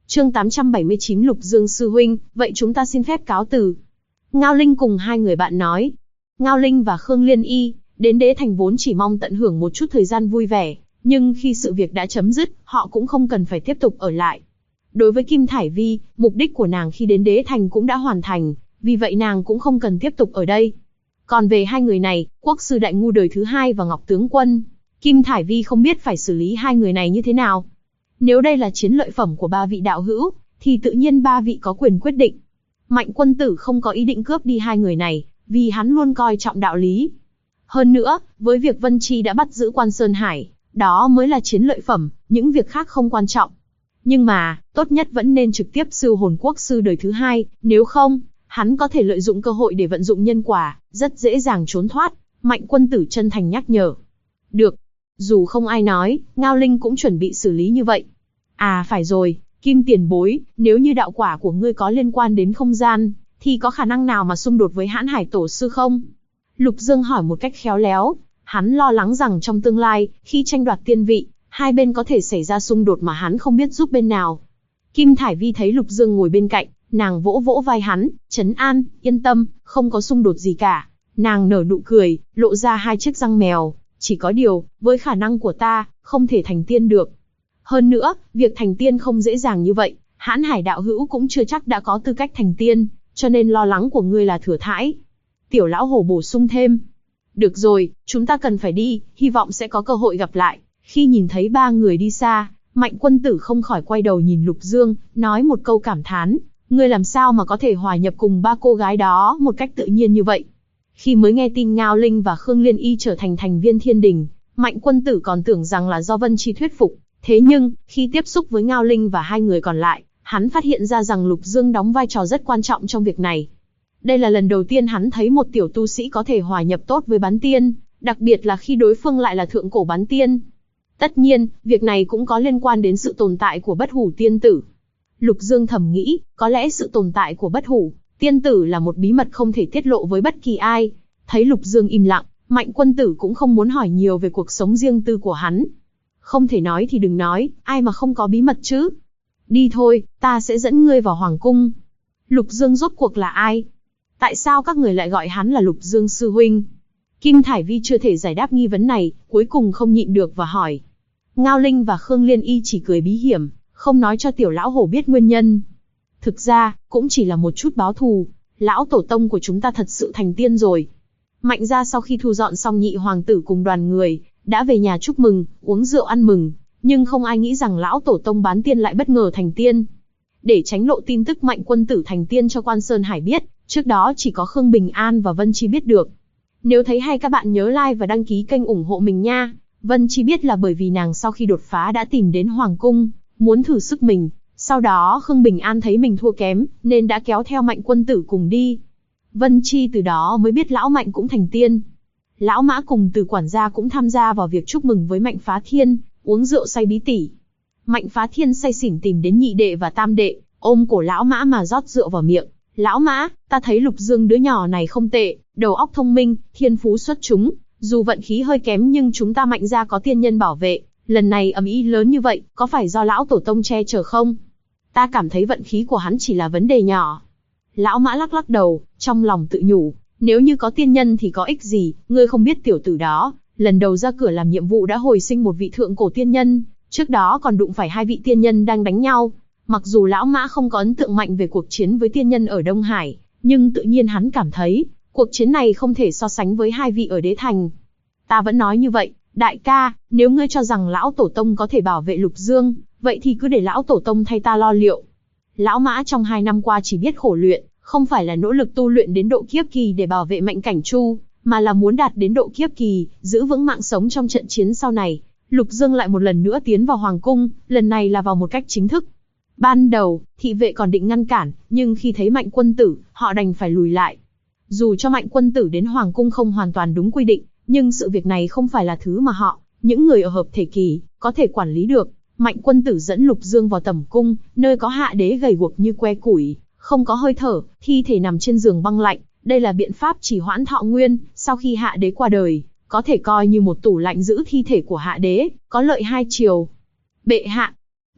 Chương 879 Lục Dương sư huynh, vậy chúng ta xin phép cáo từ. Ngao Linh cùng hai người bạn nói. Ngao Linh và Khương Liên Y, đến Đế Thành vốn chỉ mong tận hưởng một chút thời gian vui vẻ, nhưng khi sự việc đã chấm dứt, họ cũng không cần phải tiếp tục ở lại. Đối với Kim Thải Vi, mục đích của nàng khi đến Đế Thành cũng đã hoàn thành, vì vậy nàng cũng không cần tiếp tục ở đây. Còn về hai người này, Quốc sư Đại Ngu đời thứ hai và Ngọc Tướng Quân, Kim Thải Vi không biết phải xử lý hai người này như thế nào. Nếu đây là chiến lợi phẩm của ba vị đạo hữu, thì tự nhiên ba vị có quyền quyết định. Mạnh Quân Tử không có ý định cướp đi hai người này, vì hắn luôn coi trọng đạo lý. Hơn nữa, với việc Vân Chi đã bắt giữ Quan Sơn Hải, đó mới là chiến lợi phẩm, những việc khác không quan trọng. Nhưng mà, tốt nhất vẫn nên trực tiếp siêu hồn Quốc sư đời thứ hai, nếu không, hắn có thể lợi dụng cơ hội để vận dụng nhân quả, rất dễ dàng trốn thoát. Mạnh Quân Tử chân thành nhắc nhở. Được. Dù không ai nói, Ngao Linh cũng chuẩn bị xử lý như vậy. À phải rồi, Kim tiền bối, nếu như đạo quả của ngươi có liên quan đến không gian, thì có khả năng nào mà xung đột với Hãn Hải Tổ sư không? Lục Dương hỏi một cách khéo léo, hắn lo lắng rằng trong tương lai, khi tranh đoạt tiên vị, hai bên có thể xảy ra xung đột mà hắn không biết giúp bên nào. Kim Thải Vi thấy Lục Dương ngồi bên cạnh, nàng vỗ vỗ vai hắn, trấn an, yên tâm, không có xung đột gì cả. Nàng nở nụ cười, lộ ra hai chiếc răng mèo, chỉ có điều, với khả năng của ta, không thể thành tiên được. Hơn nữa, việc thành tiên không dễ dàng như vậy, Hãn Hải đạo hữu cũng chưa chắc đã có tư cách thành tiên, cho nên lo lắng của ngươi là thừa thãi. Tiểu lão hổ bổ sung thêm. Được rồi, chúng ta cần phải đi, hy vọng sẽ có cơ hội gặp lại. Khi nhìn thấy ba người đi xa, Mạnh Quân Tử không khỏi quay đầu nhìn Lục Dương, nói một câu cảm thán. Ngươi làm sao mà có thể hòa nhập cùng ba cô gái đó một cách tự nhiên như vậy? Khi mới nghe tin Ngao Linh và Khương Liên Y trở thành thành viên Thiên Đình, Mạnh Quân Tử còn tưởng rằng là do Vân Chi thuyết phục. Thế nhưng, khi tiếp xúc với Ngao Linh và hai người còn lại, hắn phát hiện ra rằng Lục Dương đóng vai trò rất quan trọng trong việc này. Đây là lần đầu tiên hắn thấy một tiểu tu sĩ có thể hòa nhập tốt với bán tiên, đặc biệt là khi đối phương lại là thượng cổ bán tiên. Tất nhiên, việc này cũng có liên quan đến sự tồn tại của Bất Hủ tiên tử. Lục Dương thầm nghĩ, có lẽ sự tồn tại của Bất Hủ tiên tử là một bí mật không thể tiết lộ với bất kỳ ai. Thấy Lục Dương im lặng, Mạnh Quân Tử cũng không muốn hỏi nhiều về cuộc sống riêng tư của hắn. Không thể nói thì đừng nói, ai mà không có bí mật chứ. Đi thôi, ta sẽ dẫn ngươi vào Hoàng cung. Lục Dương rốt cuộc là ai? Tại sao các người lại gọi hắn là Lục Dương sư huynh? Kim Thải Vi chưa thể giải đáp nghi vấn này, cuối cùng không nhịn được và hỏi. Ngao Linh và Khương Liên Y chỉ cười bí hiểm, không nói cho tiểu lão hổ biết nguyên nhân. Thực ra, cũng chỉ là một chút báo thù, lão tổ tông của chúng ta thật sự thành tiên rồi. Mạnh gia sau khi thu dọn xong nhị hoàng tử cùng đoàn người, đã về nhà chúc mừng, uống rượu ăn mừng, nhưng không ai nghĩ rằng lão tổ tông bán tiên lại bất ngờ thành tiên. Để tránh lộ tin tức Mạnh Quân Tử thành tiên cho Quan Sơn Hải biết, trước đó chỉ có Khương Bình An và Vân Chi biết được. Nếu thấy hay các bạn nhớ like và đăng ký kênh ủng hộ mình nha. Vân Chi biết là bởi vì nàng sau khi đột phá đã tìm đến Hoàng cung, muốn thử sức mình. Sau đó Khương Bình An thấy mình thua kém, nên đã kéo theo Mạnh Quân Tử cùng đi. Vân Chi từ đó mới biết lão Mạnh cũng thành tiên. Lão Mã cùng Từ quản gia cũng tham gia vào việc chúc mừng với Mạnh Phá Thiên, uống rượu say bí tỉ. Mạnh Phá Thiên say xỉn tìm đến nhị đệ và tam đệ, ôm cổ lão Mã mà rót rượu vào miệng. Lão Mã, ta thấy Lục Dương đứa nhỏ này không tệ, đầu óc thông minh, thiên phú xuất chúng, dù vận khí hơi kém nhưng chúng ta Mạnh gia có tiên nhân bảo vệ, lần này ầm ĩ lớn như vậy, có phải do lão tổ tông che chở không? Ta cảm thấy vận khí của hắn chỉ là vấn đề nhỏ. Lão Mã lắc lắc đầu, trong lòng tự nhủ, nếu như có tiên nhân thì có ích gì, ngươi không biết tiểu tử đó, lần đầu ra cửa làm nhiệm vụ đã hồi sinh một vị thượng cổ tiên nhân, trước đó còn đụng phải hai vị tiên nhân đang đánh nhau. Mặc dù lão Mã không có ấn tượng mạnh về cuộc chiến với tiên nhân ở Đông Hải, nhưng tự nhiên hắn cảm thấy, cuộc chiến này không thể so sánh với hai vị ở Đế Thành. Ta vẫn nói như vậy, đại ca, nếu ngươi cho rằng lão tổ tông có thể bảo vệ Lục Dương, vậy thì cứ để lão tổ tông thay ta lo liệu. Lão Mã trong 2 năm qua chỉ biết khổ luyện, không phải là nỗ lực tu luyện đến độ kiếp kỳ để bảo vệ Mạnh Cảnh Chu, mà là muốn đạt đến độ kiếp kỳ, giữ vững mạng sống trong trận chiến sau này. Lục Dương lại một lần nữa tiến vào Hoàng cung, lần này là vào một cách chính thức. Ban đầu, thị vệ còn định ngăn cản, nhưng khi thấy Mạnh Quân Tử, họ đành phải lùi lại. Dù cho Mạnh Quân Tử đến Hoàng cung không hoàn toàn đúng quy định, nhưng sự việc này không phải là thứ mà họ, những người ở hợp thể kỳ, có thể quản lý được. Mạnh Quân Tử dẫn Lục Dương vào tẩm cung, nơi có Hạ Đế gầy guộc như que củi, không có hơi thở, thi thể nằm trên giường băng lạnh. Đây là biện pháp trì hoãn thọ nguyên, sau khi Hạ Đế qua đời, có thể coi như một tủ lạnh giữ thi thể của Hạ Đế, có lợi hai chiều. Bệ hạ,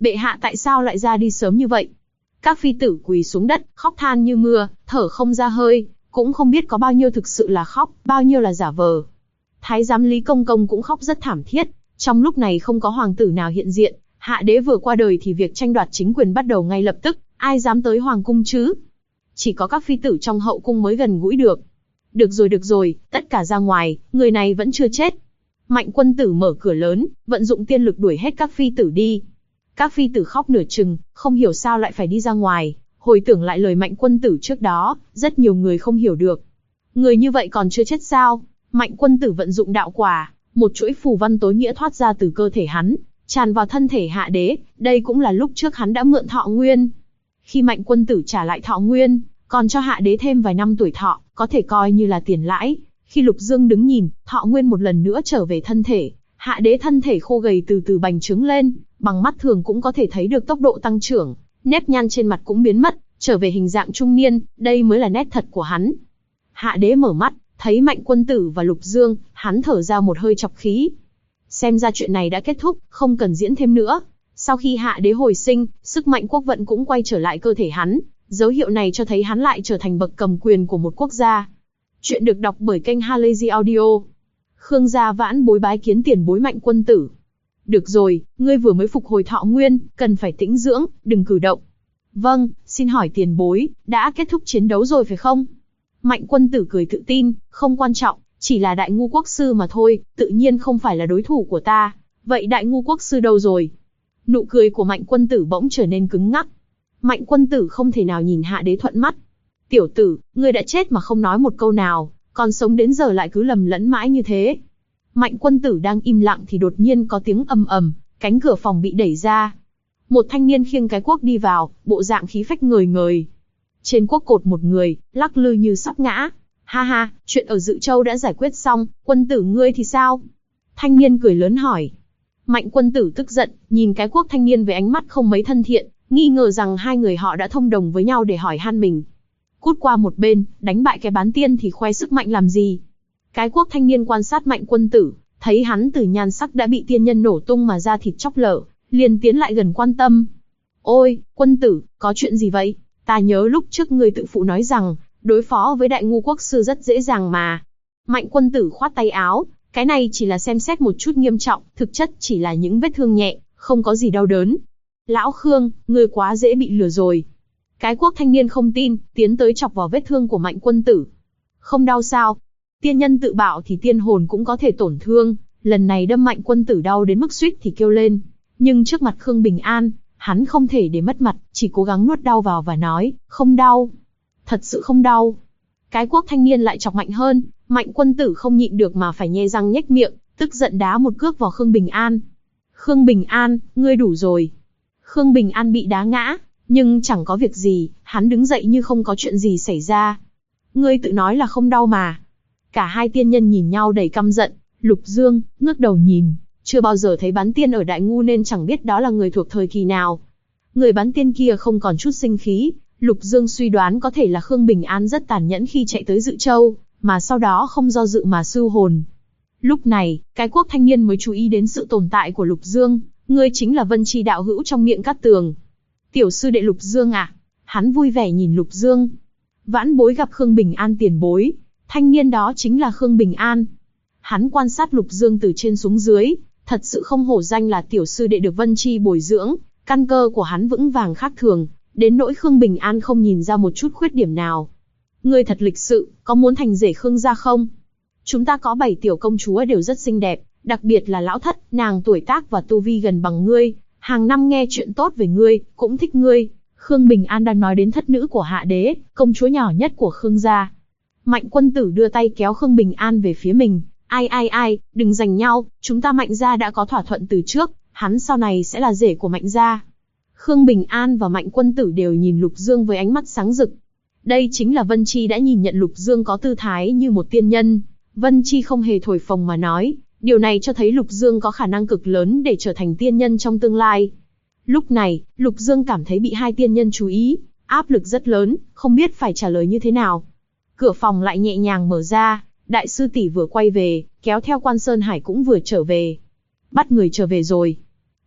Bệ hạ tại sao lại ra đi sớm như vậy? Các phi tử quỳ xuống đất, khóc than như mưa, thở không ra hơi, cũng không biết có bao nhiêu thực sự là khóc, bao nhiêu là giả vờ. Thái giám Lý Công Công cũng khóc rất thảm thiết. Trong lúc này không có hoàng tử nào hiện diện, hạ đế vừa qua đời thì việc tranh đoạt chính quyền bắt đầu ngay lập tức, ai dám tới hoàng cung chứ? Chỉ có các phi tử trong hậu cung mới gần gũi được. Được rồi, tất cả ra ngoài, người này vẫn chưa chết. Mạnh quân tử mở cửa lớn, vận dụng tiên lực đuổi hết các phi tử đi. Các phi tử khóc nửa chừng, không hiểu sao lại phải đi ra ngoài, hồi tưởng lại lời Mạnh quân tử trước đó, rất nhiều người không hiểu được. Người như vậy còn chưa chết sao? Mạnh quân tử vận dụng đạo quả, một chuỗi phù văn tối nghĩa thoát ra từ cơ thể hắn, tràn vào thân thể hạ đế, đây cũng là lúc trước hắn đã mượn thọ nguyên. Khi Mạnh quân tử trả lại thọ nguyên, còn cho hạ đế thêm vài năm tuổi thọ, có thể coi như là tiền lãi. Khi Lục Dương đứng nhìn, thọ nguyên một lần nữa trở về thân thể, hạ đế thân thể khô gầy từ từ bành trướng lên, bằng mắt thường cũng có thể thấy được tốc độ tăng trưởng, nếp nhăn trên mặt cũng biến mất, trở về hình dạng trung niên, đây mới là nét thật của hắn. Hạ đế mở mắt, thấy Mạnh quân tử và Lục Dương, hắn thở ra một hơi chọc khí. Xem ra chuyện này đã kết thúc, không cần diễn thêm nữa. Sau khi hạ đế hồi sinh, sức mạnh quốc vận cũng quay trở lại cơ thể hắn, dấu hiệu này cho thấy hắn lại trở thành bậc cầm quyền của một quốc gia. Chuyện được đọc bởi kênh Halazy Audio. Khương gia vãn bối bái kiến tiền bối Mạnh quân tử. Được rồi, ngươi vừa mới phục hồi thọ nguyên, cần phải tĩnh dưỡng, đừng cử động. Vâng, xin hỏi tiền bối, đã kết thúc chiến đấu rồi phải không? Mạnh quân tử cười tự tin, không quan trọng, chỉ là đại ngu quốc sư mà thôi, tự nhiên không phải là đối thủ của ta. Vậy đại ngu quốc sư đâu rồi? Nụ cười của Mạnh quân tử bỗng trở nên cứng ngắc. Mạnh quân tử không thể nào nhìn hạ đế thuận mắt. Tiểu tử, ngươi đã chết mà không nói một câu nào, còn sống đến giờ lại cứ lầm lẫn mãi như thế. Mạnh quân tử đang im lặng thì đột nhiên có tiếng ầm ầm, cánh cửa phòng bị đẩy ra. Một thanh niên khiêng cái cuốc đi vào, bộ dạng khí phách ngời ngời. Trên cuốc cột một người, lắc lư như sắp ngã. Ha ha, chuyện ở Dự Châu đã giải quyết xong, quân tử ngươi thì sao? Thanh niên cười lớn hỏi. Mạnh quân tử tức giận, nhìn cái cuốc thanh niên với ánh mắt không mấy thân thiện, nghi ngờ rằng hai người họ đã thông đồng với nhau để hỏi han mình. Cút qua một bên, đánh bại cái bán tiên thì khoe sức mạnh làm gì? Cái cuốc thanh niên quan sát Mạnh quân tử, thấy hắn từ nhan sắc đã bị tiên nhân nổ tung mà da thịt chóc lở, liền tiến lại gần quan tâm. Ôi, quân tử, có chuyện gì vậy? Ta nhớ lúc trước ngươi tự phụ nói rằng, đối phó với đại ngu quốc sư rất dễ dàng mà. Mạnh quân tử khoát tay áo, cái này chỉ là xem xét một chút nghiêm trọng, thực chất chỉ là những vết thương nhẹ, không có gì đau đớn. Lão Khương, ngươi quá dễ bị lừa rồi. Cái cuốc thanh niên không tin, tiến tới chọc vào vết thương của Mạnh quân tử. Không đau sao? Tiên nhân tự bạo thì tiên hồn cũng có thể tổn thương, lần này đâm Mạnh quân tử đau đến mức suýt thì kêu lên. Nhưng trước mặt Khương Bình An, hắn không thể để mất mặt, chỉ cố gắng nuốt đau vào và nói, không đau. Thật sự không đau. Cái cuốc thanh niên lại chọc mạnh hơn, Mạnh quân tử không nhịn được mà phải nhe răng nhếch miệng, tức giận đá một cước vào Khương Bình An. Khương Bình An, ngươi đủ rồi. Khương Bình An bị đá ngã, nhưng chẳng có việc gì, hắn đứng dậy như không có chuyện gì xảy ra. Ngươi tự nói là không đau mà. Cả hai tiên nhân nhìn nhau đầy căm giận, Lục Dương, ngước đầu nhìn, chưa bao giờ thấy bán tiên ở đại ngu nên chẳng biết đó là người thuộc thời kỳ nào. Người bán tiên kia không còn chút sinh khí, Lục Dương suy đoán có thể là Khương Bình An rất tàn nhẫn khi chạy tới Dự Châu, mà sau đó không do dự mà sưu hồn. Lúc này, cái cuốc thanh niên mới chú ý đến sự tồn tại của Lục Dương, ngươi chính là Vân Chi đạo hữu trong miệng Cát Tường. Tiểu sư đệ Lục Dương à? Hắn vui vẻ nhìn Lục Dương. Vãn bối gặp Khương Bình An tiền bối, thanh niên đó chính là Khương Bình An. Hắn quan sát Lục Dương từ trên xuống dưới, thật sự không hổ danh là tiểu sư đệ được Vân Chi bồi dưỡng, căn cơ của hắn vững vàng khác thường, đến nỗi Khương Bình An không nhìn ra một chút khuyết điểm nào. Ngươi thật lịch sự, có muốn thành rể Khương gia không? Chúng ta có 7 tiểu công chúa đều rất xinh đẹp, đặc biệt là lão thất, nàng tuổi tác và tu vi gần bằng ngươi, hàng năm nghe chuyện tốt về ngươi, cũng thích ngươi. Khương Bình An đang nói đến thất nữ của hạ đế, công chúa nhỏ nhất của Khương gia. Mạnh quân tử đưa tay kéo Khương Bình An về phía mình. Ai, đừng giành nhau, chúng ta Mạnh gia đã có thỏa thuận từ trước, hắn sau này sẽ là rể của Mạnh gia. Khương Bình An và Mạnh quân tử đều nhìn Lục Dương với ánh mắt sáng rực. Đây chính là Vân Chi đã nhìn nhận Lục Dương có tư thái như một tiên nhân. Vân Chi không hề thổi phồng mà nói, điều này cho thấy Lục Dương có khả năng cực lớn để trở thành tiên nhân trong tương lai. Lúc này, Lục Dương cảm thấy bị hai tiên nhân chú ý, áp lực rất lớn, không biết phải trả lời như thế nào. Cửa phòng lại nhẹ nhàng mở ra, đại sư tỷ vừa quay về, kéo theo Quan Sơn Hải cũng vừa trở về. Bắt người trở về rồi.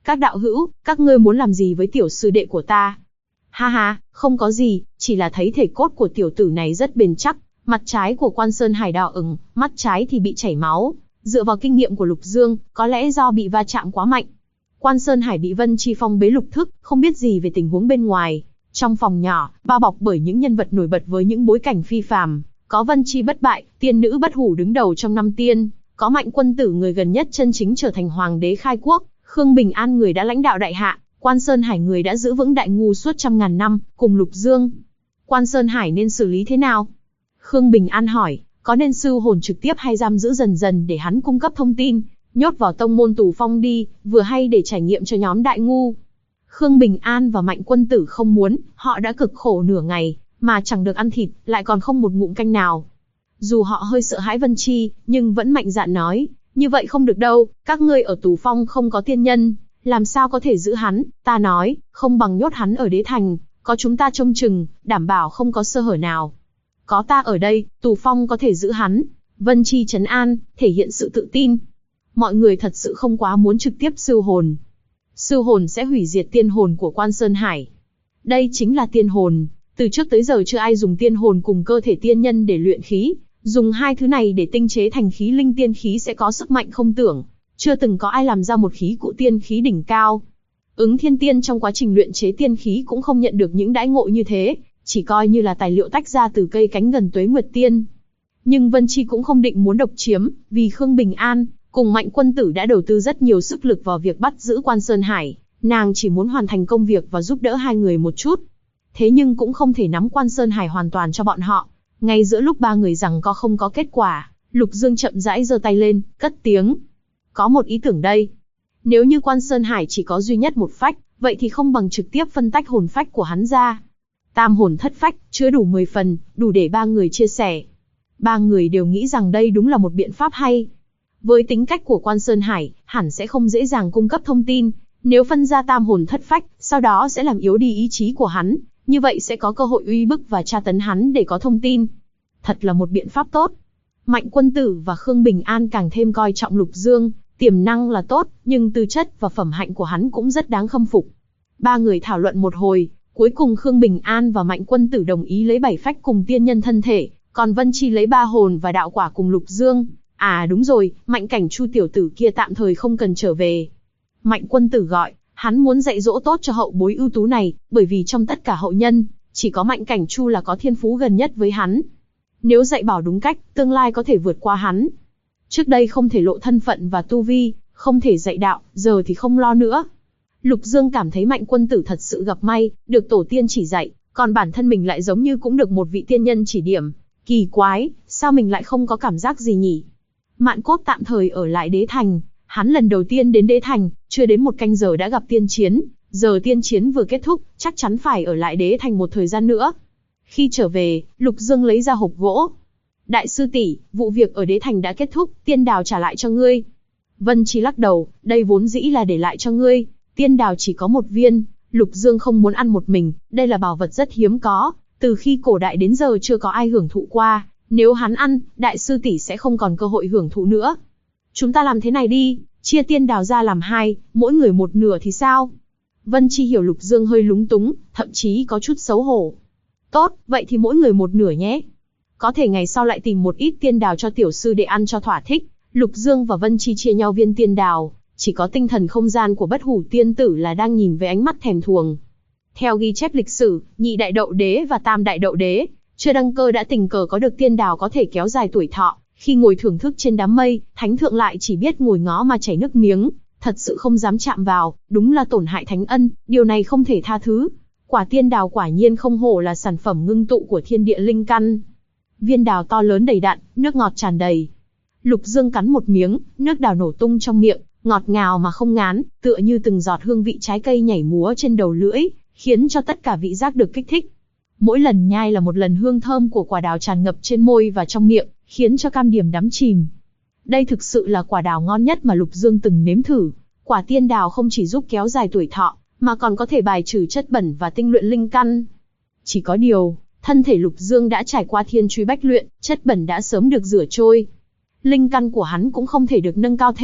Các đạo hữu, các ngươi muốn làm gì với tiểu sư đệ của ta? Ha ha, không có gì, chỉ là thấy thể cốt của tiểu tử này rất bền chắc. Mặt trái của Quan Sơn Hải đỏ ửng, mắt trái thì bị chảy máu. Dựa vào kinh nghiệm của Lục Dương, có lẽ do bị va chạm quá mạnh. Quan Sơn Hải bị Vân Chi phong bế lục thức, không biết gì về tình huống bên ngoài. Trong phòng nhỏ, bao bọc bởi những nhân vật nổi bật với những bối cảnh phi phàm, có Vân Chi bất bại, tiên nữ bất hủ đứng đầu trong 5 tiên, có Mạnh Quân Tử người gần nhất chân chính trở thành hoàng đế khai quốc, Khương Bình An người đã lãnh đạo đại hạ, Quan Sơn Hải người đã giữ vững đại ngu suốt trăm ngàn năm, cùng Lục Dương. Quan Sơn Hải nên xử lý thế nào? Khương Bình An hỏi, có nên sư hồn trực tiếp hay giam giữ dần dần để hắn cung cấp thông tin, nhốt vào tông môn tù phong đi, vừa hay để trải nghiệm cho nhóm đại ngu. Khương Bình An và Mạnh Quân Tử không muốn, họ đã cực khổ nửa ngày, mà chẳng được ăn thịt, lại còn không một ngụm canh nào. Dù họ hơi sợ hãi Vân Chi, nhưng vẫn mạnh dạn nói, như vậy không được đâu, các ngươi ở tù phong không có tiên nhân, làm sao có thể giữ hắn, ta nói, không bằng nhốt hắn ở đế thành, có chúng ta trông chừng, đảm bảo không có sơ hở nào. Có ta ở đây, tù phong có thể giữ hắn. Vân Chi trấn an, thể hiện sự tự tin. Mọi người thật sự không quá muốn trực tiếp siêu hồn. Siêu hồn sẽ hủy diệt tiên hồn của Quan Sơn Hải. Đây chính là tiên hồn. Từ trước tới giờ chưa ai dùng tiên hồn cùng cơ thể tiên nhân để luyện khí. Dùng hai thứ này để tinh chế thành khí linh tiên khí sẽ có sức mạnh không tưởng. Chưa từng có ai làm ra một khí cụ tiên khí đỉnh cao. Ứng Thiên Tiên trong quá trình luyện chế tiên khí cũng không nhận được những đãi ngộ như thế, chỉ coi như là tài liệu tách ra từ cây cánh gần Tuế Nguyệt Tiên. Nhưng Vân Chi cũng không định muốn độc chiếm, vì Khương Bình An cùng Mạnh Quân Tử đã đầu tư rất nhiều sức lực vào việc bắt giữ Quan Sơn Hải, nàng chỉ muốn hoàn thành công việc và giúp đỡ hai người một chút. Thế nhưng cũng không thể nắm Quan Sơn Hải hoàn toàn cho bọn họ. Ngay giữa lúc ba người giằng co không có kết quả, Lục Dương chậm rãi giơ tay lên, cất tiếng. Có một ý tưởng đây. Nếu như Quan Sơn Hải chỉ có duy nhất một phách, vậy thì không bằng trực tiếp phân tách hồn phách của hắn ra. Tam hồn thất phách, chứa đủ 10 phần, đủ để ba người chia sẻ. Ba người đều nghĩ rằng đây đúng là một biện pháp hay. Với tính cách của Quan Sơn Hải, hẳn sẽ không dễ dàng cung cấp thông tin. Nếu phân ra tam hồn thất phách, sau đó sẽ làm yếu đi ý chí của hắn, như vậy sẽ có cơ hội uy bức và tra tấn hắn để có thông tin. Thật là một biện pháp tốt. Mạnh Quân Tử và Khương Bình An càng thêm coi trọng Lục Dương, tiềm năng là tốt, nhưng tư chất và phẩm hạnh của hắn cũng rất đáng khâm phục. Ba người thảo luận một hồi, cuối cùng Khương Bình An và Mạnh Quân Tử đồng ý lấy 7 phách cùng tiên nhân thân thể, còn Vân Chi lấy 3 hồn và đạo quả cùng Lục Dương. À đúng rồi, Mạnh Cảnh Chu tiểu tử kia tạm thời không cần trở về. Mạnh Quân Tử gọi, hắn muốn dạy dỗ tốt cho hậu bối ưu tú này, bởi vì trong tất cả hậu nhân, chỉ có Mạnh Cảnh Chu là có thiên phú gần nhất với hắn. Nếu dạy bảo đúng cách, tương lai có thể vượt qua hắn. Trước đây không thể lộ thân phận và tu vi, không thể dạy đạo, giờ thì không lo nữa. Lục Dương cảm thấy Mạnh Quân Tử thật sự gặp may, được tổ tiên chỉ dạy, còn bản thân mình lại giống như cũng được một vị tiên nhân chỉ điểm. Kỳ quái, sao mình lại không có cảm giác gì nhỉ? Mạn Cốt tạm thời ở lại đế thành, hắn lần đầu tiên đến đế thành, chưa đến một canh giờ đã gặp tiên chiến, giờ tiên chiến vừa kết thúc, chắc chắn phải ở lại đế thành một thời gian nữa. Khi trở về, Lục Dương lấy ra hộp gỗ. Đại sư tỷ, vụ việc ở đế thành đã kết thúc, tiên đào trả lại cho ngươi. Vân Chi lắc đầu, đây vốn dĩ là để lại cho ngươi, tiên đào chỉ có một viên, Lục Dương không muốn ăn một mình, đây là bảo vật rất hiếm có, từ khi cổ đại đến giờ chưa có ai hưởng thụ qua, nếu hắn ăn, đại sư tỷ sẽ không còn cơ hội hưởng thụ nữa. Chúng ta làm thế này đi, chia tiên đào ra làm 2, mỗi người một nửa thì sao? Vân Chi hiểu Lục Dương hơi lúng túng, thậm chí có chút xấu hổ. Tốt, vậy thì mỗi người một nửa nhé. Có thể ngày sau lại tìm một ít tiên đào cho tiểu sư để ăn cho thỏa thích. Lục Dương và Vân Chi chia nhau viên tiên đào, chỉ có tinh thần không gian của Bất Hủ Tiên Tử là đang nhìn với ánh mắt thèm thuồng. Theo ghi chép lịch sử, nhị đại đậu đế và tam đại đậu đế, chưa đăng cơ đã tình cờ có được tiên đào có thể kéo dài tuổi thọ. Khi ngồi thưởng thức trên đám mây, thánh thượng lại chỉ biết ngồi ngó mà chảy nước miếng, thật sự không dám chạm vào, đúng là tổn hại thánh ân, điều này không thể tha thứ. Quả tiên đào quả nhiên không hổ là sản phẩm ngưng tụ của thiên địa linh căn. Viên đào to lớn đầy đặn, nước ngọt tràn đầy. Lục Dương cắn một miếng, nước đào nổ tung trong miệng, ngọt ngào mà không ngán, tựa như từng giọt hương vị trái cây nhảy múa trên đầu lưỡi, khiến cho tất cả vị giác được kích thích. Mỗi lần nhai là một lần hương thơm của quả đào tràn ngập trên môi và trong miệng, khiến cho cam điểm đắm chìm. Đây thực sự là quả đào ngon nhất mà Lục Dương từng nếm thử. Quả tiên đào không chỉ giúp kéo dài tuổi thọ, mà còn có thể bài trừ chất bẩn và tinh luyện linh căn. Chỉ có điều, thân thể Lục Dương đã trải qua thiên truy bách luyện, chất bẩn đã sớm được rửa trôi. Linh căn của hắn cũng không thể được nâng cao thêm,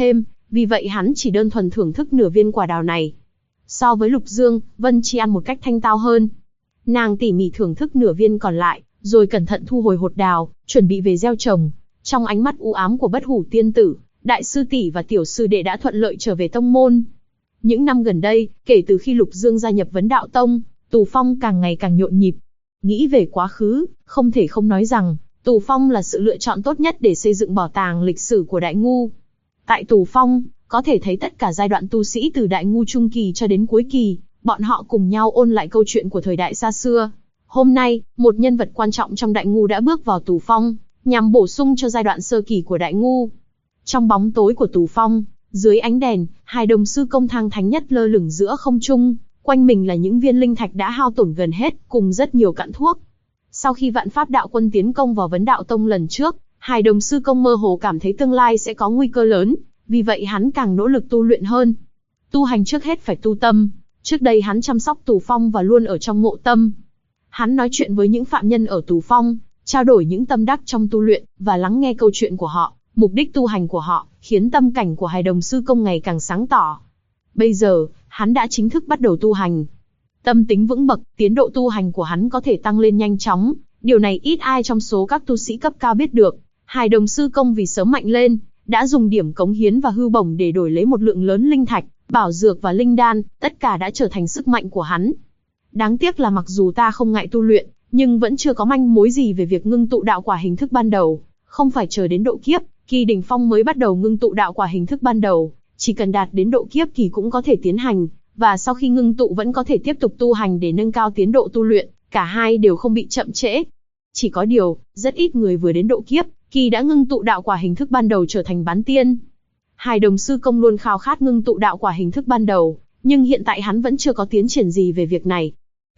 vì vậy hắn chỉ đơn thuần thưởng thức nửa viên quả đào này. So với Lục Dương, Vân Chi ăn một cách thanh tao hơn. Nàng tỉ mỉ thưởng thức nửa viên còn lại, rồi cẩn thận thu hồi hột đào, chuẩn bị về gieo trồng. Trong ánh mắt u ám của Bất Hủ tiên tử, đại sư tỷ và tiểu sư đệ đã thuận lợi trở về tông môn. Những năm gần đây, kể từ khi Lục Dương gia nhập Vấn Đạo Tông, Tù Phong càng ngày càng nhộn nhịp. Nghĩ về quá khứ, không thể không nói rằng, Tù Phong là sự lựa chọn tốt nhất để xây dựng bảo tàng lịch sử của Đại Ngu. Tại Tù Phong, có thể thấy tất cả giai đoạn tu sĩ từ Đại Ngu trung kỳ cho đến cuối kỳ, bọn họ cùng nhau ôn lại câu chuyện của thời đại xa xưa. Hôm nay, một nhân vật quan trọng trong Đại Ngu đã bước vào Tù Phong, nhằm bổ sung cho giai đoạn sơ kỳ của Đại Ngu. Trong bóng tối của Tù Phong, dưới ánh đèn, hai đồng sư công thang thánh nhất lơ lửng giữa không trung, quanh mình là những viên linh thạch đã hao tổn gần hết, cùng rất nhiều cặn thuốc. Sau khi Vạn Pháp đạo quân tiến công vào Vấn Đạo Tông lần trước, hai đồng sư công mơ hồ cảm thấy tương lai sẽ có nguy cơ lớn, vì vậy hắn càng nỗ lực tu luyện hơn. Tu hành trước hết phải tu tâm, trước đây hắn chăm sóc Tù Phong và luôn ở trong ngộ tâm. Hắn nói chuyện với những phạm nhân ở Tù Phong, trao đổi những tâm đắc trong tu luyện, và lắng nghe câu chuyện của họ, mục đích tu hành của họ, khiến tâm cảnh của hai đồng sư công ngày càng sáng tỏ. Bây giờ, hắn đã chính thức bắt đầu tu hành. Tâm tính vững bậc, tiến độ tu hành của hắn có thể tăng lên nhanh chóng, điều này ít ai trong số các tu sĩ cấp cao biết được. Hai đồng sư công vì sớm mạnh lên, đã dùng điểm cống hiến và hư bổng để đổi lấy một lượng lớn linh thạch, bảo dược và linh đan, tất cả đã trở thành sức mạnh của hắn. Đáng tiếc là mặc dù ta không ngại tu luyện, nhưng vẫn chưa có manh mối gì về việc ngưng tụ đạo quả hình thức ban đầu, không phải chờ đến độ kiếp kỳ đỉnh phong mới bắt đầu ngưng tụ đạo quả hình thức ban đầu, chỉ cần đạt đến độ kiếp kỳ cũng có thể tiến hành, và sau khi ngưng tụ vẫn có thể tiếp tục tu hành để nâng cao tiến độ tu luyện, cả hai đều không bị chậm trễ. Chỉ có điều, rất ít người vừa đến độ kiếp kỳ đã ngưng tụ đạo quả hình thức ban đầu trở thành bán tiên. Hai đồng sư công luôn khao khát ngưng tụ đạo quả hình thức ban đầu, nhưng hiện tại hắn vẫn chưa có tiến triển gì về việc này.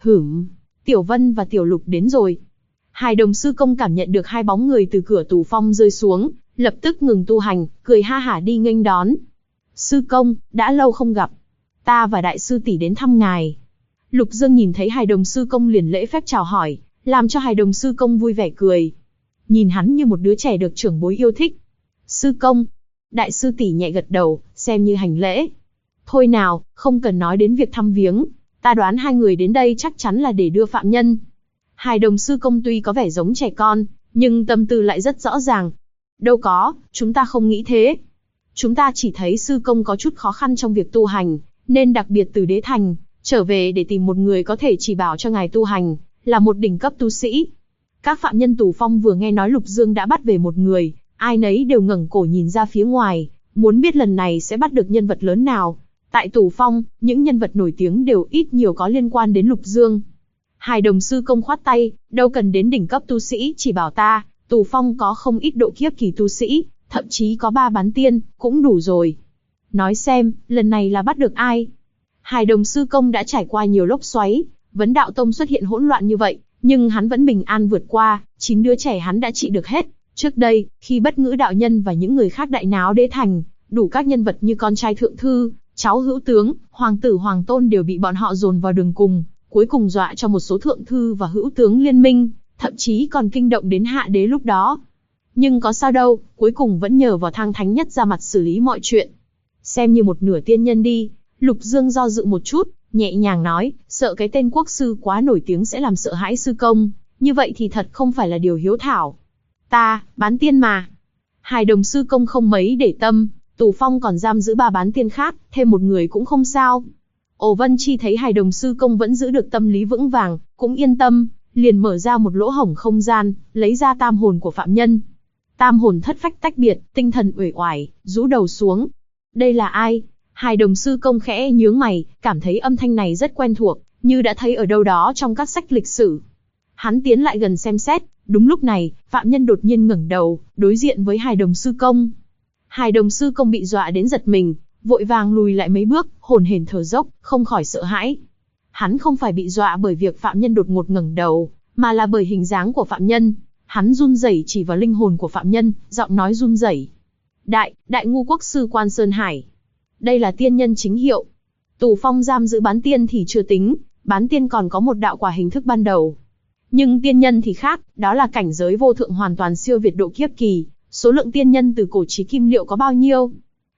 Tiểu Vân và Tiểu Lục đến rồi. Hai đồng sư công cảm nhận được hai bóng người từ cửa Tù Phong rơi xuống, lập tức ngừng tu hành, cười ha hả đi nghênh đón. Sư công, đã lâu không gặp. Ta và đại sư tỷ đến thăm ngài. Lục Dương nhìn thấy hai đồng sư công liền lễ phép chào hỏi, làm cho hai đồng sư công vui vẻ cười. Nhìn hắn như một đứa trẻ được trưởng bối yêu thích. Sư công. Đại sư tỷ nhẹ gật đầu, xem như hành lễ. Thôi nào, không cần nói đến việc thăm viếng. Ta đoán hai người đến đây chắc chắn là để đưa phạm nhân. Hai đồng sư công tuy có vẻ giống trẻ con, nhưng tâm tư lại rất rõ ràng. Đâu có, chúng ta không nghĩ thế. Chúng ta chỉ thấy sư công có chút khó khăn trong việc tu hành, nên đặc biệt từ Đế Thành, trở về để tìm một người có thể chỉ bảo cho ngài tu hành, là một đỉnh cấp tu sĩ. Các phạm nhân Tù Phong vừa nghe nói Lục Dương đã bắt về một người, ai nấy đều ngẩng cổ nhìn ra phía ngoài, muốn biết lần này sẽ bắt được nhân vật lớn nào. Tại Tù Phong, những nhân vật nổi tiếng đều ít nhiều có liên quan đến Lục Dương. Hai đồng sư công khoát tay, đâu cần đến đỉnh cấp tu sĩ chỉ bảo ta, Tù Phong có không ít độ kiếp kỳ tu sĩ, thậm chí có 3 bán tiên, cũng đủ rồi. Nói xem, lần này là bắt được ai? Hai đồng sư công đã trải qua nhiều lốc xoáy, Vấn Đạo Tông xuất hiện hỗn loạn như vậy, nhưng hắn vẫn bình an vượt qua, 9 đứa trẻ hắn đã trị được hết. Trước đây, khi Bất Ngữ đạo nhân và những người khác đại náo Đế Thành, đủ các nhân vật như con trai thượng thư, cháu hữu tướng, hoàng tử hoàng tôn đều bị bọn họ dồn vào đường cùng, cuối cùng dọa cho một số thượng thư và hữu tướng liên minh, thậm chí còn kinh động đến hạ đế lúc đó. Nhưng có sao đâu, cuối cùng vẫn nhờ vào Thang Thánh Nhất ra mặt xử lý mọi chuyện. Xem như một nửa tiên nhân đi. Lục Dương do dự một chút, nhẹ nhàng nói, sợ cái tên quốc sư quá nổi tiếng sẽ làm sợ hãi sư công, như vậy thì thật không phải là điều hiếu thảo. Ta, bán tiên mà. Hai đồng sư công không mấy để tâm, Tù Phong còn giam giữ 3 bán tiên khác, thêm một người cũng không sao. Ổ Vân Chi thấy hai đồng sư công vẫn giữ được tâm lý vững vàng, cũng yên tâm, liền mở ra một lỗ hổng không gian, lấy ra tam hồn của phạm nhân. Tam hồn thất phách tách biệt, tinh thần uể oải, rũ đầu xuống. Đây là ai? Hai đồng sư công khẽ nhướng mày, cảm thấy âm thanh này rất quen thuộc, như đã thấy ở đâu đó trong các sách lịch sử. Hắn tiến lại gần xem xét, đúng lúc này, phạm nhân đột nhiên ngẩng đầu, đối diện với hai đồng sư công. Hai đồng sư công bị dọa đến giật mình, vội vàng lùi lại mấy bước, hồn hển thở dốc, không khỏi sợ hãi. Hắn không phải bị dọa bởi việc phạm nhân đột ngột ngẩng đầu, mà là bởi hình dáng của phạm nhân. Hắn run rẩy chỉ vào linh hồn của phạm nhân, giọng nói run rẩy. Đại ngu quốc sư Quan Sơn Hải. Đây là tiên nhân chính hiệu. Tù Phong giam giữ bán tiên thì chưa tính, bán tiên còn có một đạo quả hình thức ban đầu. Nhưng tiên nhân thì khác, đó là cảnh giới vô thượng hoàn toàn siêu việt độ kiếp kỳ. Số lượng tiên nhân từ cổ chí kim liệu có bao nhiêu?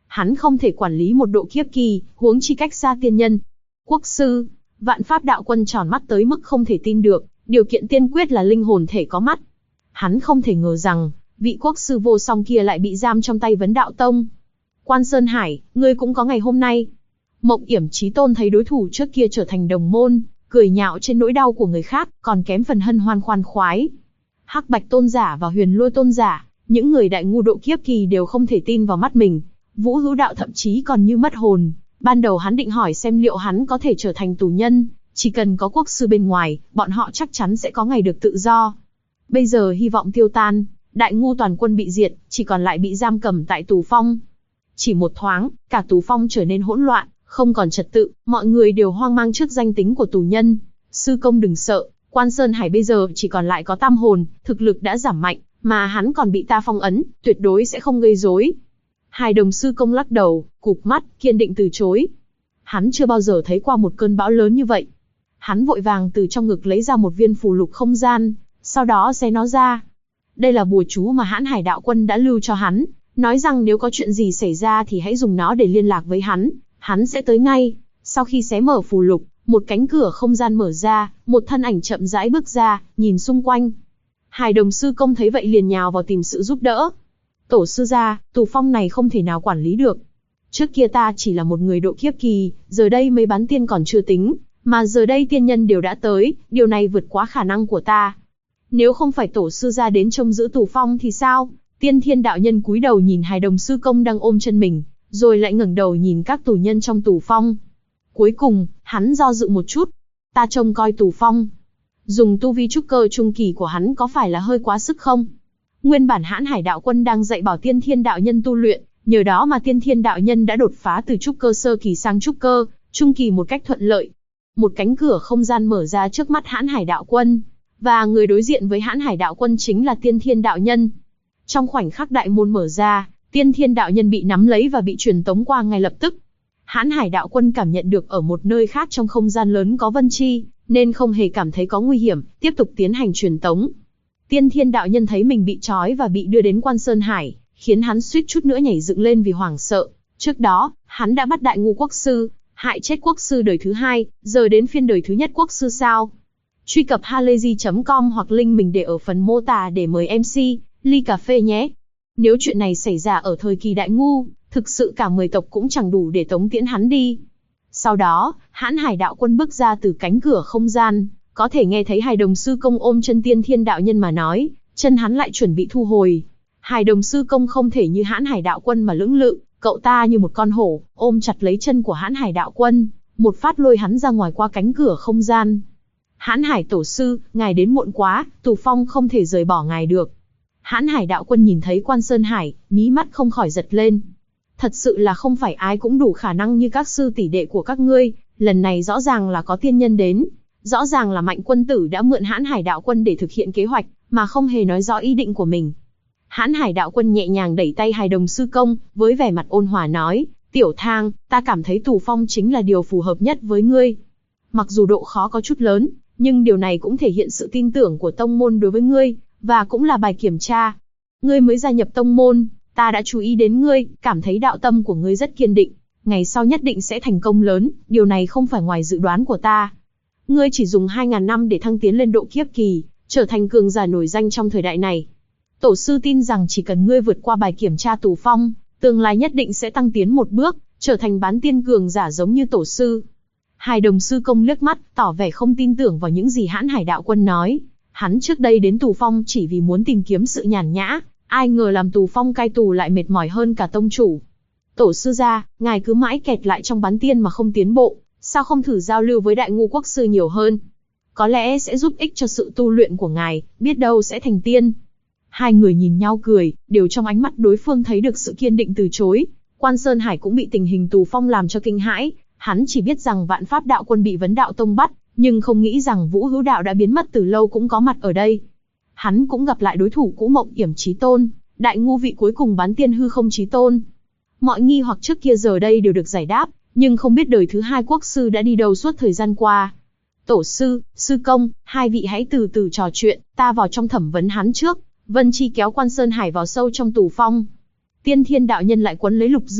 Hắn không thể quản lý một độ kiếp kỳ, huống chi cách xa tiên nhân. Quốc sư, Vạn Pháp đạo quân tròn mắt tới mức không thể tin được, điều kiện tiên quyết là linh hồn thể có mắt. Hắn không thể ngờ rằng, vị quốc sư vô song kia lại bị giam trong tay Vấn Đạo Tông. Quan Sơn Hải, ngươi cũng có ngày hôm nay. Mộng Yểm Chí Tôn thấy đối thủ trước kia trở thành đồng môn, cười nhạo trên nỗi đau của người khác, còn kém phần hân hoan khoan khoái. Hắc Bạch Tôn giả và Huyền Lôi Tôn giả, những người đại ngu độ kiếp kỳ đều không thể tin vào mắt mình. Vũ Hữu Đạo thậm chí còn như mất hồn. Ban đầu hắn định hỏi xem liệu hắn có thể trở thành tù nhân, chỉ cần có quốc sư bên ngoài, bọn họ chắc chắn sẽ có ngày được tự do. Bây giờ hy vọng tiêu tan, đại ngu toàn quân bị diệt, chỉ còn lại bị giam cầm tại tù phong. Chỉ một thoáng, cả tù phong trở nên hỗn loạn, không còn trật tự, mọi người đều hoang mang trước danh tính của tù nhân. Sư công đừng sợ, Quan Sơn Hải bây giờ chỉ còn lại có tam hồn, thực lực đã giảm mạnh, mà hắn còn bị ta phong ấn, tuyệt đối sẽ không gây rối. Hài Đồng sư công lắc đầu, cụp mắt, kiên định từ chối. Hắn chưa bao giờ thấy qua một cơn bão lớn như vậy. Hắn vội vàng từ trong ngực lấy ra một viên phù lục không gian, sau đó xé nó ra. Đây là bùa chú mà Hãn Hải đạo quân đã lưu cho hắn, nói rằng nếu có chuyện gì xảy ra thì hãy dùng nó để liên lạc với hắn sẽ tới ngay. Sau khi xé mở phù lục, một cánh cửa không gian mở ra, một thân ảnh chậm rãi bước ra, nhìn xung quanh. Hài Đồng sư công thấy vậy liền nhào vào tìm sự giúp đỡ. Tổ sư gia, tù phong này không thể nào quản lý được. Trước kia ta chỉ là một người độ kiếp kỳ, giờ đây mấy bán tiên còn chưa tính, mà giờ đây tiên nhân đều đã tới, điều này vượt quá khả năng của ta. Nếu không phải tổ sư gia đến trông giữ tù phong thì sao? Tiên Thiên đạo nhân cúi đầu nhìn Hài Đồng sư công đang ôm chân mình, rồi lại ngẩng đầu nhìn các tù nhân trong tù phong. Cuối cùng, hắn do dự một chút. Ta trông coi tù phong. Dùng tu vi trúc cơ trung kỳ của hắn có phải là hơi quá sức không? Nguyên bản Hãn Hải đạo quân đang dạy bảo Tiên Thiên đạo nhân tu luyện, nhờ đó mà Tiên Thiên đạo nhân đã đột phá từ trúc cơ sơ kỳ sang trúc cơ trung kỳ một cách thuận lợi. Một cánh cửa không gian mở ra trước mắt Hãn Hải đạo quân, và người đối diện với Hãn Hải đạo quân chính là Tiên Thiên đạo nhân. Trong khoảnh khắc đại môn mở ra, Tiên Thiên đạo nhân bị nắm lấy và bị truyền tống qua ngay lập tức. Hãn Hải đạo quân cảm nhận được ở một nơi khác trong không gian lớn có vân chi, nên không hề cảm thấy có nguy hiểm, tiếp tục tiến hành truyền tống. Tiên Thiên đạo nhân thấy mình bị trói và bị đưa đến Quan Sơn Hải, khiến hắn suýt chút nữa nhảy dựng lên vì hoảng sợ. Trước đó, hắn đã bắt đại ngu quốc sư, hại chết quốc sư đời thứ 2, giờ đến phiên đời thứ nhất quốc sư sao? Truy cập halayzi.com hoặc link mình để ở phần mô tả để mời MC ly cà phê nhé. Nếu chuyện này xảy ra ở thời kỳ đại ngu, thực sự cả 10 tộc cũng chẳng đủ để tống tiễn hắn đi. Sau đó, Hãn Hải đạo quân bước ra từ cánh cửa không gian, có thể nghe thấy Hài Đồng sư công ôm chân Tiên Thiên đạo nhân mà nói, chân hắn lại chuẩn bị thu hồi. Hài Đồng sư công không thể như Hãn Hải đạo quân mà lưỡng lự, cậu ta như một con hổ, ôm chặt lấy chân của Hãn Hải đạo quân, một phát lôi hắn ra ngoài qua cánh cửa không gian. Hãn Hải tổ sư, ngài đến muộn quá, tù phong không thể rời bỏ ngài được. Hãn Hải đạo quân nhìn thấy Quan Sơn Hải, mí mắt không khỏi giật lên. Thật sự là không phải ai cũng đủ khả năng như các sư tỷ đệ của các ngươi, lần này rõ ràng là có tiên nhân đến. Rõ ràng là Mạnh quân tử đã mượn Hãn Hải đạo quân để thực hiện kế hoạch, mà không hề nói rõ ý định của mình. Hãn Hải đạo quân nhẹ nhàng đẩy tay Hài Đồng sư công, với vẻ mặt ôn hòa nói, Tiểu Thang, ta cảm thấy tù phong chính là điều phù hợp nhất với ngươi. Mặc dù độ khó có chút lớn, nhưng điều này cũng thể hiện sự tin tưởng của tông môn đối với ngươi, và cũng là bài kiểm tra. Ngươi mới gia nhập tông môn, ta đã chú ý đến ngươi, cảm thấy đạo tâm của ngươi rất kiên định, ngày sau nhất định sẽ thành công lớn, điều này không phải ngoài dự đoán của ta. Ngươi chỉ dùng 2.000 năm để thăng tiến lên độ kiếp kỳ, trở thành cường giả nổi danh trong thời đại này. Tổ sư tin rằng chỉ cần ngươi vượt qua bài kiểm tra tù phong, tương lai nhất định sẽ tăng tiến một bước, trở thành bán tiên cường giả giống như tổ sư. Hài Đồng sư công liếc mắt, tỏ vẻ không tin tưởng vào những gì Hãn Hải đạo quân nói. Hắn trước đây đến tù phong chỉ vì muốn tìm kiếm sự nhàn nhã, ai ngờ làm tù phong cai tù lại mệt mỏi hơn cả tông chủ. Tổ sư gia, ngài cứ mãi kẹt lại trong bán tiên mà không tiến bộ, sao không thử giao lưu với đại ngu quốc sư nhiều hơn? Có lẽ sẽ giúp ích cho sự tu luyện của ngài, biết đâu sẽ thành tiên. Hai người nhìn nhau cười, đều trong ánh mắt đối phương thấy được sự kiên định từ chối. Quan Sơn Hải cũng bị tình hình tù phong làm cho kinh hãi, hắn chỉ biết rằng Vạn Pháp đạo quân bị Vấn Đạo Tông bắt, nhưng không nghĩ rằng Vũ Hữu Đạo đã biến mất từ lâu cũng có mặt ở đây. Hắn cũng gặp lại đối thủ cũ Mộng Yểm Chí Tôn, đại ngu vị cuối cùng bán tiên hư không Chí Tôn. Mọi nghi hoặc trước kia giờ đây đều được giải đáp, nhưng không biết đời thứ 2 quốc sư đã đi đâu suốt thời gian qua. Tổ sư, sư công, hai vị hãy từ từ trò chuyện, ta vào trong thẩm vấn hắn trước. Vân Chi kéo Quan Sơn Hải vào sâu trong tù phong. Tiên Thiên đạo nhân lại quấn lấy Lục Dương,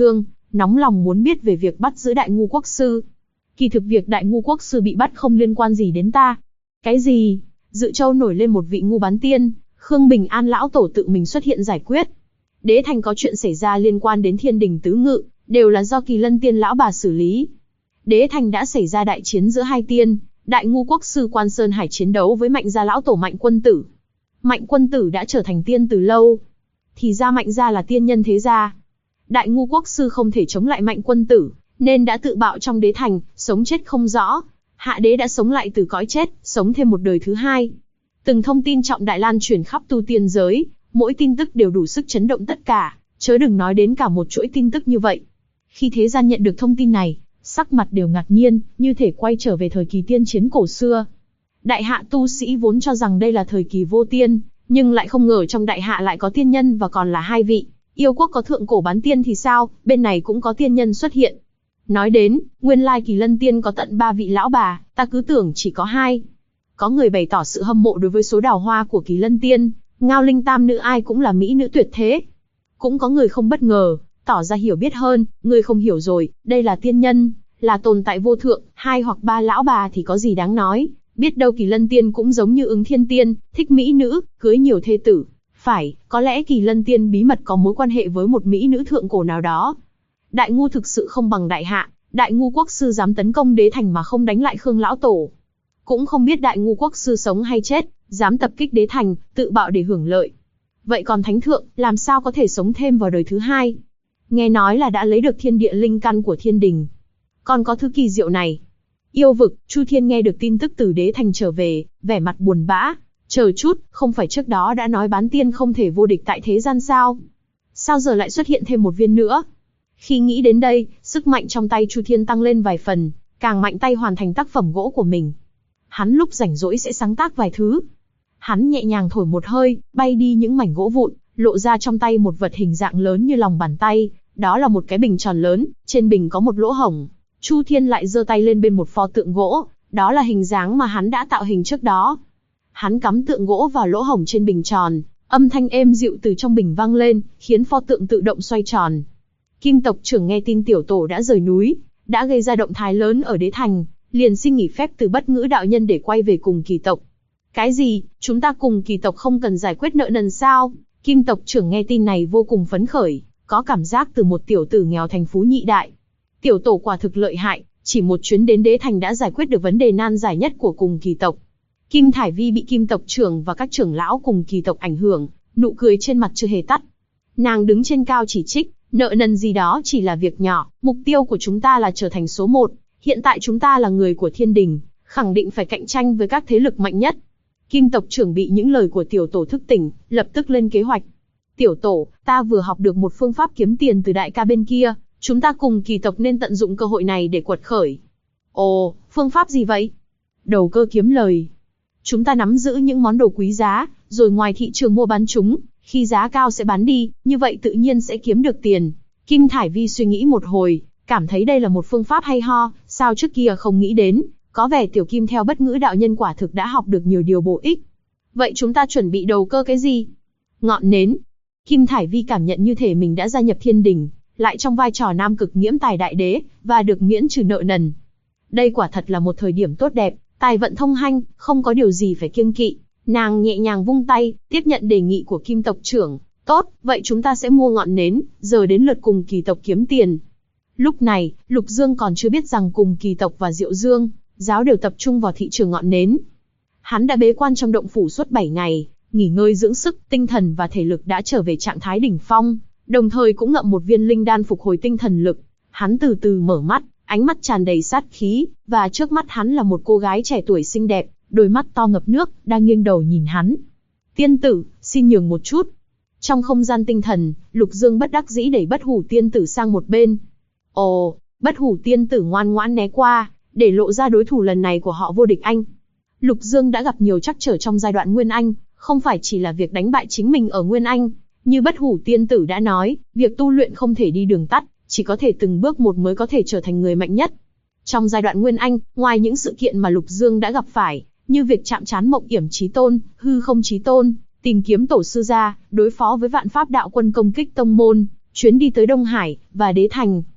nóng lòng muốn biết về việc bắt giữ Đại Ngu Quốc Sư. Kỳ thực việc Đại Ngu Quốc Sư bị bắt không liên quan gì đến ta. Cái gì? Dự Châu nổi lên một vị ngu bán tiên, Khương Bình An lão tổ tự mình xuất hiện giải quyết. Đế thành có chuyện xảy ra liên quan đến Thiên Đình Tứ Ngự, đều là do Kỳ Lân Tiên lão bà xử lý. Đế thành đã xảy ra đại chiến giữa hai tiên, Đại Ngu Quốc Sư Quan Sơn Hải chiến đấu với Mạnh gia lão tổ Mạnh Quân Tử. Mạnh Quân Tử đã trở thành tiên từ lâu. Thì ra Mạnh gia là tiên nhân thế gia. Đại Ngu Quốc Sư không thể chống lại Mạnh Quân Tử, nên đã tự bạo trong đế thành, sống chết không rõ. Hạ đế đã sống lại từ cõi chết, sống thêm một đời thứ hai. Từng thông tin trọng đại lan truyền khắp tu tiên giới, mỗi tin tức đều đủ sức chấn động tất cả, chớ đừng nói đến cả một chuỗi tin tức như vậy. Khi thế gian nhận được thông tin này, sắc mặt đều ngạc nhiên, như thể quay trở về thời kỳ tiên chiến cổ xưa. Đại hạ tu sĩ vốn cho rằng đây là thời kỳ vô tiên, nhưng lại không ngờ trong đại hạ lại có tiên nhân và còn là hai vị. Yêu quốc có thượng cổ bán tiên thì sao, bên này cũng có tiên nhân xuất hiện. Nói đến, nguyên lai Kỳ Lân Tiên có tận 3 vị lão bà, ta cứ tưởng chỉ có 2. Có người bày tỏ sự hâm mộ đối với số đào hoa của Kỳ Lân Tiên, Ngao Linh tam nữ ai cũng là mỹ nữ tuyệt thế. Cũng có người không bất ngờ, tỏ ra hiểu biết hơn, người không hiểu rồi, đây là tiên nhân, là tồn tại vô thượng, 2 hoặc 3 lão bà thì có gì đáng nói, biết đâu Kỳ Lân Tiên cũng giống như Ứng Thiên Tiên, thích mỹ nữ, cưới nhiều thê tử. Phải, có lẽ Kỳ Lân Tiên bí mật có mối quan hệ với một mỹ nữ thượng cổ nào đó. Đại Ngu thực sự không bằng đại hạ, Đại Ngu Quốc Sư dám tấn công đế thành mà không đánh lại Khương lão tổ. Cũng không biết Đại Ngu Quốc Sư sống hay chết, dám tập kích đế thành, tự bạo để hưởng lợi. Vậy còn Thánh Thượng, làm sao có thể sống thêm vào đời thứ hai? Nghe nói là đã lấy được thiên địa linh căn của thiên đình. Còn có thứ kỳ diệu này. Yêu vực, Chu Thiên nghe được tin tức từ đế thành trở về, vẻ mặt buồn bã. Chờ chút, không phải trước đó đã nói bán tiên không thể vô địch tại thế gian sao? Sao giờ lại xuất hiện thêm một viên nữa? Khi nghĩ đến đây, sức mạnh trong tay Chu Thiên tăng lên vài phần, càng mạnh tay hoàn thành tác phẩm gỗ của mình. Hắn lúc rảnh rỗi sẽ sáng tác vài thứ. Hắn nhẹ nhàng thổi một hơi, bay đi những mảnh gỗ vụn, lộ ra trong tay một vật hình dạng lớn như lòng bàn tay. Đó là một cái bình tròn lớn, trên bình có một lỗ hổng. Chu Thiên lại giơ tay lên bên một pho tượng gỗ, đó là hình dáng mà hắn đã tạo hình trước đó. Hắn cắm tượng gỗ vào lỗ hổng trên bình tròn, âm thanh êm dịu từ trong bình vang lên, khiến pho tượng tự động xoay tròn. Kim tộc trưởng nghe tin tiểu tổ đã rời núi, đã gây ra động thái lớn ở đế thành, liền xin nghỉ phép từ Bất Ngữ đạo nhân để quay về cùng Kỳ tộc. Cái gì, chúng ta cùng Kỳ tộc không cần giải quyết nợ nần sao? Kim tộc trưởng nghe tin này vô cùng phấn khởi, có cảm giác từ một tiểu tử nghèo thành phú nhị đại. Tiểu tổ quả thực lợi hại, chỉ một chuyến đến đế thành đã giải quyết được vấn đề nan giải nhất của cùng Kỳ tộc. Kim Thải Vi bị Kim tộc trưởng và các trưởng lão cùng Kỳ tộc ảnh hưởng, nụ cười trên mặt chưa hề tắt. Nàng đứng trên cao chỉ trích, nợ nần gì đó chỉ là việc nhỏ, mục tiêu của chúng ta là trở thành số 1. Hiện tại chúng ta là người của thiên đình, khẳng định phải cạnh tranh với các thế lực mạnh nhất. Kim tộc trưởng bị những lời của tiểu tổ thức tỉnh, lập tức lên kế hoạch. Tiểu tổ, ta vừa học được một phương pháp kiếm tiền từ đại ca bên kia, chúng ta cùng Kỳ tộc nên tận dụng cơ hội này để quật khởi. Ồ, phương pháp gì vậy? Đầu cơ kiếm lời. Chúng ta nắm giữ những món đồ quý giá, rồi ngoài thị trường mua bán chúng, khi giá cao sẽ bán đi, như vậy tự nhiên sẽ kiếm được tiền. Kim Thải Vi suy nghĩ một hồi, cảm thấy đây là một phương pháp hay ho, sao trước kia không nghĩ đến, có vẻ tiểu Kim theo Bất Ngữ đạo nhân quả thực đã học được nhiều điều bổ ích. Vậy chúng ta chuẩn bị đầu cơ cái gì? Ngọn nến. Kim Thải Vi cảm nhận như thể mình đã gia nhập thiên đình, lại trong vai trò nam cực nghiễm tài đại đế, và được miễn trừ nợ nần. Đây quả thật là một thời điểm tốt đẹp, tài vận thông hanh, không có điều gì phải kiêng kỵ. Nàng nhẹ nhàng vung tay, tiếp nhận đề nghị của Kim tộc trưởng. Tốt, vậy chúng ta sẽ mua ngọn nến, giờ đến lượt cùng Kỳ tộc kiếm tiền. Lúc này, Lục Dương còn chưa biết rằng cùng Kỳ tộc và Diệu Dương, giáo đều tập trung vào thị trường ngọn nến. Hắn đã bế quan trong động phủ suốt 7 ngày, nghỉ ngơi dưỡng sức, tinh thần và thể lực đã trở về trạng thái đỉnh phong, đồng thời cũng ngậm một viên linh đan phục hồi tinh thần lực. Hắn từ từ mở mắt, ánh mắt tràn đầy sát khí, và trước mắt hắn là một cô gái trẻ tuổi xinh đẹp, đôi mắt to ngập nước, đang nghiêng đầu nhìn hắn. Tiên tử, xin nhường một chút. Trong không gian tinh thần, Lục Dương bất đắc dĩ đẩy Bất Hủ tiên tử sang một bên. Ồ, Bất Hủ tiên tử ngoan ngoãn né qua, để lộ ra đối thủ lần này của họ Vô Địch Anh. Lục Dương đã gặp nhiều trắc trở trong giai đoạn Nguyên Anh, không phải chỉ là việc đánh bại chính mình ở Nguyên Anh. Như Bất Hủ tiên tử đã nói, việc tu luyện không thể đi đường tắt, chỉ có thể từng bước một mới có thể trở thành người mạnh nhất. Trong giai đoạn Nguyên Anh, ngoài những sự kiện mà Lục Dương đã gặp phải, như việc chạm trán Mộng Yểm Chí Tôn, Hư Không Chí Tôn, tìm kiếm tổ sư gia, đối phó với Vạn Pháp đạo quân công kích tông môn, chuyến đi tới Đông Hải và Đế Thành,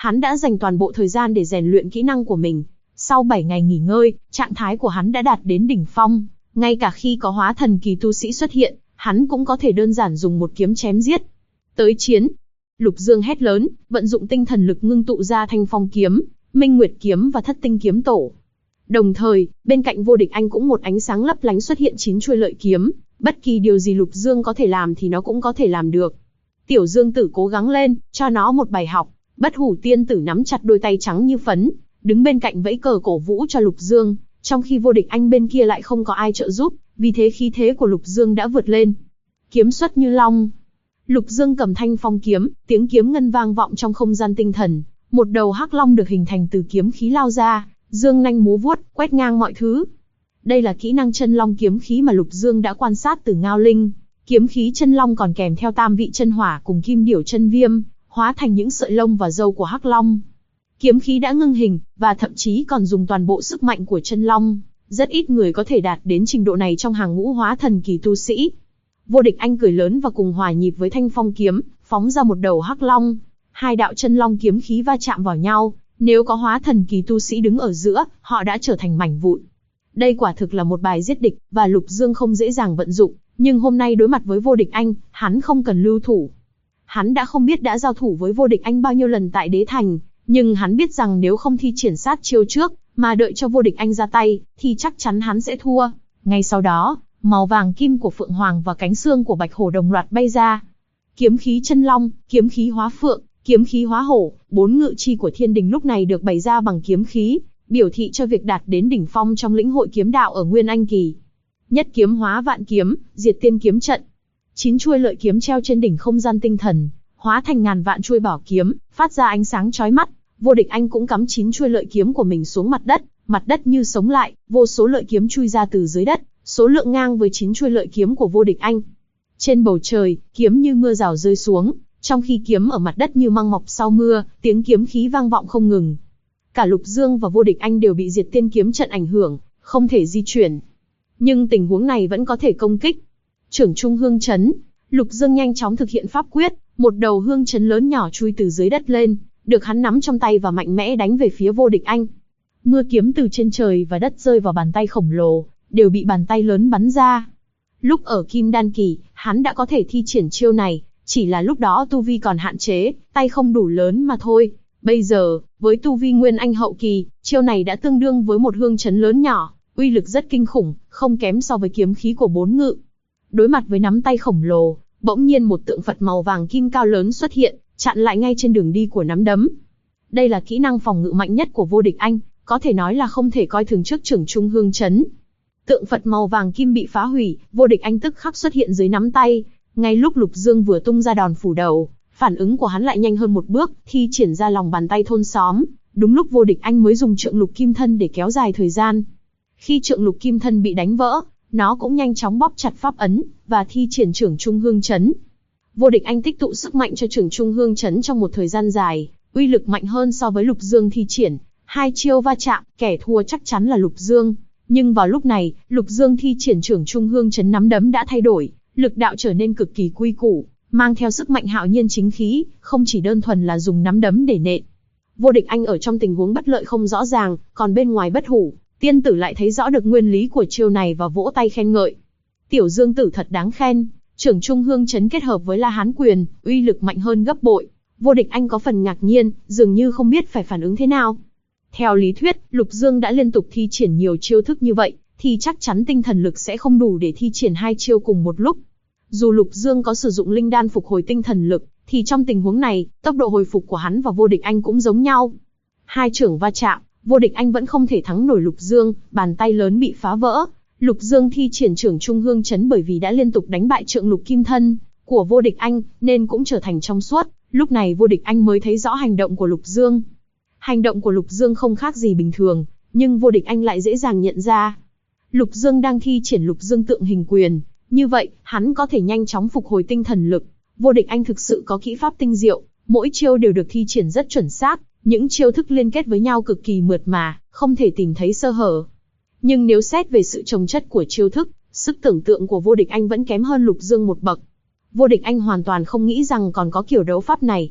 Hắn đã dành toàn bộ thời gian để rèn luyện kỹ năng của mình. Sau 7 ngày nghỉ ngơi, trạng thái của hắn đã đạt đến đỉnh phong. Ngay cả khi có hóa thần kỳ tu sĩ xuất hiện, hắn cũng có thể đơn giản dùng một kiếm chém giết. Tới chiến! Lục Dương hét lớn, vận dụng tinh thần lực ngưng tụ ra Thanh Phong kiếm, Minh Nguyệt kiếm và Thất Tinh kiếm tổ. Đồng thời, bên cạnh Vô Địch Anh cũng một ánh sáng lấp lánh xuất hiện 9 chuôi lợi kiếm, bất kỳ điều gì Lục Dương có thể làm thì nó cũng có thể làm được. Tiểu Dương Tử cố gắng lên, cho nó một bài học. Bất Hủ Tiên Tử nắm chặt đôi tay trắng như phấn, đứng bên cạnh vẫy cờ cổ vũ cho Lục Dương, trong khi Vô Địch Anh bên kia lại không có ai trợ giúp, vì thế khí thế của Lục Dương đã vượt lên. Kiếm xuất như long. Lục Dương cầm Thanh Phong kiếm, tiếng kiếm ngân vang vọng trong không gian tinh thần, một đầu hắc long được hình thành từ kiếm khí lao ra, dương nanh múa vuốt, quét ngang mọi thứ. Đây là kỹ năng chân long kiếm khí mà Lục Dương đã quan sát từ Ngao Linh. Kiếm khí chân long còn kèm theo tam vị chân hỏa cùng kim điểu chân viêm, hóa thành những sợi lông và râu của hắc long. Kiếm khí đã ngưng hình, và thậm chí còn dùng toàn bộ sức mạnh của chân long. Rất ít người có thể đạt đến trình độ này trong hàng ngũ hóa thần kỳ tu sĩ. Vô Địch Anh cười lớn và cùng hòa nhịp với Thanh Phong kiếm, phóng ra một đầu hắc long. Hai đạo chân long kiếm khí va chạm vào nhau, nếu có hóa thần kỳ tu sĩ đứng ở giữa, họ đã trở thành mảnh vụn. Đây quả thực là một bài giết địch, và Lục Dương không dễ dàng vận dụng, nhưng hôm nay đối mặt với Vô Địch Anh, hắn không cần lưu thủ. Hắn đã không biết đã giao thủ với Vô Địch Anh bao nhiêu lần tại Đế Thành, nhưng hắn biết rằng nếu không thi triển sát chiêu trước, mà đợi cho Vô Địch Anh ra tay, thì chắc chắn hắn sẽ thua. Ngay sau đó, màu vàng kim của Phượng Hoàng và cánh xương của Bạch Hổ đồng loạt bay ra. Kiếm khí chân long, kiếm khí hóa phượng, kiếm khí hóa hổ, 4 ngự chi của thiên đình lúc này được bày ra bằng kiếm khí, biểu thị cho việc đạt đến đỉnh phong trong lĩnh hội kiếm đạo ở Nguyên Anh kỳ. Nhất kiếm hóa vạn kiếm, diệt tiên kiếm trận. 9 chuôi lợi kiếm treo trên đỉnh không gian tinh thần, hóa thành ngàn vạn chuôi bảo kiếm, phát ra ánh sáng chói mắt. Vô Địch Anh cũng cắm 9 chuôi lợi kiếm của mình xuống mặt đất như sống lại, vô số lợi kiếm chui ra từ dưới đất, số lượng ngang với 9 chuôi lợi kiếm của Vô Địch Anh. Trên bầu trời, kiếm như mưa rào rơi xuống, trong khi kiếm ở mặt đất như măng mọc sau mưa, tiếng kiếm khí vang vọng không ngừng. Cả Lục Dương và Vô Địch Anh đều bị diệt tiên kiếm trận ảnh hưởng, không thể di chuyển. Nhưng tình huống này vẫn có thể công kích. Trưởng Trung Hương Chấn, Lục Dương nhanh chóng thực hiện pháp quyết, một đầu hương chấn lớn nhỏ chui từ dưới đất lên, được hắn nắm trong tay và mạnh mẽ đánh về phía Vô Địch Anh. Mưa kiếm từ trên trời và đất rơi vào bàn tay khổng lồ, đều bị bàn tay lớn bắn ra. Lúc ở Kim Đan kỳ, hắn đã có thể thi triển chiêu này, chỉ là lúc đó tu vi còn hạn chế, tay không đủ lớn mà thôi. Bây giờ, với tu vi Nguyên Anh hậu kỳ, chiêu này đã tương đương với một hương chấn lớn nhỏ, uy lực rất kinh khủng, không kém so với kiếm khí của 4 ngự. Đối mặt với nắm tay khổng lồ, bỗng nhiên một tượng Phật màu vàng kim cao lớn xuất hiện, chặn lại ngay trên đường đi của nắm đấm. Đây là kỹ năng phòng ngự mạnh nhất của Vô Địch Anh, có thể nói là không thể coi thường trước Trưởng Trung Hương Chấn. Tượng Phật màu vàng kim bị phá hủy, Vô Địch Anh tức khắc xuất hiện dưới nắm tay. Ngay lúc Lục Dương vừa tung ra đòn phủ đầu, phản ứng của hắn lại nhanh hơn một bước, thi triển ra lòng bàn tay thôn xóm. Đúng lúc Vô Địch Anh mới dùng trượng lục kim thân để kéo dài thời gian. Khi trượng lục kim thân bị đánh vỡ, nó cũng nhanh chóng bóp chặt pháp ấn và thi triển Trưởng Trung Hương Chấn. Vô Địch Anh tích tụ sức mạnh cho Trưởng Trung Hương Chấn trong một thời gian dài, uy lực mạnh hơn so với Lục Dương thi triển. Hai chiêu va chạm, kẻ thua chắc chắn là Lục Dương. Nhưng vào lúc này, Lục Dương thi triển Trưởng Trung Hương Chấn nắm đấm đã thay đổi, lực đạo trở nên cực kỳ quy củ, mang theo sức mạnh hạo nhiên chính khí, không chỉ đơn thuần là dùng nắm đấm để nện. Vô Địch Anh ở trong tình huống bất lợi không rõ ràng, còn bên ngoài Bất Hủ Tiên Tử lại thấy rõ được nguyên lý của chiêu này và vỗ tay khen ngợi. Tiểu Dương Tử thật đáng khen, Trưởng Trung Hương Chấn kết hợp với La Hán Quyền, uy lực mạnh hơn gấp bội. Vô Địch Anh có phần ngạc nhiên, dường như không biết phải phản ứng thế nào. Theo lý thuyết, Lục Dương đã liên tục thi triển nhiều chiêu thức như vậy, thì chắc chắn tinh thần lực sẽ không đủ để thi triển hai chiêu cùng một lúc. Dù Lục Dương có sử dụng linh đan phục hồi tinh thần lực, thì trong tình huống này, tốc độ hồi phục của hắn và Vô Địch Anh cũng giống nhau. Hai trưởng va chạm, Vô Địch Anh vẫn không thể thắng nổi Lục Dương, bàn tay lớn bị phá vỡ. Lục Dương thi triển Trưởng Trung Hương Chấn bởi vì đã liên tục đánh bại trượng lục kim thân của Vô Địch Anh, nên cũng trở thành trong suốt. Lúc này Vô Địch Anh mới thấy rõ hành động của Lục Dương. Hành động của Lục Dương không khác gì bình thường, nhưng Vô Địch Anh lại dễ dàng nhận ra. Lục Dương đang thi triển Lục Dương tượng hình quyền, như vậy, hắn có thể nhanh chóng phục hồi tinh thần lực. Vô Địch Anh thực sự có kỹ pháp tinh diệu, mỗi chiêu đều được thi triển rất chuẩn xác, những chiêu thức liên kết với nhau cực kỳ mượt mà, không thể tìm thấy sơ hở. Nhưng nếu xét về sự chồng chất của chiêu thức, sức tưởng tượng của Vô Địch Anh vẫn kém hơn Lục Dương một bậc. Vô Địch Anh hoàn toàn không nghĩ rằng còn có kiểu đấu pháp này.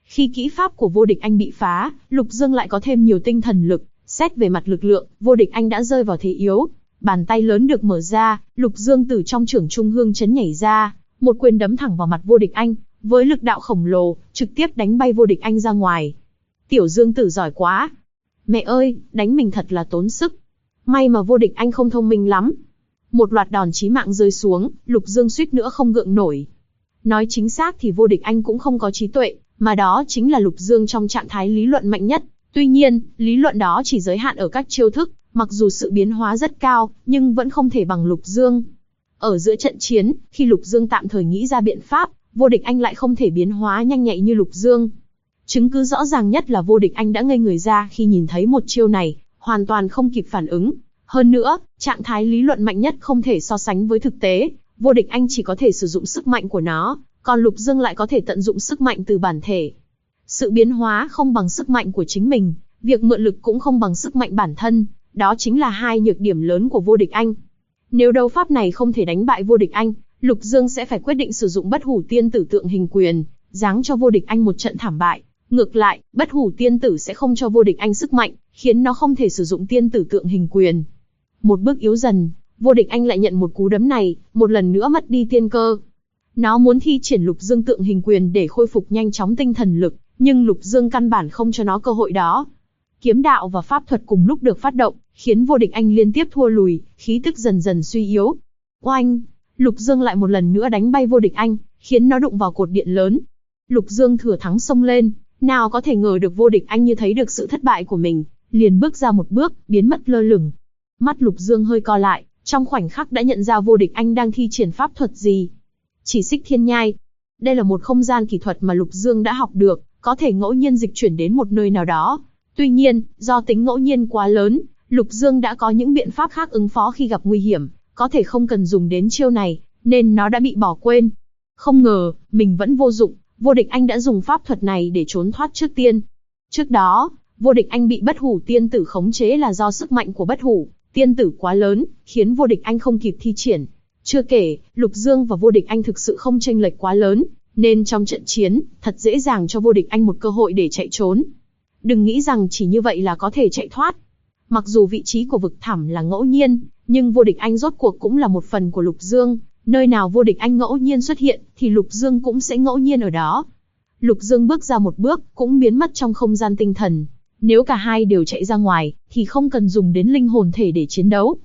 Khi kỹ pháp của Vô Địch Anh bị phá, Lục Dương lại có thêm nhiều tinh thần lực. Xét về mặt lực lượng, Vô Địch Anh đã rơi vào thế yếu. Bàn tay lớn được mở ra, Lục Dương từ trong trưởng trung hương chấn nhảy ra, một quyền đấm thẳng vào mặt Vô Địch Anh, với lực đạo khổng lồ, trực tiếp đánh bay Vô Địch Anh ra ngoài. Tiểu Dương Tử giỏi quá. Mẹ ơi, đánh mình thật là tốn sức. May mà Vô Địch Anh không thông minh lắm. Một loạt đòn chí mạng rơi xuống, Lục Dương suýt nữa không gượng nổi. Nói chính xác thì Vô Địch Anh cũng không có trí tuệ, mà đó chính là Lục Dương trong trạng thái lý luận mạnh nhất. Tuy nhiên, lý luận đó chỉ giới hạn ở các chiêu thức, mặc dù sự biến hóa rất cao, nhưng vẫn không thể bằng Lục Dương. Ở giữa trận chiến, khi Lục Dương tạm thời nghĩ ra biện pháp, Vô Địch Anh lại không thể biến hóa nhanh nhạy như Lục Dương. Chứng cứ rõ ràng nhất là Vô Địch Anh đã ngây người ra khi nhìn thấy một chiêu này, hoàn toàn không kịp phản ứng. Hơn nữa, trạng thái lý luận mạnh nhất không thể so sánh với thực tế, Vô Địch Anh chỉ có thể sử dụng sức mạnh của nó, còn Lục Dương lại có thể tận dụng sức mạnh từ bản thể. Sự biến hóa không bằng sức mạnh của chính mình, việc mượn lực cũng không bằng sức mạnh bản thân, đó chính là hai nhược điểm lớn của Vô Địch Anh. Nếu đấu pháp này không thể đánh bại Vô Địch Anh, Lục Dương sẽ phải quyết định sử dụng Bất Hủ Tiên Tử tượng hình quyền, giáng cho Vô Địch Anh một trận thảm bại. Ngược lại, Bất Hủ Tiên Tử sẽ không cho Vô Địch Anh sức mạnh, khiến nó không thể sử dụng tiên tử tượng hình quyền. Một bước yếu dần, Vô Địch Anh lại nhận một cú đấm này, một lần nữa mất đi tiên cơ. Nó muốn thi triển Lục Dương tượng hình quyền để khôi phục nhanh chóng tinh thần lực, nhưng Lục Dương căn bản không cho nó cơ hội đó. Kiếm đạo và pháp thuật cùng lúc được phát động, khiến Vô Địch Anh liên tiếp thua lùi, khí tức dần dần suy yếu. Oanh! Lục Dương lại một lần nữa đánh bay Vô Địch Anh, khiến nó đụng vào cột điện lớn. Lục Dương thừa thắng xông lên, nào có thể ngờ được Vô Địch Anh như thấy được sự thất bại của mình, liền bước ra một bước, biến mất lơ lửng. Mắt Lục Dương hơi co lại, trong khoảnh khắc đã nhận ra Vô Địch Anh đang thi triển pháp thuật gì. Chỉ xích thiên nhai. Đây là một không gian kỹ thuật mà Lục Dương đã học được, có thể ngẫu nhiên dịch chuyển đến một nơi nào đó. Tuy nhiên, do tính ngẫu nhiên quá lớn, Lục Dương đã có những biện pháp khác ứng phó khi gặp nguy hiểm, có thể không cần dùng đến chiêu này, nên nó đã bị bỏ quên. Không ngờ, mình vẫn vô dụng, Vô Địch Anh đã dùng pháp thuật này để trốn thoát trước tiên. Trước đó, Vô Địch Anh bị Bất Hủ Tiên Tử khống chế là do sức mạnh của Bất Hủ Tiên Tử quá lớn, khiến Vô Địch Anh không kịp thi triển. Chưa kể, Lục Dương và Vô Địch Anh thực sự không chênh lệch quá lớn, nên trong trận chiến, thật dễ dàng cho Vô Địch Anh một cơ hội để chạy trốn. Đừng nghĩ rằng chỉ như vậy là có thể chạy thoát. Mặc dù vị trí của vực thẳm là ngẫu nhiên, nhưng Vô Địch Anh rốt cuộc cũng là một phần của Lục Dương. Nơi nào Vô Địch Anh ngẫu nhiên xuất hiện, thì Lục Dương cũng sẽ ngẫu nhiên ở đó. Lục Dương bước ra một bước, cũng biến mất trong không gian tinh thần. Nếu cả hai đều chạy ra ngoài, thì không cần dùng đến linh hồn thể để chiến đấu.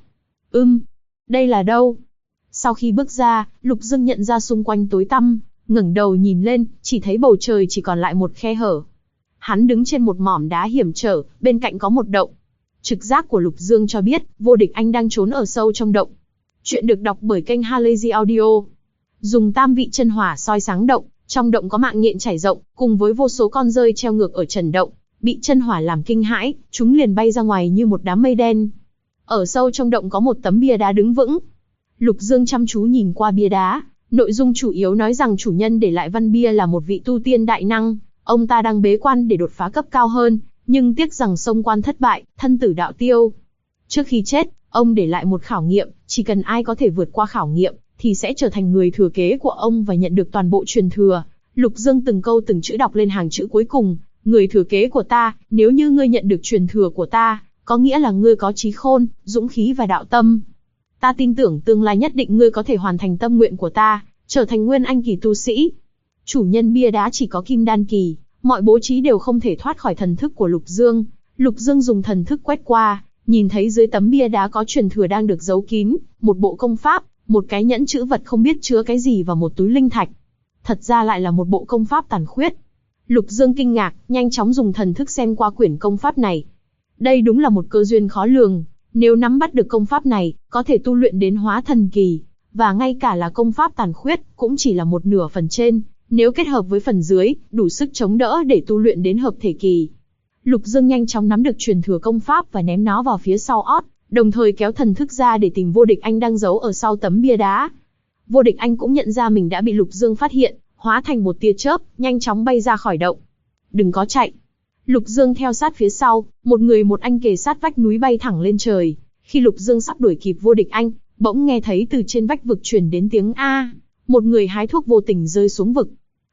Đây là đâu? Sau khi bước ra, Lục Dương nhận ra xung quanh tối tăm, ngẩng đầu nhìn lên, chỉ thấy bầu trời chỉ còn lại một khe hở. Hắn đứng trên một mỏm đá hiểm trở, bên cạnh có một động. Trực giác của Lục Dương cho biết, Vô Địch Anh đang trốn ở sâu trong động. Chuyện được đọc bởi kênh Halazy Audio. Dùng tam vị chân hỏa soi sáng động, trong động có mạng nhện trải rộng, cùng với vô số con rơi treo ngược ở trần động. Bị chân hỏa làm kinh hãi, chúng liền bay ra ngoài như một đám mây đen. Ở sâu trong động có một tấm bia đá đứng vững. Lục Dương chăm chú nhìn qua bia đá, nội dung chủ yếu nói rằng chủ nhân để lại văn bia là một vị tu tiên đại năng, ông ta đang bế quan để đột phá cấp cao hơn, nhưng tiếc rằng xông quan thất bại, thân tử đạo tiêu. Trước khi chết, ông để lại một khảo nghiệm, chỉ cần ai có thể vượt qua khảo nghiệm, thì sẽ trở thành người thừa kế của ông và nhận được toàn bộ truyền thừa. Lục Dương từng câu từng chữ đọc lên hàng chữ cuối cùng. Người thừa kế của ta, nếu như ngươi nhận được truyền thừa của ta, có nghĩa là ngươi có trí khôn, dũng khí và đạo tâm. Ta tin tưởng tương lai nhất định ngươi có thể hoàn thành tâm nguyện của ta, trở thành nguyên anh kỳ tu sĩ. Chủ nhân bia đá chỉ có kim đan kỳ, mọi bố trí đều không thể thoát khỏi thần thức của Lục Dương. Lục Dương dùng thần thức quét qua, nhìn thấy dưới tấm bia đá có truyền thừa đang được giấu kín, một bộ công pháp, một cái nhẫn chữ vật không biết chứa cái gì và một túi linh thạch. Thật ra lại là một bộ công pháp tàn khuyết. Lục Dương kinh ngạc, nhanh chóng dùng thần thức xem qua quyển công pháp này. Đây đúng là một cơ duyên khó lường, nếu nắm bắt được công pháp này, có thể tu luyện đến hóa thần kỳ, và ngay cả là công pháp tàn khuyết, cũng chỉ là một nửa phần trên, nếu kết hợp với phần dưới, đủ sức chống đỡ để tu luyện đến hợp thể kỳ. Lục Dương nhanh chóng nắm được truyền thừa công pháp và ném nó vào phía sau ót, đồng thời kéo thần thức ra để tìm Vô Địch Anh đang giấu ở sau tấm bia đá. Vô Địch Anh cũng nhận ra mình đã bị Lục Dương phát hiện, hóa thành một tia chớp, nhanh chóng bay ra khỏi động. Đừng có chạy. Lục Dương theo sát phía sau, một người một anh kề sát vách núi bay thẳng lên trời. Khi Lục Dương sắp đuổi kịp Vô Địch Anh, bỗng nghe thấy từ trên vách vực truyền đến tiếng A. Một người hái thuốc vô tình rơi xuống vực.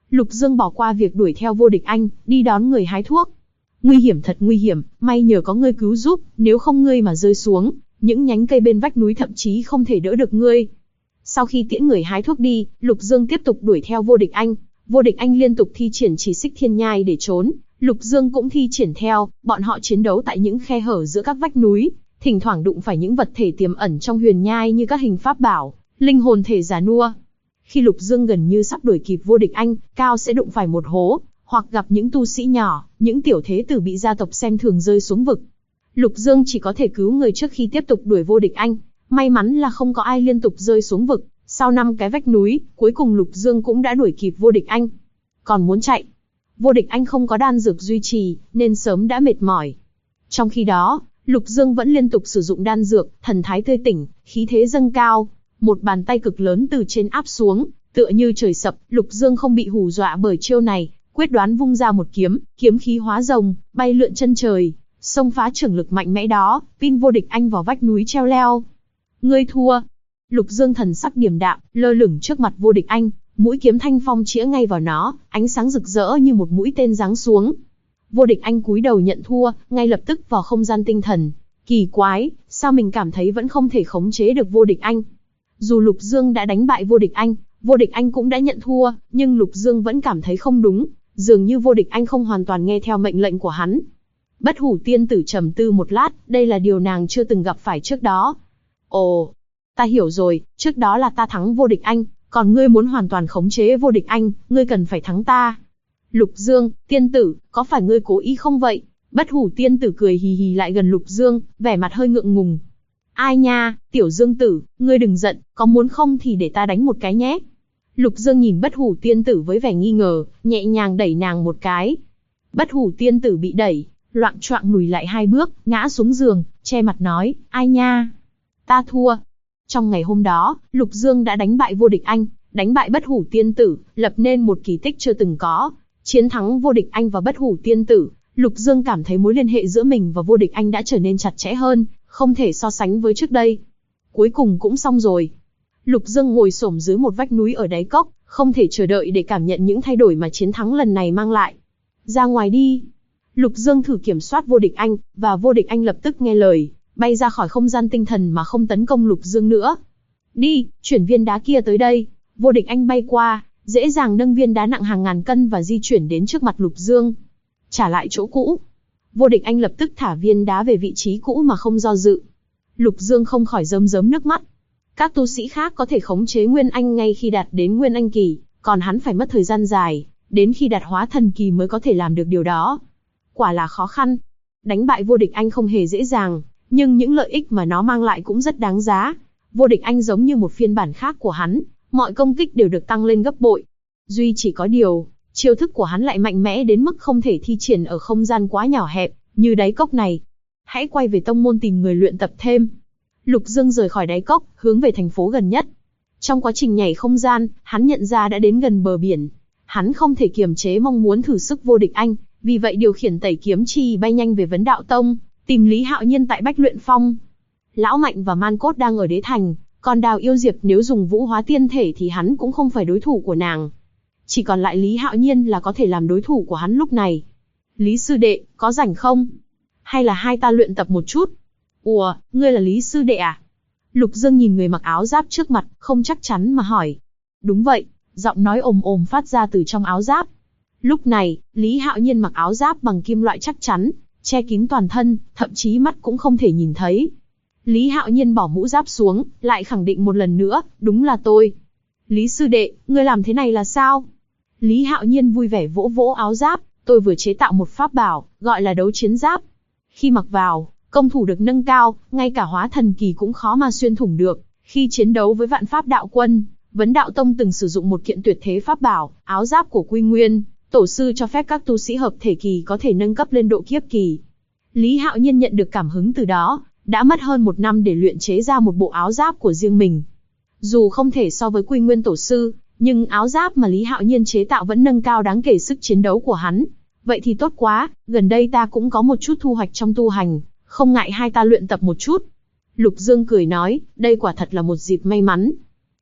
Lục Dương bỏ qua việc đuổi theo Vô Địch Anh, đi đón người hái thuốc. Nguy hiểm thật nguy hiểm, may nhờ có ngươi cứu giúp, nếu không ngươi mà rơi xuống, những nhánh cây bên vách núi thậm chí không thể đỡ được ngươi. Sau khi tiễn người hái thuốc đi, Lục Dương tiếp tục đuổi theo Vô Địch Anh. Vô Địch Anh liên tục thi triển chỉ xích thiên nhai để trốn, Lục Dương cũng thi triển theo, bọn họ chiến đấu tại những khe hở giữa các vách núi, thỉnh thoảng đụng phải những vật thể tiềm ẩn trong huyền nhai như các hình pháp bảo, linh hồn thể già nua. Khi Lục Dương gần như sắp đuổi kịp Vô Địch Anh, cao sẽ đụng phải một hố, hoặc gặp những tu sĩ nhỏ, những tiểu thế tử bị gia tộc xem thường rơi xuống vực. Lục Dương chỉ có thể cứu người trước khi tiếp tục đuổi Vô Địch Anh. May mắn là không có ai liên tục rơi xuống vực. Sau 5 cái vách núi, cuối cùng Lục Dương cũng đã đuổi kịp Vô Địch Anh. Còn muốn chạy, Vô Địch Anh không có đan dược duy trì, nên sớm đã mệt mỏi. Trong khi đó, Lục Dương vẫn liên tục sử dụng đan dược, thần thái tươi tỉnh, khí thế dâng cao. Một bàn tay cực lớn từ trên áp xuống, tựa như trời sập. Lục Dương không bị hù dọa bởi chiêu này, quyết đoán vung ra một kiếm, kiếm khí hóa rồng, bay lượn chân trời, xông phá trưởng lực mạnh mẽ đó, pin Vô Địch Anh vào vách núi treo leo. Ngươi thua. Lục Dương thần sắc điềm đạm, lơ lửng trước mặt Vô Địch Anh, mũi kiếm thanh phong chĩa ngay vào nó, ánh sáng rực rỡ như một mũi tên giáng xuống. Vô Địch Anh cúi đầu nhận thua, ngay lập tức vào không gian tinh thần. Kỳ quái, sao mình cảm thấy vẫn không thể khống chế được Vô Địch Anh? Dù Lục Dương đã đánh bại Vô Địch Anh cũng đã nhận thua, nhưng Lục Dương vẫn cảm thấy không đúng, dường như Vô Địch Anh không hoàn toàn nghe theo mệnh lệnh của hắn. Bất Hủ tiên tử trầm tư một lát, đây là điều nàng chưa từng gặp phải trước đó. Ồ, ta hiểu rồi, trước đó là ta thắng Vô Địch Anh, còn ngươi muốn hoàn toàn khống chế Vô Địch Anh, ngươi cần phải thắng ta. Lục Dương, tiên tử, có phải ngươi cố ý không vậy? Bất Hủ tiên tử cười hì hì lại gần Lục Dương, vẻ mặt hơi ngượng ngùng. Ai nha, Tiểu Dương tử, ngươi đừng giận, có muốn không thì để ta đánh một cái nhé. Lục Dương nhìn Bất Hủ tiên tử với vẻ nghi ngờ, nhẹ nhàng đẩy nàng một cái. Bất Hủ tiên tử bị đẩy, loạng choạng lùi lại 2 bước, ngã xuống giường, che mặt nói, ai nha, ta thua. Trong ngày hôm đó, Lục Dương đã đánh bại Vô Địch Anh, đánh bại Bất Hủ tiên tử, lập nên một kỳ tích chưa từng có. Chiến thắng Vô Địch Anh và Bất Hủ tiên tử, Lục Dương cảm thấy mối liên hệ giữa mình và Vô Địch Anh đã trở nên chặt chẽ hơn, không thể so sánh với trước đây. Cuối cùng cũng xong rồi. Lục Dương ngồi xổm dưới một vách núi ở đáy cốc, không thể chờ đợi để cảm nhận những thay đổi mà chiến thắng lần này mang lại. Ra ngoài đi. Lục Dương thử kiểm soát Vô Địch Anh, và Vô Địch Anh lập tức nghe lời, bay ra khỏi không gian tinh thần mà không tấn công Lục Dương nữa. Đi, chuyển viên đá kia tới đây. Vô Địch Anh bay qua, dễ dàng nâng viên đá nặng hàng ngàn cân và di chuyển đến trước mặt Lục Dương. Trả lại chỗ cũ. Vô Địch Anh lập tức thả viên đá về vị trí cũ mà không do dự. Lục Dương không khỏi rơm rớm nước mắt. Các tu sĩ khác có thể khống chế Nguyên Anh ngay khi đạt đến Nguyên Anh kỳ, còn hắn phải mất thời gian dài, đến khi đạt Hóa Thần kỳ mới có thể làm được điều đó. Quả là khó khăn. Đánh bại Vô Địch Anh không hề dễ dàng, nhưng những lợi ích mà nó mang lại cũng rất đáng giá. Vô Địch Anh giống như một phiên bản khác của hắn, mọi công kích đều được tăng lên gấp bội. Duy chỉ có điều, chiêu thức của hắn lại mạnh mẽ đến mức không thể thi triển ở không gian quá nhỏ hẹp, như đáy cốc này. Hãy quay về tông môn tìm người luyện tập thêm. Lục Dương rời khỏi đáy cốc, hướng về thành phố gần nhất. Trong quá trình nhảy không gian, hắn nhận ra đã đến gần bờ biển. Hắn không thể kiềm chế mong muốn thử sức Vô Địch Anh, vì vậy điều khiển tẩy kiếm chi bay nhanh về Vấn Đạo Tông, tìm Lý Hạo Nhiên tại Bách Luyện Phong. Lão Mạnh và Man Cốt đang ở Đế Thành, còn Đào Yêu Diệp nếu dùng Vũ Hóa Tiên Thể thì hắn cũng không phải đối thủ của nàng. Chỉ còn lại Lý Hạo Nhiên là có thể làm đối thủ của hắn lúc này. Lý sư đệ, có rảnh không? Hay là hai ta luyện tập một chút? Ủa, ngươi là Lý sư đệ à? Lục Dương nhìn người mặc áo giáp trước mặt, không chắc chắn mà hỏi. Đúng vậy, giọng nói ồm ồm phát ra từ trong áo giáp. Lúc này, Lý Hạo Nhiên mặc áo giáp bằng kim loại chắc chắn, che kín toàn thân, thậm chí mắt cũng không thể nhìn thấy. Lý Hạo Nhiên bỏ mũ giáp xuống, lại khẳng định một lần nữa, đúng là tôi. Lý sư đệ, ngươi làm thế này là sao? Lý Hạo Nhiên vui vẻ vỗ vỗ áo giáp, tôi vừa chế tạo một pháp bảo, gọi là đấu chiến giáp. Khi mặc vào, công thủ được nâng cao, ngay cả Hóa Thần kỳ cũng khó mà xuyên thủng được. Khi chiến đấu với Vạn Pháp Đạo Quân, Vấn Đạo Tông từng sử dụng một kiện tuyệt thế pháp bảo, áo giáp của Quy Nguyên, tổ sư cho phép các tu sĩ hợp thể kỳ có thể nâng cấp lên độ kiếp kỳ. Lý Hạo Nhiên nhận được cảm hứng từ đó, đã mất hơn 1 năm để luyện chế ra một bộ áo giáp của riêng mình. Dù không thể so với Quy Nguyên tổ sư, nhưng áo giáp mà Lý Hạo Nhiên chế tạo vẫn nâng cao đáng kể sức chiến đấu của hắn. Vậy thì tốt quá, gần đây ta cũng có một chút thu hoạch trong tu hành, không ngại hai ta luyện tập một chút. Lục Dương cười nói, đây quả thật là một dịp may mắn.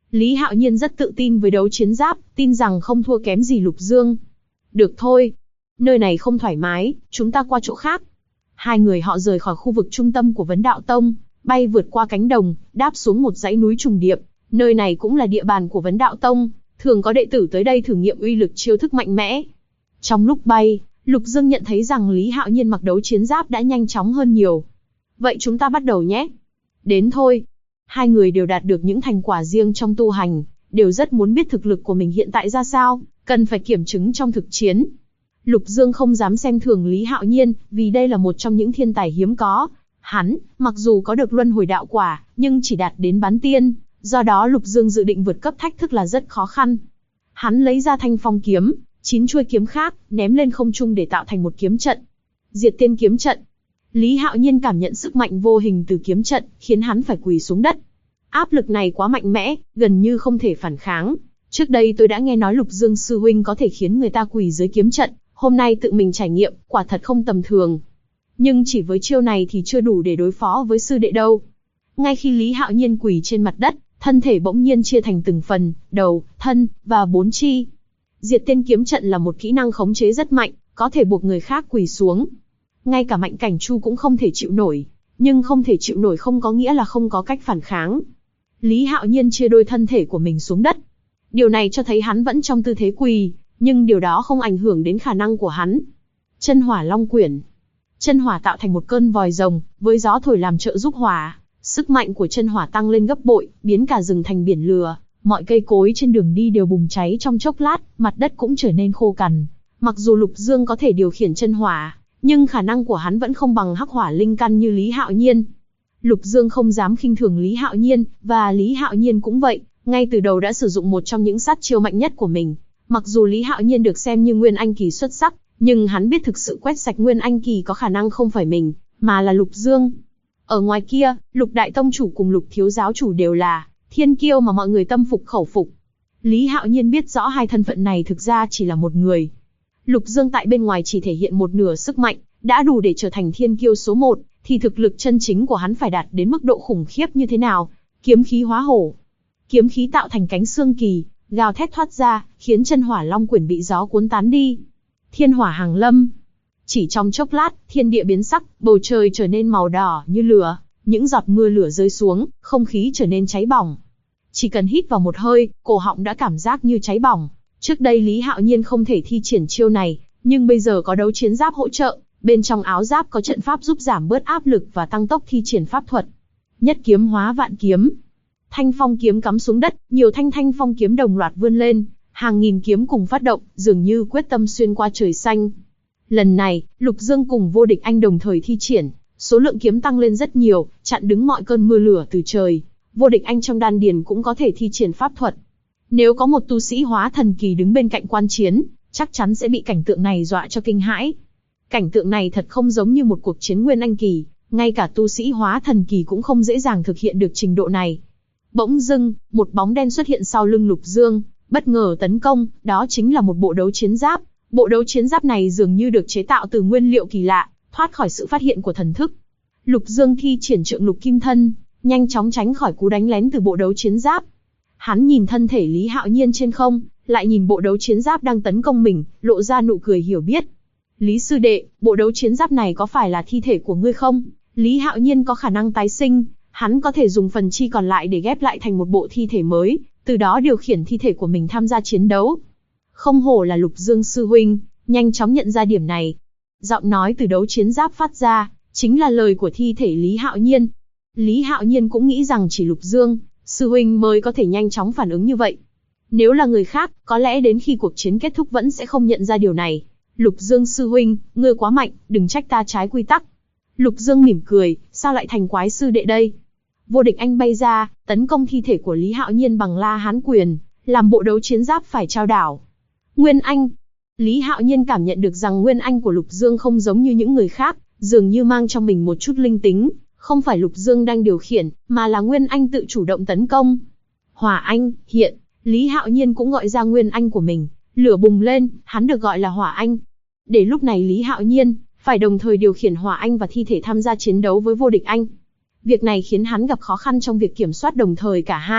Lý Hạo Nhiên rất tự tin với đấu chiến giáp, tin rằng không thua kém gì Lục Dương. Được thôi. Nơi này không thoải mái, chúng ta qua chỗ khác. Hai người họ rời khỏi khu vực trung tâm của Vấn Đạo Tông, bay vượt qua cánh đồng, đáp xuống một dãy núi trùng điệp. Nơi này cũng là địa bàn của Vấn Đạo Tông, thường có đệ tử tới đây thử nghiệm uy lực chiêu thức mạnh mẽ. Trong lúc bay, Lục Dương nhận thấy rằng Lý Hạo Nhiên mặc đấu chiến giáp đã nhanh chóng hơn nhiều. Vậy chúng ta bắt đầu nhé. Đến thôi. Hai người đều đạt được những thành quả riêng trong tu hành, đều rất muốn biết thực lực của mình hiện tại ra sao, cần phải kiểm chứng trong thực chiến. Lục Dương không dám xem thường Lý Hạo Nhiên, vì đây là một trong những thiên tài hiếm có. Hắn, mặc dù có được luân hồi đạo quả, nhưng chỉ đạt đến bán tiên, do đó Lục Dương dự định vượt cấp thách thức là rất khó khăn. Hắn lấy ra thanh phong kiếm, 9 chuôi kiếm khác, ném lên không trung để tạo thành một kiếm trận. Diệt tiên kiếm trận. Lý Hạo Nhiên cảm nhận sức mạnh vô hình từ kiếm trận, khiến hắn phải quỳ xuống đất. Áp lực này quá mạnh mẽ, gần như không thể phản kháng. Trước đây tôi đã nghe nói Lục Dương sư huynh có thể khiến người ta quỳ dưới kiếm trận, hôm nay tự mình trải nghiệm, quả thật không tầm thường. Nhưng chỉ với chiêu này thì chưa đủ để đối phó với sư đệ đâu. Ngay khi Lý Hạo Nhiên quỳ trên mặt đất, thân thể bỗng nhiên chia thành từng phần, đầu, thân, và 4 chi. Diệt tiên kiếm trận là một kỹ năng khống chế rất mạnh, có thể buộc người khác quỳ xuống. Ngay cả Mạnh Cảnh Chu cũng không thể chịu nổi, nhưng không thể chịu nổi không có nghĩa là không có cách phản kháng. Lý Hạo Nhiên chia đôi thân thể của mình xuống đất. Điều này cho thấy hắn vẫn trong tư thế quỳ, nhưng điều đó không ảnh hưởng đến khả năng của hắn. Chân hỏa long quyển. Chân hỏa tạo thành một cơn vòi rồng, với gió thổi làm trợ giúp hỏa. Sức mạnh của chân hỏa tăng lên gấp bội, biến cả rừng thành biển lửa. Mọi cây cối trên đường đi đều bùng cháy trong chốc lát, mặt đất cũng trở nên khô cằn. Mặc dù Lục Dương có thể điều khiển chân hỏa, nhưng khả năng của hắn vẫn không bằng hắc hỏa linh căn như Lý Hạo Nhiên. Lục Dương không dám khinh thường Lý Hạo Nhiên, và Lý Hạo Nhiên cũng vậy, ngay từ đầu đã sử dụng một trong những sát chiêu mạnh nhất của mình. Mặc dù Lý Hạo Nhiên được xem như Nguyên Anh Kỳ xuất sắc, nhưng hắn biết thực sự quét sạch Nguyên Anh Kỳ có khả năng không phải mình, mà là Lục Dương. Ở ngoài kia, Lục Đại Tông Chủ cùng Lục Thiếu Giáo Chủ đều là thiên kiêu mà mọi người tâm phục khẩu phục. Lý Hạo Nhiên biết rõ hai thân phận này thực ra chỉ là một người. Lục Dương tại bên ngoài chỉ thể hiện một nửa sức mạnh, đã đủ để trở thành thiên kiêu số 1, thì thực lực chân chính của hắn phải đạt đến mức độ khủng khiếp như thế nào? Kiếm khí hóa hổ. Kiếm khí tạo thành cánh xương kỳ, gào thét thoát ra, khiến chân hỏa long quyển bị gió cuốn tán đi. Thiên hỏa hàng lâm. Chỉ trong chốc lát, thiên địa biến sắc, bầu trời trở nên màu đỏ như lửa, những giọt mưa lửa rơi xuống, không khí trở nên cháy bỏng. Chỉ cần hít vào một hơi, cổ họng đã cảm giác như cháy bỏng. Trước đây Lý Hạo Nhiên không thể thi triển chiêu này, nhưng bây giờ có đấu chiến giáp hỗ trợ, bên trong áo giáp có trận pháp giúp giảm bớt áp lực và tăng tốc thi triển pháp thuật. Nhất kiếm hóa vạn kiếm. Thanh phong kiếm cắm xuống đất, nhiều thanh phong kiếm đồng loạt vươn lên, hàng nghìn kiếm cùng phát động, dường như quyết tâm xuyên qua trời xanh. Lần này, Lục Dương cùng Vô Địch Anh đồng thời thi triển, số lượng kiếm tăng lên rất nhiều, chặn đứng mọi cơn mưa lửa từ trời. Vô Địch Anh trong đan điền cũng có thể thi triển pháp thuật. Nếu có một tu sĩ hóa thần kỳ đứng bên cạnh quan chiến, chắc chắn sẽ bị cảnh tượng này dọa cho kinh hãi. Cảnh tượng này thật không giống như một cuộc chiến Nguyên Anh kỳ, ngay cả tu sĩ hóa thần kỳ cũng không dễ dàng thực hiện được trình độ này. Bỗng dưng, một bóng đen xuất hiện sau lưng Lục Dương, bất ngờ tấn công, đó chính là một bộ đấu chiến giáp. Bộ đấu chiến giáp này dường như được chế tạo từ nguyên liệu kỳ lạ, thoát khỏi sự phát hiện của thần thức. Lục Dương thi triển trượng lục kim thân, nhanh chóng tránh khỏi cú đánh lén từ bộ đấu chiến giáp. Hắn nhìn thân thể Lý Hạo Nhiên trên không, lại nhìn bộ đấu chiến giáp đang tấn công mình, lộ ra nụ cười hiểu biết. Lý sư đệ, bộ đấu chiến giáp này có phải là thi thể của ngươi không? Lý Hạo Nhiên có khả năng tái sinh, hắn có thể dùng phần chi còn lại để ghép lại thành một bộ thi thể mới, từ đó điều khiển thi thể của mình tham gia chiến đấu. Không hổ là Lục Dương sư huynh, nhanh chóng nhận ra điểm này. Giọng nói từ đấu chiến giáp phát ra, chính là lời của thi thể Lý Hạo Nhiên. Lý Hạo Nhiên cũng nghĩ rằng chỉ Lục Dương sư huynh mới có thể nhanh chóng phản ứng như vậy. Nếu là người khác, có lẽ đến khi cuộc chiến kết thúc vẫn sẽ không nhận ra điều này. Lục Dương sư huynh, ngươi quá mạnh, đừng trách ta trái quy tắc. Lục Dương mỉm cười, sao lại thành quái sư đệ đây? Vô Địch Anh bay ra, tấn công thi thể của Lý Hạo Nhiên bằng La Hán quyền, làm bộ đấu chiến giáp phải trao đảo. Nguyên Anh. Lý Hạo Nhiên cảm nhận được rằng Nguyên Anh của Lục Dương không giống như những người khác, dường như mang trong mình một chút linh tính, không phải Lục Dương đang điều khiển, mà là Nguyên Anh tự chủ động tấn công. Hỏa Anh, hiện, Lý Hạo Nhiên cũng gọi ra Nguyên Anh của mình, lửa bùng lên, hắn được gọi là Hỏa Anh. Để lúc này Lý Hạo Nhiên phải đồng thời điều khiển Hỏa Anh và thi thể tham gia chiến đấu với Vô Địch Anh. Việc này khiến hắn gặp khó khăn trong việc kiểm soát đồng thời cả hai,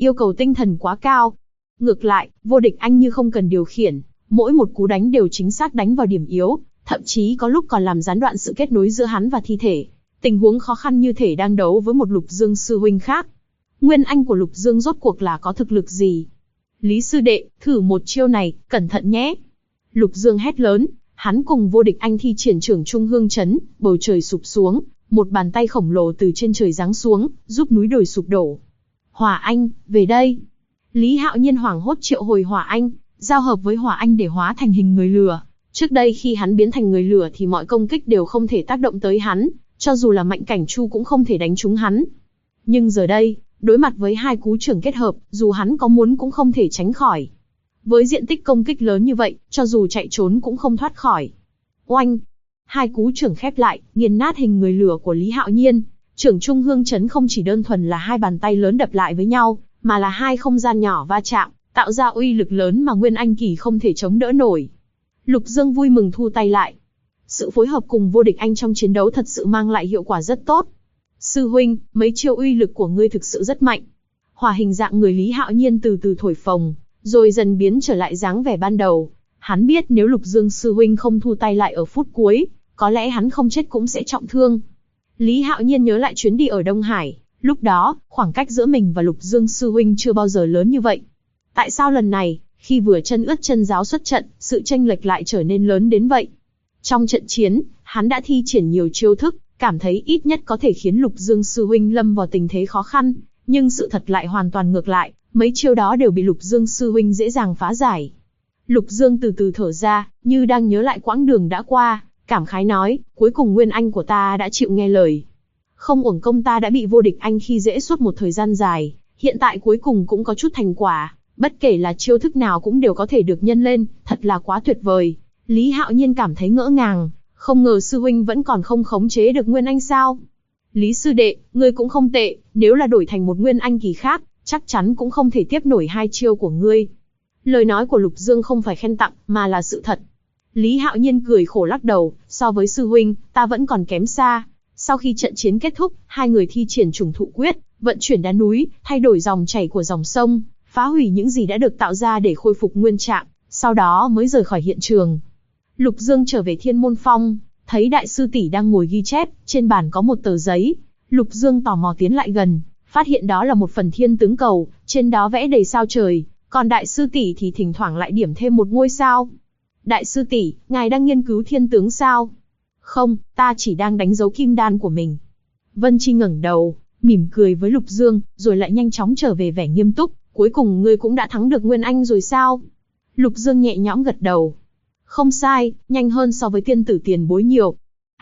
yêu cầu tinh thần quá cao. Ngược lại, vô địch anh như không cần điều khiển, mỗi một cú đánh đều chính xác đánh vào điểm yếu, thậm chí có lúc còn làm gián đoạn sự kết nối giữa hắn và thi thể. Tình huống khó khăn như thể đang đấu với một Lục Dương sư huynh khác. Nguyên anh của Lục Dương rốt cuộc là có thực lực gì? Lý sư đệ, thử một chiêu này, cẩn thận nhé. Lục Dương hét lớn, hắn cùng vô địch anh thi triển trưởng trung hương chấn, bầu trời sụp xuống, một bàn tay khổng lồ từ trên trời giáng xuống, giúp núi đồi sụp đổ. Hỏa Anh, về đây. Lý Hạo Nhiên hoảng hốt triệu hồi Hỏa Anh, giao hợp với Hỏa Anh để hóa thành hình người lửa. Trước đây khi hắn biến thành người lửa thì mọi công kích đều không thể tác động tới hắn, cho dù là Mạnh Cảnh Chu cũng không thể đánh trúng hắn. Nhưng giờ đây, đối mặt với hai cú trưởng kết hợp, dù hắn có muốn cũng không thể tránh khỏi. Với diện tích công kích lớn như vậy, cho dù chạy trốn cũng không thoát khỏi. Oanh! Hai cú trưởng khép lại, nghiền nát hình người lửa của Lý Hạo Nhiên. Trưởng trung hương chấn không chỉ đơn thuần là hai bàn tay lớn đập lại với nhau, mà là hai không gian nhỏ va chạm, tạo ra uy lực lớn mà Nguyên Anh Kỳ không thể chống đỡ nổi. Lục Dương vui mừng thu tay lại. Sự phối hợp cùng vô địch anh trong chiến đấu thật sự mang lại hiệu quả rất tốt. Sư huynh, mấy chiêu uy lực của ngươi thực sự rất mạnh. Hỏa hình dạng người Lý Hạo Nhiên từ từ thổi phồng, rồi dần biến trở lại dáng vẻ ban đầu. Hắn biết nếu Lục Dương sư huynh không thu tay lại ở phút cuối, có lẽ hắn không chết cũng sẽ trọng thương. Lý Hạo Nhiên nhớ lại chuyến đi ở Đông Hải, lúc đó, khoảng cách giữa mình và Lục Dương sư huynh chưa bao giờ lớn như vậy. Tại sao lần này, khi vừa chân ướt chân giáo xuất trận, sự chênh lệch lại trở nên lớn đến vậy? Trong trận chiến, hắn đã thi triển nhiều chiêu thức, cảm thấy ít nhất có thể khiến Lục Dương sư huynh lâm vào tình thế khó khăn, nhưng sự thật lại hoàn toàn ngược lại, mấy chiêu đó đều bị Lục Dương sư huynh dễ dàng phá giải. Lục Dương từ từ thở ra, như đang nhớ lại quãng đường đã qua, cảm khái nói, cuối cùng Nguyên Anh của ta đã chịu nghe lời. Không uổng công ta đã bị vô địch anh khi dễ suốt một thời gian dài, hiện tại cuối cùng cũng có chút thành quả, bất kể là chiêu thức nào cũng đều có thể được nhân lên, thật là quá tuyệt vời. Lý Hạo Nhiên cảm thấy ngỡ ngàng, không ngờ sư huynh vẫn còn không khống chế được Nguyên Anh sao? Lý sư đệ, ngươi cũng không tệ, nếu là đổi thành một Nguyên Anh kỳ khác, chắc chắn cũng không thể tiếp nổi hai chiêu của ngươi. Lời nói của Lục Dương không phải khen tặng, mà là sự thật. Lý Hạo Nhiên cười khổ lắc đầu, so với sư huynh, ta vẫn còn kém xa. Sau khi trận chiến kết thúc, hai người thi triển trùng thụ quyết, vận chuyển đá núi, thay đổi dòng chảy của dòng sông, phá hủy những gì đã được tạo ra để khôi phục nguyên trạng, sau đó mới rời khỏi hiện trường. Lục Dương trở về Thiên Môn Phong, thấy đại sư tỷ đang ngồi ghi chép, trên bàn có một tờ giấy. Lục Dương tò mò tiến lại gần, phát hiện đó là một phần thiên tướng cầu, trên đó vẽ đầy sao trời, còn đại sư tỷ thì thỉnh thoảng lại điểm thêm một ngôi sao. Đại sư tỷ, ngài đang nghiên cứu thiên tướng sao? Không, ta chỉ đang đánh dấu kim đan của mình. Vân Chi ngẩng đầu, mỉm cười với Lục Dương, rồi lại nhanh chóng trở về vẻ nghiêm túc. Cuối cùng ngươi cũng đã thắng được Nguyên Anh rồi sao? Lục Dương nhẹ nhõm gật đầu. Không sai, nhanh hơn so với tiên tử tiền bối nhiều.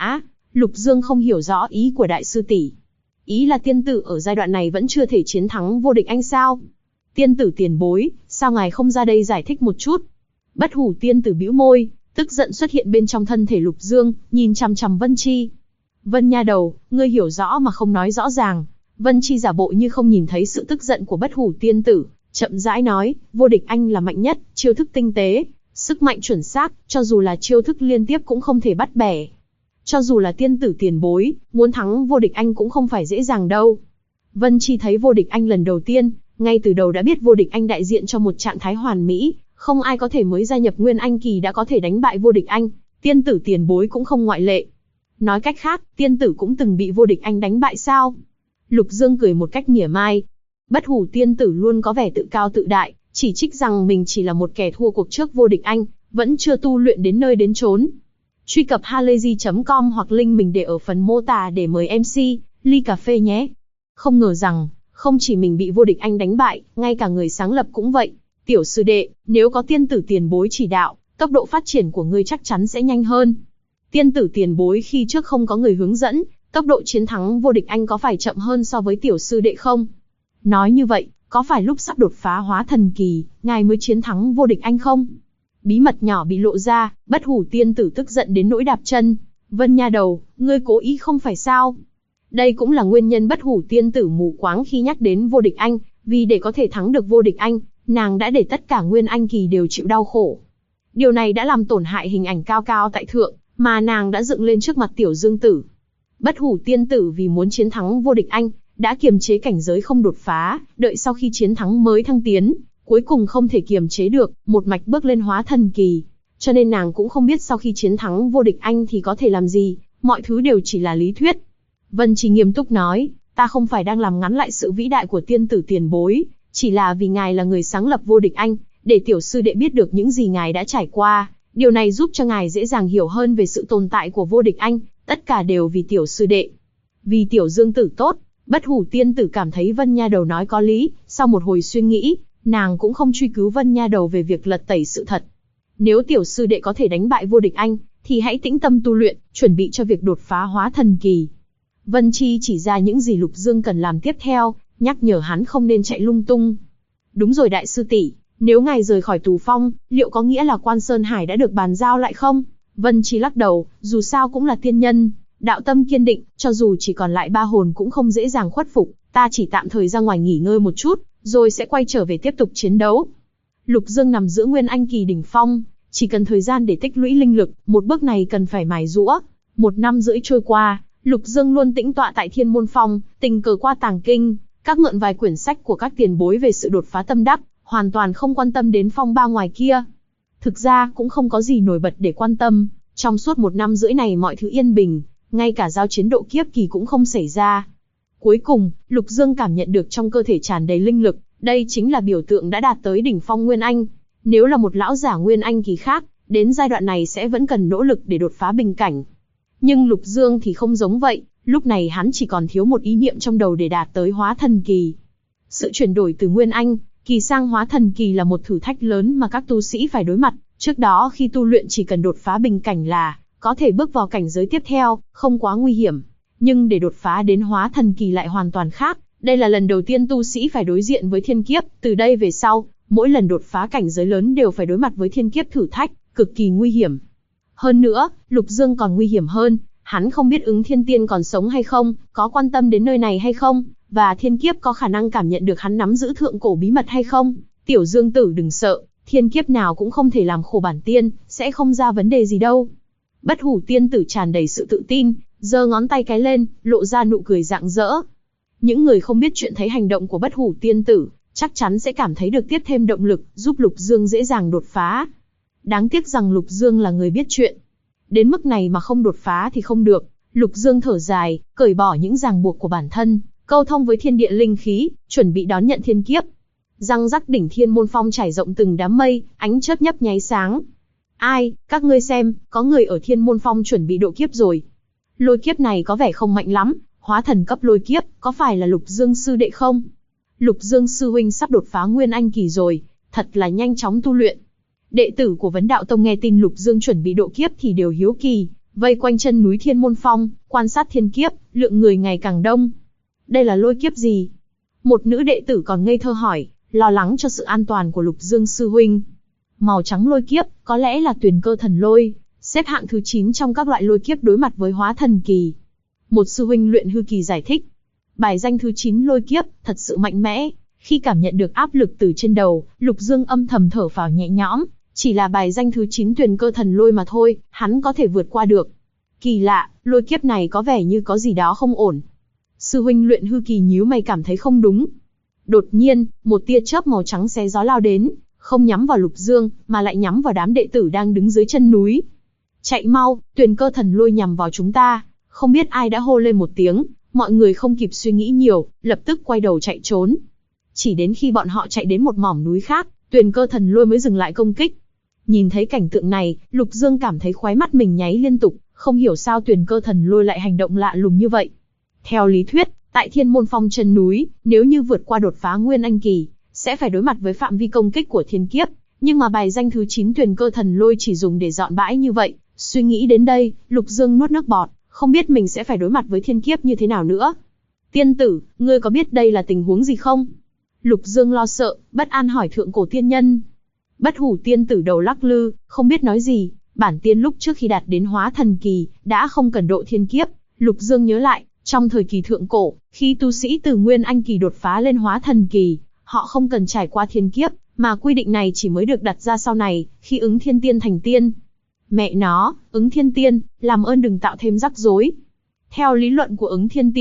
Lục Dương không hiểu rõ ý của đại sư tỷ. Ý là tiên tử ở giai đoạn này vẫn chưa thể chiến thắng vô địch anh sao? Tiên tử tiền bối, sao ngài không ra đây giải thích một chút? Bất Hủ tiên tử bĩu môi, tức giận xuất hiện bên trong thân thể Lục Dương, nhìn chằm chằm Vân Chi. Vân nha đầu, ngươi hiểu rõ mà không nói rõ ràng. Vân Chi giả bộ như không nhìn thấy sự tức giận của Bất Hủ tiên tử, chậm rãi nói, vô địch anh là mạnh nhất, chiêu thức tinh tế, sức mạnh chuẩn xác, cho dù là chiêu thức liên tiếp cũng không thể bắt bẻ. Cho dù là tiên tử tiền bối, muốn thắng vô địch anh cũng không phải dễ dàng đâu. Vân Chi thấy vô địch anh lần đầu tiên, ngay từ đầu đã biết vô địch anh đại diện cho một trạng thái hoàn mỹ, không ai có thể mới gia nhập Nguyên Anh kỳ đã có thể đánh bại vô địch anh, tiên tử tiền bối cũng không ngoại lệ. Nói cách khác, tiên tử cũng từng bị vô địch anh đánh bại sao? Lục Dương cười một cách mỉa mai. Bất Hủ tiên tử luôn có vẻ tự cao tự đại, chỉ trích rằng mình chỉ là một kẻ thua cuộc trước vô địch anh, vẫn chưa tu luyện đến nơi đến chốn. Truy cập halayzi.com hoặc link mình để ở phần mô tả để mời MC, ly cà phê nhé. Không ngờ rằng, không chỉ mình bị vô địch anh đánh bại, ngay cả người sáng lập cũng vậy. Tiểu sư đệ, nếu có tiên tử tiền bối chỉ đạo, tốc độ phát triển của ngươi chắc chắn sẽ nhanh hơn. Tiên tử tiền bối khi trước không có người hướng dẫn, tốc độ chiến thắng vô địch anh có phải chậm hơn so với tiểu sư đệ không? Nói như vậy, có phải lúc sắp đột phá hóa thần kỳ, ngài mới chiến thắng vô địch anh không? Bí mật nhỏ bị lộ ra, Bất Hủ tiên tử tức giận đến nỗi đạp chân. Vân nha đầu, ngươi cố ý không phải sao? Đây cũng là nguyên nhân Bất Hủ tiên tử mù quáng khi nhắc đến vô địch anh, vì để có thể thắng được vô địch anh, nàng đã để tất cả Nguyên Anh kỳ đều chịu đau khổ. Điều này đã làm tổn hại hình ảnh cao cao tại thượng, mà nàng đã dựng lên trước mặt tiểu Dương tử. Bất Hủ tiên tử vì muốn chiến thắng vô địch anh, đã kiềm chế cảnh giới không đột phá, đợi sau khi chiến thắng mới thăng tiến, cuối cùng không thể kiềm chế được, một mạch bước lên hóa thần kỳ. Cho nên nàng cũng không biết sau khi chiến thắng vô địch anh thì có thể làm gì, mọi thứ đều chỉ là lý thuyết. Vân Trì nghiêm túc nói, ta không phải đang làm ngắn lại sự vĩ đại của tiên tử tiền bối, chỉ là vì ngài là người sáng lập vô địch anh, để tiểu sư đệ biết được những gì ngài đã trải qua, điều này giúp cho ngài dễ dàng hiểu hơn về sự tồn tại của vô địch anh, tất cả đều vì tiểu sư đệ. Vì tiểu dương tử tốt. Bất Hủ tiên tử cảm thấy Vân Nha Đầu nói có lý, sau một hồi suy nghĩ, nàng cũng không truy cứu Vân Nha Đầu về việc lật tẩy sự thật. Nếu tiểu sư đệ có thể đánh bại vô địch anh, thì hãy tĩnh tâm tu luyện, chuẩn bị cho việc đột phá hóa thần kỳ. Vân Chi chỉ ra những gì Lục Dương cần làm tiếp theo, nhắc nhở hắn không nên chạy lung tung. Đúng rồi đại sư tỷ, nếu ngài rời khỏi Tù Phong, liệu có nghĩa là Quan Sơn Hải đã được bàn giao lại không? Vân Chi lắc đầu, dù sao cũng là tiên nhân, đạo tâm kiên định, cho dù chỉ còn lại 3 hồn cũng không dễ dàng khuất phục, ta chỉ tạm thời ra ngoài nghỉ ngơi một chút, rồi sẽ quay trở về tiếp tục chiến đấu. Lục Dương nằm giữa Nguyên Anh kỳ đỉnh phong, chỉ cần thời gian để tích lũy linh lực, một bước này cần phải mài giũa. 1 năm rưỡi trôi qua, Lục Dương luôn tĩnh tọa tại Thiên Môn Phong, tình cờ qua tàng kinh, các mượn vài quyển sách của các tiền bối về sự đột phá tâm đắc, hoàn toàn không quan tâm đến phong ba ngoài kia. Thực ra cũng không có gì nổi bật để quan tâm, trong suốt 1 năm rưỡi này mọi thứ yên bình, ngay cả giao chiến độ kiếp kỳ cũng không xảy ra. Cuối cùng, Lục Dương cảm nhận được trong cơ thể tràn đầy linh lực, đây chính là biểu tượng đã đạt tới đỉnh phong Nguyên Anh. Nếu là một lão giả Nguyên Anh kỳ khác, đến giai đoạn này sẽ vẫn cần nỗ lực để đột phá bình cảnh. Nhưng Lục Dương thì không giống vậy, lúc này hắn chỉ còn thiếu một ý niệm trong đầu để đạt tới hóa thần kỳ. Sự chuyển đổi từ Nguyên Anh kỳ sang hóa thần kỳ là một thử thách lớn mà các tu sĩ phải đối mặt. Trước đó khi tu luyện chỉ cần đột phá bình cảnh là có thể bước vào cảnh giới tiếp theo, không quá nguy hiểm. Nhưng để đột phá đến hóa thần kỳ lại hoàn toàn khác. Đây là lần đầu tiên tu sĩ phải đối diện với thiên kiếp, từ đây về sau, mỗi lần đột phá cảnh giới lớn đều phải đối mặt với thiên kiếp thử thách, cực kỳ nguy hiểm. Hơn nữa, Lục Dương còn nguy hiểm hơn, hắn không biết Ứng Thiên Tiên còn sống hay không, có quan tâm đến nơi này hay không, và thiên kiếp có khả năng cảm nhận được hắn nắm giữ thượng cổ bí mật hay không. Tiểu Dương tử đừng sợ, thiên kiếp nào cũng không thể làm khổ bản tiên, sẽ không ra vấn đề gì đâu. Bất Hủ tiên tử tràn đầy sự tự tin, giơ ngón tay cái lên, lộ ra nụ cười rạng rỡ. Những người không biết chuyện thấy hành động của Bất Hủ tiên tử, chắc chắn sẽ cảm thấy được tiếp thêm động lực, giúp Lục Dương dễ dàng đột phá. Đáng tiếc rằng Lục Dương là người biết chuyện. Đến mức này mà không đột phá thì không được. Lục Dương thở dài, cởi bỏ những ràng buộc của bản thân, câu thông với thiên địa linh khí, chuẩn bị đón nhận thiên kiếp. Răng rắc đỉnh Thiên Môn Phong trải rộng từng đám mây, ánh chớp nhấp nháy sáng. Ai, các ngươi xem, có người ở Thiên Môn Phong chuẩn bị độ kiếp rồi. Lôi kiếp này có vẻ không mạnh lắm, hóa thần cấp lôi kiếp, có phải là Lục Dương sư đệ không? Lục Dương sư huynh sắp đột phá Nguyên Anh kỳ rồi, thật là nhanh chóng tu luyện. Đệ tử của Vấn Đạo Tông nghe tin Lục Dương chuẩn bị độ kiếp thì đều hiếu kỳ, vây quanh chân núi Thiên Môn Phong, quan sát thiên kiếp, lượng người ngày càng đông. Đây là lôi kiếp gì? Một nữ đệ tử còn ngây thơ hỏi, lo lắng cho sự an toàn của Lục Dương sư huynh. Màu trắng lôi kiếp, có lẽ là Tuyền Cơ Thần Lôi, xếp hạng thứ 9 trong các loại lôi kiếp đối mặt với hóa thần kỳ. Một sư huynh luyện hư kỳ giải thích. Bài danh thứ 9 lôi kiếp, thật sự mạnh mẽ. Khi cảm nhận được áp lực từ trên đầu, Lục Dương âm thầm thở phào nhẹ nhõm. Chỉ là bài danh thứ 9 Tuyền Cơ Thần Lôi mà thôi, hắn có thể vượt qua được. Kỳ lạ, lôi kiếp này có vẻ như có gì đó không ổn. Sư huynh luyện hư kỳ nhíu mày cảm thấy không đúng. Đột nhiên, một tia chớp màu trắng xé gió lao đến, không nhắm vào Lục Dương, mà lại nhắm vào đám đệ tử đang đứng dưới chân núi. Chạy mau, Tuyền Cơ Thần Lôi nhằm vào chúng ta. Không biết ai đã hô lên một tiếng, mọi người không kịp suy nghĩ nhiều, lập tức quay đầu chạy trốn. Chỉ đến khi bọn họ chạy đến một mỏm núi khác, Tuyền Cơ Thần Lôi mới dừng lại công kích. Nhìn thấy cảnh tượng này, Lục Dương cảm thấy khóe mắt mình nháy liên tục, không hiểu sao Tuyền Cơ Thần Lôi lại hành động lạ lùng như vậy. Theo lý thuyết, tại Thiên Môn Phong chân núi, nếu như vượt qua đột phá Nguyên Anh kỳ, sẽ phải đối mặt với phạm vi công kích của thiên kiếp, nhưng mà bài danh thứ 9 Tuyền Cơ Thần Lôi chỉ dùng để dọn bãi như vậy. Suy nghĩ đến đây, Lục Dương nuốt nước bọt, không biết mình sẽ phải đối mặt với thiên kiếp như thế nào nữa. Tiên tử, ngươi có biết đây là tình huống gì không? Lục Dương lo sợ, bất an hỏi thượng cổ tiên nhân. Bất Hủ tiên tử đầu lắc lư, không biết nói gì. Bản tiên lúc trước khi đạt đến hóa thần kỳ, đã không cần độ thiên kiếp. Lục Dương nhớ lại, trong thời kỳ thượng cổ, khi tu sĩ từ Nguyên Anh kỳ đột phá lên hóa thần kỳ, họ không cần trải qua thiên kiếp, mà quy định này chỉ mới được đặt ra sau này, khi Ứng Thiên Tiên thành tiên. Mẹ nó, Ứng Thiên Tiên, làm ơn đừng tạo thêm rắc rối. Theo lý luận của Ứng Thiên Tiên,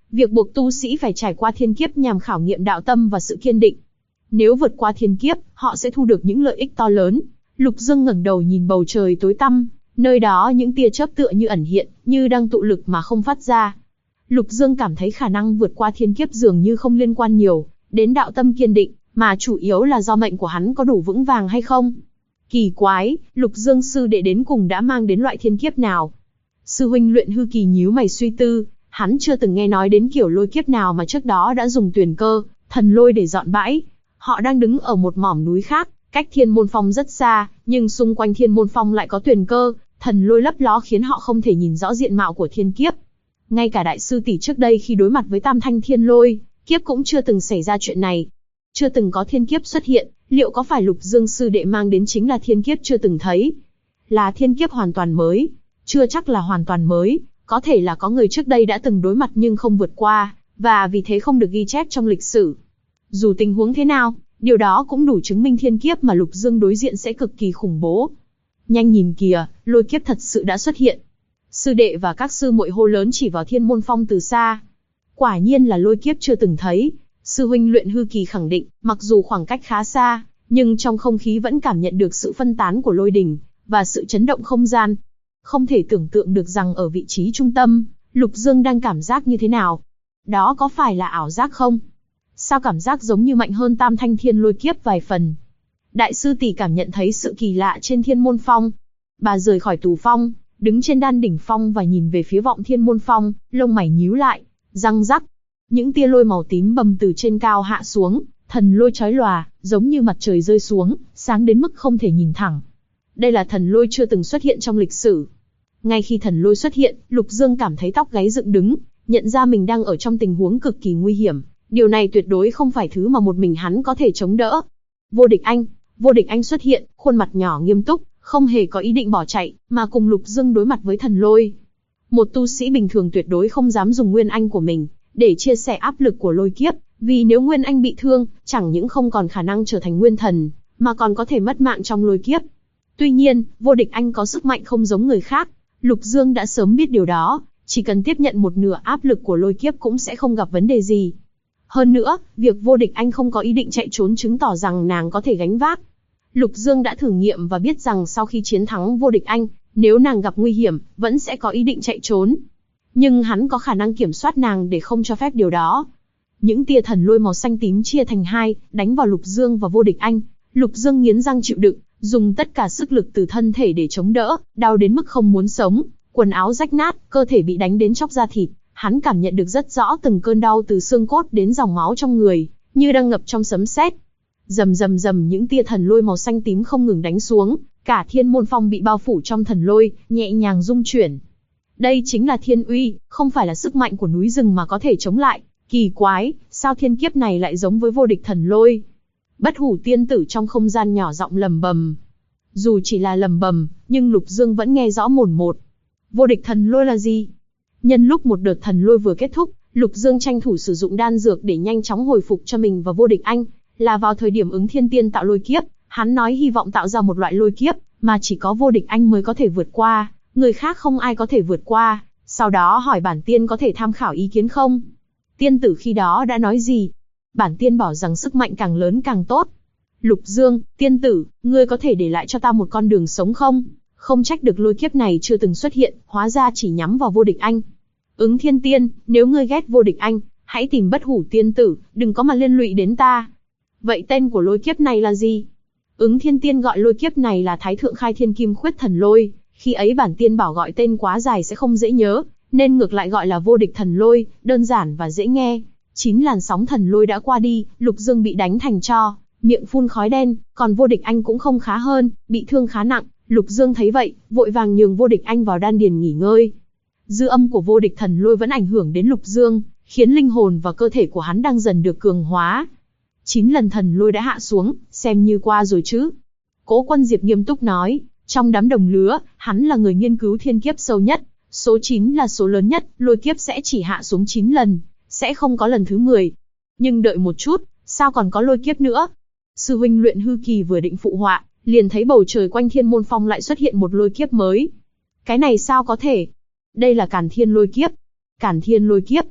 việc buộc tu sĩ phải trải qua thiên kiếp nhằm khảo nghiệm đạo tâm và sự kiên định. Nếu vượt qua thiên kiếp, họ sẽ thu được những lợi ích to lớn. Lục Dương ngẩng đầu nhìn bầu trời tối tăm, nơi đó những tia chớp tựa như ẩn hiện, như đang tụ lực mà không phát ra. Lục Dương cảm thấy khả năng vượt qua thiên kiếp dường như không liên quan nhiều đến đạo tâm kiên định, mà chủ yếu là do mệnh của hắn có đủ vững vàng hay không. Kỳ quái, Lục Dương sư đệ đến cùng đã mang đến loại thiên kiếp nào? Sư huynh Luyện Hư Kỳ nhíu mày suy tư, hắn chưa từng nghe nói đến kiểu lôi kiếp nào mà trước đó đã dùng Tuyền Cơ, thần lôi để dọn bãi. Họ đang đứng ở một mỏm núi khác, cách Thiên Môn Phong rất xa, nhưng xung quanh Thiên Môn Phong lại có Tuyền Cơ, thần lôi lấp ló khiến họ không thể nhìn rõ diện mạo của thiên kiếp. Ngay cả đại sư tỷ trước đây khi đối mặt với Tam Thanh Thiên Lôi kiếp cũng chưa từng xảy ra chuyện này. Chưa từng có thiên kiếp xuất hiện, liệu có phải Lục Dương sư đệ mang đến chính là thiên kiếp chưa từng thấy? Là thiên kiếp hoàn toàn mới? Chưa chắc là hoàn toàn mới, có thể là có người trước đây đã từng đối mặt nhưng không vượt qua, và vì thế không được ghi chép trong lịch sử. Dù tình huống thế nào, điều đó cũng đủ chứng minh thiên kiếp mà Lục Dương đối diện sẽ cực kỳ khủng bố. Nhanh nhìn kìa, lôi kiếp thật sự đã xuất hiện. Sư đệ và các sư muội hô lớn chỉ vào Thiên Môn Phong từ xa. Quả nhiên là lôi kiếp chưa từng thấy. Sư huynh Luyện Hư Kỳ khẳng định, mặc dù khoảng cách khá xa, nhưng trong không khí vẫn cảm nhận được sự phân tán của lôi đỉnh, và sự chấn động không gian. Không thể tưởng tượng được rằng ở vị trí trung tâm, Lục Dương đang cảm giác như thế nào. Đó có phải là ảo giác không? Sao cảm giác giống như mạnh hơn Tam Thanh Thiên Lôi kiếp vài phần? Đại sư tỷ cảm nhận thấy sự kỳ lạ trên Thiên Môn Phong. Bà rời khỏi tù phong, đứng trên đan đỉnh phong và nhìn về phía vọng Thiên Môn Phong, lông mày nhíu lại, răng rắc. Những tia lôi màu tím bầm từ trên cao hạ xuống, thần lôi chói lòa, giống như mặt trời rơi xuống, sáng đến mức không thể nhìn thẳng. Đây là thần lôi chưa từng xuất hiện trong lịch sử. Ngay khi thần lôi xuất hiện, Lục Dương cảm thấy tóc gáy dựng đứng, nhận ra mình đang ở trong tình huống cực kỳ nguy hiểm. Điều này tuyệt đối không phải thứ mà một mình hắn có thể chống đỡ. Vô Địch Anh xuất hiện, khuôn mặt nhỏ nghiêm túc, không hề có ý định bỏ chạy, mà cùng Lục Dương đối mặt với thần lôi. Một tu sĩ bình thường tuyệt đối không dám dùng nguyên anh của mình để chia sẻ áp lực của lôi kiếp, vì nếu nguyên anh bị thương, chẳng những không còn khả năng trở thành nguyên thần, mà còn có thể mất mạng trong lôi kiếp. Tuy nhiên, Vô Địch Anh có sức mạnh không giống người khác. Lục Dương đã sớm biết điều đó, chỉ cần tiếp nhận một nửa áp lực của lôi kiếp cũng sẽ không gặp vấn đề gì. Hơn nữa, việc Vô Địch Anh không có ý định chạy trốn chứng tỏ rằng nàng có thể gánh vác. Lục Dương đã thử nghiệm và biết rằng sau khi chiến thắng Vô Địch Anh, nếu nàng gặp nguy hiểm, vẫn sẽ có ý định chạy trốn. Nhưng hắn có khả năng kiểm soát nàng để không cho phép điều đó. Những tia thần lôi màu xanh tím chia thành hai, đánh vào Lục Dương và Vô Địch Anh. Lục Dương nghiến răng chịu đựng, dùng tất cả sức lực từ thân thể để chống đỡ, đau đến mức không muốn sống, quần áo rách nát, cơ thể bị đánh đến chóc da thịt. Hắn cảm nhận được rất rõ từng cơn đau từ xương cốt đến dòng máu trong người, như đang ngập trong sấm sét. Rầm rầm rầm, những tia thần lôi màu xanh tím không ngừng đánh xuống, cả Thiên Môn Phong bị bao phủ trong thần lôi, nhẹ nhàng rung chuyển. Đây chính là thiên uy, không phải là sức mạnh của núi rừng mà có thể chống lại. Kỳ quái, sao thiên kiếp này lại giống với vô địch thần lôi? Bất Hủ tiên tử trong không gian nhỏ giọng lầm bầm. Dù chỉ là lầm bầm, nhưng Lục Dương vẫn nghe rõ mồn một. Vô địch thần lôi là gì? Nhân lúc một đợt thần lôi vừa kết thúc, Lục Dương tranh thủ sử dụng đan dược để nhanh chóng hồi phục cho mình và Vô Địch Anh. Là vào thời điểm ứng thiên tiên tạo lôi kiếp, hắn nói hy vọng tạo ra một loại lôi kiếp mà chỉ có Vô Địch Anh mới có thể vượt qua, người khác không ai có thể vượt qua. Sau đó hỏi bản tiên có thể tham khảo ý kiến không? Tiên tử khi đó đã nói gì? Bản tiên bảo rằng sức mạnh càng lớn càng tốt. Lục Dương, tiên tử, ngươi có thể để lại cho ta một con đường sống không? Không trách được lôi kiếp này chưa từng xuất hiện, hóa ra chỉ nhắm vào Vô Địch Anh. Ứng thiên tiên, nếu ngươi ghét Vô Địch Anh, hãy tìm Bất Hủ tiên tử, đừng có mà liên lụy đến ta. Vậy tên của lôi kiếp này là gì? Ứng thiên tiên gọi lôi kiếp này là Thái Thượng Khai Thiên Kim Khuyết Thần Lôi, khi ấy bản tiên bảo gọi tên quá dài sẽ không dễ nhớ, nên ngược lại gọi là Vô Địch Thần Lôi, đơn giản và dễ nghe. 9 làn sóng thần lôi đã qua đi, Lục Dương bị đánh thành tro, miệng phun khói đen, còn Vô Địch Anh cũng không khá hơn, bị thương khá nặng. Lục Dương thấy vậy, vội vàng nhường Vô Địch Anh vào đan điền nghỉ ngơi. Dư âm của Vô Địch Thần Lôi vẫn ảnh hưởng đến Lục Dương, khiến linh hồn và cơ thể của hắn đang dần được cường hóa. 9 lần thần lôi đã hạ xuống, xem như qua rồi chứ. Cố Quân Diệp nghiêm túc nói, trong đám đồng lứa, hắn là người nghiên cứu thiên kiếp sâu nhất, số 9 là số lớn nhất, lôi kiếp sẽ chỉ hạ xuống 9 lần, sẽ không có lần thứ 10. Nhưng đợi một chút, sao còn có lôi kiếp nữa? Sư huynh Luyện Hư Kỳ vừa định phụ họa, liền thấy bầu trời quanh Thiên Môn Phong lại xuất hiện một lôi kiếp mới. Cái này sao có thể? Đây là Càn Thiên lôi kiếp. Càn Thiên lôi kiếp.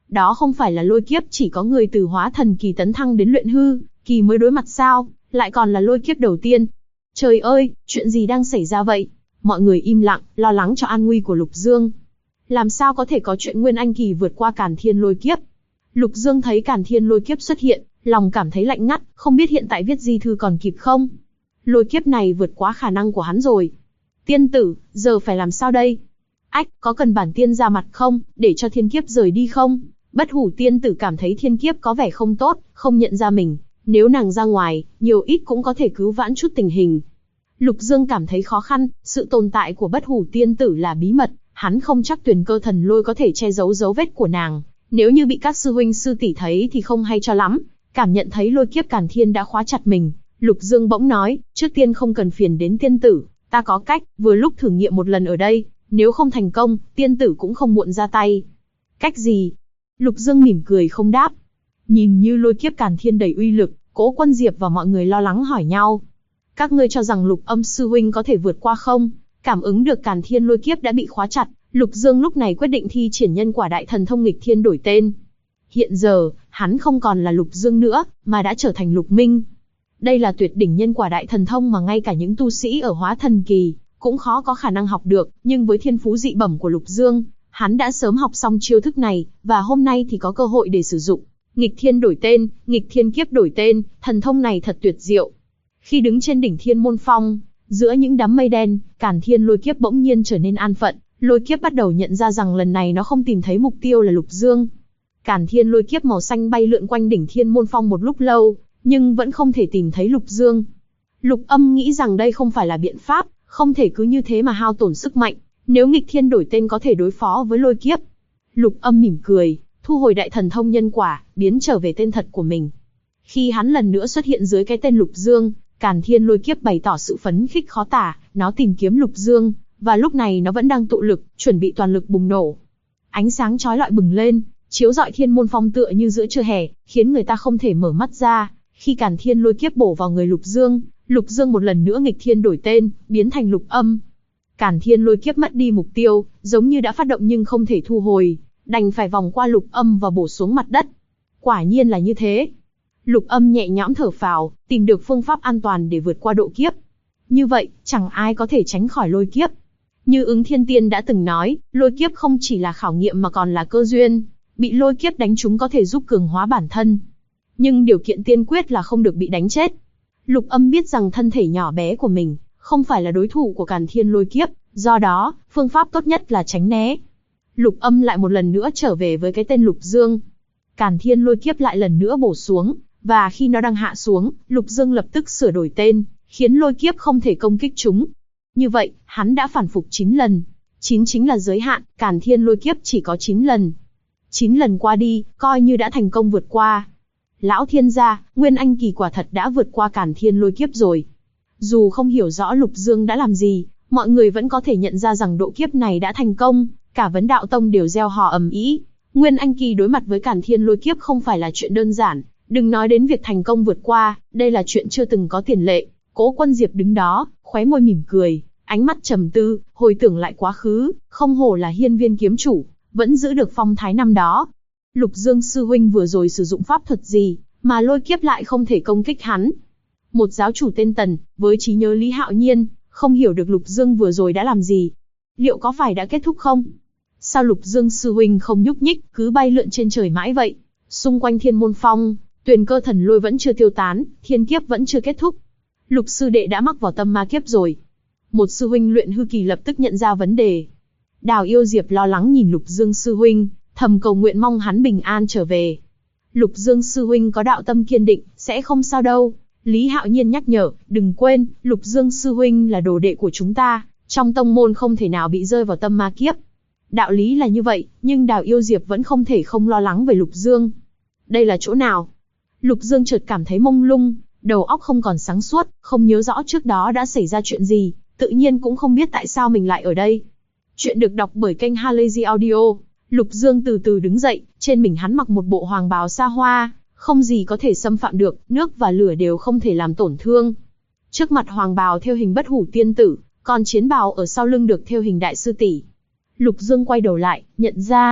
Đó không phải là lôi kiếp chỉ có người từ hóa thần kỳ tấn thăng đến luyện hư kỳ mới đối mặt sao, lại còn là lôi kiếp đầu tiên. Trời ơi, chuyện gì đang xảy ra vậy? Mọi người im lặng, lo lắng cho an nguy của Lục Dương. Làm sao có thể có chuyện Nguyên Anh kỳ vượt qua Càn Thiên lôi kiếp? Lục Dương thấy Càn Thiên lôi kiếp xuất hiện, lòng cảm thấy lạnh ngắt, không biết hiện tại viết di thư còn kịp không? Lôi kiếp này vượt quá khả năng của hắn rồi. Tiên tử, giờ phải làm sao đây? Ách, có cần bản tiên ra mặt không, để cho thiên kiếp rời đi không? Bất Hủ tiên tử cảm thấy thiên kiếp có vẻ không tốt, không nhận ra mình. Nếu nàng ra ngoài, nhiều ít cũng có thể cứu vãn chút tình hình. Lục Dương cảm thấy khó khăn, sự tồn tại của Bất Hủ tiên tử là bí mật, hắn không chắc Tuyền Cơ Thần Lôi có thể che giấu dấu vết của nàng. Nếu như bị các sư huynh sư tỷ thấy thì không hay cho lắm. Cảm nhận thấy lôi kiếp Càn Thiên đã khóa chặt mình, Lục Dương bỗng nói, trước tiên không cần phiền đến tiên tử, ta có cách, vừa lúc thử nghiệm một lần ở đây, nếu không thành công, tiên tử cũng không muộn ra tay. Cách gì? Lục Dương mỉm cười không đáp. Nhìn như lôi kiếp Càn Thiên đầy uy lực, Cố Quân Diệp và mọi người lo lắng hỏi nhau. Các ngươi cho rằng Lục Âm sư huynh có thể vượt qua không? Cảm ứng được Càn Thiên lôi kiếp đã bị khóa chặt, Lục Dương lúc này quyết định thi triển nhân quả đại thần thông nghịch thiên đổi tên. Hiện giờ, hắn không còn là Lục Dương nữa, mà đã trở thành Lục Minh. Đây là tuyệt đỉnh nhân quả đại thần thông mà ngay cả những tu sĩ ở hóa thần kỳ cũng khó có khả năng học được, nhưng với thiên phú dị bẩm của Lục Dương, hắn đã sớm học xong chiêu thức này, và hôm nay thì có cơ hội để sử dụng. Nghịch thiên đổi tên, nghịch thiên kiếp đổi tên, thần thông này thật tuyệt diệu. Khi đứng trên đỉnh Thiên Môn Phong, giữa những đám mây đen, Càn Thiên lôi kiếp bỗng nhiên trở nên an phận, lôi kiếp bắt đầu nhận ra rằng lần này nó không tìm thấy mục tiêu là Lục Dương. Càn Thiên lôi kiếp màu xanh bay lượn quanh đỉnh Thiên Môn Phong một lúc lâu, nhưng vẫn không thể tìm thấy Lục Dương. Lục Âm nghĩ rằng đây không phải là biện pháp, không thể cứ như thế mà hao tổn sức mạnh, nếu nghịch thiên đổi tên có thể đối phó với lôi kiếp. Lục Âm mỉm cười, thu hồi đại thần thông nhân quả, biến trở về tên thật của mình. Khi hắn lần nữa xuất hiện dưới cái tên Lục Dương, Càn Thiên lôi kiếp bày tỏ sự phấn khích khó tả, nó tìm kiếm Lục Dương, và lúc này nó vẫn đang tụ lực, chuẩn bị toàn lực bùng nổ. Ánh sáng chói lọi bừng lên, chiếu rọi Thiên Môn Phong tựa như giữa trưa hè, khiến người ta không thể mở mắt ra. Khi Càn Thiên lôi kiếp bổ vào người Lục Dương một lần nữa nghịch thiên đổi tên, biến thành Lục Âm. Càn Thiên lôi kiếp mất đi mục tiêu, giống như đã phát động nhưng không thể thu hồi, đành phải vòng qua Lục Âm và bổ xuống mặt đất. Quả nhiên là như thế. Lục Âm nhẹ nhõm thở phào, tìm được phương pháp an toàn để vượt qua độ kiếp. Như vậy, chẳng ai có thể tránh khỏi lôi kiếp. Như Ứng Thiên Tiên đã từng nói, lôi kiếp không chỉ là khảo nghiệm mà còn là cơ duyên. Bị lôi kiếp đánh trúng có thể giúp cường hóa bản thân. Nhưng điều kiện tiên quyết là không được bị đánh chết. Lục Âm biết rằng thân thể nhỏ bé của mình không phải là đối thủ của Càn Thiên lôi kiếp, do đó, phương pháp tốt nhất là tránh né. Lục Âm lại một lần nữa trở về với cái tên Lục Dương. Càn Thiên lôi kiếp lại lần nữa bổ xuống, và khi nó đang hạ xuống, Lục Dương lập tức sửa đổi tên, khiến lôi kiếp không thể công kích chúng. Như vậy, hắn đã phản phục 9 lần. 9 chính là giới hạn, Càn Thiên lôi kiếp chỉ có 9 lần. 9 lần qua đi, coi như đã thành công vượt qua. Lão thiên gia, Nguyên Anh kỳ quả thật đã vượt qua Càn Thiên lôi kiếp rồi. Dù không hiểu rõ Lục Dương đã làm gì, mọi người vẫn có thể nhận ra rằng độ kiếp này đã thành công, cả Vấn Đạo Tông đều reo hò ầm ĩ. Nguyên Anh kỳ đối mặt với Càn Thiên lôi kiếp không phải là chuyện đơn giản, đừng nói đến việc thành công vượt qua, đây là chuyện chưa từng có tiền lệ. Cố Quân Diệp đứng đó, khóe môi mỉm cười, ánh mắt trầm tư, hồi tưởng lại quá khứ, không hổ là Hiên Viên kiếm chủ, vẫn giữ được phong thái năm đó. Lục Dương sư huynh vừa rồi sử dụng pháp thuật gì, mà lôi kiếp lại không thể công kích hắn? Một giáo chủ tên Tần, với trí nhớ Lý Hạo Nhiên, không hiểu được Lục Dương vừa rồi đã làm gì. Liệu có phải đã kết thúc không? Sao Lục Dương sư huynh không nhúc nhích, cứ bay lượn trên trời mãi vậy? Xung quanh Thiên Môn Phong, Tuyền Cơ Thần Lôi vẫn chưa tiêu tán, thiên kiếp vẫn chưa kết thúc. Lục sư đệ đã mắc vào tâm ma kiếp rồi. Một sư huynh luyện hư kỳ lập tức nhận ra vấn đề. Đào Yêu Diệp lo lắng nhìn Lục Dương sư huynh, thầm cầu nguyện mong hắn bình an trở về. Lục Dương sư huynh có đạo tâm kiên định, sẽ không sao đâu. Lý Hạo Nhiên nhắc nhở, đừng quên, Lục Dương sư huynh là đồ đệ của chúng ta, trong tông môn không thể nào bị rơi vào tâm ma kiếp. Đạo lý là như vậy, nhưng Đào Yêu Diệp vẫn không thể không lo lắng về Lục Dương. Đây là chỗ nào? Lục Dương chợt cảm thấy mông lung, đầu óc không còn sáng suốt, không nhớ rõ trước đó đã xảy ra chuyện gì, tự nhiên cũng không biết tại sao mình lại ở đây. Chuyện được đọc bởi kênh Halazy Audio. Lục Dương từ từ đứng dậy, trên mình hắn mặc một bộ hoàng bào xa hoa, không gì có thể xâm phạm được, nước và lửa đều không thể làm tổn thương. Trước mặt hoàng bào theo hình Bất Hủ tiên tử, còn chiến bào ở sau lưng được theo hình đại sư tỷ. Lục Dương quay đầu lại, nhận ra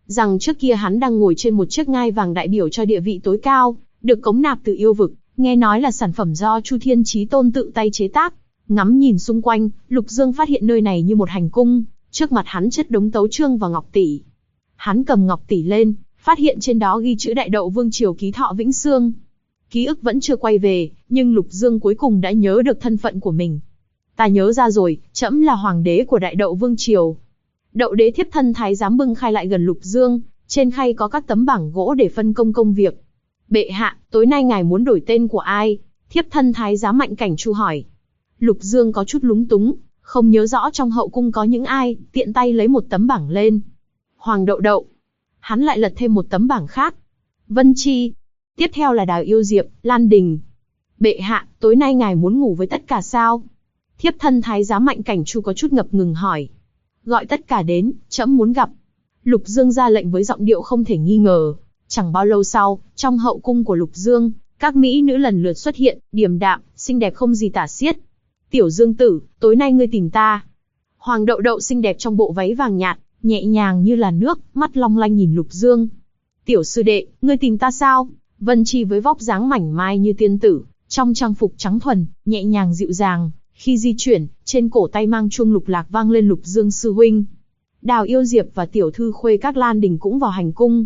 rằng trước kia hắn đang ngồi trên một chiếc ngai vàng đại biểu cho địa vị tối cao, được cống nạp từ yêu vực, nghe nói là sản phẩm do Chu Thiên Chí Tôn tự tay chế tác. Ngắm nhìn xung quanh, Lục Dương phát hiện nơi này như một hành cung, trước mặt hắn chất đống tấu chương và ngọc tỷ. Hắn cầm ngọc tỷ lên, phát hiện trên đó ghi chữ Đại Đậu Vương Triều Ký Thọ Vĩnh Xương. Ký ức vẫn chưa quay về, nhưng Lục Dương cuối cùng đã nhớ được thân phận của mình. Ta nhớ ra rồi, trẫm là hoàng đế của Đại Đậu Vương Triều. Đậu đế thiếp thân thái giám bưng khay lại gần Lục Dương, trên khay có các tấm bảng gỗ để phân công công việc. Bệ hạ, tối nay ngài muốn đổi tên của ai? Thiếp thân thái giám Mạnh Cảnh Chu hỏi. Lục Dương có chút lúng túng, không nhớ rõ trong hậu cung có những ai, tiện tay lấy một tấm bảng lên. Hoàng Đậu Đậu. Hắn lại lật thêm một tấm bảng khác. Vân Chi. Tiếp theo là Đào Yêu Diệp, Lan Đình. Bệ hạ, tối nay ngài muốn ngủ với tất cả sao? Thiếp thân thái giám Mạnh Cảnh Chu có chút ngập ngừng hỏi. Gọi tất cả đến, trẫm muốn gặp. Lục Dương ra lệnh với giọng điệu không thể nghi ngờ. Chẳng bao lâu sau, trong hậu cung của Lục Dương, các mỹ nữ lần lượt xuất hiện, điềm đạm, xinh đẹp không gì tả xiết. Tiểu Dương tử, tối nay ngươi tìm ta. Hoàng Đậu Đậu xinh đẹp trong bộ váy vàng nhạt, nhẹ nhàng như là nước, mắt long lanh nhìn Lục Dương. Tiểu sư đệ, ngươi tìm ta sao? Vân Chi với vóc dáng mảnh mai như tiên tử, trong trang phục trắng thuần, nhẹ nhàng dịu dàng, khi di chuyển, trên cổ tay mang chuông lục lạc vang lên Lục Dương sư huynh. Đào Yêu Diệp và tiểu thư khuê các Lan Đình cũng vào hành cung.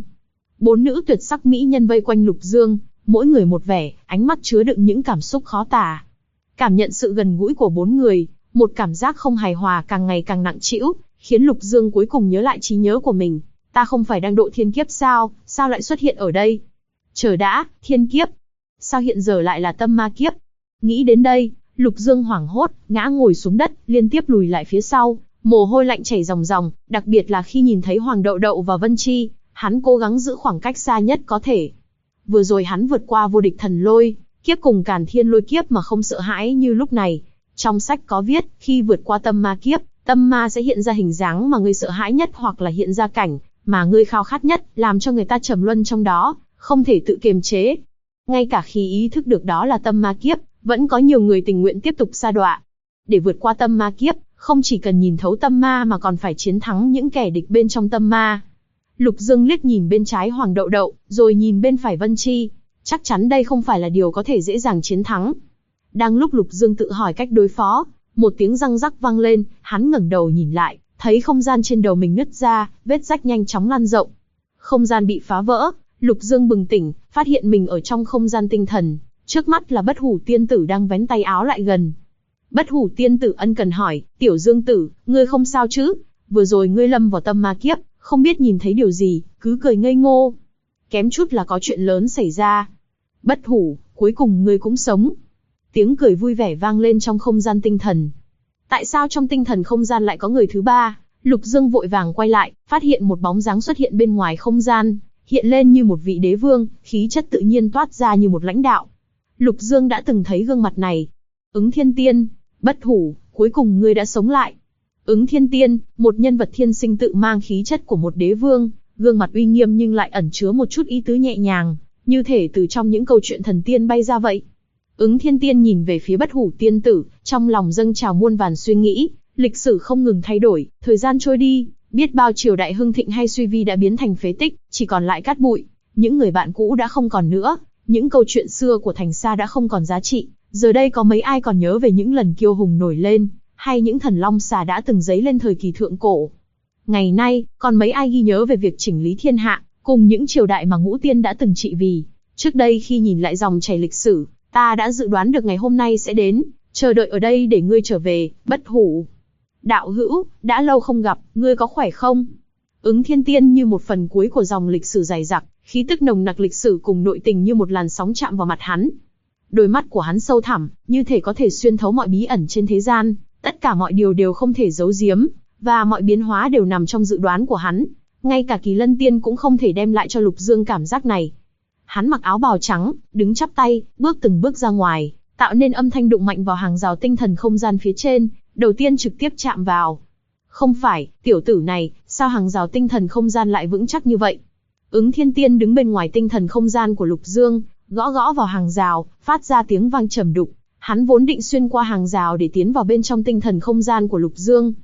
4 nữ tuyệt sắc mỹ nhân vây quanh Lục Dương, mỗi người một vẻ, ánh mắt chứa đựng những cảm xúc khó tả. Cảm nhận sự gần gũi của 4 người, một cảm giác không hài hòa càng ngày càng nặng trĩu, khiến Lục Dương cuối cùng nhớ lại trí nhớ của mình. Ta không phải đang độ thiên kiếp sao, sao lại xuất hiện ở đây? Chờ đã, thiên kiếp. Sao hiện giờ lại là tâm ma kiếp? Nghĩ đến đây, Lục Dương hoảng hốt, ngã ngồi xuống đất, liên tiếp lùi lại phía sau, mồ hôi lạnh chảy ròng ròng, đặc biệt là khi nhìn thấy Hoàng Đậu Đậu và Vân Chi, hắn cố gắng giữ khoảng cách xa nhất có thể. Vừa rồi hắn vượt qua vô địch thần lôi kiếp cùng Càn Thiên lôi kiếp mà không sợ hãi như lúc này. Trong sách có viết, khi vượt qua tâm ma kiếp, tâm ma sẽ hiện ra hình dáng mà ngươi sợ hãi nhất hoặc là hiện ra cảnh mà ngươi khao khát nhất, làm cho người ta trầm luân trong đó, không thể tự kiềm chế. Ngay cả khi ý thức được đó là tâm ma kiếp, vẫn có nhiều người tình nguyện tiếp tục sa đọa. Để vượt qua tâm ma kiếp, không chỉ cần nhìn thấu tâm ma mà còn phải chiến thắng những kẻ địch bên trong tâm ma. Lục Dương liếc nhìn bên trái Hoàng Đậu Đậu, rồi nhìn bên phải Vân Chi. Chắc chắn đây không phải là điều có thể dễ dàng chiến thắng. Đang lúc Lục Dương tự hỏi cách đối phó, một tiếng răng rắc vang lên, hắn ngẩng đầu nhìn lại, thấy không gian trên đầu mình nứt ra, vết rách nhanh chóng lan rộng. Không gian bị phá vỡ, Lục Dương bừng tỉnh, phát hiện mình ở trong không gian tinh thần. Trước mắt là Bất Hủ Tiên Tử đang vén tay áo lại gần. Bất Hủ Tiên Tử ân cần hỏi, Tiểu Dương tử, ngươi không sao chứ? Vừa rồi ngươi lâm vào tâm ma kiếp, không biết nhìn thấy điều gì, cứ cười ngây ngô. Kém chút là có chuyện lớn xảy ra. Bất Hủ, cuối cùng ngươi cũng sống. Tiếng cười vui vẻ vang lên trong không gian tinh thần. Tại sao trong tinh thần không gian lại có người thứ ba? Lục Dương vội vàng quay lại, phát hiện một bóng dáng xuất hiện bên ngoài không gian, hiện lên như một vị đế vương, khí chất tự nhiên toát ra như một lãnh đạo. Lục Dương đã từng thấy gương mặt này. Ứng Thiên Tiên, Bất Hủ, cuối cùng ngươi đã sống lại. Ứng Thiên Tiên, một nhân vật thiên sinh tự mang khí chất của một đế vương, gương mặt uy nghiêm nhưng lại ẩn chứa một chút ý tứ nhẹ nhàng, như thể từ trong những câu chuyện thần tiên bay ra vậy. Ứng Thiên Tiên nhìn về phía Bất Hủ Tiên Tử, trong lòng dâng trào muôn vàn suy nghĩ. Lịch sử không ngừng thay đổi, thời gian trôi đi, biết bao triều đại hưng thịnh hay suy vi đã biến thành phế tích, chỉ còn lại cát bụi. Những người bạn cũ đã không còn nữa, những câu chuyện xưa của Thành Sa đã không còn giá trị. Giờ đây có mấy ai còn nhớ về những lần kiêu hùng nổi lên, hay những thần long xà đã từng dấy lên thời kỳ thượng cổ. Ngày nay, còn mấy ai ghi nhớ về việc chỉnh lý thiên hạ, cùng những triều đại mà Ngũ Tiên đã từng trị vì. Trước đây khi nhìn lại dòng chảy lịch sử, ta đã dự đoán được ngày hôm nay sẽ đến, chờ đợi ở đây để ngươi trở về, Bất Hủ. Đạo hữu, đã lâu không gặp, ngươi có khỏe không? Ứng Thiên Tiên như một phần cuối của dòng lịch sử dày dặc, khí tức nồng nặc lịch sử cùng nội tình như một làn sóng chạm vào mặt hắn. Đôi mắt của hắn sâu thẳm, như thể có thể xuyên thấu mọi bí ẩn trên thế gian, tất cả mọi điều đều không thể giấu giếm, và mọi biến hóa đều nằm trong dự đoán của hắn. Ngay cả Kỳ Lân Tiên cũng không thể đem lại cho Lục Dương cảm giác này. Hắn mặc áo bào trắng, đứng chắp tay, bước từng bước ra ngoài, tạo nên âm thanh đụng mạnh vào hàng rào tinh thần không gian phía trên, đầu tiên trực tiếp chạm vào. Không phải, tiểu tử này, sao hàng rào tinh thần không gian lại vững chắc như vậy? Ứng Thiên Tiên đứng bên ngoài tinh thần không gian của Lục Dương, gõ gõ vào hàng rào, phát ra tiếng vang trầm đục. Hắn vốn định xuyên qua hàng rào để tiến vào bên trong tinh thần không gian của Lục Dương.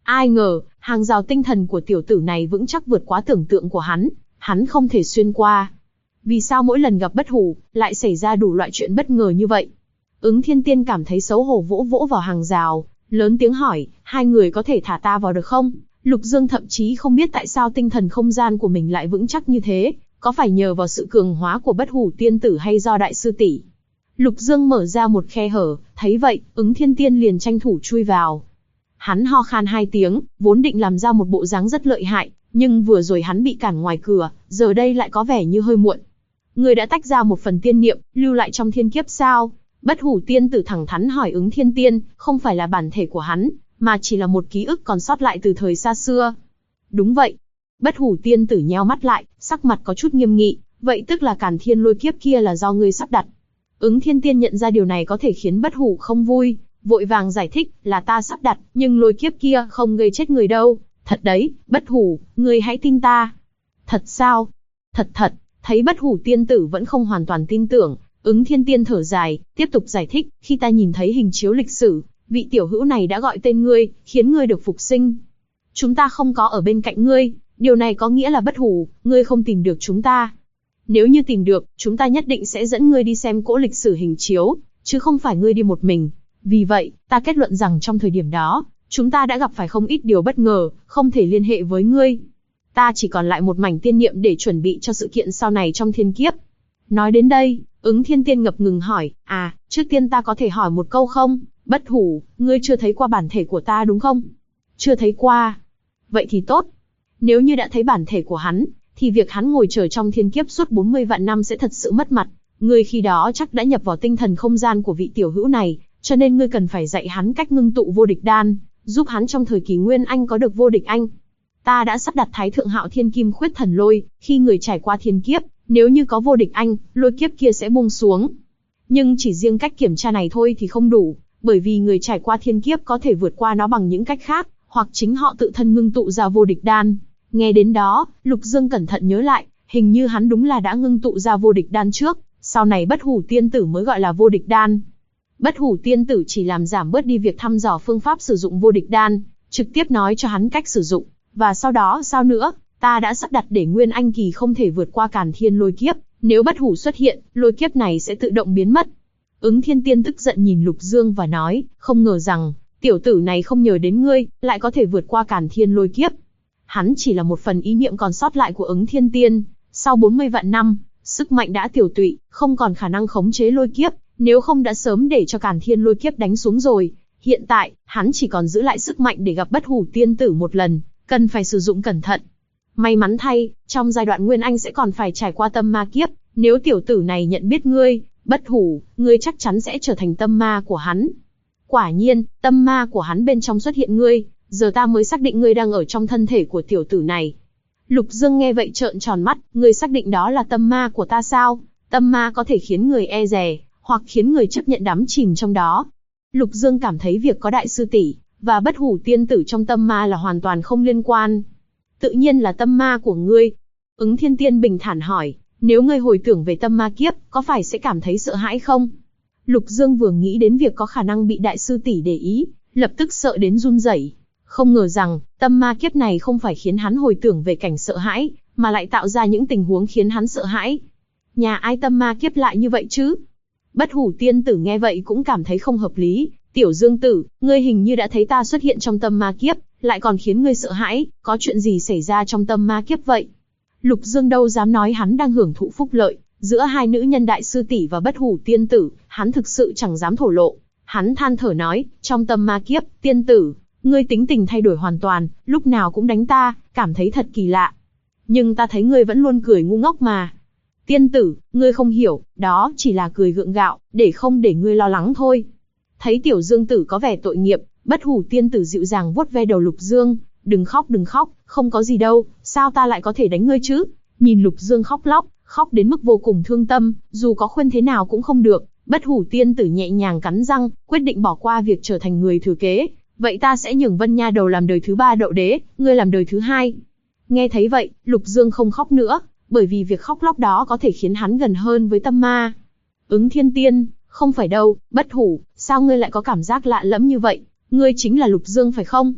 Ai ngờ, hàng rào tinh thần của tiểu tử này vững chắc vượt quá tưởng tượng của hắn không thể xuyên qua. Vì sao mỗi lần gặp Bất Hủ, lại xảy ra đủ loại chuyện bất ngờ như vậy? Ứng Thiên Tiên cảm thấy xấu hổ vỗ vỗ vào hàng rào, lớn tiếng hỏi, hai người có thể thả ta vào được không? Lục Dương thậm chí không biết tại sao tinh thần không gian của mình lại vững chắc như thế, có phải nhờ vào sự cường hóa của Bất Hủ tiên tử hay do đại sư tỷ? Lục Dương mở ra một khe hở, thấy vậy, Ứng Thiên Tiên liền tranh thủ chui vào. Hắn ho khan hai tiếng, vốn định làm ra một bộ dáng rất lợi hại, nhưng vừa rồi hắn bị cản ngoài cửa, giờ đây lại có vẻ như hơi muộn. Người đã tách ra một phần tiên niệm, lưu lại trong thiên kiếp sao? Bất Hủ tiên tử thẳng thắn hỏi Ứng Thiên Tiên, không phải là bản thể của hắn, mà chỉ là một ký ức còn sót lại từ thời xa xưa. Đúng vậy. Bất Hủ tiên tử nheo mắt lại, sắc mặt có chút nghiêm nghị, vậy tức là Càn Thiên lôi kiếp kia là do ngươi sắp đặt. Ứng Thiên Tiên nhận ra điều này có thể khiến Bất Hủ không vui, vội vàng giải thích, là ta sắp đặt, nhưng lôi kiếp kia không gây chết người đâu. Thật đấy, Bất Hủ, ngươi hãy tin ta. Thật sao? Thật. Thấy Bất Hủ tiên tử vẫn không hoàn toàn tin tưởng, Ứng Thiên Tiên thở dài, tiếp tục giải thích, khi ta nhìn thấy hình chiếu lịch sử, vị tiểu hữu này đã gọi tên ngươi, khiến ngươi được phục sinh. Chúng ta không có ở bên cạnh ngươi, điều này có nghĩa là Bất Hủ, ngươi không tìm được chúng ta. Nếu như tìm được, chúng ta nhất định sẽ dẫn ngươi đi xem cỗ lịch sử hình chiếu, chứ không phải ngươi đi một mình. Vì vậy, ta kết luận rằng trong thời điểm đó, chúng ta đã gặp phải không ít điều bất ngờ, không thể liên hệ với ngươi. Ta chỉ còn lại một mảnh tiên niệm để chuẩn bị cho sự kiện sau này trong thiên kiếp. Nói đến đây, Ứng Thiên Tiên ngập ngừng hỏi, trước tiên ta có thể hỏi một câu không? Bất Hủ, ngươi chưa thấy qua bản thể của ta đúng không? Chưa thấy qua. Vậy thì tốt. Nếu như đã thấy bản thể của hắn, thì việc hắn ngồi chờ trong thiên kiếp suốt 40 vạn năm sẽ thật sự mất mặt. Ngươi khi đó chắc đã nhập vào tinh thần không gian của vị tiểu hữu này, cho nên ngươi cần phải dạy hắn cách ngưng tụ vô địch đan, giúp hắn trong thời kỳ Nguyên Anh có được vô địch anh. Ta đã sắp đặt Thái Thượng Hạo Thiên Kim Khuyết Thần Lôi, khi người trải qua thiên kiếp, nếu như có vô địch anh, lôi kiếp kia sẽ buông xuống. Nhưng chỉ riêng cách kiểm tra này thôi thì không đủ, bởi vì người trải qua thiên kiếp có thể vượt qua nó bằng những cách khác, hoặc chính họ tự thân ngưng tụ ra vô địch đan. Nghe đến đó, Lục Dương cẩn thận nhớ lại, hình như hắn đúng là đã ngưng tụ ra vô địch đan trước, sau này Bất Hủ tiên tử mới gọi là vô địch đan. Bất Hủ tiên tử chỉ làm giảm bớt đi việc thăm dò phương pháp sử dụng vô địch đan, trực tiếp nói cho hắn cách sử dụng, và sau đó sao nữa, ta đã sắp đặt để Nguyên Anh kỳ không thể vượt qua Càn Thiên lôi kiếp, nếu Bất Hủ xuất hiện, lôi kiếp này sẽ tự động biến mất. Ứng Thiên Tiên tức giận nhìn Lục Dương và nói, không ngờ rằng, tiểu tử này không nhờ đến ngươi, lại có thể vượt qua Càn Thiên lôi kiếp. Hắn chỉ là một phần ý niệm còn sót lại của Ứng Thiên Tiên, sau 40 vạn năm, sức mạnh đã tiểu tụy, không còn khả năng khống chế lôi kiếp, nếu không đã sớm để cho Càn Thiên lôi kiếp đánh xuống rồi. Hiện tại, hắn chỉ còn giữ lại sức mạnh để gặp Bất Hủ tiên tử một lần, cần phải sử dụng cẩn thận. May mắn thay, trong giai đoạn Nguyên Anh sẽ còn phải trải qua tâm ma kiếp, nếu tiểu tử này nhận biết ngươi, Bất Hủ, ngươi chắc chắn sẽ trở thành tâm ma của hắn. Quả nhiên, tâm ma của hắn bên trong xuất hiện ngươi, giờ ta mới xác định ngươi đang ở trong thân thể của tiểu tử này. Lục Dương nghe vậy trợn tròn mắt, ngươi xác định đó là tâm ma của ta sao? Tâm ma có thể khiến người e dè, hoặc khiến người chấp nhận đắm chìm trong đó. Lục Dương cảm thấy việc có đại sư tỷ và Bất Hủ tiên tử trong tâm ma là hoàn toàn không liên quan. Tự nhiên là tâm ma của ngươi. Ứng Thiên Tiên bình thản hỏi, nếu ngươi hồi tưởng về tâm ma kiếp, có phải sẽ cảm thấy sợ hãi không? Lục Dương vừa nghĩ đến việc có khả năng bị đại sư tỷ để ý, lập tức sợ đến run rẩy. Không ngờ rằng, tâm ma kiếp này không phải khiến hắn hồi tưởng về cảnh sợ hãi, mà lại tạo ra những tình huống khiến hắn sợ hãi. Nhà ai tâm ma kiếp lại như vậy chứ? Bất Hủ tiên tử nghe vậy cũng cảm thấy không hợp lý. Tiểu Dương tử, ngươi hình như đã thấy ta xuất hiện trong tâm ma kiếp, lại còn khiến ngươi sợ hãi, có chuyện gì xảy ra trong tâm ma kiếp vậy? Lục Dương đâu dám nói hắn đang hưởng thụ phúc lợi, giữa hai nữ nhân đại sư tỷ và Bất Hủ tiên tử, hắn thực sự chẳng dám thổ lộ. Hắn than thở nói, trong tâm ma kiếp, tiên tử, ngươi tính tình thay đổi hoàn toàn, lúc nào cũng đánh ta, cảm thấy thật kỳ lạ. Nhưng ta thấy ngươi vẫn luôn cười ngu ngốc mà. Tiên tử, ngươi không hiểu, đó chỉ là cười gượng gạo, để không để ngươi lo lắng thôi. Thấy Tiểu Dương tử có vẻ tội nghiệp, Bất Hủ tiên tử dịu dàng vuốt ve đầu Lục Dương, đừng khóc, không có gì đâu, sao ta lại có thể đánh ngươi chứ? Nhìn Lục Dương khóc lóc, khóc đến mức vô cùng thương tâm, dù có khuyên thế nào cũng không được. Bất Hủ tiên tử nhẹ nhàng cắn răng, quyết định bỏ qua việc trở thành người thừa kế. Vậy ta sẽ nhường Vân Nha Đầu làm đời thứ 3 đậu đế, ngươi làm đời thứ 2. Nghe thấy vậy, Lục Dương không khóc nữa, bởi vì việc khóc lóc đó có thể khiến hắn gần hơn với tâm ma. Ứng Thiên Tiên, không phải đâu, Bất Hủ, sao ngươi lại có cảm giác lạ lẫm như vậy? Ngươi chính là Lục Dương phải không?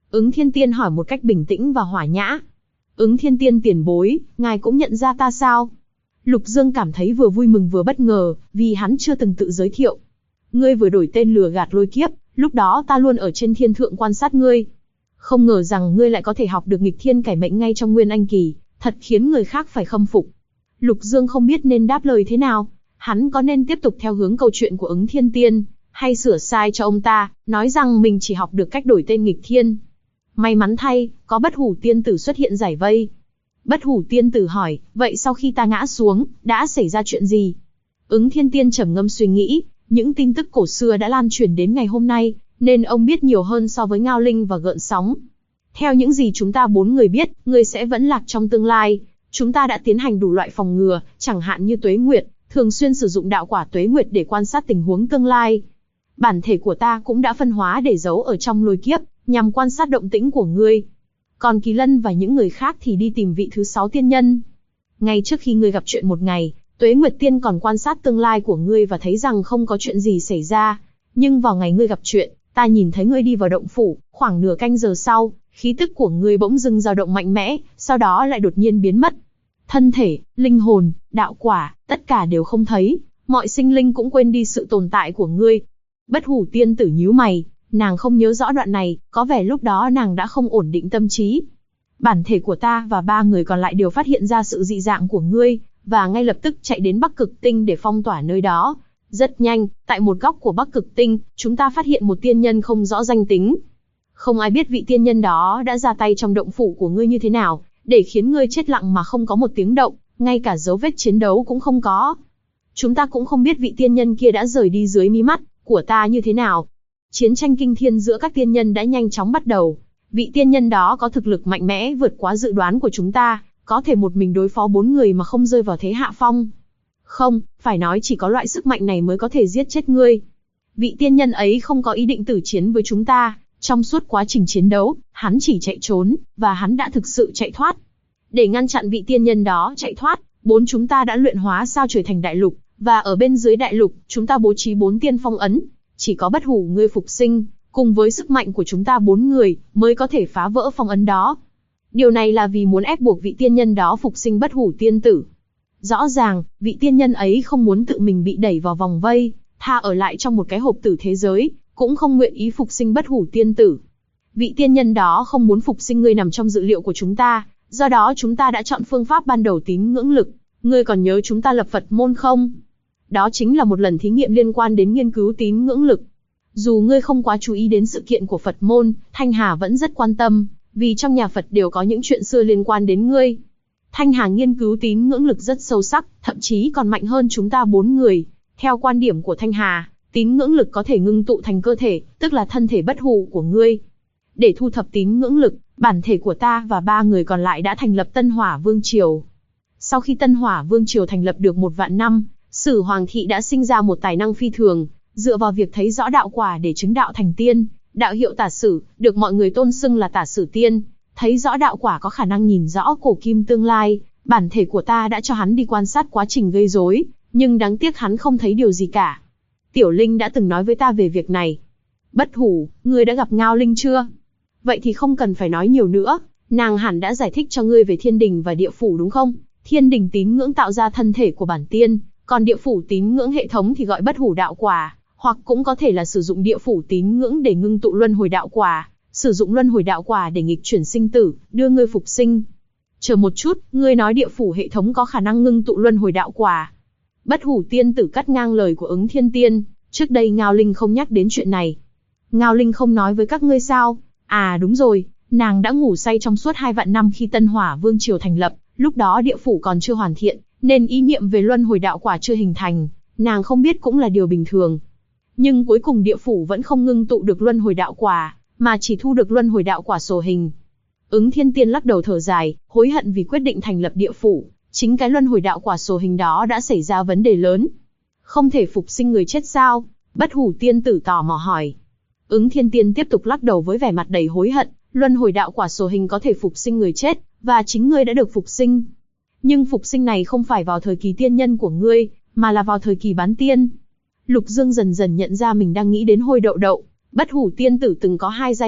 Ứng Thiên Tiên hỏi một cách bình tĩnh và hòa nhã. Ứng Thiên Tiên tiền bối, ngài cũng nhận ra ta sao? Lục Dương cảm thấy vừa vui mừng vừa bất ngờ, vì hắn chưa từng tự giới thiệu. Ngươi vừa đổi tên lừa gạt lôi kiếp, lúc đó ta luôn ở trên thiên thượng quan sát ngươi. Không ngờ rằng ngươi lại có thể học được nghịch thiên cải mệnh ngay trong Nguyên Anh kỳ, thật khiến người khác phải khâm phục. Lục Dương không biết nên đáp lời thế nào, hắn có nên tiếp tục theo hướng câu chuyện của Ứng Thiên Tiên, hay sửa sai cho ông ta, nói rằng mình chỉ học được cách đổi tên nghịch thiên. May mắn thay, có Bất Hủ Tiên Tử xuất hiện giải vây. Bất Hủ Tiên Tử hỏi, vậy sau khi ta ngã xuống, đã xảy ra chuyện gì? Ứng Thiên Tiên trầm ngâm suy nghĩ, những tin tức cổ xưa đã lan truyền đến ngày hôm nay, nên ông biết nhiều hơn so với Ngao Linh và Gợn Sóng. Theo những gì chúng ta 4 người biết, ngươi sẽ vẫn lạc trong tương lai. Chúng ta đã tiến hành đủ loại phòng ngừa, chẳng hạn như Tuế Nguyệt, thường xuyên sử dụng đạo quả Tuế Nguyệt để quan sát tình huống tương lai. Bản thể của ta cũng đã phân hóa để giấu ở trong lôi kiếp, nhằm quan sát động tĩnh của ngươi. Còn Kỳ Lân và những người khác thì đi tìm vị thứ 6 tiên nhân. Ngay trước khi ngươi gặp chuyện một ngày, Tuế Nguyệt Tiên còn quan sát tương lai của ngươi và thấy rằng không có chuyện gì xảy ra. Nhưng vào ngày ngươi gặp chuyện, ta nhìn thấy ngươi đi vào động phủ, khoảng nửa canh giờ sau, khí tức của ngươi bỗng dưng dao động mạnh mẽ, sau đó lại đột nhiên biến mất. Thân thể, linh hồn, đạo quả, tất cả đều không thấy, mọi sinh linh cũng quên đi sự tồn tại của ngươi. Bất Hủ Tiên Tử nhíu mày, nàng không nhớ rõ đoạn này, có vẻ lúc đó nàng đã không ổn định tâm trí. Bản thể của ta và 3 người còn lại đều phát hiện ra sự dị dạng của ngươi, và ngay lập tức chạy đến Bắc Cực Tinh để phong tỏa nơi đó. Rất nhanh, tại một góc của Bắc Cực Tinh, chúng ta phát hiện một tiên nhân không rõ danh tính. Không ai biết vị tiên nhân đó đã ra tay trong động phủ của ngươi như thế nào, để khiến ngươi chết lặng mà không có một tiếng động, ngay cả dấu vết chiến đấu cũng không có. Chúng ta cũng không biết vị tiên nhân kia đã rời đi dưới mí mắt của ta như thế nào. Chiến tranh kinh thiên giữa các tiên nhân đã nhanh chóng bắt đầu. Vị tiên nhân đó có thực lực mạnh mẽ vượt quá dự đoán của chúng ta, có thể một mình đối phó 4 người mà không rơi vào thế hạ phong. Không, phải nói chỉ có loại sức mạnh này mới có thể giết chết ngươi. Vị tiên nhân ấy không có ý định tử chiến với chúng ta, trong suốt quá trình chiến đấu, hắn chỉ chạy trốn, và hắn đã thực sự chạy thoát. Để ngăn chặn vị tiên nhân đó chạy thoát, 4 chúng ta đã luyện hóa sao trời thành đại lục, và ở bên dưới đại lục, chúng ta bố trí 4 tiên phong ấn. Chỉ có Bất Hủ ngươi phục sinh, cùng với sức mạnh của chúng ta 4 người, mới có thể phá vỡ phong ấn đó. Điều này là vì muốn ép buộc vị tiên nhân đó phục sinh Bất Hủ Tiên Tử. Rõ ràng, vị tiên nhân ấy không muốn tự mình bị đẩy vào vòng vây, tha ở lại trong một cái hộp tử thế giới, cũng không nguyện ý phục sinh Bất Hủ Tiên Tử. Vị tiên nhân đó không muốn phục sinh ngươi nằm trong dự liệu của chúng ta, do đó chúng ta đã chọn phương pháp ban đầu tín ngưỡng lực. Ngươi còn nhớ chúng ta lập Phật môn không? Đó chính là một lần thí nghiệm liên quan đến nghiên cứu tín ngưỡng lực. Dù ngươi không quá chú ý đến sự kiện của Phật môn, Thanh Hà vẫn rất quan tâm, vì trong nhà Phật đều có những chuyện xưa liên quan đến ngươi. Thanh Hà nghiên cứu tín ngưỡng lực rất sâu sắc, thậm chí còn mạnh hơn chúng ta 4 người. Theo quan điểm của Thanh Hà, tín ngưỡng lực có thể ngưng tụ thành cơ thể, tức là thân thể bất hủ của ngươi. Để thu thập tín ngưỡng lực, bản thể của ta và 3 người còn lại đã thành lập Tân Hỏa Vương Triều. Sau khi Tân Hỏa Vương Triều thành lập được 1 vạn năm, Sử Hoàng thị đã sinh ra một tài năng phi thường, dựa vào việc thấy rõ đạo quả để chứng đạo thành tiên, đạo hiệu Tả Sử, được mọi người tôn xưng là Tả Sử Tiên. Thấy rõ đạo quả có khả năng nhìn rõ cổ kim tương lai, bản thể của ta đã cho hắn đi quan sát quá trình gây rối, nhưng đáng tiếc hắn không thấy điều gì cả. Tiểu Linh đã từng nói với ta về việc này. Bất Hủ, ngươi đã gặp Ngao Linh chưa? Vậy thì không cần phải nói nhiều nữa, nàng hẳn đã giải thích cho ngươi về thiên đình và địa phủ đúng không? Thiên đình tín ngưỡng tạo ra thân thể của bản tiên, còn địa phủ tín ngưỡng hệ thống thì gọi Bất Hủ đạo quả, hoặc cũng có thể là sử dụng địa phủ tín ngưỡng để ngưng tụ luân hồi đạo quả, sử dụng luân hồi đạo quả để nghịch chuyển sinh tử, đưa ngươi phục sinh. Chờ một chút, ngươi nói địa phủ hệ thống có khả năng ngưng tụ luân hồi đạo quả? Bất Hủ tiên tử cắt ngang lời của Ứng Thiên Tiên, trước đây Ngao Linh không nhắc đến chuyện này. Ngao Linh không nói với các ngươi sao? À đúng rồi, nàng đã ngủ say trong suốt 2 vạn năm khi Tân Hỏa Vương Triều thành lập, lúc đó địa phủ còn chưa hoàn thiện, nên ý niệm về luân hồi đạo quả chưa hình thành, nàng không biết cũng là điều bình thường. Nhưng cuối cùng địa phủ vẫn không ngưng tụ được luân hồi đạo quả, mà chỉ thu được luân hồi đạo quả sổ hình. Ứng Thiên Tiên lắc đầu thở dài, hối hận vì quyết định thành lập địa phủ, chính cái luân hồi đạo quả sổ hình đó đã xảy ra vấn đề lớn. Không thể phục sinh người chết sao? Bất Hủ tiên tử tò mò hỏi. Ứng Thiên Tiên tiếp tục lắc đầu với vẻ mặt đầy hối hận, luân hồi đạo quả sổ hình có thể phục sinh người chết, và chính ngươi đã được phục sinh. Nhưng phục sinh này không phải vào thời kỳ tiên nhân của ngươi, mà là vào thời kỳ bán tiên. Lục Dương dần dần nhận ra mình đang nghĩ đến Hôi Đậu Đậu. Bất Hủ tiên tử từng có 2 giai đoạn,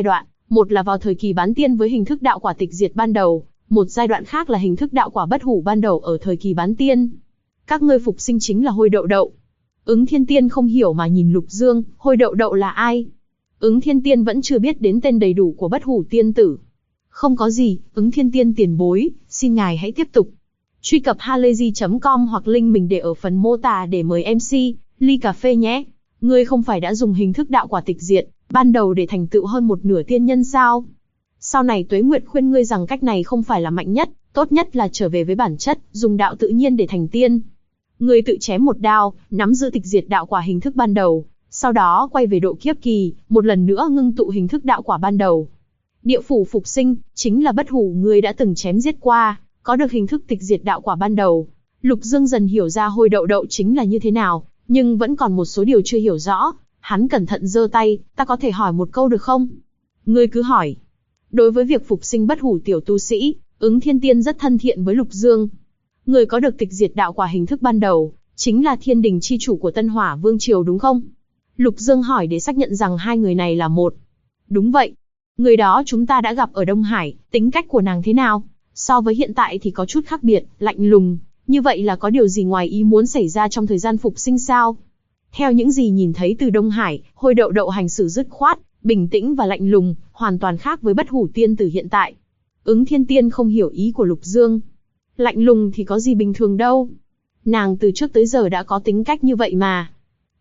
Một là vào thời kỳ bán tiên với hình thức đạo quả tịch diệt ban đầu, một giai đoạn khác là hình thức đạo quả bất hủ ban đầu ở thời kỳ bán tiên. Các ngươi phục sinh chính là Hôi Đậu Đậu. Ứng Thiên Tiên không hiểu mà nhìn Lục Dương, Hôi Đậu Đậu là ai? Ứng Thiên Tiên vẫn chưa biết đến tên đầy đủ của bất hủ tiên tử. Không có gì, Ứng Thiên Tiên tiền bối, xin ngài hãy tiếp tục. Truy cập halayzi.com hoặc link mình để ở phần mô tả để mời MC, ly cà phê nhé. Ngươi không phải đã dùng hình thức đạo quả tịch diệt, ban đầu để thành tựu hơn một nửa tiên nhân sao? Sau này Tuế Nguyệt khuyên ngươi rằng cách này không phải là mạnh nhất, tốt nhất là trở về với bản chất, dùng đạo tự nhiên để thành tiên. Ngươi tự chém một đao, nắm giữ tịch diệt đạo quả hình thức ban đầu, sau đó quay về độ kiếp kỳ, một lần nữa ngưng tụ hình thức đạo quả ban đầu. Địa phủ phục sinh, chính là bất hủ ngươi đã từng chém giết qua, có được hình thức tịch diệt đạo quả ban đầu. Lục Dương dần hiểu ra Hôi Đậu Đậu chính là như thế nào, nhưng vẫn còn một số điều chưa hiểu rõ. Hắn cẩn thận giơ tay, ta có thể hỏi một câu được không? Ngươi cứ hỏi. Đối với việc phục sinh bất hủ tiểu tu sĩ, Ứng Thiên Tiên rất thân thiện với Lục Dương. Người có được tịch diệt đạo quả hình thức ban đầu, chính là Thiên Đình chi chủ của Tân Hỏa Vương Triều đúng không? Lục Dương hỏi để xác nhận rằng hai người này là một. Đúng vậy. Người đó chúng ta đã gặp ở Đông Hải, tính cách của nàng thế nào? So với hiện tại thì có chút khác biệt, lạnh lùng. Như vậy là có điều gì ngoài ý muốn xảy ra trong thời gian phục sinh sao? Theo những gì nhìn thấy từ Đông Hải, Hôi Đậu Đậu hành xử dứt khoát, bình tĩnh và lạnh lùng, hoàn toàn khác với bất hủ tiên tử hiện tại. Ứng Thiên Tiên không hiểu ý của Lục Dương. Lạnh lùng thì có gì bình thường đâu. Nàng từ trước tới giờ đã có tính cách như vậy mà.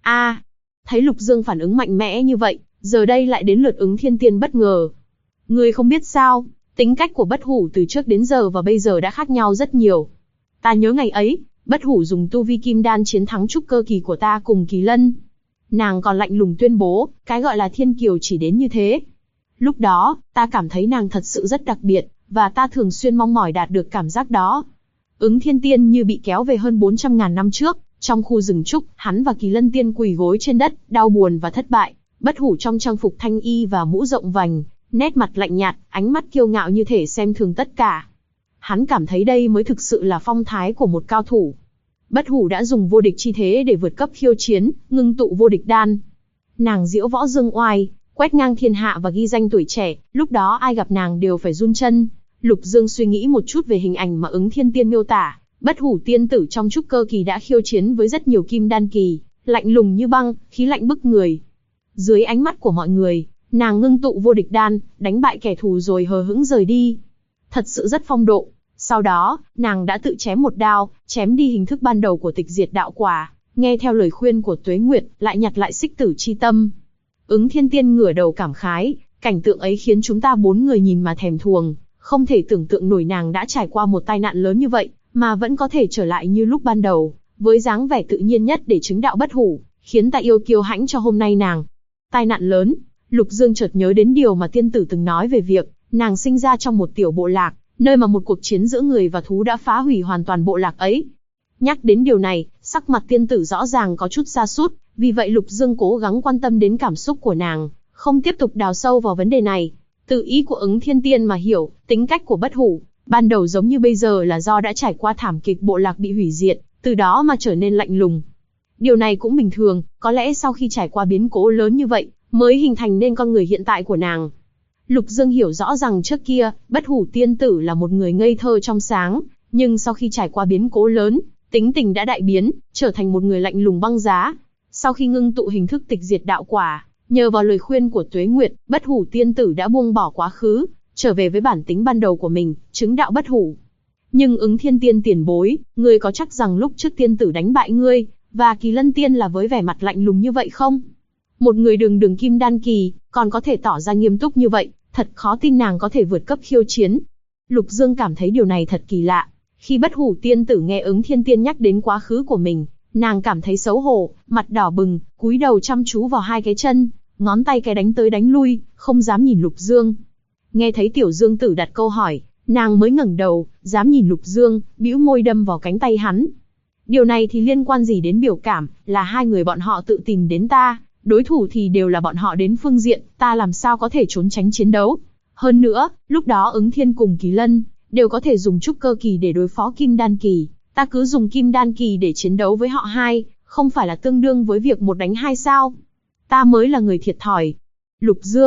Thấy Lục Dương phản ứng mạnh mẽ như vậy, giờ đây lại đến lượt Ứng Thiên Tiên bất ngờ. Ngươi không biết sao, tính cách của bất hủ từ trước đến giờ và bây giờ đã khác nhau rất nhiều. Ta nhớ ngày ấy, bất hủ dùng tu vi kim đan chiến thắng trúc cơ kỳ của ta cùng Kỳ Lân. Nàng còn lạnh lùng tuyên bố, cái gọi là thiên kiều chỉ đến như thế. Lúc đó, ta cảm thấy nàng thật sự rất đặc biệt, và ta thường xuyên mong mỏi đạt được cảm giác đó. Ứng Thiên Tiên như bị kéo về hơn 400.000 năm trước, trong khu rừng trúc, hắn và Kỳ Lân Tiên quỳ gối trên đất, đau buồn và thất bại. Bất hủ trong trang phục thanh y và mũ rộng vành, nét mặt lạnh nhạt, ánh mắt kiêu ngạo như thể xem thường tất cả. Hắn cảm thấy đây mới thực sự là phong thái của một cao thủ. Bất hủ đã dùng vô địch chi thế để vượt cấp khiêu chiến, ngưng tụ vô địch đan. Nàng diễu võ dương oai, quét ngang thiên hạ và ghi danh tuổi trẻ, lúc đó ai gặp nàng đều phải run chân. Lục Dương suy nghĩ một chút về hình ảnh mà Ứng Thiên Tiên miêu tả, bất hủ tiên tử trong trúc cơ kỳ đã khiêu chiến với rất nhiều kim đan kỳ, lạnh lùng như băng, khí lạnh bức người. Dưới ánh mắt của mọi người, nàng ngưng tụ vô địch đan, đánh bại kẻ thù rồi hờ hững rời đi. Thật sự rất phong độ. Sau đó, nàng đã tự chém một đao, chém đi hình thức ban đầu của tịch diệt đạo quả, nghe theo lời khuyên của Tuế Nguyệt, lại nhặt lại xích tử chi tâm. Ứng Thiên Tiên ngửa đầu cảm khái, cảnh tượng ấy khiến chúng ta bốn người nhìn mà thèm thuồng, không thể tưởng tượng nổi nàng đã trải qua một tai nạn lớn như vậy, mà vẫn có thể trở lại như lúc ban đầu, với dáng vẻ tự nhiên nhất để chứng đạo bất hủ, khiến ta yêu kiêu hãnh cho hôm nay nàng. Tai nạn lớn, Lục Dương chợt nhớ đến điều mà tiên tử từng nói về việc, nàng sinh ra trong một tiểu bộ lạc, nơi mà một cuộc chiến giữa người và thú đã phá hủy hoàn toàn bộ lạc ấy. Nhắc đến điều này, sắc mặt tiên tử rõ ràng có chút sa sút, vì vậy Lục Dương cố gắng quan tâm đến cảm xúc của nàng, không tiếp tục đào sâu vào vấn đề này. Từ ý của Ứng Thiên Tiên mà hiểu, tính cách của bất hủ, ban đầu giống như bây giờ là do đã trải qua thảm kịch bộ lạc bị hủy diệt, từ đó mà trở nên lạnh lùng. Điều này cũng bình thường, có lẽ sau khi trải qua biến cố lớn như vậy, mới hình thành nên con người hiện tại của nàng. Lục Dương hiểu rõ rằng trước kia, bất hủ tiên tử là một người ngây thơ trong sáng, nhưng sau khi trải qua biến cố lớn, tính tình đã đại biến, trở thành một người lạnh lùng băng giá. Sau khi ngưng tụ hình thức tịch diệt đạo quả, nhờ vào lời khuyên của Tuế Nguyệt, bất hủ tiên tử đã buông bỏ quá khứ, trở về với bản tính ban đầu của mình, chứng đạo bất hủ. Nhưng Ứng Thiên Tiên tiền bối, ngươi có chắc rằng lúc trước tiên tử đánh bại ngươi, và Kỳ Lân Tiên là với vẻ mặt lạnh lùng như vậy không? Một người đường kim đan kỳ, còn có thể tỏ ra nghiêm túc như vậy, thật khó tin nàng có thể vượt cấp khiêu chiến. Lục Dương cảm thấy điều này thật kỳ lạ. Khi bất hủ tiên tử nghe Ứng Thiên Tiên nhắc đến quá khứ của mình, nàng cảm thấy xấu hổ, mặt đỏ bừng, cúi đầu chăm chú vào hai cái chân, ngón tay cái đánh tới đánh lui, không dám nhìn Lục Dương. Nghe thấy Tiểu Dương Tử đặt câu hỏi, nàng mới ngẩng đầu, dám nhìn Lục Dương, bĩu môi đâm vào cánh tay hắn. Điều này thì liên quan gì đến biểu cảm, là hai người bọn họ tự tìm đến ta, đối thủ thì đều là bọn họ đến phương diện, ta làm sao có thể trốn tránh chiến đấu. Hơn nữa, lúc đó Ứng Thiên cùng Kỳ Lân đều có thể dùng trúc cơ kỳ để đối phó kim đan kỳ, ta cứ dùng kim đan kỳ để chiến đấu với họ hai, không phải là tương đương với việc một đánh hai sao? Ta mới là người thiệt thòi. Lục Dương,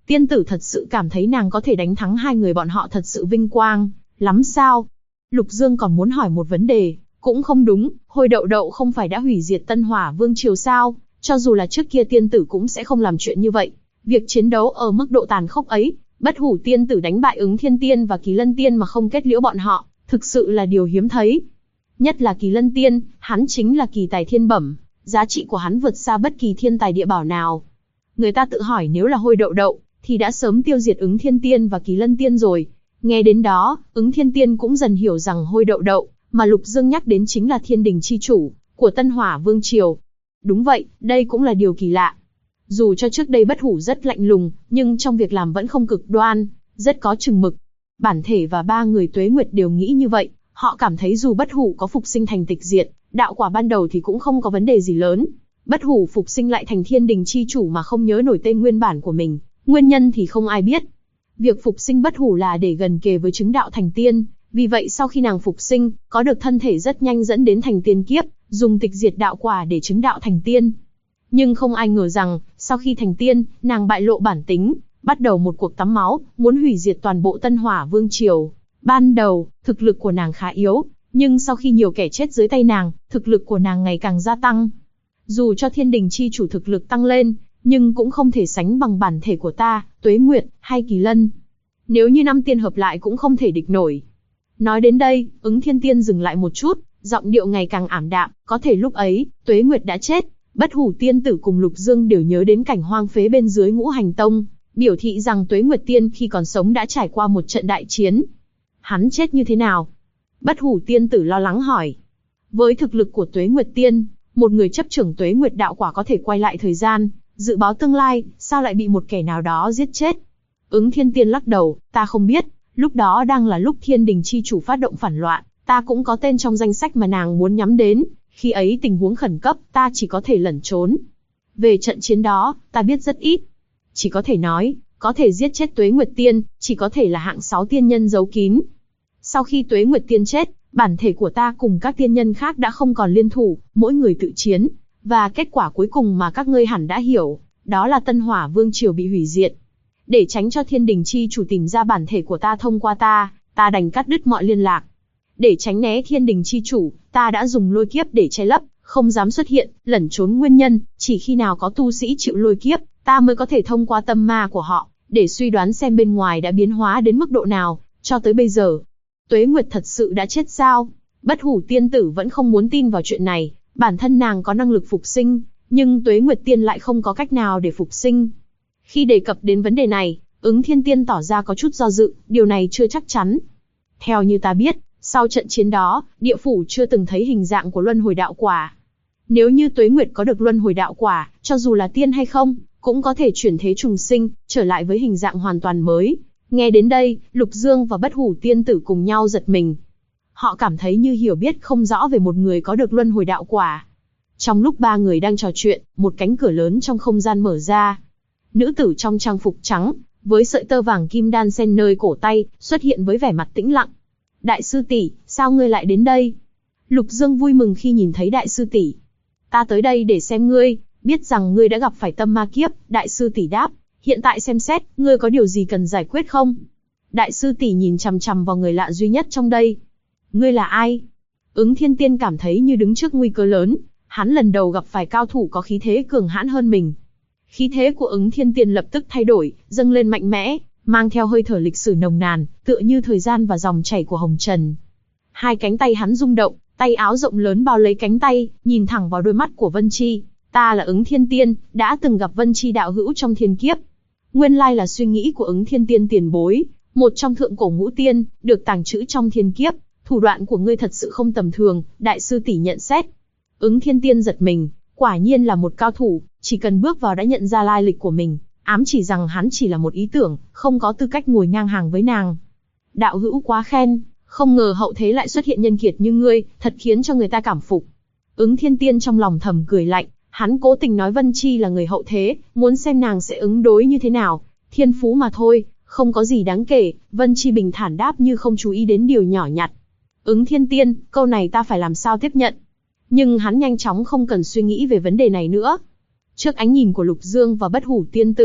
Tiên tử thật sự cảm thấy nàng có thể đánh thắng hai người bọn họ thật sự vinh quang lắm sao? Lục Dương còn muốn hỏi một vấn đề, cũng không đúng, Hồi Đậu Đậu không phải đã hủy diệt Tân Hỏa Vương triều sao? Cho dù là trước kia tiên tử cũng sẽ không làm chuyện như vậy. Việc chiến đấu ở mức độ tàn khốc ấy, Bất Hủ tiên tử đánh bại Ứng Thiên Tiên và Kỳ Lân Tiên mà không kết liễu bọn họ, thực sự là điều hiếm thấy. Nhất là Kỳ Lân Tiên, hắn chính là kỳ tài thiên bẩm, giá trị của hắn vượt xa bất kỳ thiên tài địa bảo nào. Người ta tự hỏi nếu là Hồi Đậu Đậu, thì đã sớm tiêu diệt Ứng Thiên Tiên và Kỳ Lân Tiên rồi. Nghe đến đó, Ứng Thiên Tiên cũng dần hiểu rằng Hồi Đậu Đậu, mà Lục Dương nhắc đến chính là thiên đình chi chủ của Tân Hỏa Vương triều. Đúng vậy, đây cũng là điều kỳ lạ. Dù cho trước đây Bất Hủ rất lạnh lùng, nhưng trong việc làm vẫn không cực đoan, rất có chừng mực. Bản thể và ba người Tuế Nguyệt đều nghĩ như vậy, họ cảm thấy dù Bất Hủ có phục sinh thành tịch diệt, đạo quả ban đầu thì cũng không có vấn đề gì lớn. Bất Hủ phục sinh lại thành thiên đình chi chủ mà không nhớ nổi tên nguyên bản của mình, nguyên nhân thì không ai biết. Việc phục sinh Bất Hủ là để gần kề với chứng đạo thành tiên, vì vậy sau khi nàng phục sinh, có được thân thể rất nhanh dẫn đến thành tiên kiếp, dùng tịch diệt đạo quả để chứng đạo thành tiên. Nhưng không ai ngờ rằng, sau khi thành tiên, nàng bại lộ bản tính, bắt đầu một cuộc tắm máu, muốn hủy diệt toàn bộ Tân Hỏa Vương triều. Ban đầu, thực lực của nàng khá yếu, nhưng sau khi nhiều kẻ chết dưới tay nàng, thực lực của nàng ngày càng gia tăng. Dù cho thiên đình chi chủ thực lực tăng lên, nhưng cũng không thể sánh bằng bản thể của ta, Tuế Nguyệt, hay Kỳ Lân. Nếu như năm tiên hợp lại cũng không thể địch nổi. Nói đến đây, Ứng Thiên Tiên dừng lại một chút, giọng điệu ngày càng ảm đạm, có thể lúc ấy, Tuế Nguyệt đã chết. Bất Hủ tiên tử cùng Lục Dương đều nhớ đến cảnh hoang phế bên dưới Ngũ Hành Tông, biểu thị rằng Tuế Nguyệt Tiên khi còn sống đã trải qua một trận đại chiến. Hắn chết như thế nào? Bất Hủ tiên tử lo lắng hỏi. Với thực lực của Tuế Nguyệt Tiên, một người chấp trưởng Tuế Nguyệt đạo quả có thể quay lại thời gian, dự báo tương lai, sao lại bị một kẻ nào đó giết chết? Ứng Thiên Tiên lắc đầu, ta không biết, lúc đó đang là lúc thiên đình chi chủ phát động phản loạn, ta cũng có tên trong danh sách mà nàng muốn nhắm đến. Khi ấy tình huống khẩn cấp, ta chỉ có thể lẩn trốn. Về trận chiến đó, ta biết rất ít. Chỉ có thể nói, có thể giết chết Tuế Nguyệt Tiên, chỉ có thể là hạng 6 tiên nhân giấu kín. Sau khi Tuế Nguyệt Tiên chết, bản thể của ta cùng các tiên nhân khác đã không còn liên thủ, mỗi người tự chiến. Và kết quả cuối cùng mà các ngươi hẳn đã hiểu, đó là Tân Hỏa Vương triều bị hủy diệt. Để tránh cho thiên đình chi chủ tìm ra bản thể của ta thông qua ta đành cắt đứt mọi liên lạc. Để tránh né thiên đình chi chủ, ta đã dùng lôi kiếp để che lấp, không dám xuất hiện, lẩn trốn nguyên nhân, chỉ khi nào có tu sĩ chịu lôi kiếp, ta mới có thể thông qua tâm ma của họ, để suy đoán xem bên ngoài đã biến hóa đến mức độ nào, cho tới bây giờ. Tuế Nguyệt thật sự đã chết sao? Bất Hủ tiên tử vẫn không muốn tin vào chuyện này, bản thân nàng có năng lực phục sinh, nhưng Tuế Nguyệt Tiên lại không có cách nào để phục sinh. Khi đề cập đến vấn đề này, Ứng Thiên Tiên tỏ ra có chút do dự, điều này chưa chắc chắn. Theo như ta biết, sau trận chiến đó, địa phủ chưa từng thấy hình dạng của luân hồi đạo quả. Nếu như Tuế Nguyệt có được luân hồi đạo quả, cho dù là tiên hay không, cũng có thể chuyển thế trùng sinh, trở lại với hình dạng hoàn toàn mới. Nghe đến đây, Lục Dương và Bất Hủ tiên tử cùng nhau giật mình. Họ cảm thấy như hiểu biết không rõ về một người có được luân hồi đạo quả. Trong lúc ba người đang trò chuyện, một cánh cửa lớn trong không gian mở ra. Nữ tử trong trang phục trắng, với sợi tơ vàng kim đan xen nơi cổ tay, xuất hiện với vẻ mặt tĩnh lặng. Đại sư tỷ, sao ngươi lại đến đây? Lục Dương vui mừng khi nhìn thấy đại sư tỷ. Ta tới đây để xem ngươi, biết rằng ngươi đã gặp phải tâm ma kiếp, đại sư tỷ đáp. Hiện tại xem xét, ngươi có điều gì cần giải quyết không? Đại sư tỷ nhìn chằm chằm vào người lạ duy nhất trong đây. Ngươi là ai? Ứng Thiên Tiên cảm thấy như đứng trước nguy cơ lớn, hắn lần đầu gặp phải cao thủ có khí thế cường hãn hơn mình. Khí thế của Ứng Thiên Tiên lập tức thay đổi, dâng lên mạnh mẽ, mang theo hơi thở lịch sử nồng nàn, tựa như thời gian và dòng chảy của hồng trần. Hai cánh tay hắn rung động, tay áo rộng lớn bao lấy cánh tay, nhìn thẳng vào đôi mắt của Vân Chi. Ta là Ứng Thiên Tiên, đã từng gặp Vân Chi đạo hữu trong thiên kiếp. Nguyên lai là suy nghĩ của Ứng Thiên Tiên tiền bối, một trong thượng cổ ngũ tiên, được tàng trữ trong thiên kiếp. Thủ đoạn của ngươi thật sự không tầm thường, đại sư tỷ nhận xét. Ứng Thiên Tiên giật mình, quả nhiên là một cao thủ, chỉ cần bước vào đã nhận ra lai lịch của mình, ám chỉ rằng hắn chỉ là một ý tưởng, không có tư cách ngồi ngang hàng với nàng. Đạo hữu quá khen, không ngờ hậu thế lại xuất hiện nhân kiệt như ngươi, thật khiến cho người ta cảm phục. Ứng Thiên Tiên trong lòng thầm cười lạnh, hắn cố tình nói Vân Chi là người hậu thế, muốn xem nàng sẽ ứng đối như thế nào. Thiên phú mà thôi, không có gì đáng kể. Vân Chi bình thản đáp như không chú ý đến điều nhỏ nhặt. Ứng Thiên Tiên, câu này ta phải làm sao tiếp nhận? Nhưng hắn nhanh chóng không cần suy nghĩ về vấn đề này nữa. Trước ánh nhìn của Lục Dương và Bất Hủ tiên tử,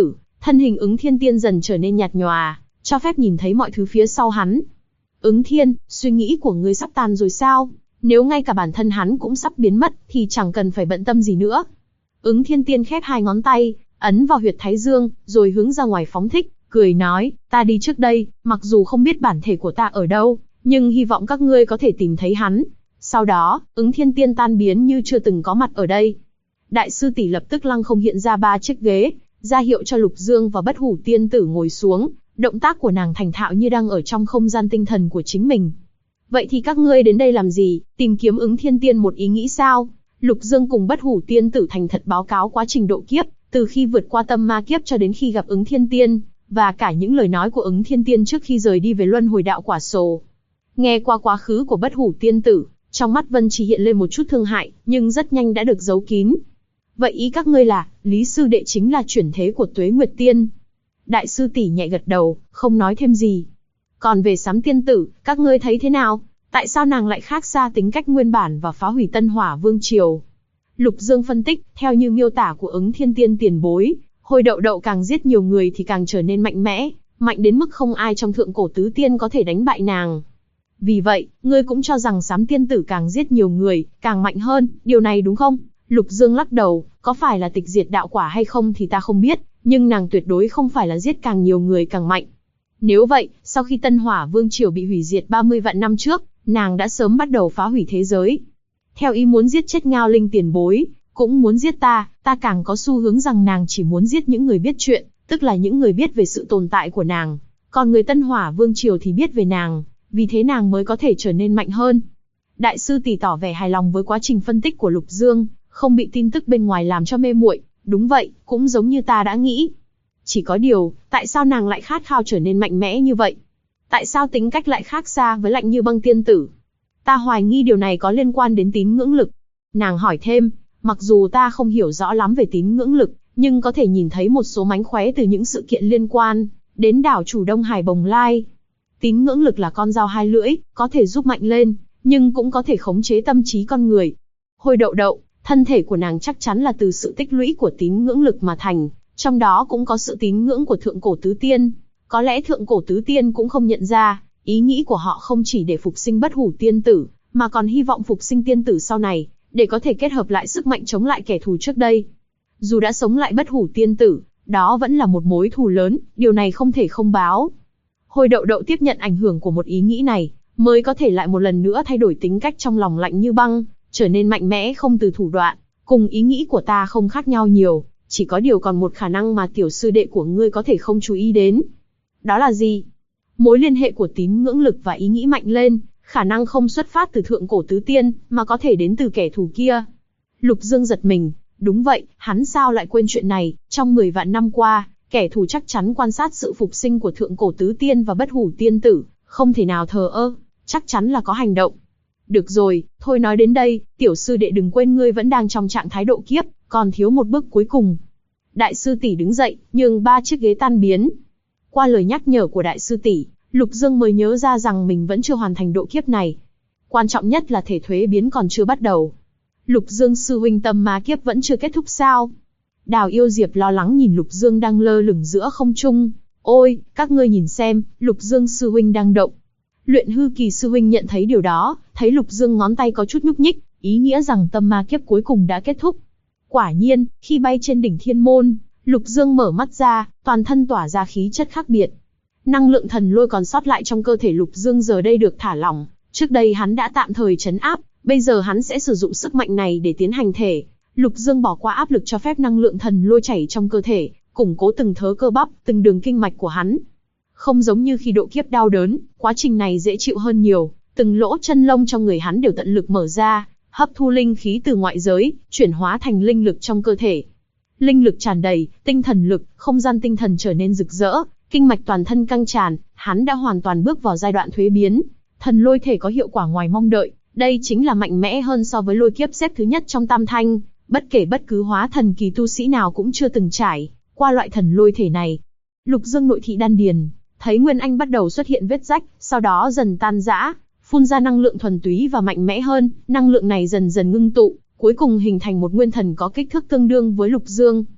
Thân hình Ứng Thiên Tiên dần trở nên nhạt nhòa, cho phép nhìn thấy mọi thứ phía sau hắn. Ứng Thiên, suy nghĩ của ngươi sắp tàn rồi sao? Nếu ngay cả bản thân hắn cũng sắp biến mất, thì chẳng cần phải bận tâm gì nữa. Ứng Thiên Tiên khép hai ngón tay, ấn vào huyệt thái dương, rồi hướng ra ngoài phóng thích, cười nói, ta đi trước đây, mặc dù không biết bản thể của ta ở đâu, nhưng hy vọng các ngươi có thể tìm thấy hắn. Sau đó, Ứng Thiên Tiên tan biến như chưa từng có mặt ở đây. Đại sư tỷ lập tức lăng không hiện ra 3 chiếc ghế, ra hiệu cho Lục Dương và Bất Hủ Tiên Tử ngồi xuống, động tác của nàng thành thạo như đang ở trong không gian tinh thần của chính mình. Vậy thì các ngươi đến đây làm gì, tìm kiếm Ứng Thiên Tiên một ý nghĩ sao? Lục Dương cùng Bất Hủ Tiên Tử thành thật báo cáo quá trình độ kiếp, từ khi vượt qua tâm ma kiếp cho đến khi gặp Ứng Thiên Tiên, và cả những lời nói của Ứng Thiên Tiên trước khi rời đi về luân hồi đạo quả sổ. Nghe qua quá khứ của Bất Hủ Tiên Tử, trong mắt Vân Trì hiện lên một chút thương hại, nhưng rất nhanh đã được giấu kín. Vậy ý các ngươi là, Lý sư đệ chính là chuyển thế của Tuế Nguyệt Tiên? Đại sư tỷ nhẹ gật đầu, không nói thêm gì. Còn về Sám Tiên Tử, các ngươi thấy thế nào? Tại sao nàng lại khác xa tính cách nguyên bản và phá hủy Tân Hỏa Vương Triều? Lục Dương phân tích, theo như miêu tả của Ứng Thiên Tiên tiền bối, Hồi Đậu Đậu càng giết nhiều người thì càng trở nên mạnh mẽ, mạnh đến mức không ai trong thượng cổ tứ tiên có thể đánh bại nàng. Vì vậy, ngươi cũng cho rằng Sám Tiên Tử càng giết nhiều người, càng mạnh hơn, điều này đúng không? Lục Dương lắc đầu, có phải là tịch diệt đạo quả hay không thì ta không biết, nhưng nàng tuyệt đối không phải là giết càng nhiều người càng mạnh. Nếu vậy, sau khi Tân Hỏa Vương Triều bị hủy diệt 30 vạn năm trước, nàng đã sớm bắt đầu phá hủy thế giới. Theo ý muốn giết chết Ngao Linh tiền bối, cũng muốn giết ta càng có xu hướng rằng nàng chỉ muốn giết những người biết chuyện, tức là những người biết về sự tồn tại của nàng. Còn người Tân Hỏa Vương Triều thì biết về nàng, vì thế nàng mới có thể trở nên mạnh hơn. Đại sư tỷ tỏ vẻ hài lòng với quá trình phân tích của Lục Dương, không bị tin tức bên ngoài làm cho mê muội. Đúng vậy, cũng giống như ta đã nghĩ. Chỉ có điều, tại sao nàng lại khát khao trở nên mạnh mẽ như vậy? Tại sao tính cách lại khác xa với Lạnh Như Băng tiên tử? Ta hoài nghi điều này có liên quan đến tín ngưỡng lực. Nàng hỏi thêm, mặc dù ta không hiểu rõ lắm về tín ngưỡng lực, nhưng có thể nhìn thấy một số mánh khóe từ những sự kiện liên quan đến đảo chủ Đông Hải Bồng Lai. Tín ngưỡng lực là con dao hai lưỡi, có thể giúp mạnh lên, nhưng cũng có thể khống chế tâm trí con người. Hồi Đậu Đậu, thân thể của nàng chắc chắn là từ sự tích lũy của tín ngưỡng lực mà thành, trong đó cũng có sự tín ngưỡng của thượng cổ tứ tiên. Có lẽ thượng cổ tứ tiên cũng không nhận ra, ý nghĩ của họ không chỉ để phục sinh Bất Hủ Tiên Tử, mà còn hy vọng phục sinh tiên tử sau này, để có thể kết hợp lại sức mạnh chống lại kẻ thù trước đây. Dù đã sống lại Bất Hủ Tiên Tử, đó vẫn là một mối thù lớn, điều này không thể không báo. Hồi Đậu Đậu tiếp nhận ảnh hưởng của một ý nghĩ này, mới có thể lại một lần nữa thay đổi tính cách trong lòng Lạnh Như Băng, trở nên mạnh mẽ không từ thủ đoạn. Cùng ý nghĩ của ta không khác nhau nhiều, chỉ có điều còn một khả năng mà tiểu sư đệ của ngươi có thể không chú ý đến. Đó là gì? Mối liên hệ của tín ngưỡng lực và ý nghĩ mạnh lên, khả năng không xuất phát từ thượng cổ tứ tiên, mà có thể đến từ kẻ thù kia. Lục Dương giật mình, đúng vậy, hắn sao lại quên chuyện này, trong 10 vạn năm qua, kẻ thù chắc chắn quan sát sự phục sinh của thượng cổ tứ tiên và Bất Hủ Tiên Tử, không thể nào thờ ơ, chắc chắn là có hành động. Được rồi, thôi nói đến đây, tiểu sư đệ đừng quên ngươi vẫn đang trong trạng thái độ kiếp, còn thiếu một bước cuối cùng. Đại sư tỷ đứng dậy, nhường 3 chiếc ghế tan biến. Qua lời nhắc nhở của đại sư tỷ, Lục Dương mới nhớ ra rằng mình vẫn chưa hoàn thành độ kiếp này. Quan trọng nhất là thể thuế biến còn chưa bắt đầu. Lục Dương sư huynh, tâm ma kiếp vẫn chưa kết thúc sao? Đào Yêu Diệp lo lắng nhìn Lục Dương đang lơ lửng giữa không trung. Ôi, các ngươi nhìn xem, Lục Dương sư huynh đang động. Luyện Hư Kỳ sư huynh nhận thấy điều đó, thấy Lục Dương ngón tay có chút nhúc nhích, ý nghĩa rằng tâm ma kiếp cuối cùng đã kết thúc. Quả nhiên, khi bay trên đỉnh thiên môn, Lục Dương mở mắt ra, toàn thân tỏa ra khí chất khác biệt. Năng lượng thần lôi còn sót lại trong cơ thể Lục Dương giờ đây được thả lỏng, trước đây hắn đã tạm thời trấn áp, bây giờ hắn sẽ sử dụng sức mạnh này để tiến hành thể. Lục Dương bỏ qua áp lực cho phép năng lượng thần lôi chảy trong cơ thể, củng cố từng thớ cơ bắp, từng đường kinh mạch của hắn. Không giống như khi độ kiếp đau đớn, quá trình này dễ chịu hơn nhiều, từng lỗ chân lông trong người hắn đều tận lực mở ra, hấp thu linh khí từ ngoại giới, chuyển hóa thành linh lực trong cơ thể. Linh lực tràn đầy, tinh thần lực, không gian tinh thần trở nên rực rỡ, kinh mạch toàn thân căng tràn, hắn đã hoàn toàn bước vào giai đoạn thuế biến. Thần lôi thể có hiệu quả ngoài mong đợi, đây chính là mạnh mẽ hơn so với lôi kiếp xếp thứ nhất trong tam thanh, bất kể bất cứ hóa thần kỳ tu sĩ nào cũng chưa từng trải qua loại thần lôi thể này. Lục Dương nội thị đan điền, thấy Nguyên Anh bắt đầu xuất hiện vết rách, sau đó dần tan rã, phun ra năng lượng thuần túy và mạnh mẽ hơn, năng lượng này dần dần ngưng tụ, cuối cùng hình thành một nguyên thần có kích thước tương đương với Lục Dương.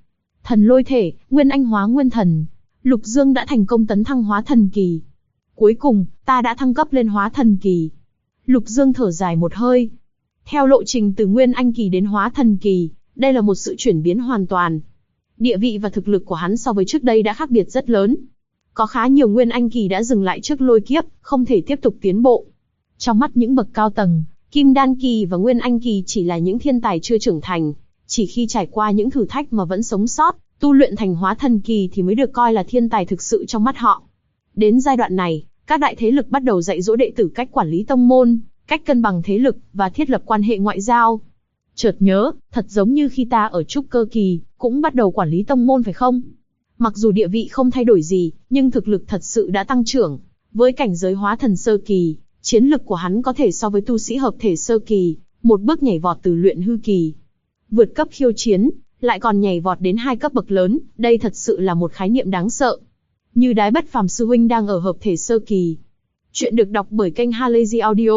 Thần lôi thể, Nguyên Anh hóa Nguyên Thần. Lục Dương đã thành công tấn thăng hóa thần kỳ. Cuối cùng, ta đã thăng cấp lên hóa thần kỳ. Lục Dương thở dài một hơi. Theo lộ trình từ Nguyên Anh kỳ đến hóa thần kỳ, đây là một sự chuyển biến hoàn toàn. Địa vị và thực lực của hắn so với trước đây đã khác biệt rất lớn. Có khá nhiều Nguyên Anh kỳ đã dừng lại trước lôi kiếp, không thể tiếp tục tiến bộ. Trong mắt những bậc cao tầng, Kim Đan kỳ và Nguyên Anh kỳ chỉ là những thiên tài chưa trưởng thành. Chỉ khi trải qua những thử thách mà vẫn sống sót, tu luyện thành hóa thần kỳ thì mới được coi là thiên tài thực sự trong mắt họ. Đến giai đoạn này, các đại thế lực bắt đầu dạy dỗ đệ tử cách quản lý tông môn, cách cân bằng thế lực và thiết lập quan hệ ngoại giao. Chợt nhớ, thật giống như khi ta ở trúc cơ kỳ, cũng bắt đầu quản lý tông môn phải không? Mặc dù địa vị không thay đổi gì, nhưng thực lực thật sự đã tăng trưởng. Với cảnh giới hóa thần sơ kỳ, chiến lực của hắn có thể so với tu sĩ hợp thể sơ kỳ, một bước nhảy vọt từ luyện hư kỳ. Vượt cấp khiêu chiến, lại còn nhảy vọt đến 2 cấp bậc lớn, đây thật sự là một khái niệm đáng sợ. Như Đái Bất Phàm sư huynh đang ở hợp thể sơ kỳ. Chuyện được đọc bởi kênh Halazy Audio.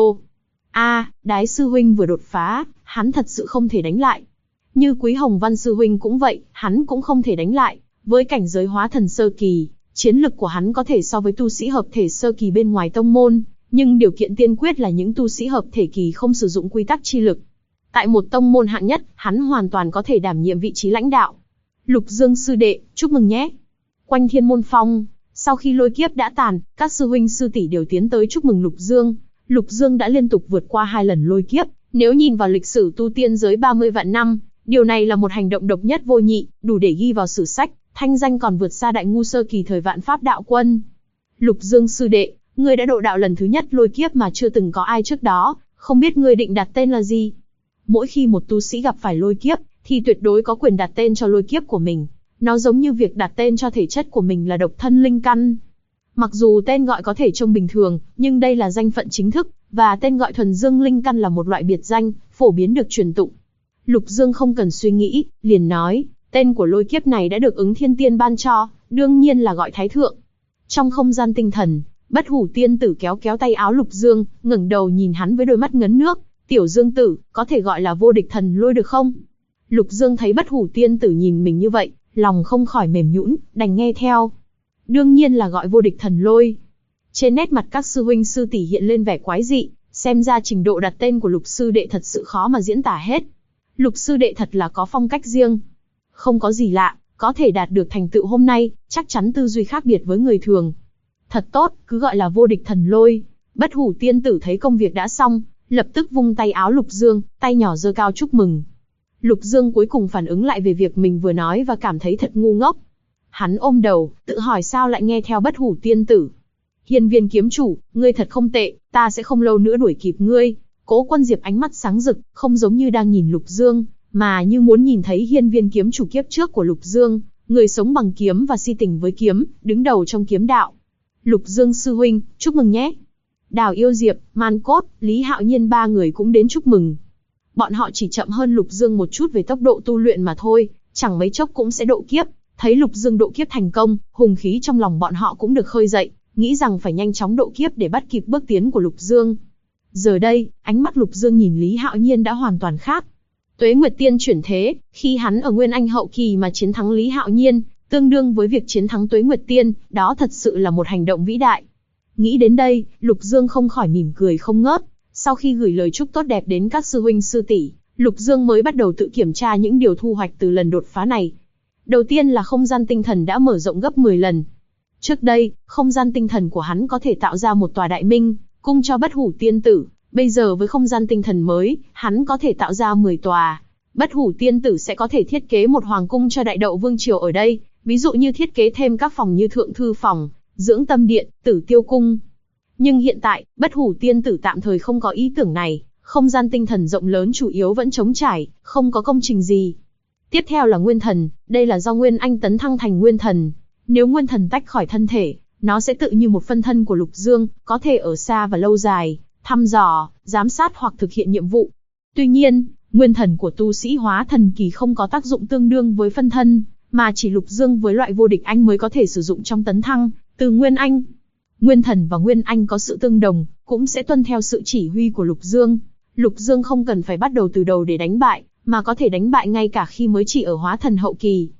Đái sư huynh vừa đột phá, hắn thật sự không thể đánh lại. Như Quý Hồng Văn sư huynh cũng vậy, hắn cũng không thể đánh lại. Với cảnh giới hóa thần sơ kỳ, chiến lực của hắn có thể so với tu sĩ hợp thể sơ kỳ bên ngoài tông môn, nhưng điều kiện tiên quyết là những tu sĩ hợp thể kỳ không sử dụng quy tắc chi lực. Tại một tông môn hạng nhất, hắn hoàn toàn có thể đảm nhiệm vị trí lãnh đạo. Lục Dương sư đệ, chúc mừng nhé. Quanh Thiên Môn Phong, sau khi lôi kiếp đã tàn, các sư huynh sư tỷ đều tiến tới chúc mừng Lục Dương. Lục Dương đã liên tục vượt qua 2 lần lôi kiếp, nếu nhìn vào lịch sử tu tiên giới 30 vạn năm, điều này là một hành động độc nhất vô nhị, đủ để ghi vào sử sách, thanh danh còn vượt xa Đại Ngu sơ kỳ thời Vạn Pháp đạo quân. Lục Dương sư đệ, ngươi đã độ đạo lần thứ nhất lôi kiếp mà chưa từng có ai trước đó, không biết ngươi định đặt tên là gì? Mỗi khi một tu sĩ gặp phải lôi kiếp, thì tuyệt đối có quyền đặt tên cho lôi kiếp của mình. Nó giống như việc đặt tên cho thể chất của mình là độc thân linh căn. Mặc dù tên gọi có thể trông bình thường, nhưng đây là danh phận chính thức, và tên gọi thuần dương linh căn là một loại biệt danh, phổ biến được truyền tụng. Lục Dương không cần suy nghĩ, liền nói, tên của lôi kiếp này đã được ứng thiên tiên ban cho, đương nhiên là gọi Thái Thượng. Trong không gian tinh thần, Bất Hủ tiên tử kéo kéo tay áo Lục Dương, ngẩng đầu nhìn hắn với đôi mắt ngấn nước. Tiểu Dương tử, có thể gọi là vô địch thần lôi được không? Lục Dương thấy Bất Hủ tiên tử nhìn mình như vậy, lòng không khỏi mềm nhũn, đành nghe theo. Đương nhiên là gọi vô địch thần lôi. Trên nét mặt các sư huynh sư tỷ hiện lên vẻ quái dị, xem ra trình độ đặt tên của Lục sư đệ thật sự khó mà diễn tả hết. Lục sư đệ thật là có phong cách riêng. Không có gì lạ, có thể đạt được thành tựu hôm nay, chắc chắn tư duy khác biệt với người thường. Thật tốt, cứ gọi là vô địch thần lôi. Bất Hủ tiên tử thấy công việc đã xong, lập tức vung tay áo Lục Dương, tay nhỏ giơ cao chúc mừng. Lục Dương cuối cùng phản ứng lại về việc mình vừa nói và cảm thấy thật ngu ngốc. Hắn ôm đầu, tự hỏi sao lại nghe theo Bất Hủ tiên tử. Hiên Viên kiếm chủ, ngươi thật không tệ, ta sẽ không lâu nữa đuổi kịp ngươi. Cố Quân Diệp ánh mắt sáng rực, không giống như đang nhìn Lục Dương, mà như muốn nhìn thấy Hiên Viên kiếm chủ kiếp trước của Lục Dương, người sống bằng kiếm và si tình với kiếm, đứng đầu trong kiếm đạo. Lục Dương sư huynh, chúc mừng nhé. Đào Yêu Diệp, Man Cốt, Lý Hạo Nhiên 3 người cũng đến chúc mừng. Bọn họ chỉ chậm hơn Lục Dương một chút về tốc độ tu luyện mà thôi, chẳng mấy chốc cũng sẽ độ kiếp. Thấy Lục Dương độ kiếp thành công, hùng khí trong lòng bọn họ cũng được khơi dậy, nghĩ rằng phải nhanh chóng độ kiếp để bắt kịp bước tiến của Lục Dương. Giờ đây, ánh mắt Lục Dương nhìn Lý Hạo Nhiên đã hoàn toàn khác. Tuế Nguyệt Tiên chuyển thế, khi hắn ở Nguyên Anh hậu kỳ mà chiến thắng Lý Hạo Nhiên, tương đương với việc chiến thắng Tuế Nguyệt Tiên, đó thật sự là một hành động vĩ đại. Nghĩ đến đây, Lục Dương không khỏi mỉm cười không ngớt. Sau khi gửi lời chúc tốt đẹp đến các sư huynh sư tỷ, Lục Dương mới bắt đầu tự kiểm tra những điều thu hoạch từ lần đột phá này. Đầu tiên là không gian tinh thần đã mở rộng gấp 10 lần. Trước đây, không gian tinh thần của hắn có thể tạo ra một tòa đại minh, cung cho Bất Hủ tiên tử. Bây giờ với không gian tinh thần mới, hắn có thể tạo ra 10 tòa. Bất Hủ tiên tử sẽ có thể thiết kế một hoàng cung cho Đại Đậu Vương Triều ở đây, ví dụ như thiết kế thêm các phòng như Thượng Thư Phòng, Dưỡng Tâm Điện, Tử Tiêu Cung. Nhưng hiện tại, Bất Hủ tiên tử tạm thời không có ý tưởng này, không gian tinh thần rộng lớn chủ yếu vẫn trống trải, không có công trình gì. Tiếp theo là Nguyên Thần, đây là do Nguyên Anh tấn thăng thành Nguyên Thần. Nếu Nguyên Thần tách khỏi thân thể, nó sẽ tự như một phân thân của Lục Dương, có thể ở xa và lâu dài, thăm dò, giám sát hoặc thực hiện nhiệm vụ. Tuy nhiên, Nguyên Thần của tu sĩ hóa thần kỳ không có tác dụng tương đương với phân thân, mà chỉ Lục Dương với loại vô địch anh mới có thể sử dụng trong tấn thăng từ Nguyên Anh. Nguyên Thần và Nguyên Anh có sự tương đồng, cũng sẽ tuân theo sự chỉ huy của Lục Dương. Lục Dương không cần phải bắt đầu từ đầu để đánh bại, mà có thể đánh bại ngay cả khi mới chỉ ở hóa thần hậu kỳ.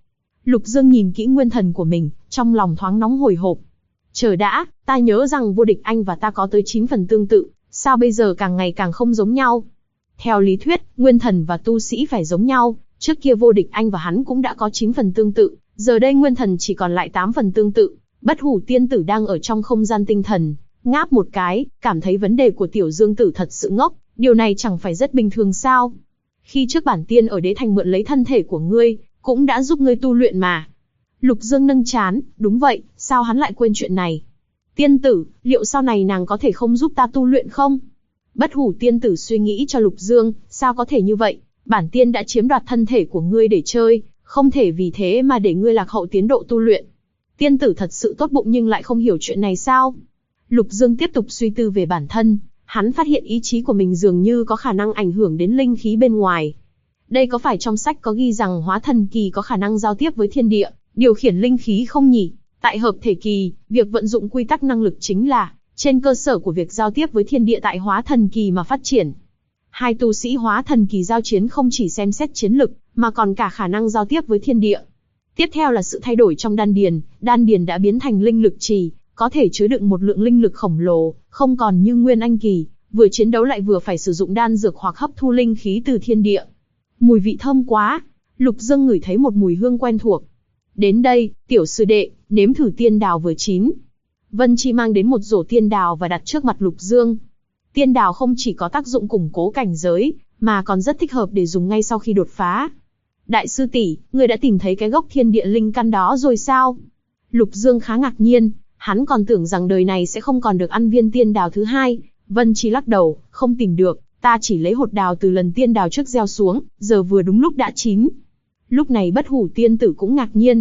Lục Dương nhìn kỹ nguyên thần của mình, trong lòng thoáng nóng hồi hộp. Chờ đã, ta nhớ rằng vô địch anh và ta có tới 9 phần tương tự, sao bây giờ càng ngày càng không giống nhau? Theo lý thuyết, nguyên thần và tu sĩ phải giống nhau, trước kia vô địch anh và hắn cũng đã có 9 phần tương tự, giờ đây nguyên thần chỉ còn lại 8 phần tương tự. Bất hủ tiên tử đang ở trong không gian tinh thần, ngáp một cái, cảm thấy vấn đề của tiểu dương tử thật sự ngốc, điều này chẳng phải rất bình thường sao? Khi trước bản tiên ở đế thành mượn lấy thân thể của ngươi, cũng đã giúp ngươi tu luyện mà. Lục Dương nâng trán, đúng vậy, sao hắn lại quên chuyện này? Tiên tử, liệu sau này nàng có thể không giúp ta tu luyện không? Bất hủ tiên tử suy nghĩ cho Lục Dương, sao có thể như vậy? Bản tiên đã chiếm đoạt thân thể của ngươi để chơi, không thể vì thế mà để ngươi lạc hậu tiến độ tu luyện. Tiên tử thật sự tốt bụng nhưng lại không hiểu chuyện này sao? Lục Dương tiếp tục suy tư về bản thân, hắn phát hiện ý chí của mình dường như có khả năng ảnh hưởng đến linh khí bên ngoài. Đây có phải trong sách có ghi rằng hóa thần kỳ có khả năng giao tiếp với thiên địa, điều khiển linh khí không nhỉ? Tại hợp thể kỳ, việc vận dụng quy tắc năng lực chính là trên cơ sở của việc giao tiếp với thiên địa tại hóa thần kỳ mà phát triển. Hai tu sĩ hóa thần kỳ giao chiến không chỉ xem xét chiến lực, mà còn cả khả năng giao tiếp với thiên địa. Tiếp theo là sự thay đổi trong đan điền đã biến thành linh lực trì, có thể chứa đựng một lượng linh lực khổng lồ, không còn như nguyên anh kỳ, vừa chiến đấu lại vừa phải sử dụng đan dược hoặc hấp thu linh khí từ thiên địa. Mùi vị thơm quá, Lục Dương ngửi thấy một mùi hương quen thuộc. Đến đây, tiểu sư đệ, nếm thử tiên đào vừa chín. Vân Chi mang đến một rổ tiên đào và đặt trước mặt Lục Dương. Tiên đào không chỉ có tác dụng củng cố cảnh giới, mà còn rất thích hợp để dùng ngay sau khi đột phá. Đại sư tỷ, ngươi đã tìm thấy cái gốc thiên địa linh căn đó rồi sao? Lục Dương khá ngạc nhiên, hắn còn tưởng rằng đời này sẽ không còn được ăn viên tiên đào thứ hai. Vân Chi lắc đầu, không tìm được, ta chỉ lấy hột đào từ lần tiên đào trước gieo xuống, giờ vừa đúng lúc đã chín. Lúc này bất hủ tiên tử cũng ngạc nhiên,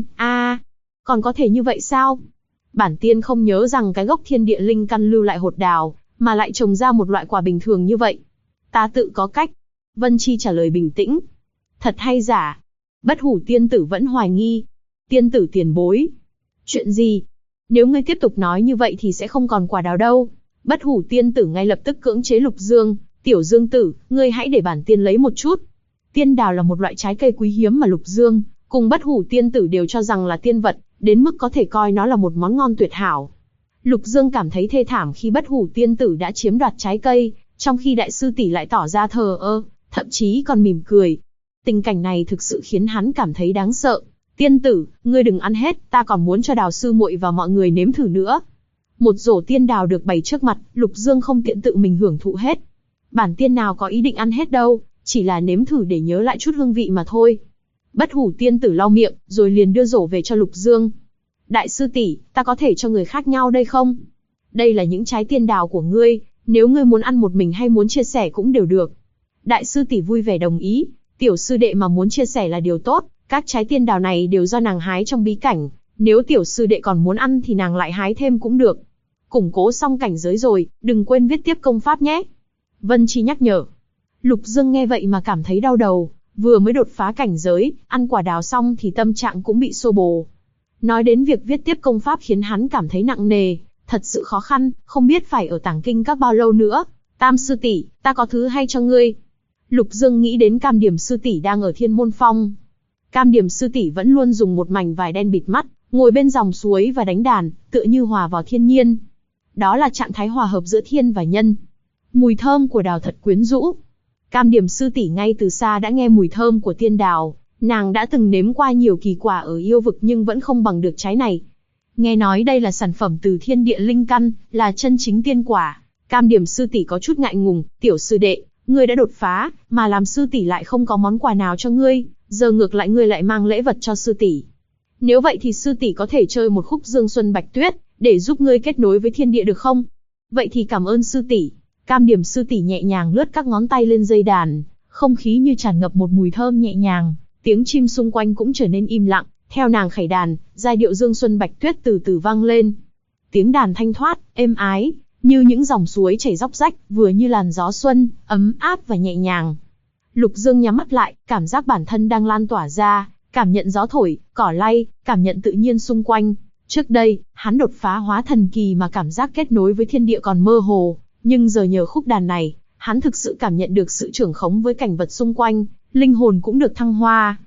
còn có thể như vậy sao? Bản tiên không nhớ rằng cái gốc thiên địa linh căn lưu lại hột đào, mà lại trồng ra một loại quả bình thường như vậy. Ta tự có cách. Vân Chi trả lời bình tĩnh. Thật hay giả? Bất hủ tiên tử vẫn hoài nghi. Tiên tử tiền bối. Chuyện gì? Nếu ngươi tiếp tục nói như vậy thì sẽ không còn quả đào đâu. Bất hủ tiên tử ngay lập tức cưỡng chế Lục Dương. Tiểu Dương tử, ngươi hãy để bản tiên lấy một chút. Tiên đào là một loại trái cây quý hiếm mà Lục Dương cùng bất hủ tiên tử đều cho rằng là tiên vật, đến mức có thể coi nó là một món ngon tuyệt hảo. Lục Dương cảm thấy thê thảm khi bất hủ tiên tử đã chiếm đoạt trái cây, trong khi đại sư tỷ lại tỏ ra thờ ơ, thậm chí còn mỉm cười. Tình cảnh này thực sự khiến hắn cảm thấy đáng sợ. Tiên tử, ngươi đừng ăn hết, ta còn muốn cho đào sư muội và mọi người nếm thử nữa. Một rổ tiên đào được bày trước mặt, Lục Dương không tiện tự mình hưởng thụ hết. Bản tiên nào có ý định ăn hết đâu, chỉ là nếm thử để nhớ lại chút hương vị mà thôi. Bất hủ tiên tử lau miệng, rồi liền đưa rổ về cho Lục Dương. Đại sư tỷ, ta có thể cho người khác nhau đây không? Đây là những trái tiên đào của ngươi, nếu ngươi muốn ăn một mình hay muốn chia sẻ cũng đều được. Đại sư tỷ vui vẻ đồng ý, tiểu sư đệ mà muốn chia sẻ là điều tốt, các trái tiên đào này đều do nàng hái trong bí cảnh, nếu tiểu sư đệ còn muốn ăn thì nàng lại hái thêm cũng được. Củng cố xong cảnh giới rồi, đừng quên viết tiếp công pháp nhé. Vân Chi nhắc nhở. Lục Dương nghe vậy mà cảm thấy đau đầu, vừa mới đột phá cảnh giới, ăn quả đào xong thì tâm trạng cũng bị xô bồ. Nói đến việc viết tiếp công pháp khiến hắn cảm thấy nặng nề, thật sự khó khăn, không biết phải ở tàng kinh các bao lâu nữa. Tam sư tỷ, ta có thứ hay cho ngươi. Lục Dương nghĩ đến Cam Điểm sư tỷ đang ở Thiên Môn Phong. Cam Điểm sư tỷ vẫn luôn dùng một mảnh vải đen bịt mắt, ngồi bên dòng suối và đánh đàn, tựa như hòa vào thiên nhiên. Đó là trạng thái hòa hợp giữa thiên và nhân. Mùi thơm của đào thật quyến rũ. Cam Điểm sư tỷ ngay từ xa đã nghe mùi thơm của tiên đào, nàng đã từng nếm qua nhiều kỳ quả ở yêu vực nhưng vẫn không bằng được trái này. Nghe nói đây là sản phẩm từ thiên địa linh căn, là chân chính tiên quả. Cam Điểm sư tỷ có chút ngại ngùng, tiểu sư đệ, ngươi đã đột phá, mà làm sư tỷ lại không có món quà nào cho ngươi, giờ ngược lại ngươi lại mang lễ vật cho sư tỷ. Nếu vậy thì sư tỷ có thể chơi một khúc Dương Xuân Bạch Tuyết, để giúp ngươi kết nối với thiên địa được không? Vậy thì cảm ơn sư tỷ. Cam Điểm sư tỷ nhẹ nhàng lướt các ngón tay lên dây đàn, không khí như tràn ngập một mùi thơm nhẹ nhàng, tiếng chim xung quanh cũng trở nên im lặng, theo nàng khẩy đàn, giai điệu Dương Xuân Bạch Tuyết từ từ vang lên. Tiếng đàn thanh thoát, êm ái, như những dòng suối chảy róc rách, vừa như làn gió xuân, ấm áp và nhẹ nhàng. Lục Dương nhắm mắt lại, cảm giác bản thân đang lan tỏa ra, cảm nhận gió thổi, cỏ lay, cảm nhận tự nhiên xung quanh. Trước đây, hắn đột phá hóa thần kỳ mà cảm giác kết nối với thiên địa còn mơ hồ, nhưng giờ nhờ khúc đàn này, hắn thực sự cảm nhận được sự trưởng khống với cảnh vật xung quanh, linh hồn cũng được thăng hoa.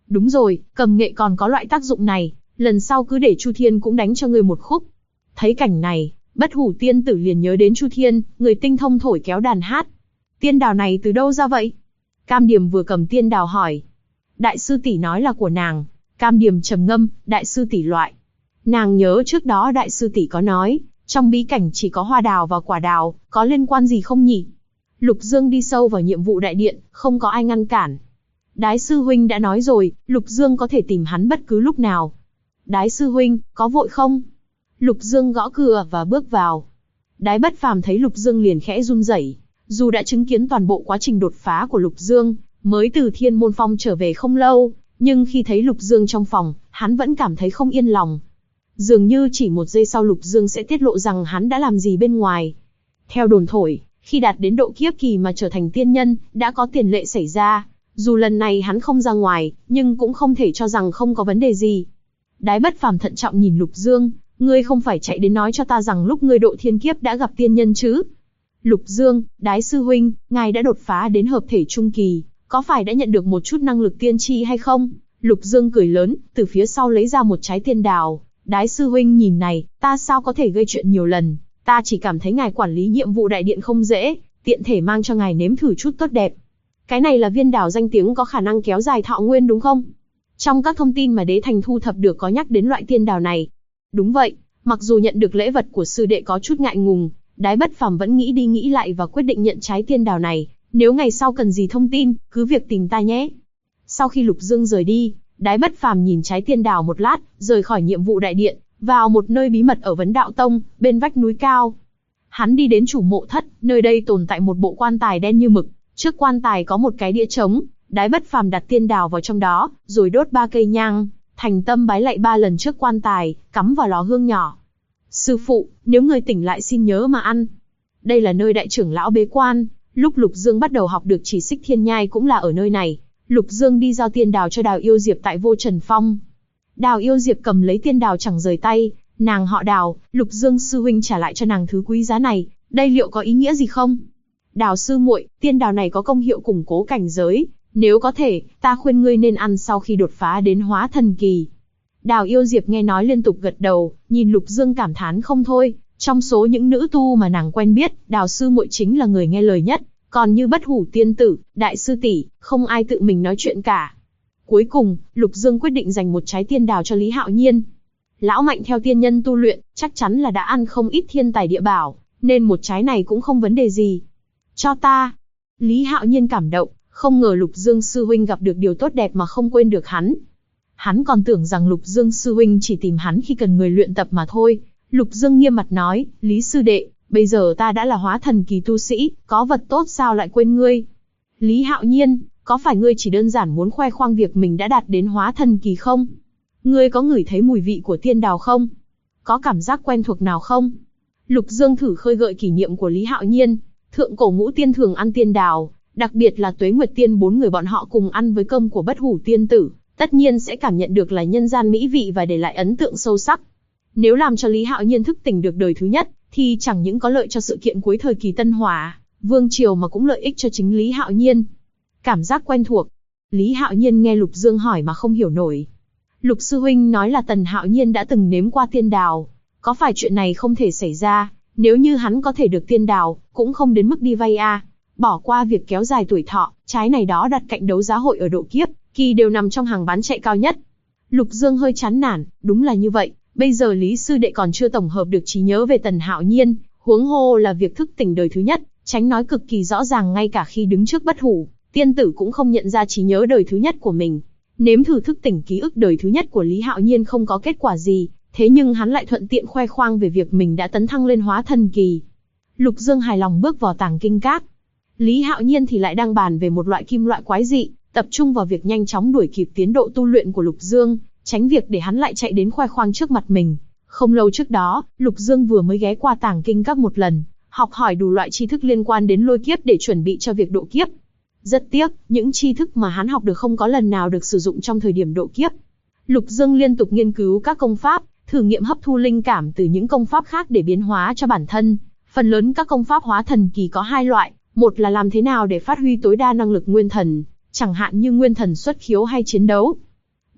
Đúng rồi, cầm nghệ còn có loại tác dụng này, lần sau cứ để Chu Thiên cũng đánh cho ngươi một khúc. Thấy cảnh này, Bất Hủ tiên tử liền nhớ đến Chu Thiên, người tinh thông thổi kéo đàn hát. Tiên đào này từ đâu ra vậy? Cam Điềm vừa cầm tiên đào hỏi. Đại sư tỷ nói là của nàng. Cam Điềm trầm ngâm, đại sư tỷ loại. Nàng nhớ trước đó đại sư tỷ có nói, trong bí cảnh chỉ có hoa đào và quả đào, có liên quan gì không nhỉ? Lục Dương đi sâu vào nhiệm vụ đại điện, không có ai ngăn cản. Đái sư huynh đã nói rồi, Lục Dương có thể tìm hắn bất cứ lúc nào. Đái sư huynh, có vội không? Lục Dương gõ cửa và bước vào. Đái Bất Phàm thấy Lục Dương liền khẽ run rẩy. Dù đã chứng kiến toàn bộ quá trình đột phá của Lục Dương, mới từ Thiên Môn Phong trở về không lâu, nhưng khi thấy Lục Dương trong phòng, hắn vẫn cảm thấy không yên lòng. Dường như chỉ một giây sau Lục Dương sẽ tiết lộ rằng hắn đã làm gì bên ngoài. Theo đồn thổi, khi đạt đến độ kiếp kỳ mà trở thành tiên nhân, đã có tiền lệ xảy ra. Dù lần này hắn không ra ngoài, nhưng cũng không thể cho rằng không có vấn đề gì. Đái Bất Phàm thận trọng nhìn Lục Dương, ngươi không phải chạy đến nói cho ta rằng lúc ngươi độ thiên kiếp đã gặp tiên nhân chứ? Lục Dương, Đái sư huynh, ngài đã đột phá đến hợp thể trung kỳ, có phải đã nhận được một chút năng lực tiên tri hay không? Lục Dương cười lớn, từ phía sau lấy ra một trái tiên đào. Đái sư huynh nhìn này, ta sao có thể gây chuyện nhiều lần, ta chỉ cảm thấy ngài quản lý nhiệm vụ đại điện không dễ, tiện thể mang cho ngài nếm thử chút tốt đẹp. Cái này là viên đào danh tiếng có khả năng kéo dài thọ nguyên đúng không? Trong các thông tin mà Đế Thành thu thập được có nhắc đến loại tiên đào này. Đúng vậy, mặc dù nhận được lễ vật của sư đệ có chút ngại ngùng, Đái Bất Phàm vẫn nghĩ đi nghĩ lại và quyết định nhận trái tiên đào này. Nếu ngày sau cần gì thông tin, cứ việc tìm ta nhé. Sau khi Lục Dương rời đi, Đái Bất Phàm nhìn trái tiên đào một lát, rời khỏi nhiệm vụ đại điện, vào một nơi bí mật ở Vấn Đạo Tông, bên vách núi cao. Hắn đi đến chủ mộ thất, nơi đây tồn tại một bộ quan tài đen như mực. Trước quan tài có một cái đĩa trống, Đái Bất Phàm đặt tiên đào vào trong đó, rồi đốt 3 cây nhang, thành tâm bái lạy 3 lần trước quan tài, cắm vào lò hương nhỏ. Sư phụ, nếu người tỉnh lại xin nhớ mà ăn. Đây là nơi đại trưởng lão bế quan, lúc Lục Dương bắt đầu học được chỉ xích thiên nhai cũng là ở nơi này. Lục Dương đi giao tiên đào cho Đào Yêu Diệp tại Vô Trần Phong. Đào Yêu Diệp cầm lấy tiên đào chẳng rời tay, nàng họ Đào, Lục Dương sư huynh trả lại cho nàng thứ quý giá này, đây liệu có ý nghĩa gì không? Đào sư muội, tiên đào này có công hiệu củng cố cảnh giới, nếu có thể, ta khuyên ngươi nên ăn sau khi đột phá đến hóa thần kỳ. Đào Yêu Diệp nghe nói liên tục gật đầu, nhìn Lục Dương cảm thán không thôi, trong số những nữ tu mà nàng quen biết, Đào sư muội chính là người nghe lời nhất, còn như Bất Hủ tiên tử, đại sư tỷ, không ai tự mình nói chuyện cả. Cuối cùng, Lục Dương quyết định dành một trái tiên đào cho Lý Hạo Nhiên. Lão mạnh theo tiên nhân tu luyện, chắc chắn là đã ăn không ít thiên tài địa bảo, nên một trái này cũng không vấn đề gì. Cho ta. Lý Hạo Nhiên cảm động, không ngờ Lục Dương sư huynh gặp được điều tốt đẹp mà không quên được hắn. Hắn còn tưởng rằng Lục Dương sư huynh chỉ tìm hắn khi cần người luyện tập mà thôi. Lục Dương nghiêm mặt nói, Lý sư đệ, bây giờ ta đã là hóa thần kỳ tu sĩ, có vật tốt sao lại quên ngươi? Lý Hạo Nhiên, có phải ngươi chỉ đơn giản muốn khoe khoang việc mình đã đạt đến hóa thần kỳ không? Ngươi có ngửi thấy mùi vị của tiên đào không? Có cảm giác quen thuộc nào không? Lục Dương thử khơi gợi kỷ niệm của Lý Hạo Nhiên. Thượng cổ ngũ tiên thường ăn tiên đào, đặc biệt là Tuế Nguyệt Tiên 4 người bọn họ cùng ăn với cơm của Bất Hủ tiên tử, tất nhiên sẽ cảm nhận được là nhân gian mỹ vị và để lại ấn tượng sâu sắc. Nếu làm cho Lý Hạo Nhiên thức tỉnh được đời thứ nhất, thì chẳng những có lợi cho sự kiện cuối thời kỳ Tân Hỏa, Vương Triều mà cũng lợi ích cho chính Lý Hạo Nhiên. Cảm giác quen thuộc. Lý Hạo Nhiên nghe Lục Dương hỏi mà không hiểu nổi. Lục sư huynh nói là Tần Hạo Nhiên đã từng nếm qua tiên đào. Có phải chuyện này không thể xảy ra? Nếu như hắn có thể được tiên đào, cũng không đến mức đi vay a. Bỏ qua việc kéo dài tuổi thọ, trái này đó đặt cạnh đấu giá hội ở độ kiếp kỳ đều nằm trong hàng bán chạy cao nhất. Lục Dương hơi chán nản, đúng là như vậy. Bây giờ Lý sư đệ còn chưa tổng hợp được trí nhớ về Tần Hạo Nhiên, huống hồ là việc thức tỉnh đời thứ nhất, tránh nói cực kỳ rõ ràng ngay cả khi đứng trước Bất Hủ tiên tử cũng không nhận ra trí nhớ đời thứ nhất của mình. Nếm thử thức tỉnh ký ức đời thứ nhất của Lý Hạo Nhiên không có kết quả gì, thế nhưng hắn lại thuận tiện khoe khoang về việc mình đã tấn thăng lên hóa thần kỳ. Lục Dương hài lòng bước vào tàng kinh các. Lý Hạo Nhiên thì lại đang bàn về một loại kim loại quái dị, tập trung vào việc nhanh chóng đuổi kịp tiến độ tu luyện của Lục Dương, tránh việc để hắn lại chạy đến khoe khoang trước mặt mình. Không lâu trước đó, Lục Dương vừa mới ghé qua tàng kinh các một lần, học hỏi đủ loại tri thức liên quan đến lôi kiếp để chuẩn bị cho việc độ kiếp. Rất tiếc, những tri thức mà hắn học được không có lần nào được sử dụng trong thời điểm độ kiếp. Lục Dương liên tục nghiên cứu các công pháp, thử nghiệm hấp thu linh cảm từ những công pháp khác để biến hóa cho bản thân. Phần lớn các công pháp hóa thần kỳ có hai loại, một là làm thế nào để phát huy tối đa năng lực nguyên thần, chẳng hạn như nguyên thần xuất khiếu hay chiến đấu.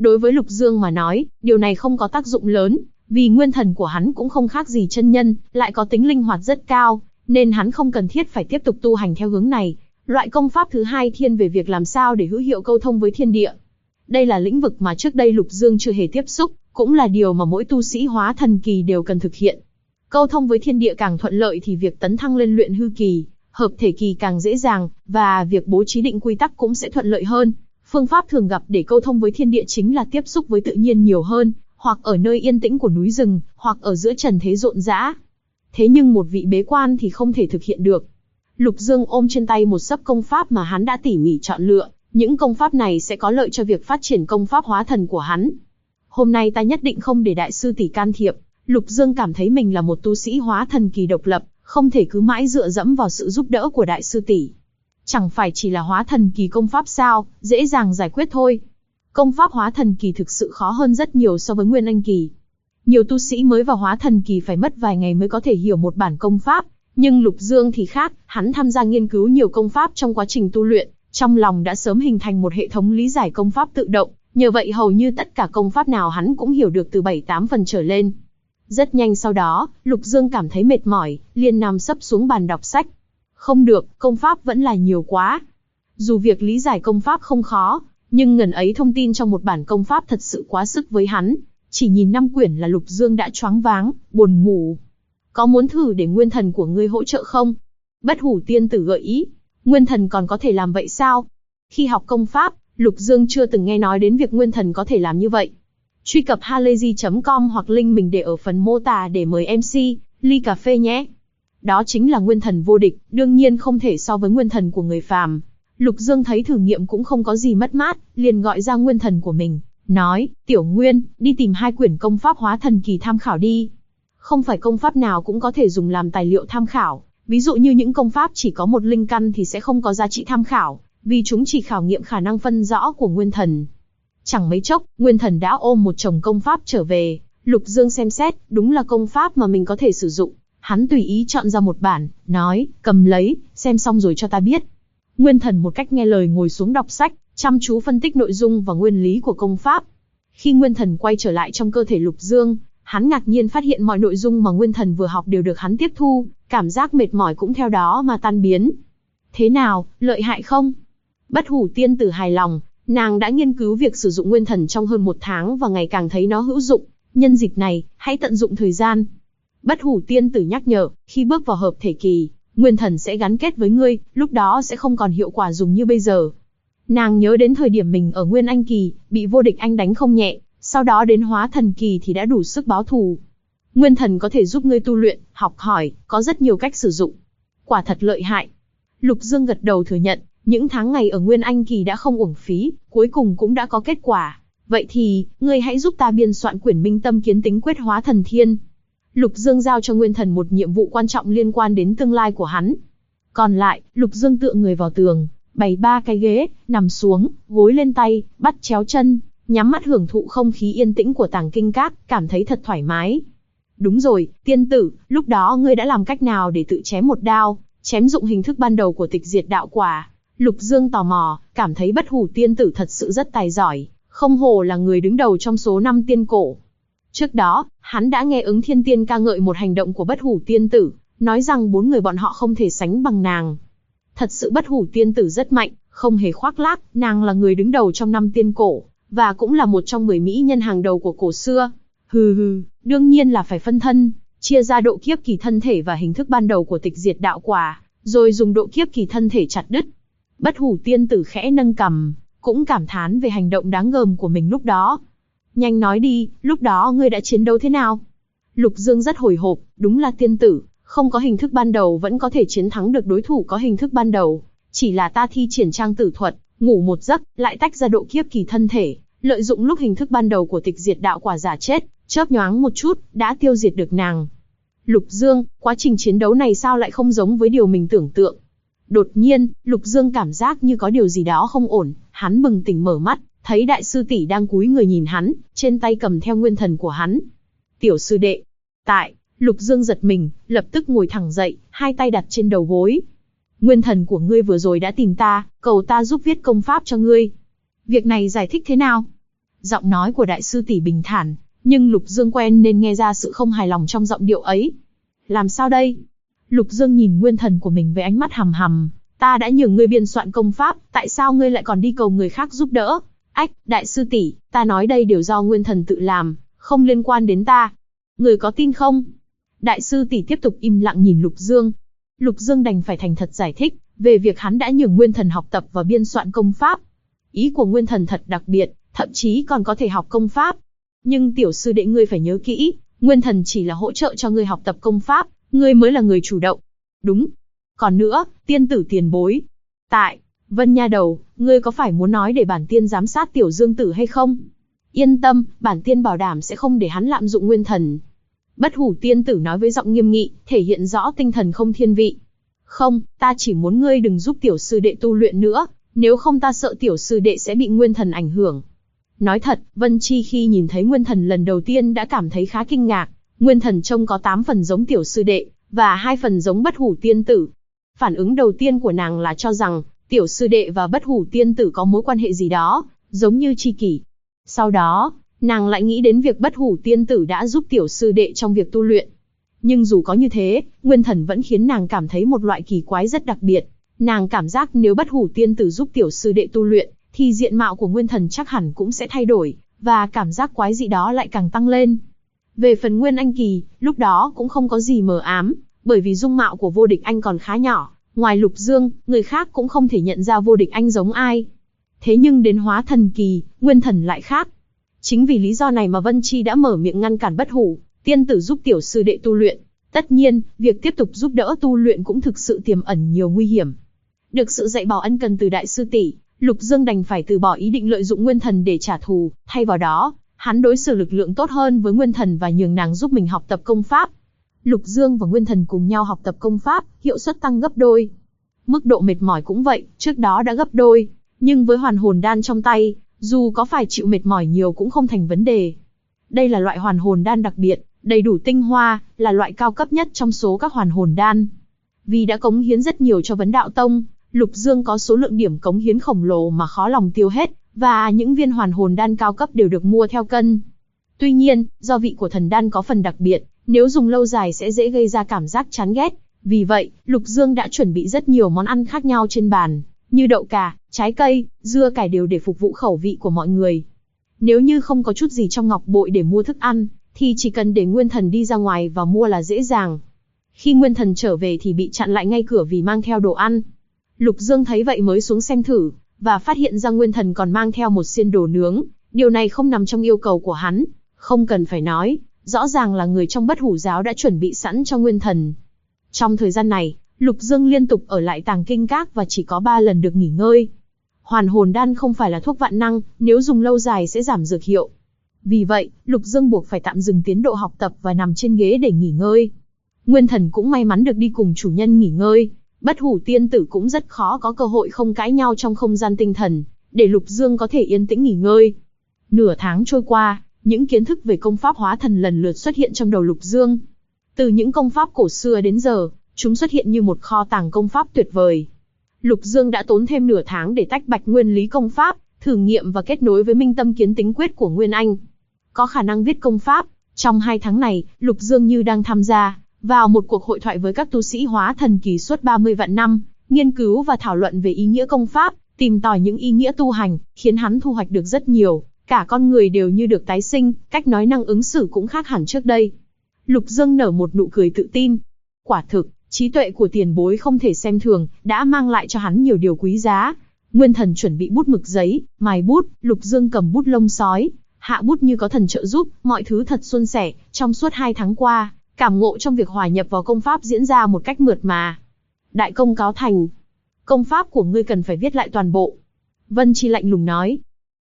Đối với Lục Dương mà nói, điều này không có tác dụng lớn, vì nguyên thần của hắn cũng không khác gì chân nhân, lại có tính linh hoạt rất cao, nên hắn không cần thiết phải tiếp tục tu hành theo hướng này. Loại công pháp thứ hai thiên về việc làm sao để hữu hiệu câu thông với thiên địa. Đây là lĩnh vực mà trước đây Lục Dương chưa hề tiếp xúc, cũng là điều mà mỗi tu sĩ hóa thần kỳ đều cần thực hiện. Câu thông với thiên địa càng thuận lợi thì việc tấn thăng lên luyện hư kỳ, hợp thể kỳ càng dễ dàng, và việc bố trí định quy tắc cũng sẽ thuận lợi hơn. Phương pháp thường gặp để câu thông với thiên địa chính là tiếp xúc với tự nhiên nhiều hơn, hoặc ở nơi yên tĩnh của núi rừng, hoặc ở giữa trần thế rộn rã. Thế nhưng một vị bế quan thì không thể thực hiện được. Lục Dương ôm trên tay một xấp công pháp mà hắn đã tỉ mỉ chọn lựa, những công pháp này sẽ có lợi cho việc phát triển công pháp hóa thần của hắn. Hôm nay ta nhất định không để đại sư tỷ can thiệp. Lục Dương cảm thấy mình là một tu sĩ hóa thần kỳ độc lập, không thể cứ mãi dựa dẫm vào sự giúp đỡ của đại sư tỷ. Chẳng phải chỉ là hóa thần kỳ công pháp sao, dễ dàng giải quyết thôi. Công pháp hóa thần kỳ thực sự khó hơn rất nhiều so với nguyên anh kỳ. Nhiều tu sĩ mới vào hóa thần kỳ phải mất vài ngày mới có thể hiểu một bản công pháp, nhưng Lục Dương thì khác, hắn tham gia nghiên cứu nhiều công pháp trong quá trình tu luyện, trong lòng đã sớm hình thành một hệ thống lý giải công pháp tự động, nhờ vậy hầu như tất cả công pháp nào hắn cũng hiểu được từ 7-8 phần trở lên. Rất nhanh sau đó, Lục Dương cảm thấy mệt mỏi, liền nằm sấp xuống bàn đọc sách. Không được, công pháp vẫn là nhiều quá. Dù việc lý giải công pháp không khó, nhưng ngần ấy thông tin trong một bản công pháp thật sự quá sức với hắn. Chỉ nhìn 5 quyển là Lục Dương đã choáng váng, buồn ngủ. Có muốn thử để nguyên thần của ngươi hỗ trợ không? Bất Hủ tiên tử gợi ý. Nguyên thần còn có thể làm vậy sao? Khi học công pháp, Lục Dương chưa từng nghe nói đến việc nguyên thần có thể làm như vậy. Truy cập halayzi.com hoặc link mình để ở phần mô tả để mời MC, ly cà phê nhé. Đó chính là nguyên thần vô địch, đương nhiên không thể so với nguyên thần của người phàm. Lục Dương thấy thử nghiệm cũng không có gì mất mát, liền gọi ra nguyên thần của mình, nói, Tiểu Nguyên, đi tìm 2 quyển công pháp hóa thần kỳ tham khảo đi. Không phải công pháp nào cũng có thể dùng làm tài liệu tham khảo, ví dụ như những công pháp chỉ có một linh căn thì sẽ không có giá trị tham khảo, vì chúng chỉ khảo nghiệm khả năng phân rõ của nguyên thần. Chẳng mấy chốc, nguyên thần đã ôm một chồng công pháp trở về. Lục Dương xem xét, đúng là công pháp mà mình có thể sử dụng. Hắn tùy ý chọn ra một bản, nói, cầm lấy, xem xong rồi cho ta biết. Nguyên thần một cách nghe lời ngồi xuống đọc sách, chăm chú phân tích nội dung và nguyên lý của công pháp. Khi nguyên thần quay trở lại trong cơ thể Lục Dương, hắn ngạc nhiên phát hiện mọi nội dung mà nguyên thần vừa học đều được hắn tiếp thu, cảm giác mệt mỏi cũng theo đó mà tan biến. Thế nào, lợi hại không? Bất Hủ tiên tử hài lòng, nàng đã nghiên cứu việc sử dụng nguyên thần trong hơn 1 tháng và ngày càng thấy nó hữu dụng. Nhân dịp này, hãy tận dụng thời gian. Bất Hủ tiên tử nhắc nhở, khi bước vào hợp thể kỳ, nguyên thần sẽ gắn kết với ngươi, lúc đó sẽ không còn hiệu quả dùng như bây giờ. Nàng nhớ đến thời điểm mình ở nguyên anh kỳ, bị vô địch anh đánh không nhẹ, sau đó đến hóa thần kỳ thì đã đủ sức báo thù. Nguyên thần có thể giúp ngươi tu luyện, học hỏi, có rất nhiều cách sử dụng. Quả thật lợi hại. Lục Dương gật đầu thừa nhận, những tháng ngày ở nguyên anh kỳ đã không uổng phí, cuối cùng cũng đã có kết quả. Vậy thì, ngươi hãy giúp ta biên soạn quyển Minh Tâm Kiến Tính Quyết Hóa Thần Thiên. Lục Dương giao cho nguyên thần một nhiệm vụ quan trọng liên quan đến tương lai của hắn. Còn lại, Lục Dương tựa người vào tường, bày 3 cái ghế, nằm xuống, gối lên tay, bắt chéo chân, nhắm mắt hưởng thụ không khí yên tĩnh của Tàng Kinh Các, cảm thấy thật thoải mái. Đúng rồi, tiên tử, lúc đó ngươi đã làm cách nào để tự chém một đao, chém dụng hình thức ban đầu của tịch diệt đạo quả? Lục Dương tò mò, cảm thấy Bất Hủ tiên tử thật sự rất tài giỏi, không hổ là người đứng đầu trong số 5 tiên cổ. Trước đó, hắn đã nghe Ứng Thiên Tiên ca ngợi một hành động của Bất Hủ tiên tử, nói rằng 4 người bọn họ không thể sánh bằng nàng. Thật sự Bất Hủ tiên tử rất mạnh, không hề khoác lác, nàng là người đứng đầu trong 5 tiên cổ, và cũng là một trong 10 mỹ nhân hàng đầu của cổ xưa. Đương nhiên là phải phân thân, chia ra độ kiếp kỳ thân thể và hình thức ban đầu của tịch diệt đạo quả, rồi dùng độ kiếp kỳ thân thể chặt đứt. Bất Hủ tiên tử khẽ nâng cằm, cũng cảm thán về hành động đáng gờm của mình lúc đó. Nhanh nói đi, lúc đó ngươi đã chiến đấu thế nào? Lục Dương rất hồi hộp, đúng là tiên tử, không có hình thức ban đầu vẫn có thể chiến thắng được đối thủ có hình thức ban đầu. Chỉ là ta thi triển trang tử thuật, ngủ một giấc, lại tách ra độ kiếp kỳ thân thể, lợi dụng lúc hình thức ban đầu của tịch diệt đạo quả giả chết, chớp nhoáng một chút, đã tiêu diệt được nàng. Lục Dương, quá trình chiến đấu này sao lại không giống với điều mình tưởng tượng? Đột nhiên, Lục Dương cảm giác như có điều gì đó không ổn, hắn bừng tỉnh mở mắt, thấy đại sư tỷ đang cúi người nhìn hắn, trên tay cầm theo nguyên thần của hắn. Tiểu sư đệ, tại, Lục Dương giật mình, lập tức ngồi thẳng dậy, hai tay đặt trên đầu gối. Nguyên thần của ngươi vừa rồi đã tìm ta, cầu ta giúp viết công pháp cho ngươi. Việc này giải thích thế nào? Giọng nói của đại sư tỷ bình thản, nhưng Lục Dương quen nên nghe ra sự không hài lòng trong giọng điệu ấy. Làm sao đây? Lục Dương nhìn nguyên thần của mình với ánh mắt hằm hằm. Ta đã nhường ngươi biên soạn công pháp, tại sao ngươi lại còn đi cầu người khác giúp đỡ? Ách, đại sư tỷ, ta nói đây đều do nguyên thần tự làm, không liên quan đến ta. Người có tin không? Đại sư tỷ tiếp tục im lặng nhìn Lục Dương. Lục Dương đành phải thành thật giải thích về việc hắn đã nhường nguyên thần học tập và biên soạn công pháp. Ý của nguyên thần thật đặc biệt, thậm chí còn có thể học công pháp. Nhưng tiểu sư đệ ngươi phải nhớ kỹ, nguyên thần chỉ là hỗ trợ cho ngươi học tập công pháp, ngươi mới là người chủ động. Đúng. Còn nữa, tiên tử tiền bối. Vân nha đầu, ngươi có phải muốn nói để bản tiên giám sát tiểu Dương tử hay không? Yên tâm, bản tiên bảo đảm sẽ không để hắn lạm dụng nguyên thần. Bất Hủ tiên tử nói với giọng nghiêm nghị, thể hiện rõ tinh thần không thiên vị. Không, ta chỉ muốn ngươi đừng giúp tiểu sư đệ tu luyện nữa, nếu không ta sợ tiểu sư đệ sẽ bị nguyên thần ảnh hưởng. Nói thật, Vân Chi khi nhìn thấy nguyên thần lần đầu tiên đã cảm thấy khá kinh ngạc. Nguyên thần trông có 8 phần giống tiểu sư đệ, và 2 phần giống Bất Hủ tiên tử. Phản ứng đầu tiên của nàng là cho rằng, tiểu sư đệ và Bất Hủ tiên tử có mối quan hệ gì đó, giống như tri kỷ. Sau đó, nàng lại nghĩ đến việc Bất Hủ tiên tử đã giúp tiểu sư đệ trong việc tu luyện. Nhưng dù có như thế, nguyên thần vẫn khiến nàng cảm thấy một loại kỳ quái rất đặc biệt. Nàng cảm giác nếu Bất Hủ tiên tử giúp tiểu sư đệ tu luyện, thì diện mạo của nguyên thần chắc hẳn cũng sẽ thay đổi, và cảm giác quái dị đó lại càng tăng lên. Về phần Nguyên Anh kỳ, lúc đó cũng không có gì mờ ám, bởi vì dung mạo của Vô Địch Anh còn khá nhỏ, ngoài Lục Dương, người khác cũng không thể nhận ra Vô Địch Anh giống ai. Thế nhưng đến Hóa Thần kỳ, nguyên thần lại khác. Chính vì lý do này mà Vân Chi đã mở miệng ngăn cản Bất Hủ tiên tử giúp tiểu sư đệ tu luyện. Tất nhiên, việc tiếp tục giúp đỡ tu luyện cũng thực sự tiềm ẩn nhiều nguy hiểm. Được sự dạy bảo ân cần từ đại sư tỷ, Lục Dương đành phải từ bỏ ý định lợi dụng nguyên thần để trả thù, thay vào đó, hắn đối xử lực lượng tốt hơn với nguyên thần và nhường nàng giúp mình học tập công pháp. Lục Dương và nguyên thần cùng nhau học tập công pháp, hiệu suất tăng gấp đôi. Mức độ mệt mỏi cũng vậy, trước đó đã gấp đôi, nhưng với hoàn hồn đan trong tay, dù có phải chịu mệt mỏi nhiều cũng không thành vấn đề. Đây là loại hoàn hồn đan đặc biệt, đầy đủ tinh hoa, là loại cao cấp nhất trong số các hoàn hồn đan. Vì đã cống hiến rất nhiều cho Vấn Đạo Tông, Lục Dương có số lượng điểm cống hiến khổng lồ mà khó lòng tiêu hết, và những viên hoàn hồn đan cao cấp đều được mua theo cân. Tuy nhiên, do vị của thần đan có phần đặc biệt, nếu dùng lâu dài sẽ dễ gây ra cảm giác chán ghét. Vì vậy, Lục Dương đã chuẩn bị rất nhiều món ăn khác nhau trên bàn, như đậu cà, trái cây, dưa cải đều để phục vụ khẩu vị của mọi người. Nếu như không có chút gì trong ngọc bội để mua thức ăn, thì chỉ cần để nguyên thần đi ra ngoài và mua là dễ dàng. Khi nguyên thần trở về thì bị chặn lại ngay cửa vì mang theo đồ ăn. Lục Dương thấy vậy mới xuống xem thử, và phát hiện ra nguyên thần còn mang theo một xiên đồ nướng. Điều này không nằm trong yêu cầu của hắn. Không cần phải nói, rõ ràng là người trong Bất Hủ giáo đã chuẩn bị sẵn cho nguyên thần. Trong thời gian này, Lục Dương liên tục ở lại Tàng Kinh Các và chỉ có 3 lần được nghỉ ngơi. Hoàn hồn đan không phải là thuốc vạn năng, nếu dùng lâu dài sẽ giảm dược hiệu. Vì vậy, Lục Dương buộc phải tạm dừng tiến độ học tập và nằm trên ghế để nghỉ ngơi. Nguyên thần cũng may mắn được đi cùng chủ nhân nghỉ ngơi. Bất Hủ tiên tử cũng rất khó có cơ hội không cãi nhau trong không gian tinh thần, để Lục Dương có thể yên tĩnh nghỉ ngơi. Nửa tháng trôi qua, những kiến thức về công pháp hóa thần lần lượt xuất hiện trong đầu Lục Dương. Từ những công pháp cổ xưa đến giờ, chúng xuất hiện như một kho tàng công pháp tuyệt vời. Lục Dương đã tốn thêm nửa tháng để tách bạch nguyên lý công pháp, thử nghiệm và kết nối với minh tâm kiến tính quyết của Nguyên Anh. Có khả năng viết công pháp. Trong 2 tháng này, Lục Dương như đang tham gia vào một cuộc hội thoại với các tu sĩ hóa thần kỳ suốt 30 vạn năm, nghiên cứu và thảo luận về ý nghĩa công pháp, tìm tòi những ý nghĩa tu hành, khiến hắn thu hoạch được rất nhiều. Cả con người đều như được tái sinh, cách nói năng ứng xử cũng khác hẳn trước đây. Lục Dương nở một nụ cười tự tin. Quả thực, trí tuệ của tiền bối không thể xem thường, đã mang lại cho hắn nhiều điều quý giá. Nguyên thần chuẩn bị bút mực giấy, mài bút, Lục Dương cầm bút lông sói, hạ bút như có thần trợ giúp, mọi thứ thật suôn sẻ. Trong suốt 2 tháng qua, cảm ngộ trong việc hòa nhập vào công pháp diễn ra một cách mượt mà. Đại công cáo thành. Công pháp của ngươi cần phải viết lại toàn bộ. Vân Chi lạnh lùng nói.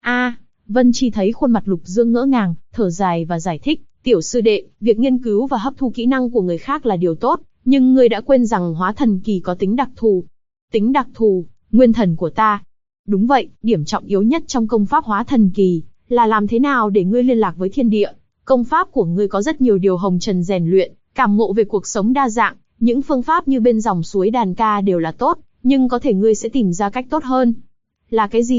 Vân Chi thấy khuôn mặt Lục Dương ngỡ ngàng, thở dài và giải thích. Tiểu sư đệ, việc nghiên cứu và hấp thu kỹ năng của người khác là điều tốt, nhưng ngươi đã quên rằng hóa thần kỳ có tính đặc thù. Tính đặc thù, nguyên thần của ta. Đúng vậy, điểm trọng yếu nhất trong công pháp hóa thần kỳ là làm thế nào để ngươi liên lạc với thiên địa. Công pháp của ngươi có rất nhiều điều hồng trần rèn luyện, cảm ngộ về cuộc sống đa dạng, những phương pháp như bên dòng suối đàn ca đều là tốt, nhưng có thể ngươi sẽ tìm ra cách tốt hơn. Là cái gì?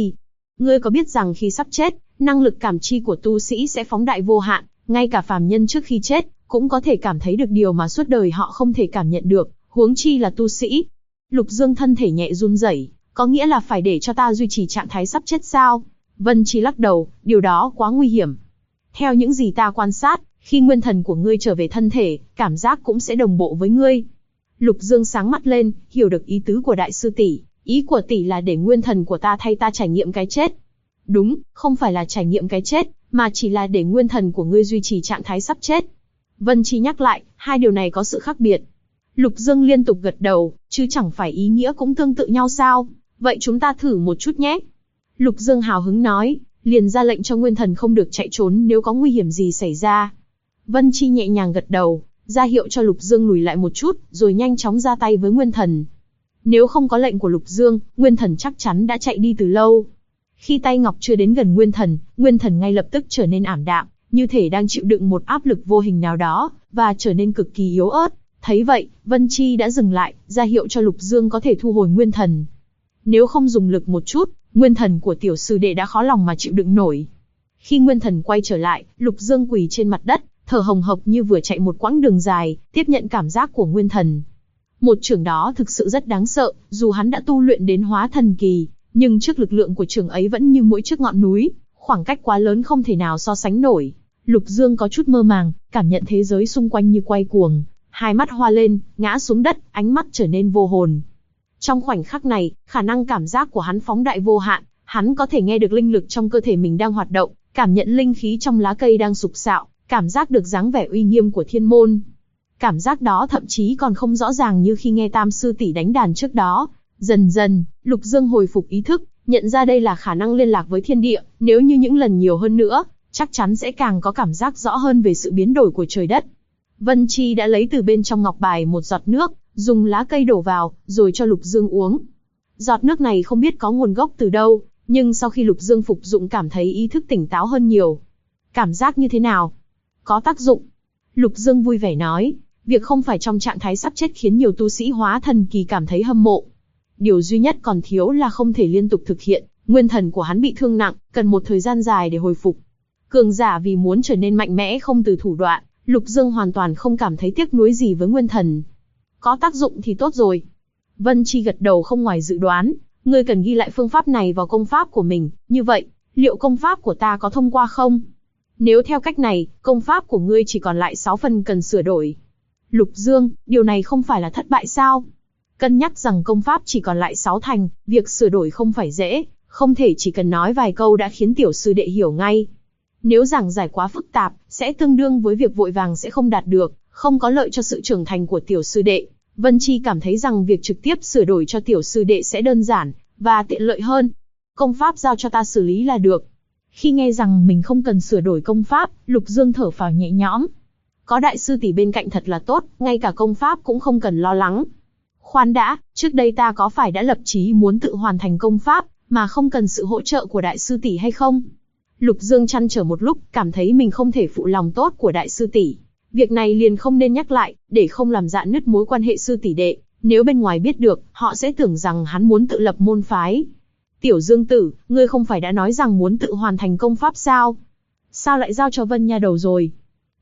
Ngươi có biết rằng khi sắp chết, năng lực cảm chi của tu sĩ sẽ phóng đại vô hạn, ngay cả phàm nhân trước khi chết, cũng có thể cảm thấy được điều mà suốt đời họ không thể cảm nhận được, huống chi là tu sĩ. Lục Dương thân thể nhẹ run rẩy, có nghĩa là phải để cho ta duy trì trạng thái sắp chết sao? Vân Chi lắc đầu, điều đó quá nguy hiểm. Theo những gì ta quan sát, khi nguyên thần của ngươi trở về thân thể, cảm giác cũng sẽ đồng bộ với ngươi. Lục Dương sáng mắt lên, hiểu được ý tứ của đại sư tỷ. Ý của tỷ là để nguyên thần của ta thay ta trải nghiệm cái chết. Đúng, không phải là trải nghiệm cái chết, mà chỉ là để nguyên thần của ngươi duy trì trạng thái sắp chết. Vân Chi nhắc lại, hai điều này có sự khác biệt. Lục Dương liên tục gật đầu, chứ chẳng phải ý nghĩa cũng tương tự nhau sao? Vậy chúng ta thử một chút nhé. Lục Dương hào hứng nói, liền ra lệnh cho nguyên thần không được chạy trốn nếu có nguy hiểm gì xảy ra. Vân Chi nhẹ nhàng gật đầu, ra hiệu cho Lục Dương lùi lại một chút, rồi nhanh chóng ra tay với nguyên thần. Nếu không có lệnh của Lục Dương, nguyên thần chắc chắn đã chạy đi từ lâu. Khi tay ngọc chưa đến gần nguyên thần ngay lập tức trở nên ảm đạm, như thể đang chịu đựng một áp lực vô hình nào đó, và trở nên cực kỳ yếu ớt. Thấy vậy, Vân Chi đã dừng lại, ra hiệu cho Lục Dương có thể thu hồi nguyên thần. Nếu không dùng lực một chút, nguyên thần của tiểu sư đệ đã khó lòng mà chịu đựng nổi. Khi nguyên thần quay trở lại, Lục Dương quỳ trên mặt đất, thở hồng hộc như vừa chạy một quãng đường dài, tiếp nhận cảm giác của nguyên thần. Một chưởng đó thực sự rất đáng sợ, dù hắn đã tu luyện đến hóa thần kỳ, nhưng trước lực lượng của chưởng ấy vẫn như mũi trước ngọn núi, khoảng cách quá lớn không thể nào so sánh nổi. Lục Dương có chút mơ màng, cảm nhận thế giới xung quanh như quay cuồng, hai mắt hoa lên, ngã xuống đất, ánh mắt trở nên vô hồn. Trong khoảnh khắc này, khả năng cảm giác của hắn phóng đại vô hạn, hắn có thể nghe được linh lực trong cơ thể mình đang hoạt động, cảm nhận linh khí trong lá cây đang sục sạo, cảm giác được dáng vẻ uy nghiêm của thiên môn. Cảm giác đó thậm chí còn không rõ ràng như khi nghe Tam sư tỷ đánh đàn trước đó. Dần dần, Lục Dương hồi phục ý thức, nhận ra đây là khả năng liên lạc với thiên địa, nếu như những lần nhiều hơn nữa, chắc chắn sẽ càng có cảm giác rõ hơn về sự biến đổi của trời đất. Vân Chi đã lấy từ bên trong ngọc bài một giọt nước, dùng lá cây đổ vào, rồi cho Lục Dương uống. Giọt nước này không biết có nguồn gốc từ đâu, nhưng sau khi Lục Dương phục dụng cảm thấy ý thức tỉnh táo hơn nhiều. Cảm giác như thế nào? Có tác dụng. Lục Dương vui vẻ nói, việc không phải trong trạng thái sắp chết khiến nhiều tu sĩ hóa thần kỳ cảm thấy hâm mộ. Điều duy nhất còn thiếu là không thể liên tục thực hiện, nguyên thần của hắn bị thương nặng, cần một thời gian dài để hồi phục. Cường giả vì muốn trở nên mạnh mẽ không từ thủ đoạn, Lục Dương hoàn toàn không cảm thấy tiếc nuối gì với nguyên thần. Có tác dụng thì tốt rồi. Vân Chi gật đầu không ngoài dự đoán, ngươi cần ghi lại phương pháp này vào công pháp của mình, như vậy, liệu công pháp của ta có thông qua không? Nếu theo cách này, công pháp của ngươi chỉ còn lại 6 phần cần sửa đổi. Lục Dương, điều này không phải là thất bại sao? Cân nhắc rằng công pháp chỉ còn lại 6 thành, việc sửa đổi không phải dễ, không thể chỉ cần nói vài câu đã khiến tiểu sư đệ hiểu ngay. Nếu giảng giải quá phức tạp, sẽ tương đương với việc vội vàng sẽ không đạt được, không có lợi cho sự trưởng thành của tiểu sư đệ. Vân Chi cảm thấy rằng việc trực tiếp sửa đổi cho tiểu sư đệ sẽ đơn giản, và tiện lợi hơn. Công pháp giao cho ta xử lý là được. Khi nghe rằng mình không cần sửa đổi công pháp, Lục Dương thở phào nhẹ nhõm. Có đại sư tỷ bên cạnh thật là tốt, ngay cả công pháp cũng không cần lo lắng. Khoan đã, trước đây ta có phải đã lập chí muốn tự hoàn thành công pháp, mà không cần sự hỗ trợ của đại sư tỷ hay không? Lục Dương trăn trở một lúc, cảm thấy mình không thể phụ lòng tốt của đại sư tỷ. Việc này liền không nên nhắc lại, để không làm rạn nứt mối quan hệ sư tỷ đệ. Nếu bên ngoài biết được, họ sẽ tưởng rằng hắn muốn tự lập môn phái. Tiểu Dương tử, ngươi không phải đã nói rằng muốn tự hoàn thành công pháp sao? Sao lại giao cho Vân nha đầu rồi?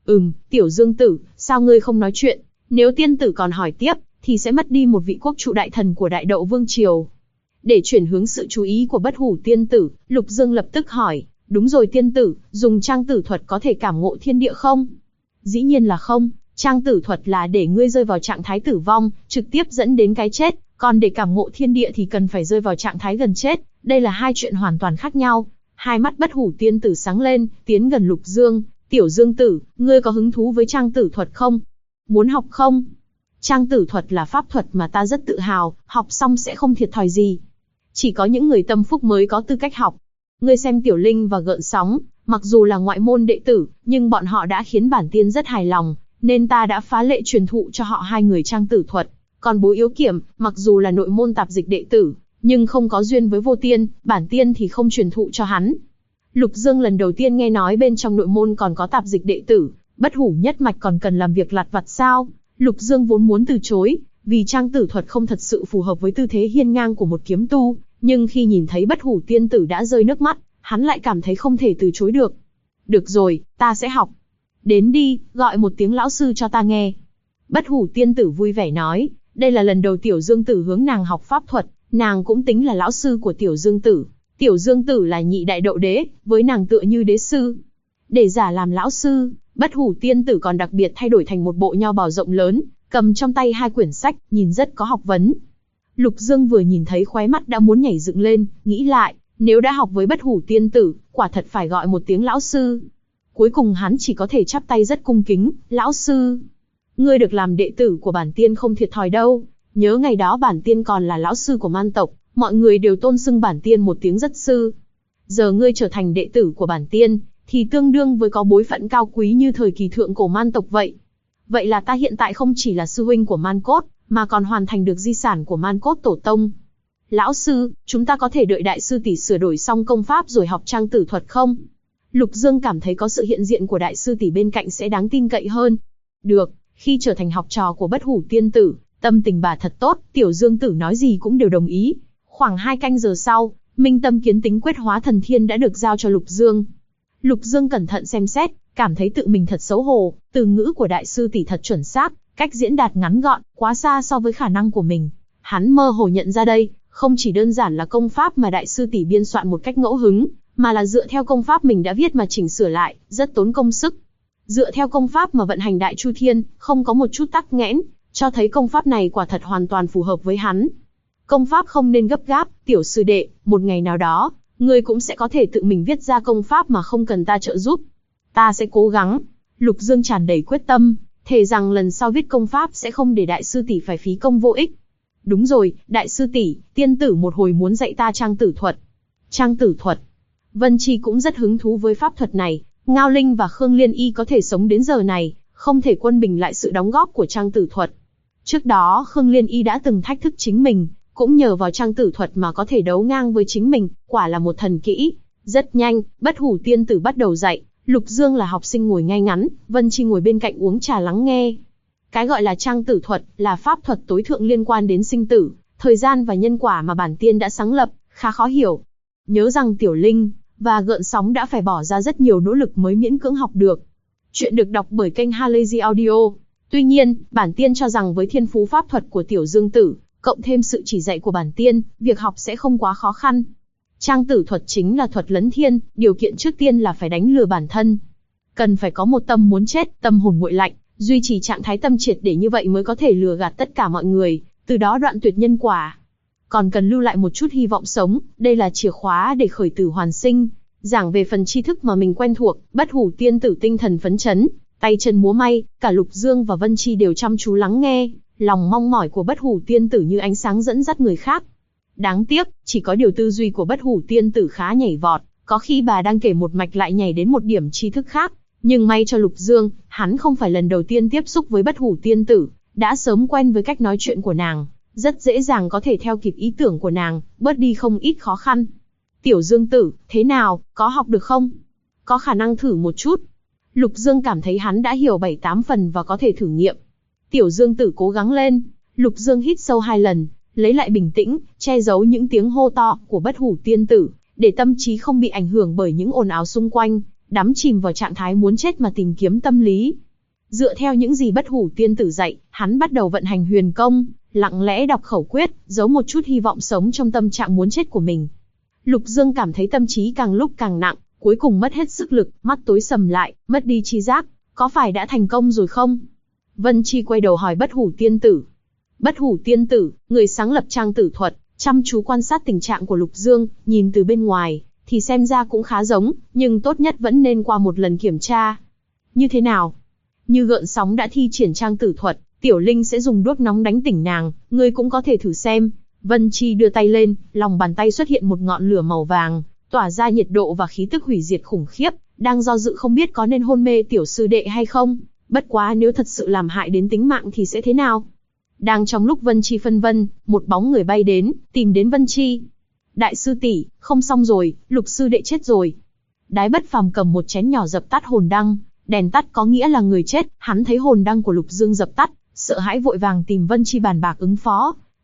Tiểu Dương tử, sao ngươi không nói chuyện? Nếu tiên tử còn hỏi tiếp, thì sẽ mất đi một vị quốc trụ đại thần của Đại Đậu Vương Triều. Để chuyển hướng sự chú ý của Bất Hủ tiên tử, Lục Dương lập tức hỏi, đúng rồi tiên tử, dùng trang tử thuật có thể cảm ngộ thiên địa không? Dĩ nhiên là không, trang tử thuật là để ngươi rơi vào trạng thái tử vong, trực tiếp dẫn đến cái chết, còn để cảm ngộ thiên địa thì cần phải rơi vào trạng thái gần chết, đây là hai chuyện hoàn toàn khác nhau. Hai mắt Bất Hủ tiên tử sáng lên, tiến gần Lục Dương, tiểu Dương tử, ngươi có hứng thú với trang tử thuật không? Muốn học không? Trang tử thuật là pháp thuật mà ta rất tự hào, học xong sẽ không thiệt thòi gì. Chỉ có những người tâm phúc mới có tư cách học. Ngươi xem Tiểu Linh và Gợn Sóng, mặc dù là ngoại môn đệ tử, nhưng bọn họ đã khiến bản tiên rất hài lòng, nên ta đã phá lệ truyền thụ cho họ hai người trang tử thuật. Còn Bố Yếu Kiểm, mặc dù là nội môn tạp dịch đệ tử, nhưng không có duyên với vô tiên, bản tiên thì không truyền thụ cho hắn. Lục Dương lần đầu tiên nghe nói bên trong nội môn còn có tạp dịch đệ tử, Bất Hủ nhất mạch còn cần làm việc lặt vặt sao? Lục Dương vốn muốn từ chối, vì trang tử thuật không thật sự phù hợp với tư thế hiên ngang của một kiếm tu, Nhưng khi nhìn thấy Bất Hủ tiên tử đã rơi nước mắt, hắn lại cảm thấy không thể từ chối được. Được rồi, ta sẽ học. Đến đi, gọi một tiếng lão sư cho ta nghe. Bất Hủ tiên tử vui vẻ nói, đây là lần đầu Tiểu Dương Tử hướng nàng học pháp thuật, nàng cũng tính là lão sư của Tiểu Dương Tử. Tiểu Dương Tử là nhị đại đậu đế, với nàng tựa như đế sư. Để giả làm lão sư, Bất Hủ tiên tử còn đặc biệt thay đổi thành một bộ nho bào rộng lớn, cầm trong tay 2 quyển sách, nhìn rất có học vấn. Lục Dương vừa nhìn thấy khóe mắt đã muốn nhảy dựng lên, nghĩ lại, nếu đã học với Bất Hủ tiên tử, quả thật phải gọi một tiếng lão sư. Cuối cùng hắn chỉ có thể chắp tay rất cung kính, lão sư. Ngươi được làm đệ tử của bản tiên không thiệt thòi đâu, nhớ ngày đó bản tiên còn là lão sư của man tộc, mọi người đều tôn xưng bản tiên một tiếng rất sư. Giờ ngươi trở thành đệ tử của bản tiên, thì tương đương với có bối phận cao quý như thời kỳ thượng cổ man tộc vậy. Vậy là ta hiện tại không chỉ là sư huynh của man cốt, mà còn hoàn thành được di sản của man cốt tổ tông. Lão sư, chúng ta có thể đợi đại sư tỷ sửa đổi xong công pháp rồi học trang tử thuật không? Lục Dương cảm thấy có sự hiện diện của đại sư tỷ bên cạnh sẽ đáng tin cậy hơn. Được, khi trở thành học trò của Bất Hủ tiên tử, tâm tình bà thật tốt, Tiểu Dương Tử nói gì cũng đều đồng ý. Khoảng 2 canh giờ sau, Minh Tâm Kiến Tính Quyết Hóa Thần Thiên đã được giao cho Lục Dương. Lục Dương cẩn thận xem xét, cảm thấy tự mình thật xấu hổ, từ ngữ của đại sư tỷ thật chuẩn xác, cách diễn đạt ngắn gọn, quá xa so với khả năng của mình. Hắn mơ hồ nhận ra đây, không chỉ đơn giản là công pháp mà đại sư tỷ biên soạn một cách ngẫu hứng, mà là dựa theo công pháp mình đã viết mà chỉnh sửa lại, rất tốn công sức. Dựa theo công pháp mà vận hành Đại Chu Thiên, không có một chút tắc nghẽn, cho thấy công pháp này quả thật hoàn toàn phù hợp với hắn. Công pháp không nên gấp gáp, tiểu sư đệ, một ngày nào đó, ngươi cũng sẽ có thể tự mình viết ra công pháp mà không cần ta trợ giúp. Ta sẽ cố gắng. Lục Dương tràn đầy quyết tâm, thề rằng lần sau viết công pháp sẽ không để đại sư tỷ phải phí công vô ích. Đúng rồi, đại sư tỷ, tiên tử một hồi muốn dạy ta trang tử thuật. Trang tử thuật. Vân Chi cũng rất hứng thú với pháp thuật này. Ngao Linh và Khương Liên Y có thể sống đến giờ này, không thể quân bình lại sự đóng góp của trang tử thuật. Trước đó Khương Liên Y đã từng thách thức chính mình, cũng nhờ vào trang tử thuật mà có thể đấu ngang với chính mình, quả là một thần kỹ. Rất nhanh, Bất Hủ tiên tử bắt đầu dạy, Lục Dương là học sinh ngồi ngay ngắn, Vân Chi ngồi bên cạnh uống trà lắng nghe. Cái gọi là trang tử thuật là pháp thuật tối thượng liên quan đến sinh tử, thời gian và nhân quả mà bản tiên đã sáng lập, khá khó hiểu. Nhớ rằng Tiểu Linh và Gợn Sóng đã phải bỏ ra rất nhiều nỗ lực mới miễn cưỡng học được. Chuyện được đọc bởi kênh Halazy Audio. Tuy nhiên, bản tiên cho rằng với thiên phú pháp thuật của Tiểu Dương Tử, cộng thêm sự chỉ dạy của bản tiên, việc học sẽ không quá khó khăn. Trang tử thuật chính là thuật lấn thiên, điều kiện trước tiên là phải đánh lừa bản thân. Cần phải có một tâm muốn chết, tâm hồn nguội lạnh, duy trì trạng thái tâm triệt để như vậy mới có thể lừa gạt tất cả mọi người, từ đó đoạn tuyệt nhân quả. Còn cần lưu lại một chút hy vọng sống, đây là chìa khóa để khởi tử hoàn sinh. Giảng về phần tri thức mà mình quen thuộc, Bất Hủ tiên tử tinh thần phấn chấn, tay chân múa may, cả Lục Dương và Vân Chi đều chăm chú lắng nghe, lòng mong mỏi của Bất Hủ tiên tử như ánh sáng dẫn dắt người khác. Đáng tiếc, chỉ có điều tư duy của Bất Hủ tiên tử khá nhảy vọt, có khi bà đang kể một mạch lại nhảy đến một điểm tri thức khác. Nhưng may cho Lục Dương, hắn không phải lần đầu tiên tiếp xúc với Bất Hủ tiên tử, đã sớm quen với cách nói chuyện của nàng, rất dễ dàng có thể theo kịp ý tưởng của nàng, bớt đi không ít khó khăn. Tiểu Dương Tử, thế nào, có học được không? Có khả năng thử một chút. Lục Dương cảm thấy hắn đã hiểu 7-8 phần và có thể thử nghiệm. Tiểu Dương Tử cố gắng lên. Lục Dương hít sâu 2 lần, lấy lại bình tĩnh, che giấu những tiếng hô to của Bất Hủ tiên tử, để tâm trí không bị ảnh hưởng bởi những ồn ào xung quanh, đắm chìm vào trạng thái muốn chết mà tìm kiếm tâm lý. Dựa theo những gì Bất Hủ tiên tử dạy, hắn bắt đầu vận hành huyền công, lặng lẽ đọc khẩu quyết, giấu một chút hy vọng sống trong tâm trạng muốn chết của mình. Lục Dương cảm thấy tâm trí càng lúc càng nặng, cuối cùng mất hết sức lực, mắt tối sầm lại, mất đi tri giác, có phải đã thành công rồi không? Vân Chi quay đầu hỏi Bất Hủ tiên tử. Bất Hủ tiên tử, người sáng lập trang tử thuật, chăm chú quan sát tình trạng của Lục Dương, nhìn từ bên ngoài, thì xem ra cũng khá giống, nhưng tốt nhất vẫn nên qua một lần kiểm tra. Như thế nào? Như Gợn Sóng đã thi triển trang tử thuật, Tiểu Linh sẽ dùng đuốc nóng đánh tỉnh nàng, ngươi cũng có thể thử xem. Vân Chi đưa tay lên, lòng bàn tay xuất hiện một ngọn lửa màu vàng, tỏa ra nhiệt độ và khí tức hủy diệt khủng khiếp, đang do dự không biết có nên hôn mê tiểu sư đệ hay không. Bất quá nếu thật sự làm hại đến tính mạng thì sẽ thế nào? Đang trong lúc Vân Chi phân vân, một bóng người bay đến, tìm đến Vân Chi. Đại sư tỷ, không xong rồi, Lục sư đệ chết rồi. Đái Bất Phàm cầm một chén nhỏ dập tắt hồn đăng, đèn tắt có nghĩa là người chết, hắn thấy hồn đăng của Lục Dương dập tắt, sợ hãi vội vàng tìm Vân Chi bàn bạc ứng phó.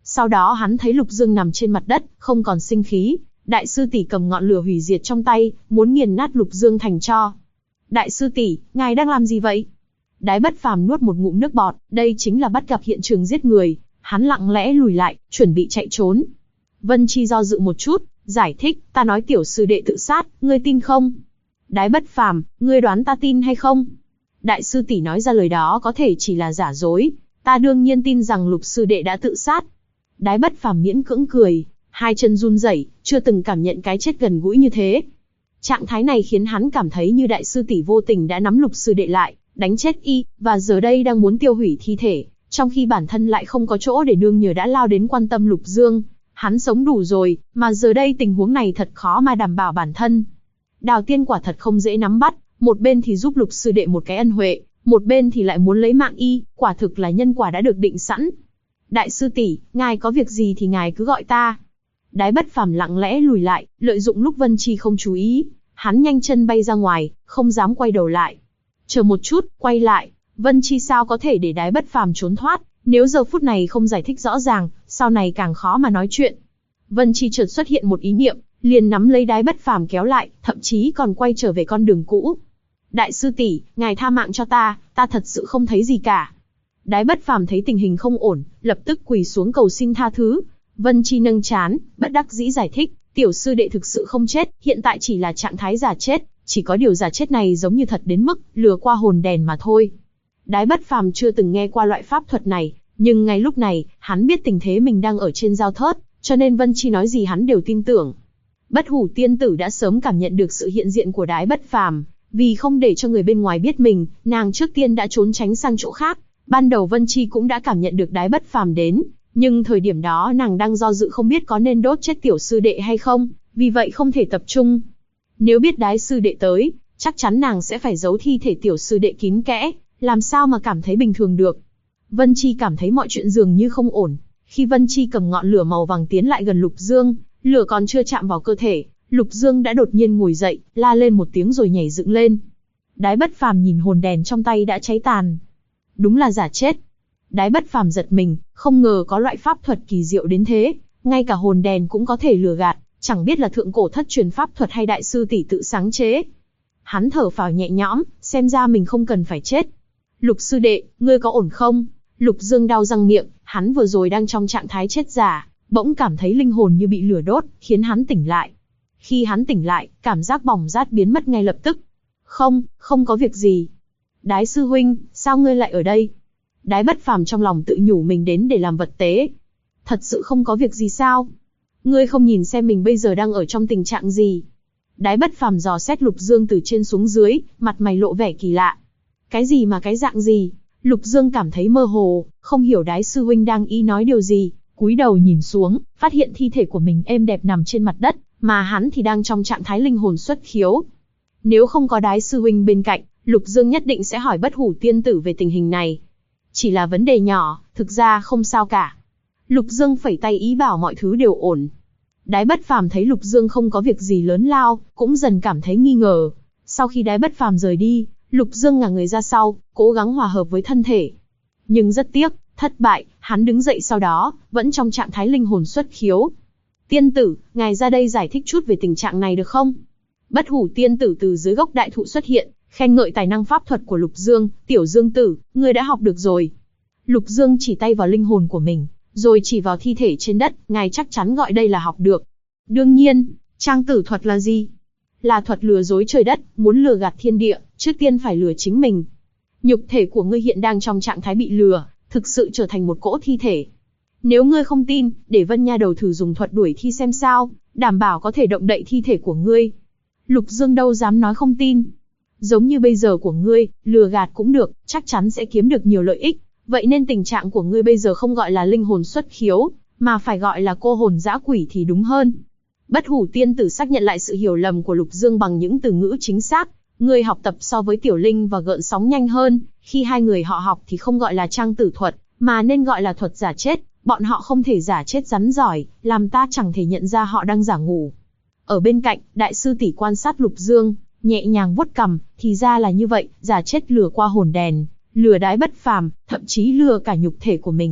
Sau đó hắn thấy Lục Dương nằm trên mặt đất, không còn sinh khí. Đại sư tỷ cầm ngọn lửa hủy diệt trong tay, muốn nghiền nát Lục Dương thành tro. Đại sư tỷ, ngài đang làm gì vậy? Đái Bất Phàm nuốt một ngụm nước bọt, đây chính là bắt gặp hiện trường giết người. Hắn lặng lẽ lùi lại, chuẩn bị chạy trốn. Vân Chi do dự một chút, giải thích, ta nói tiểu sư đệ tự sát, ngươi tin không? Đái Bất Phàm, ngươi đoán ta tin hay không? Đại sư tỷ nói ra lời đó có thể chỉ là giả dối, ta đương nhiên tin rằng Lục sư đệ đã tự sát. Đái Bất Phàm miễn cưỡng cười, hai chân run rẩy, chưa từng cảm nhận cái chết gần gũi như thế. Trạng thái này khiến hắn cảm thấy như đại sư tỷ vô tình đã nắm Lục sư đệ lại, đánh chết y, và giờ đây đang muốn tiêu hủy thi thể, trong khi bản thân lại không có chỗ để nương nhờ đã lao đến quan tâm Lục Dương. Hắn sống đủ rồi, mà giờ đây tình huống này thật khó mà đảm bảo bản thân. Đào Tiên quả thật không dễ nắm bắt, một bên thì giúp Lục sư đệ một cái ân huệ, một bên thì lại muốn lấy mạng y, quả thực là nhân quả đã được định sẵn. Đại sư tỷ, ngài có việc gì thì ngài cứ gọi ta. Đái Bất Phàm lặng lẽ lùi lại, lợi dụng lúc Vân Chi không chú ý, hắn nhanh chân bay ra ngoài, không dám quay đầu lại. Chờ một chút, quay lại, Vân Chi sao có thể để Đái Bất Phàm trốn thoát, nếu giờ phút này không giải thích rõ ràng, sau này càng khó mà nói chuyện. Vân Chi chợt xuất hiện một ý niệm, liền nắm lấy Đái Bất Phàm kéo lại, thậm chí còn quay trở về con đường cũ. Đại sư tỷ, ngài tha mạng cho ta thật sự không thấy gì cả. Đái Bất Phàm thấy tình hình không ổn, lập tức quỳ xuống cầu xin tha thứ. Vân Chi nâng trán, bất đắc dĩ giải thích, tiểu sư đệ thực sự không chết, hiện tại chỉ là trạng thái giả chết, chỉ có điều giả chết này giống như thật đến mức lừa qua hồn đèn mà thôi. Đái Bất Phàm chưa từng nghe qua loại pháp thuật này, nhưng ngay lúc này, hắn biết tình thế mình đang ở trên giao thớt, cho nên Vân Chi nói gì hắn đều tin tưởng. Bất Hủ tiên tử đã sớm cảm nhận được sự hiện diện của Đái Bất Phàm, vì không để cho người bên ngoài biết mình, nàng trước tiên đã trốn tránh sang chỗ khác. Ban đầu Vân Chi cũng đã cảm nhận được Đái Bất Phàm đến, nhưng thời điểm đó nàng đang do dự không biết có nên đốt chết tiểu sư đệ hay không, vì vậy không thể tập trung. Nếu biết Đái sư đệ tới, chắc chắn nàng sẽ phải giấu thi thể tiểu sư đệ kín kẽ, làm sao mà cảm thấy bình thường được. Vân Chi cảm thấy mọi chuyện dường như không ổn. Khi Vân Chi cầm ngọn lửa màu vàng tiến lại gần Lục Dương, lửa còn chưa chạm vào cơ thể, Lục Dương đã đột nhiên ngồi dậy, la lên một tiếng rồi nhảy dựng lên. Đái Bất Phàm nhìn hồn đèn trong tay đã cháy tàn. Đúng là giả chết. Đái Bất Phàm giật mình, không ngờ có loại pháp thuật kỳ diệu đến thế, ngay cả hồn đèn cũng có thể lừa gạt, chẳng biết là thượng cổ thất truyền pháp thuật hay đại sư tỷ tự sáng chế. Hắn thở phào nhẹ nhõm, xem ra mình không cần phải chết. Lục sư đệ, ngươi có ổn không? Lục Dương đau răng miệng, hắn vừa rồi đang trong trạng thái chết giả, bỗng cảm thấy linh hồn như bị lửa đốt, khiến hắn tỉnh lại. Khi hắn tỉnh lại, cảm giác bỏng rát biến mất ngay lập tức. Không có việc gì. Đái sư huynh, sao ngươi lại ở đây? Đái Bất Phàm trong lòng tự nhủ mình đến để làm vật tế. Thật sự không có việc gì sao? Ngươi không nhìn xem mình bây giờ đang ở trong tình trạng gì? Đái Bất Phàm dò xét Lục Dương từ trên xuống dưới, mặt mày lộ vẻ kỳ lạ. Cái gì mà cái dạng gì? Lục Dương cảm thấy mơ hồ, không hiểu Đái sư huynh đang ý nói điều gì, cúi đầu nhìn xuống, phát hiện thi thể của mình êm đẹp nằm trên mặt đất, mà hắn thì đang trong trạng thái linh hồn xuất khiếu. Nếu không có Đái sư huynh bên cạnh, Lục Dương nhất định sẽ hỏi Bất Hủ tiên tử về tình hình này. Chỉ là vấn đề nhỏ, thực ra không sao cả. Lục Dương phẩy tay ý bảo mọi thứ đều ổn. Đái Bất Phàm thấy Lục Dương không có việc gì lớn lao, cũng dần cảm thấy nghi ngờ. Sau khi Đái Bất Phàm rời đi, Lục Dương ngả người ra sau, cố gắng hòa hợp với thân thể. Nhưng rất tiếc, thất bại, hắn đứng dậy sau đó, vẫn trong trạng thái linh hồn xuất khiếu. Tiên tử, ngài ra đây giải thích chút về tình trạng này được không? Bất Hủ tiên tử từ dưới gốc đại thụ xuất hiện, khen ngợi tài năng pháp thuật của Lục Dương, tiểu Dương tử, ngươi đã học được rồi. Lục Dương chỉ tay vào linh hồn của mình, rồi chỉ vào thi thể trên đất, ngài chắc chắn gọi đây là học được. Đương nhiên, trang tử thuật là gì? Là thuật lừa dối trời đất, muốn lừa gạt thiên địa, trước tiên phải lừa chính mình. Nhục thể của ngươi hiện đang trong trạng thái bị lừa, thực sự trở thành một cỗ thi thể. Nếu ngươi không tin, để Vân Nha Đầu thử dùng thuật đuổi thi xem sao, đảm bảo có thể động đậy thi thể của ngươi. Lục Dương đâu dám nói không tin. Giống như bây giờ của ngươi, lừa gạt cũng được, chắc chắn sẽ kiếm được nhiều lợi ích. Vậy nên tình trạng của ngươi bây giờ không gọi là linh hồn xuất khiếu, mà phải gọi là cô hồn dã quỷ thì đúng hơn. Bất Hủ tiên tử xác nhận lại sự hiểu lầm của Lục Dương bằng những từ ngữ chính xác. Ngươi học tập so với Tiểu Linh và Gợn Sóng nhanh hơn, khi hai người họ học thì không gọi là trang tử thuật, mà nên gọi là thuật giả chết. Bọn họ không thể giả chết rắn giỏi, làm ta chẳng thể nhận ra họ đang giả ngủ. Ở bên cạnh, đại sư tỷ quan sát Lục Dương, nhẹ nhàng vuốt cằm, thì ra là như vậy, giả chết lừa qua hồn đèn, lừa Đái Bất Phàm, thậm chí lừa cả nhục thể của mình.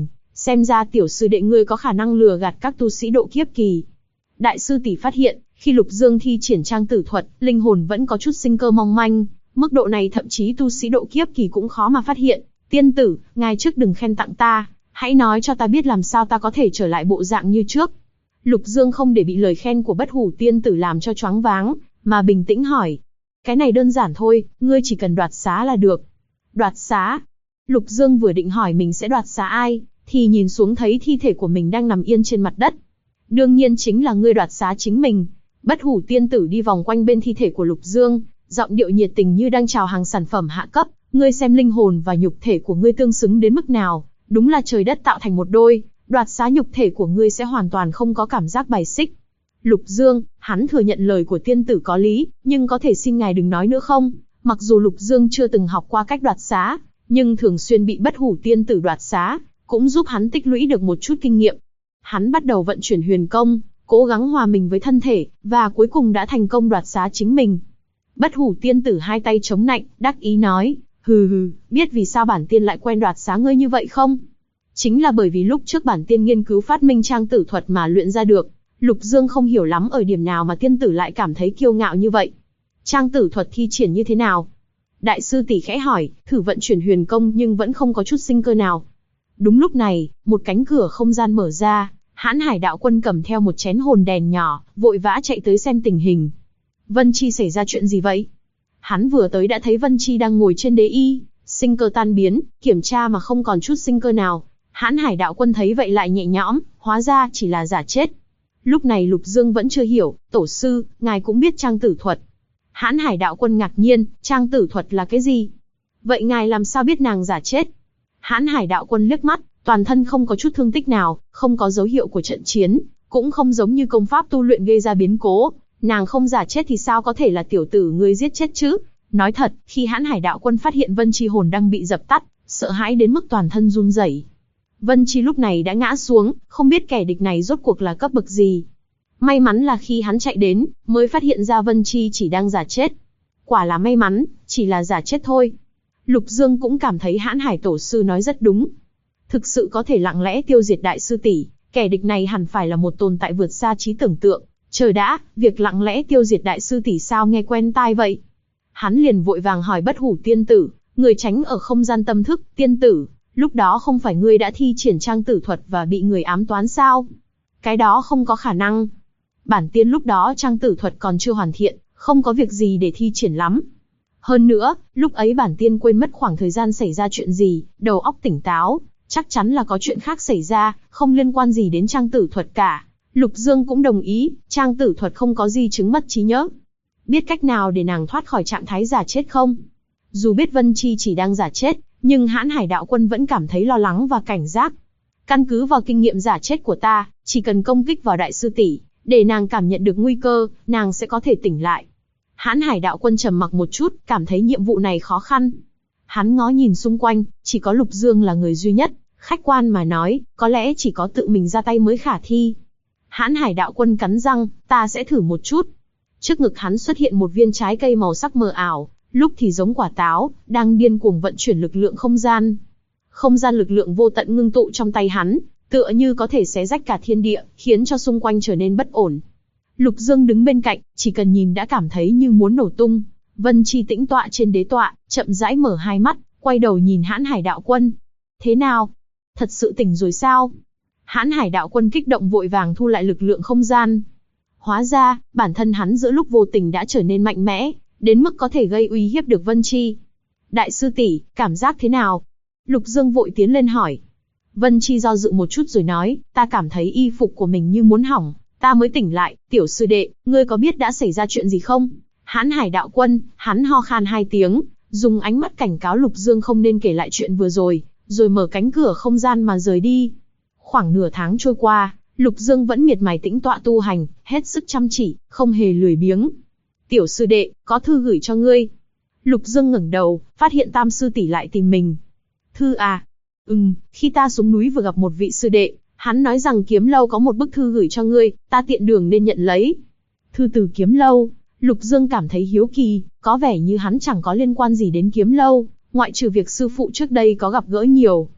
xem ra tiểu sư đệ ngươi có khả năng lừa gạt các tu sĩ độ kiếp kỳ. Đại sư tỷ phát hiện, khi Lục Dương thi triển trang tử thuật, linh hồn vẫn có chút sinh cơ mong manh, mức độ này thậm chí tu sĩ độ kiếp kỳ cũng khó mà phát hiện. Tiên tử, ngài trước đừng khen tặng ta, hãy nói cho ta biết làm sao ta có thể trở lại bộ dạng như trước. Lục Dương không để bị lời khen của Bất Hủ tiên tử làm cho choáng váng, mà bình tĩnh hỏi. Cái này đơn giản thôi, ngươi chỉ cần đoạt xá là được. Đoạt xá? Lục Dương vừa định hỏi mình sẽ đoạt xá ai, thì nhìn xuống thấy thi thể của mình đang nằm yên trên mặt đất. Đương nhiên chính là ngươi đoạt xá chính mình. Bất Hủ tiên tử đi vòng quanh bên thi thể của Lục Dương, giọng điệu nhiệt tình như đang chào hàng sản phẩm hạ cấp. Ngươi xem linh hồn và nhục thể của ngươi tương xứng đến mức nào, đúng là trời đất tạo thành một đôi, đoạt xá nhục thể của ngươi sẽ hoàn toàn không có cảm giác bài xích. Lục Dương, hắn thừa nhận lời của tiên tử có lý, nhưng có thể xin ngài đừng nói nữa không? Mặc dù Lục Dương chưa từng học qua cách đoạt xá, nhưng thường xuyên bị Bất Hủ tiên tử đoạt xá, cũng giúp hắn tích lũy được một chút kinh nghiệm. Hắn bắt đầu vận chuyển huyền công, cố gắng hòa mình với thân thể, và cuối cùng đã thành công đoạt xá chính mình. Bất Hủ tiên tử hai tay chống nạnh, đắc ý nói, hừ, biết vì sao bản tiên lại quen đoạt xá ngươi như vậy không? Chính là bởi vì lúc trước bản tiên nghiên cứu phát minh trang tử thuật mà luyện ra được. Lục Dương không hiểu lắm ở điểm nào mà tiên tử lại cảm thấy kiêu ngạo như vậy. Trang tử thuật thi triển như thế nào? Đại sư tỷ khẽ hỏi, thử vận chuyển huyền công nhưng vẫn không có chút sinh cơ nào. Đúng lúc này, một cánh cửa không gian mở ra, Hãn Hải đạo quân cầm theo một chén hồn đèn nhỏ, vội vã chạy tới xem tình hình. Vân Chi xảy ra chuyện gì vậy? Hắn vừa tới đã thấy Vân Chi đang ngồi trên đế y, sinh cơ tan biến, kiểm tra mà không còn chút sinh cơ nào. Hãn Hải đạo quân thấy vậy lại nhẹ nhõm, hóa ra chỉ là giả chết. Lúc này Lục Dương vẫn chưa hiểu, tổ sư, ngài cũng biết trang tử thuật. Hãn Hải đạo quân ngạc nhiên, trang tử thuật là cái gì? Vậy ngài làm sao biết nàng giả chết? Hãn Hải đạo quân liếc mắt, toàn thân không có chút thương tích nào, không có dấu hiệu của trận chiến, cũng không giống như công pháp tu luyện gây ra biến cố. Nàng không giả chết thì sao có thể là tiểu tử ngươi giết chết chứ? Nói thật, khi Hãn Hải đạo quân phát hiện Vân Chi hồn đang bị dập tắt, sợ hãi đến mức toàn thân run rẩy. Vân Chi lúc này đã ngã xuống, không biết kẻ địch này rốt cuộc là cấp bậc gì. May mắn là khi hắn chạy đến, mới phát hiện ra Vân Chi chỉ đang giả chết. Quả là may mắn, chỉ là giả chết thôi. Lục Dương cũng cảm thấy Hãn Hải tổ sư nói rất đúng. Thực sự có thể lặng lẽ tiêu diệt đại sư tỷ, kẻ địch này hẳn phải là một tồn tại vượt xa trí tưởng tượng. Chờ đã, việc lặng lẽ tiêu diệt đại sư tỷ sao nghe quen tai vậy? Hắn liền vội vàng hỏi Bất Hủ tiên tử, người tránh ở không gian tâm thức, tiên tử, lúc đó không phải ngươi đã thi triển trang tử thuật và bị người ám toán sao? Cái đó không có khả năng. Bản tiên lúc đó trang tử thuật còn chưa hoàn thiện, không có việc gì để thi triển lắm. Hơn nữa, lúc ấy bản tiên quên mất khoảng thời gian xảy ra chuyện gì, đầu óc tỉnh táo, chắc chắn là có chuyện khác xảy ra, không liên quan gì đến trang tử thuật cả. Lục Dương cũng đồng ý, trang tử thuật không có di chứng mất trí nhớ. Biết cách nào để nàng thoát khỏi trạng thái giả chết không? Dù biết Vân Chi chỉ đang giả chết, nhưng Hãn Hải đạo quân vẫn cảm thấy lo lắng và cảnh giác. Căn cứ vào kinh nghiệm giả chết của ta, chỉ cần công kích vào đại sư tỷ, để nàng cảm nhận được nguy cơ, nàng sẽ có thể tỉnh lại. Hãn Hải đạo quân trầm mặc một chút, cảm thấy nhiệm vụ này khó khăn. Hắn ngó nhìn xung quanh, chỉ có Lục Dương là người duy nhất, khách quan mà nói, có lẽ chỉ có tự mình ra tay mới khả thi. Hãn Hải đạo quân cắn răng, ta sẽ thử một chút. Trước ngực hắn xuất hiện một viên trái cây màu sắc mờ ảo, lúc thì giống quả táo, đang điên cuồng vận chuyển lực lượng không gian. Không gian lực lượng vô tận ngưng tụ trong tay hắn, tựa như có thể xé rách cả thiên địa, khiến cho xung quanh trở nên bất ổn. Lục Dương đứng bên cạnh, chỉ cần nhìn đã cảm thấy như muốn nổ tung. Vân Chi tĩnh tọa trên đế tọa, chậm rãi mở hai mắt, quay đầu nhìn Hãn Hải đạo quân. Thế nào? Thật sự tỉnh rồi sao? Hãn Hải đạo quân kích động vội vàng thu lại lực lượng không gian. Hóa ra, bản thân hắn giữa lúc vô tình đã trở nên mạnh mẽ, đến mức có thể gây uy hiếp được Vân Chi. Đại sư tỷ, cảm giác thế nào? Lục Dương vội tiến lên hỏi. Vân Chi do dự một chút rồi nói, ta cảm thấy y phục của mình như muốn hỏng, ta mới tỉnh lại. Tiểu sư đệ, ngươi có biết đã xảy ra chuyện gì không? Hãn Hải đạo quân, hắn ho khan hai tiếng, dùng ánh mắt cảnh cáo Lục Dương không nên kể lại chuyện vừa rồi mở cánh cửa không gian mà rời đi. Khoảng nửa tháng trôi qua, Lục Dương vẫn miệt mài tĩnh tọa tu hành, hết sức chăm chỉ, không hề lười biếng. Tiểu sư đệ, có thư gửi cho ngươi. Lục Dương ngẩng đầu, phát hiện Tam sư tỷ lại tìm mình. Thư à? Khi ta xuống núi vừa gặp một vị sư đệ, hắn nói rằng Kiếm Lâu có một bức thư gửi cho ngươi, ta tiện đường nên nhận lấy. Thư từ Kiếm Lâu? Lục Dương cảm thấy hiếu kỳ, có vẻ như hắn chẳng có liên quan gì đến Kiếm Lâu, ngoại trừ việc sư phụ trước đây có gặp gỡ nhiều.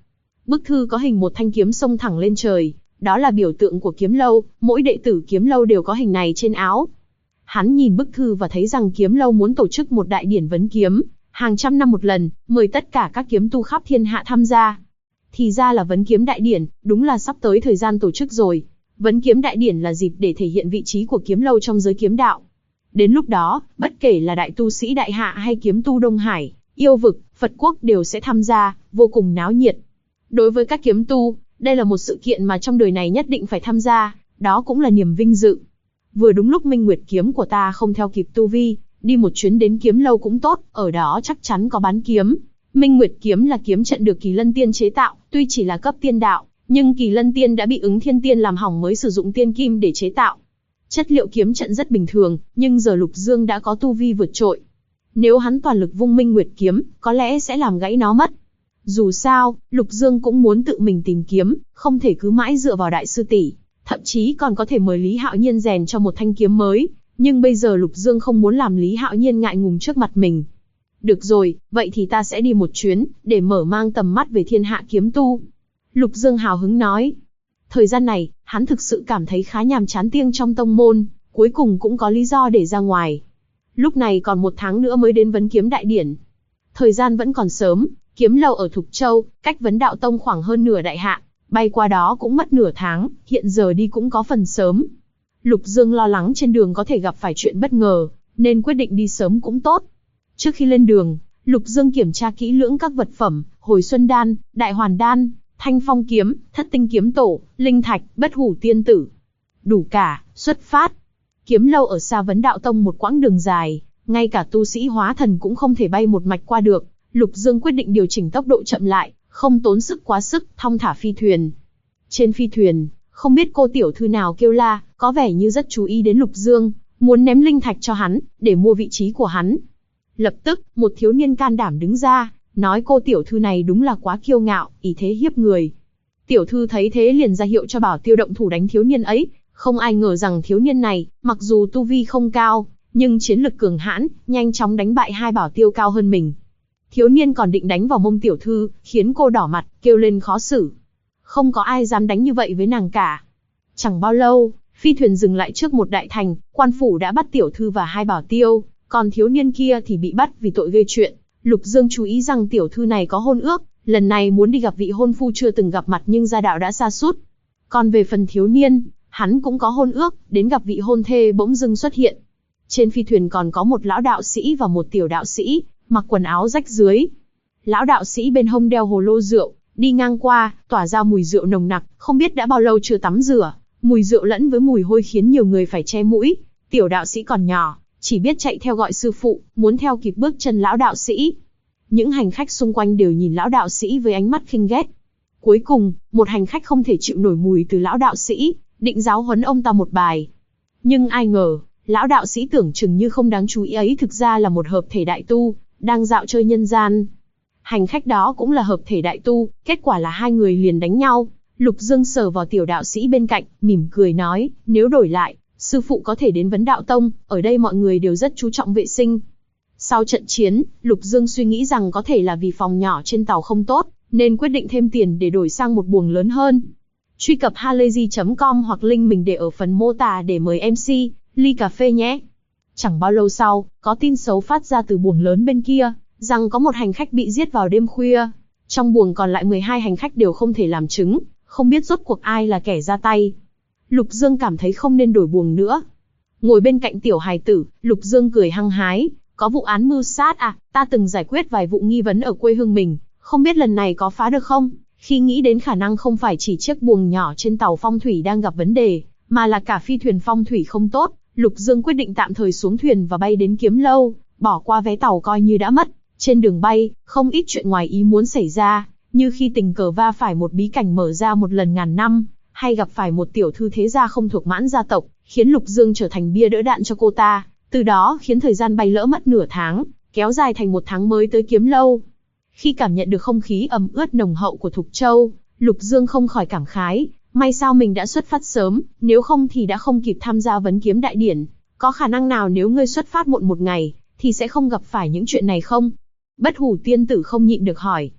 Bức thư có hình một thanh kiếm xông thẳng lên trời, đó là biểu tượng của kiếm lâu, mỗi đệ tử kiếm lâu đều có hình này trên áo. Hắn nhìn bức thư và thấy rằng kiếm lâu muốn tổ chức một đại điển vấn kiếm, hàng trăm năm một lần, mời tất cả các kiếm tu khắp thiên hạ tham gia. Thì ra là vấn kiếm đại điển, đúng là sắp tới thời gian tổ chức rồi. Vấn kiếm đại điển là dịp để thể hiện vị trí của kiếm lâu trong giới kiếm đạo. Đến lúc đó, bất kể là đại tu sĩ Đại Hạ hay kiếm tu Đông Hải, yêu vực, Phật quốc đều sẽ tham gia, vô cùng náo nhiệt. Đối với các kiếm tu, đây là một sự kiện mà trong đời này nhất định phải tham gia, đó cũng là niềm vinh dự. Vừa đúng lúc Minh Nguyệt kiếm của ta không theo kịp tu vi, đi một chuyến đến kiếm lâu cũng tốt, ở đó chắc chắn có bán kiếm. Minh Nguyệt kiếm là kiếm trận được Kỳ Lân Tiên chế tạo, tuy chỉ là cấp tiên đạo, nhưng Kỳ Lân Tiên đã bị Ứng Thiên Tiên làm hỏng mới sử dụng tiên kim để chế tạo. Chất liệu kiếm trận rất bình thường, nhưng giờ Lục Dương đã có tu vi vượt trội. Nếu hắn toàn lực vung Minh Nguyệt kiếm, có lẽ sẽ làm gãy nó mất. Dù sao, Lục Dương cũng muốn tự mình tìm kiếm, không thể cứ mãi dựa vào đại sư tỷ, thậm chí còn có thể mời Lý Hạo Nhiên rèn cho một thanh kiếm mới, nhưng bây giờ Lục Dương không muốn làm Lý Hạo Nhiên ngại ngùng trước mặt mình. Được rồi, vậy thì ta sẽ đi một chuyến, để mở mang tầm mắt về thiên hạ kiếm tu. Lục Dương hào hứng nói. Thời gian này, hắn thực sự cảm thấy khá nhàm chán tiêng trong tông môn, cuối cùng cũng có lý do để ra ngoài. Lúc này còn 1 tháng nữa mới đến vấn kiếm đại điển. Thời gian vẫn còn sớm, kiếm lâu ở Thục Châu, cách vấn đạo tông khoảng hơn nửa đại hạ, bay qua đó cũng mất nửa tháng, hiện giờ đi cũng có phần sớm. Lục Dương lo lắng trên đường có thể gặp phải chuyện bất ngờ, nên quyết định đi sớm cũng tốt. Trước khi lên đường, Lục Dương kiểm tra kỹ lưỡng các vật phẩm, hồi xuân đan, đại hoàn đan, thanh phong kiếm, thất tinh kiếm tổ, linh thạch, bất hủ tiên tử. Đủ cả, xuất phát. Kiếm lâu ở xa vấn đạo tông một quãng đường dài, ngay cả tu sĩ hóa thần cũng không thể bay một mạch qua được. Lục Dương quyết định điều chỉnh tốc độ chậm lại, không tốn sức quá sức, thong thả phi thuyền. Trên phi thuyền, không biết cô tiểu thư nào kêu la, có vẻ như rất chú ý đến Lục Dương, muốn ném linh thạch cho hắn, để mua vị trí của hắn. Lập tức, một thiếu niên can đảm đứng ra, nói cô tiểu thư này đúng là quá kiêu ngạo, ý thế hiếp người. Tiểu thư thấy thế liền ra hiệu cho Bảo Tiêu động thủ đánh thiếu niên ấy, không ai ngờ rằng thiếu niên này, mặc dù tu vi không cao, nhưng chiến lực cường hãn, nhanh chóng đánh bại 2 Bảo Tiêu cao hơn mình. Thiếu niên còn định đánh vào mông tiểu thư, khiến cô đỏ mặt, kêu lên khó xử. Không có ai dám đánh như vậy với nàng cả. Chẳng bao lâu, phi thuyền dừng lại trước một đại thành, quan phủ đã bắt tiểu thư và 2 Bảo Tiêu, còn thiếu niên kia thì bị bắt vì tội gây chuyện. Lục Dương chú ý rằng tiểu thư này có hôn ước, lần này muốn đi gặp vị hôn phu chưa từng gặp mặt nhưng gia đạo đã sa sút. Còn về phần thiếu niên, hắn cũng có hôn ước, đến gặp vị hôn thê bỗng dưng xuất hiện. Trên phi thuyền còn có một lão đạo sĩ và một tiểu đạo sĩ, mặc quần áo rách rưới. Lão đạo sĩ bên hông đeo hồ lô rượu, đi ngang qua, tỏa ra mùi rượu nồng nặc, không biết đã bao lâu chưa tắm rửa, mùi rượu lẫn với mùi hôi khiến nhiều người phải che mũi. Tiểu đạo sĩ còn nhỏ, chỉ biết chạy theo gọi sư phụ, muốn theo kịp bước chân lão đạo sĩ. Những hành khách xung quanh đều nhìn lão đạo sĩ với ánh mắt khinh ghét. Cuối cùng, một hành khách không thể chịu nổi mùi từ lão đạo sĩ, định giáo huấn ông ta một bài. Nhưng ai ngờ, lão đạo sĩ tưởng chừng như không đáng chú ý ấy thực ra là một hợp thể đại tu, đang dạo chơi nhân gian. Hành khách đó cũng là hợp thể đại tu, kết quả là 2 người liền đánh nhau. Lục Dương sờ vào tiểu đạo sĩ bên cạnh, mỉm cười nói, nếu đổi lại, sư phụ có thể đến vấn đạo tông, ở đây mọi người đều rất chú trọng vệ sinh. Sau trận chiến, Lục Dương suy nghĩ rằng có thể là vì phòng nhỏ trên tàu không tốt, nên quyết định thêm tiền để đổi sang một buồng lớn hơn. Truy cập halayzi.com hoặc link mình để ở phần mô tả để mời MC, ly cà phê nhé. Chẳng bao lâu sau, có tin xấu phát ra từ buồng lớn bên kia, rằng có một hành khách bị giết vào đêm khuya. Trong buồng còn lại 12 hành khách đều không thể làm chứng, không biết rốt cuộc ai là kẻ ra tay. Lục Dương cảm thấy không nên đổi buồng nữa. Ngồi bên cạnh tiểu hài tử, Lục Dương cười hăng hái, có vụ án mưu sát à, ta từng giải quyết vài vụ nghi vấn ở quê hương mình, không biết lần này có phá được không? Khi nghĩ đến khả năng không phải chỉ chiếc buồng nhỏ trên tàu phong thủy đang gặp vấn đề, mà là cả phi thuyền phong thủy không tốt, Lục Dương quyết định tạm thời xuống thuyền và bay đến kiếm lâu, bỏ qua vé tàu coi như đã mất. Trên đường bay, không ít chuyện ngoài ý muốn xảy ra, như khi tình cờ va phải một bí cảnh mở ra một lần ngàn năm, hay gặp phải một tiểu thư thế gia không thuộc Mãn gia tộc, khiến Lục Dương trở thành bia đỡ đạn cho cô ta, từ đó khiến thời gian bay lỡ mất nửa tháng, kéo dài thành 1 tháng mới tới kiếm lâu. Khi cảm nhận được không khí ẩm ướt nồng hậu của Thục Châu, Lục Dương không khỏi cảm khái, may sao mình đã xuất phát sớm, nếu không thì đã không kịp tham gia vấn kiếm đại điển. Có khả năng nào nếu ngươi xuất phát muộn 1 ngày, thì sẽ không gặp phải những chuyện này không? Bất hủ tiên tử không nhịn được hỏi.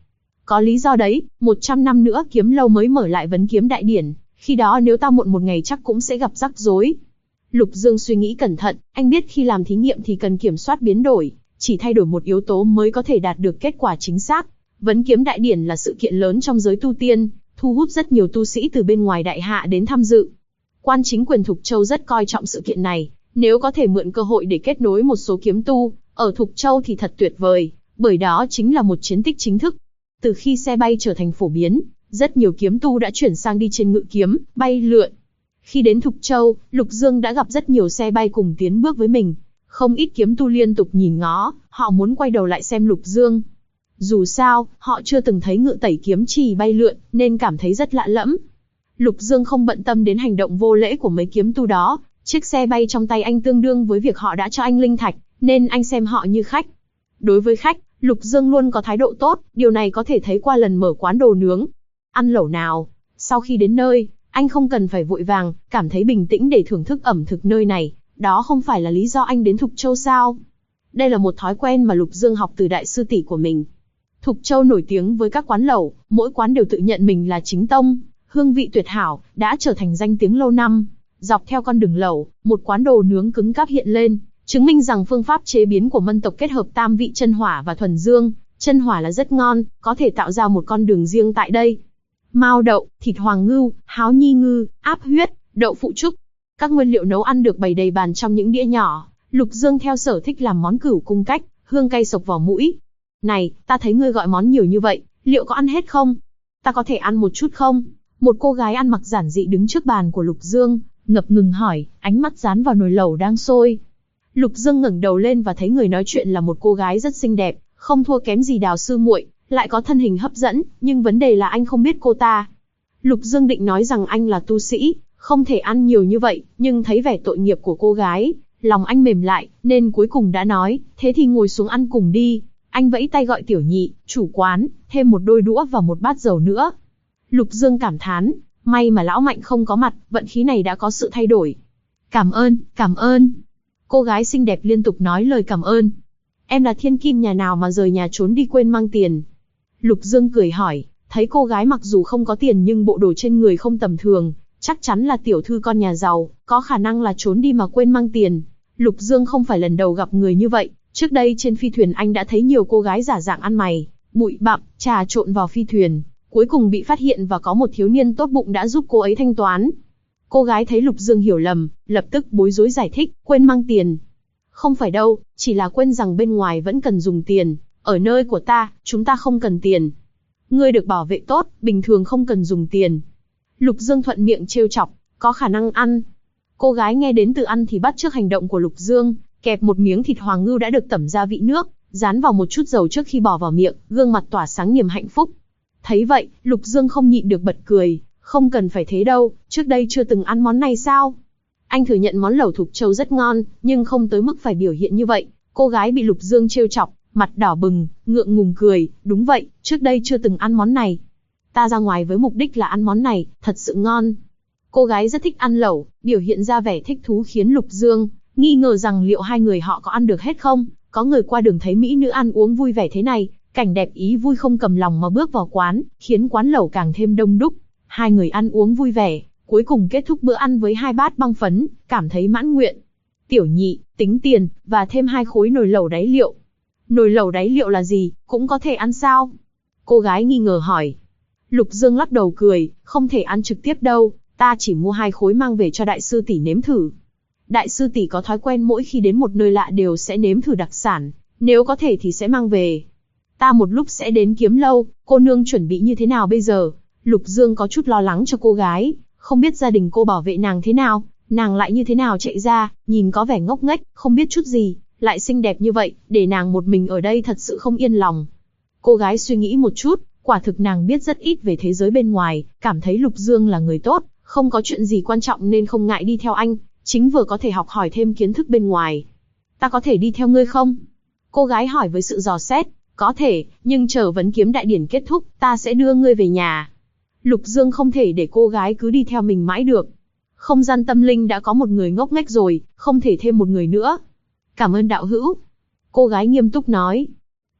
Có lý do đấy, 100 năm nữa kiếm lâu mới mở lại vấn kiếm đại điển, khi đó nếu ta muộn một ngày chắc cũng sẽ gặp rắc rối. Lục Dương suy nghĩ cẩn thận, anh biết khi làm thí nghiệm thì cần kiểm soát biến đổi, chỉ thay đổi một yếu tố mới có thể đạt được kết quả chính xác. Vấn kiếm đại điển là sự kiện lớn trong giới tu tiên, thu hút rất nhiều tu sĩ từ bên ngoài đại hạ đến tham dự. Quan chính quyền Thục Châu rất coi trọng sự kiện này, nếu có thể mượn cơ hội để kết nối một số kiếm tu ở Thục Châu thì thật tuyệt vời, bởi đó chính là một chiến tích chính thức. Từ khi xe bay trở thành phổ biến, rất nhiều kiếm tu đã chuyển sang đi trên ngự kiếm, bay lượn. Khi đến Thục Châu, Lục Dương đã gặp rất nhiều xe bay cùng tiến bước với mình. Không ít kiếm tu liên tục nhìn ngó, họ muốn quay đầu lại xem Lục Dương. Dù sao, họ chưa từng thấy Ngự Tẩy kiếm trì bay lượn, nên cảm thấy rất lạ lẫm. Lục Dương không bận tâm đến hành động vô lễ của mấy kiếm tu đó, chiếc xe bay trong tay anh tương đương với việc họ đã cho anh linh thạch, nên anh xem họ như khách. Đối với khách, Lục Dương luôn có thái độ tốt, điều này có thể thấy qua lần mở quán đồ nướng. Ăn lẩu nào. Sau khi đến nơi, anh không cần phải vội vàng, cảm thấy bình tĩnh để thưởng thức ẩm thực nơi này, đó không phải là lý do anh đến Thục Châu sao? Đây là một thói quen mà Lục Dương học từ đại sư tỷ của mình. Thục Châu nổi tiếng với các quán lẩu, mỗi quán đều tự nhận mình là chính tông, hương vị tuyệt hảo, đã trở thành danh tiếng lâu năm. Dọc theo con đường lẩu, một quán đồ nướng cứng cáp hiện lên, chứng minh rằng phương pháp chế biến của Mân tộc kết hợp tam vị chân hỏa và thuần dương, chân hỏa là rất ngon, có thể tạo ra một con đường riêng tại đây. Mao đậu, thịt hoàng ngưu, háo nhi ngư, áp huyết, đậu phụ trúc. Các nguyên liệu nấu ăn được bày đầy bàn trong những đĩa nhỏ. Lục Dương theo sở thích làm món cửu cung cách, hương cay sộc vào mũi. Này, ta thấy ngươi gọi món nhiều như vậy, liệu có ăn hết không? Ta có thể ăn một chút không? Một cô gái ăn mặc giản dị đứng trước bàn của Lục Dương, ngập ngừng hỏi, ánh mắt dán vào nồi lẩu đang sôi. Lục Dương ngẩng đầu lên và thấy người nói chuyện là một cô gái rất xinh đẹp, không thua kém gì Đào sư muội, lại có thân hình hấp dẫn, nhưng vấn đề là anh không biết cô ta. Lục Dương định nói rằng anh là tu sĩ, không thể ăn nhiều như vậy, nhưng thấy vẻ tội nghiệp của cô gái, lòng anh mềm lại, nên cuối cùng đã nói, thế thì ngồi xuống ăn cùng đi. Anh vẫy tay gọi Tiểu Nhị, chủ quán, thêm một đôi đũa và một bát dầu nữa. Lục Dương cảm thán, may mà lão Mạnh không có mặt, vận khí này đã có sự thay đổi. Cảm ơn, cảm ơn. Cô gái xinh đẹp liên tục nói lời cảm ơn. Em là thiên kim nhà nào mà rời nhà trốn đi quên mang tiền? Lục Dương cười hỏi, thấy cô gái mặc dù không có tiền nhưng bộ đồ trên người không tầm thường, chắc chắn là tiểu thư con nhà giàu, có khả năng là trốn đi mà quên mang tiền. Lục Dương không phải lần đầu gặp người như vậy, trước đây trên phi thuyền anh đã thấy nhiều cô gái giả dạng ăn mày, bụi bặm, trà trộn vào phi thuyền, cuối cùng bị phát hiện và có một thiếu niên tốt bụng đã giúp cô ấy thanh toán. Cô gái thấy Lục Dương hiểu lầm, lập tức bối rối giải thích, quên mang tiền. Không phải đâu, chỉ là quên rằng bên ngoài vẫn cần dùng tiền, ở nơi của ta, chúng ta không cần tiền. Ngươi được bảo vệ tốt, bình thường không cần dùng tiền. Lục Dương thuận miệng trêu chọc, có khả năng ăn. Cô gái nghe đến từ ăn thì bắt chước hành động của Lục Dương, kẹp một miếng thịt hoàng ngưu đã được tẩm gia vị nước, dán vào một chút dầu trước khi bỏ vào miệng, gương mặt tỏa sáng niềm hạnh phúc. Thấy vậy, Lục Dương không nhịn được bật cười, không cần phải thế đâu, trước đây chưa từng ăn món này sao? Anh thừa nhận món lẩu Thục Châu rất ngon, nhưng không tới mức phải biểu hiện như vậy. Cô gái bị Lục Dương trêu chọc, mặt đỏ bừng, ngượng ngùng cười, đúng vậy, trước đây chưa từng ăn món này. Ta ra ngoài với mục đích là ăn món này, thật sự ngon. Cô gái rất thích ăn lẩu, biểu hiện ra vẻ thích thú khiến Lục Dương nghi ngờ rằng liệu hai người họ có ăn được hết không. Có người qua đường thấy mỹ nữ ăn uống vui vẻ thế này, cảnh đẹp ý vui không cầm lòng mà bước vào quán, khiến quán lẩu càng thêm đông đúc. Hai người ăn uống vui vẻ, cuối cùng kết thúc bữa ăn với 2 bát băng phấn, cảm thấy mãn nguyện. Tiểu Nhị, tính tiền, và thêm 2 khối nồi lẩu đáy liệu. Nồi lẩu đáy liệu là gì, cũng có thể ăn sao? Cô gái nghi ngờ hỏi. Lục Dương lắc đầu cười, không thể ăn trực tiếp đâu, ta chỉ mua 2 khối mang về cho đại sư tỷ nếm thử. Đại sư tỷ có thói quen mỗi khi đến một nơi lạ đều sẽ nếm thử đặc sản, nếu có thể thì sẽ mang về. Ta một lúc sẽ đến Kiếm Lâu, cô nương chuẩn bị như thế nào bây giờ? Lục Dương có chút lo lắng cho cô gái, không biết gia đình cô bảo vệ nàng thế nào, nàng lại như thế nào chạy ra, nhìn có vẻ ngốc nghếch, không biết chút gì, lại xinh đẹp như vậy, để nàng một mình ở đây thật sự không yên lòng. Cô gái suy nghĩ một chút, quả thực nàng biết rất ít về thế giới bên ngoài, cảm thấy Lục Dương là người tốt, không có chuyện gì quan trọng nên không ngại đi theo anh, chính vừa có thể học hỏi thêm kiến thức bên ngoài. Ta có thể đi theo ngươi không? Cô gái hỏi với sự dò xét. Có thể, nhưng chờ vấn kiếm đại điển kết thúc, ta sẽ đưa ngươi về nhà. Lục Dương không thể để cô gái cứ đi theo mình mãi được. Không gian tâm linh đã có một người ngốc nghếch rồi, không thể thêm một người nữa. Cảm ơn đạo hữu. Cô gái nghiêm túc nói.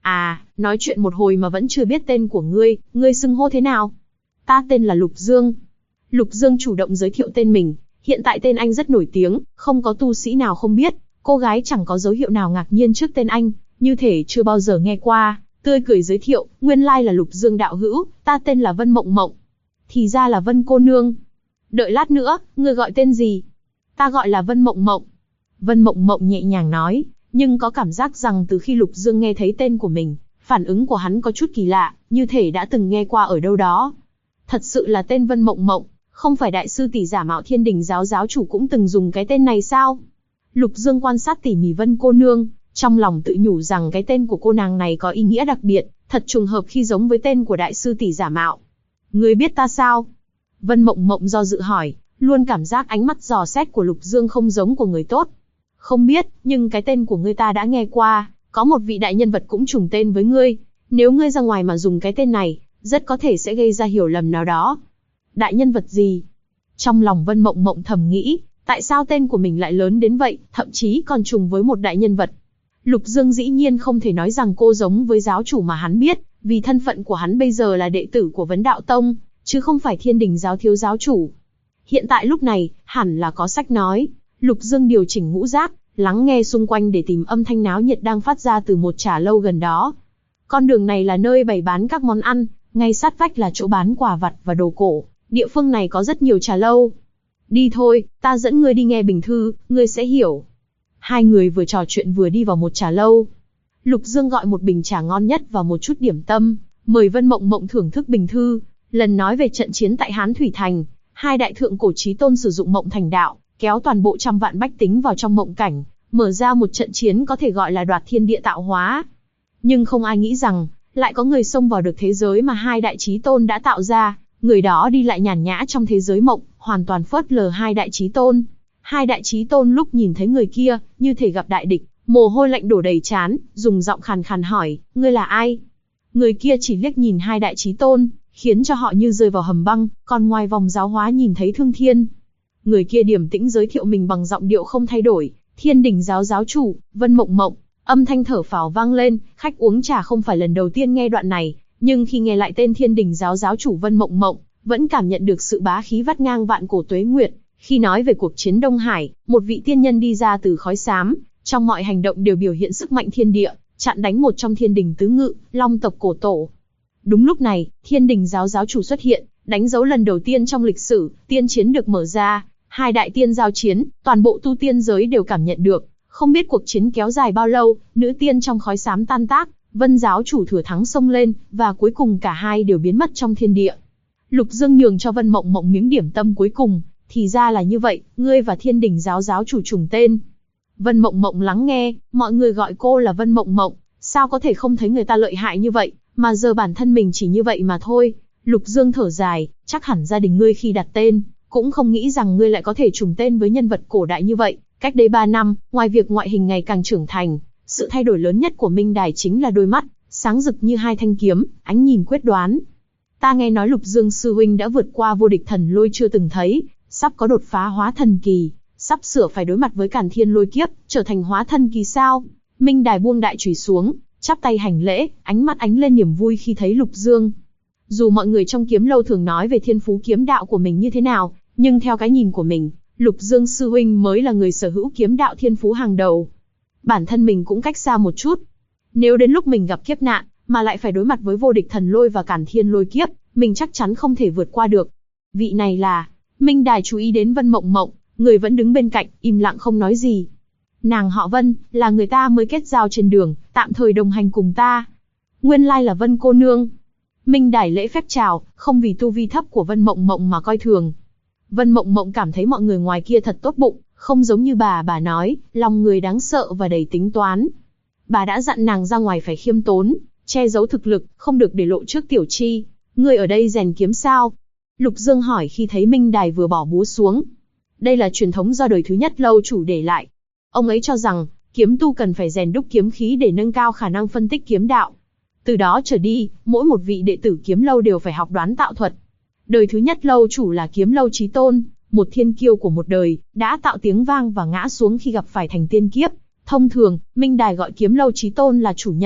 À, nói chuyện một hồi mà vẫn chưa biết tên của ngươi xưng hô thế nào? Ta tên là Lục Dương. Lục Dương chủ động giới thiệu tên mình, hiện tại tên anh rất nổi tiếng, không có tu sĩ nào không biết, cô gái chẳng có dấu hiệu nào ngạc nhiên trước tên anh, như thể chưa bao giờ nghe qua, tươi cười giới thiệu, nguyên lai là Lục Dương đạo hữu, ta tên là Vân Mộng Mộng. Thì ra là Vân cô nương. Đợi lát nữa, ngươi gọi tên gì? Ta gọi là Vân Mộng Mộng. Vân Mộng Mộng nhẹ nhàng nói, nhưng có cảm giác rằng từ khi Lục Dương nghe thấy tên của mình, phản ứng của hắn có chút kỳ lạ, như thể đã từng nghe qua ở đâu đó. Thật sự là tên Vân Mộng Mộng, không phải đại sư tỷ giả mạo Thiên Đình giáo giáo chủ cũng từng dùng cái tên này sao? Lục Dương quan sát tỉ mỉ Vân cô nương, trong lòng tự nhủ rằng cái tên của cô nàng này có ý nghĩa đặc biệt, thật trùng hợp khi giống với tên của đại sư tỷ giả mạo. Ngươi biết ta sao? Vân Mộng Mộng do dự hỏi, luôn cảm giác ánh mắt dò xét của Lục Dương không giống của người tốt. Không biết, nhưng cái tên của ngươi ta đã nghe qua, có một vị đại nhân vật cũng trùng tên với ngươi. Nếu ngươi ra ngoài mà dùng cái tên này, rất có thể sẽ gây ra hiểu lầm nào đó. Đại nhân vật gì? Trong lòng Vân Mộng Mộng thầm nghĩ, tại sao tên của mình lại lớn đến vậy, thậm chí còn trùng với một đại nhân vật. Lục Dương dĩ nhiên không thể nói rằng cô giống với giáo chủ mà hắn biết, vì thân phận của hắn bây giờ là đệ tử của Vấn Đạo Tông, chứ không phải Thiên Đình giáo thiếu giáo chủ. Hiện tại lúc này, hẳn là có sách nói. Lục Dương điều chỉnh ngũ giác, lắng nghe xung quanh để tìm âm thanh náo nhiệt đang phát ra từ một trà lâu gần đó. Con đường này là nơi bày bán các món ăn, ngay sát vách là chỗ bán quà vặt và đồ cổ. Địa phương này có rất nhiều trà lâu. Đi thôi, ta dẫn ngươi đi nghe bình thư, ngươi sẽ hiểu. Hai người vừa trò chuyện vừa đi vào một trà lâu. Lục Dương gọi một bình trà ngon nhất và một chút điểm tâm, mời Vân Mộng Mộng thưởng thức bình thư. Lần nói về trận chiến tại Hán Thủy Thành, hai đại thượng cổ chí tôn sử dụng mộng thành đạo, kéo toàn bộ trăm vạn bách tính vào trong mộng cảnh, mở ra một trận chiến có thể gọi là đoạt thiên địa tạo hóa. Nhưng không ai nghĩ rằng, lại có người xông vào được thế giới mà hai đại chí tôn đã tạo ra, người đó đi lại nhàn nhã trong thế giới mộng, hoàn toàn phớt lờ hai đại chí tôn. Hai đại chí tôn lúc nhìn thấy người kia, như thể gặp đại địch, mồ hôi lạnh đổ đầy trán, dùng giọng khàn khàn hỏi, ngươi là ai? Người kia chỉ liếc nhìn hai đại chí tôn, khiến cho họ như rơi vào hầm băng, còn ngoài vòng giáo hóa nhìn thấy Thương Thiên. Người kia điềm tĩnh giới thiệu mình bằng giọng điệu không thay đổi, Thiên Đình giáo giáo chủ, Vân Mộng Mộng. Âm thanh thở phào vang lên, khách uống trà không phải lần đầu tiên nghe đoạn này, nhưng khi nghe lại tên Thiên Đình giáo giáo chủ Vân Mộng Mộng, vẫn cảm nhận được sự bá khí vắt ngang vạn cổ tuế nguyệt. Khi nói về cuộc chiến Đông Hải, một vị tiên nhân đi ra từ khói xám, trong mọi hành động đều biểu hiện sức mạnh thiên địa, chặn đánh một trong Thiên Đình tứ ngự, Long tộc cổ tổ. Đúng lúc này, Thiên Đình giáo giáo chủ xuất hiện, đánh dấu lần đầu tiên trong lịch sử, tiên chiến được mở ra, hai đại tiên giao chiến, toàn bộ tu tiên giới đều cảm nhận được. Không biết cuộc chiến kéo dài bao lâu, nữ tiên trong khói xám tan tác, Vân giáo chủ thừa thắng xông lên, và cuối cùng cả hai đều biến mất trong thiên địa. Lục Dương nhường cho Vân Mộng Mộng miếng điểm tâm cuối cùng, thì ra là như vậy, ngươi và Thiên Đình giáo giáo chủ trùng tên. Vân Mộng Mộng lắng nghe, mọi người gọi cô là Vân Mộng Mộng, sao có thể không thấy người ta lợi hại như vậy, mà giờ bản thân mình chỉ như vậy mà thôi. Lục Dương thở dài, chắc hẳn gia đình ngươi khi đặt tên, cũng không nghĩ rằng ngươi lại có thể trùng tên với nhân vật cổ đại như vậy. Cách đây 3 năm, ngoài việc ngoại hình ngày càng trưởng thành, sự thay đổi lớn nhất của Minh Đài chính là đôi mắt, sáng rực như hai thanh kiếm, ánh nhìn quyết đoán. Ta nghe nói Lục Dương sư huynh đã vượt qua vô địch thần lôi chưa từng thấy, sắp có đột phá hóa thần kỳ, sắp sửa phải đối mặt với Càn Thiên lôi kiếp, trở thành hóa thần kỳ sao? Minh Đài buông đại chùy xuống, chắp tay hành lễ, ánh mắt ánh lên niềm vui khi thấy Lục Dương. Dù mọi người trong kiếm lâu thường nói về thiên phú kiếm đạo của mình như thế nào, nhưng theo cái nhìn của mình, Lục Dương sư huynh mới là người sở hữu kiếm đạo thiên phú hàng đầu. Bản thân mình cũng cách xa một chút. Nếu đến lúc mình gặp kiếp nạn, mà lại phải đối mặt với vô địch thần lôi và Càn Thiên lôi kiếp, mình chắc chắn không thể vượt qua được. Vị này là... Minh Đài chú ý đến Vân Mộng Mộng, người vẫn đứng bên cạnh, im lặng không nói gì. Nàng họ Vân, là người ta mới kết giao trên đường, tạm thời đồng hành cùng ta. Nguyên lai là Vân cô nương. Minh Đài lễ phép chào, không vì tu vi thấp của Vân Mộng Mộng mà coi thường. Vân Mộng Mộng cảm thấy mọi người ngoài kia thật tốt bụng, không giống như bà nói, lòng người đáng sợ và đầy tính toán. Bà đã dặn nàng ra ngoài phải khiêm tốn, che giấu thực lực, không được để lộ trước Tiểu Chi. Ngươi ở đây rèn kiếm sao? Lục Dương hỏi khi thấy Minh Đài vừa bỏ búa xuống. Đây là truyền thống do đời thứ nhất lâu chủ để lại. Ông ấy cho rằng, kiếm tu cần phải rèn đúc kiếm khí để nâng cao khả năng phân tích kiếm đạo. Từ đó trở đi, mỗi một vị đệ tử kiếm lâu đều phải học đoán tạo thuật. Đời thứ nhất lâu chủ là kiếm lâu chí tôn, một thiên kiêu của một đời, đã tạo tiếng vang và ngã xuống khi gặp phải thành tiên kiếp. Thông thường, Minh Đài gọi kiếm lâu chí tôn là chủ nhân,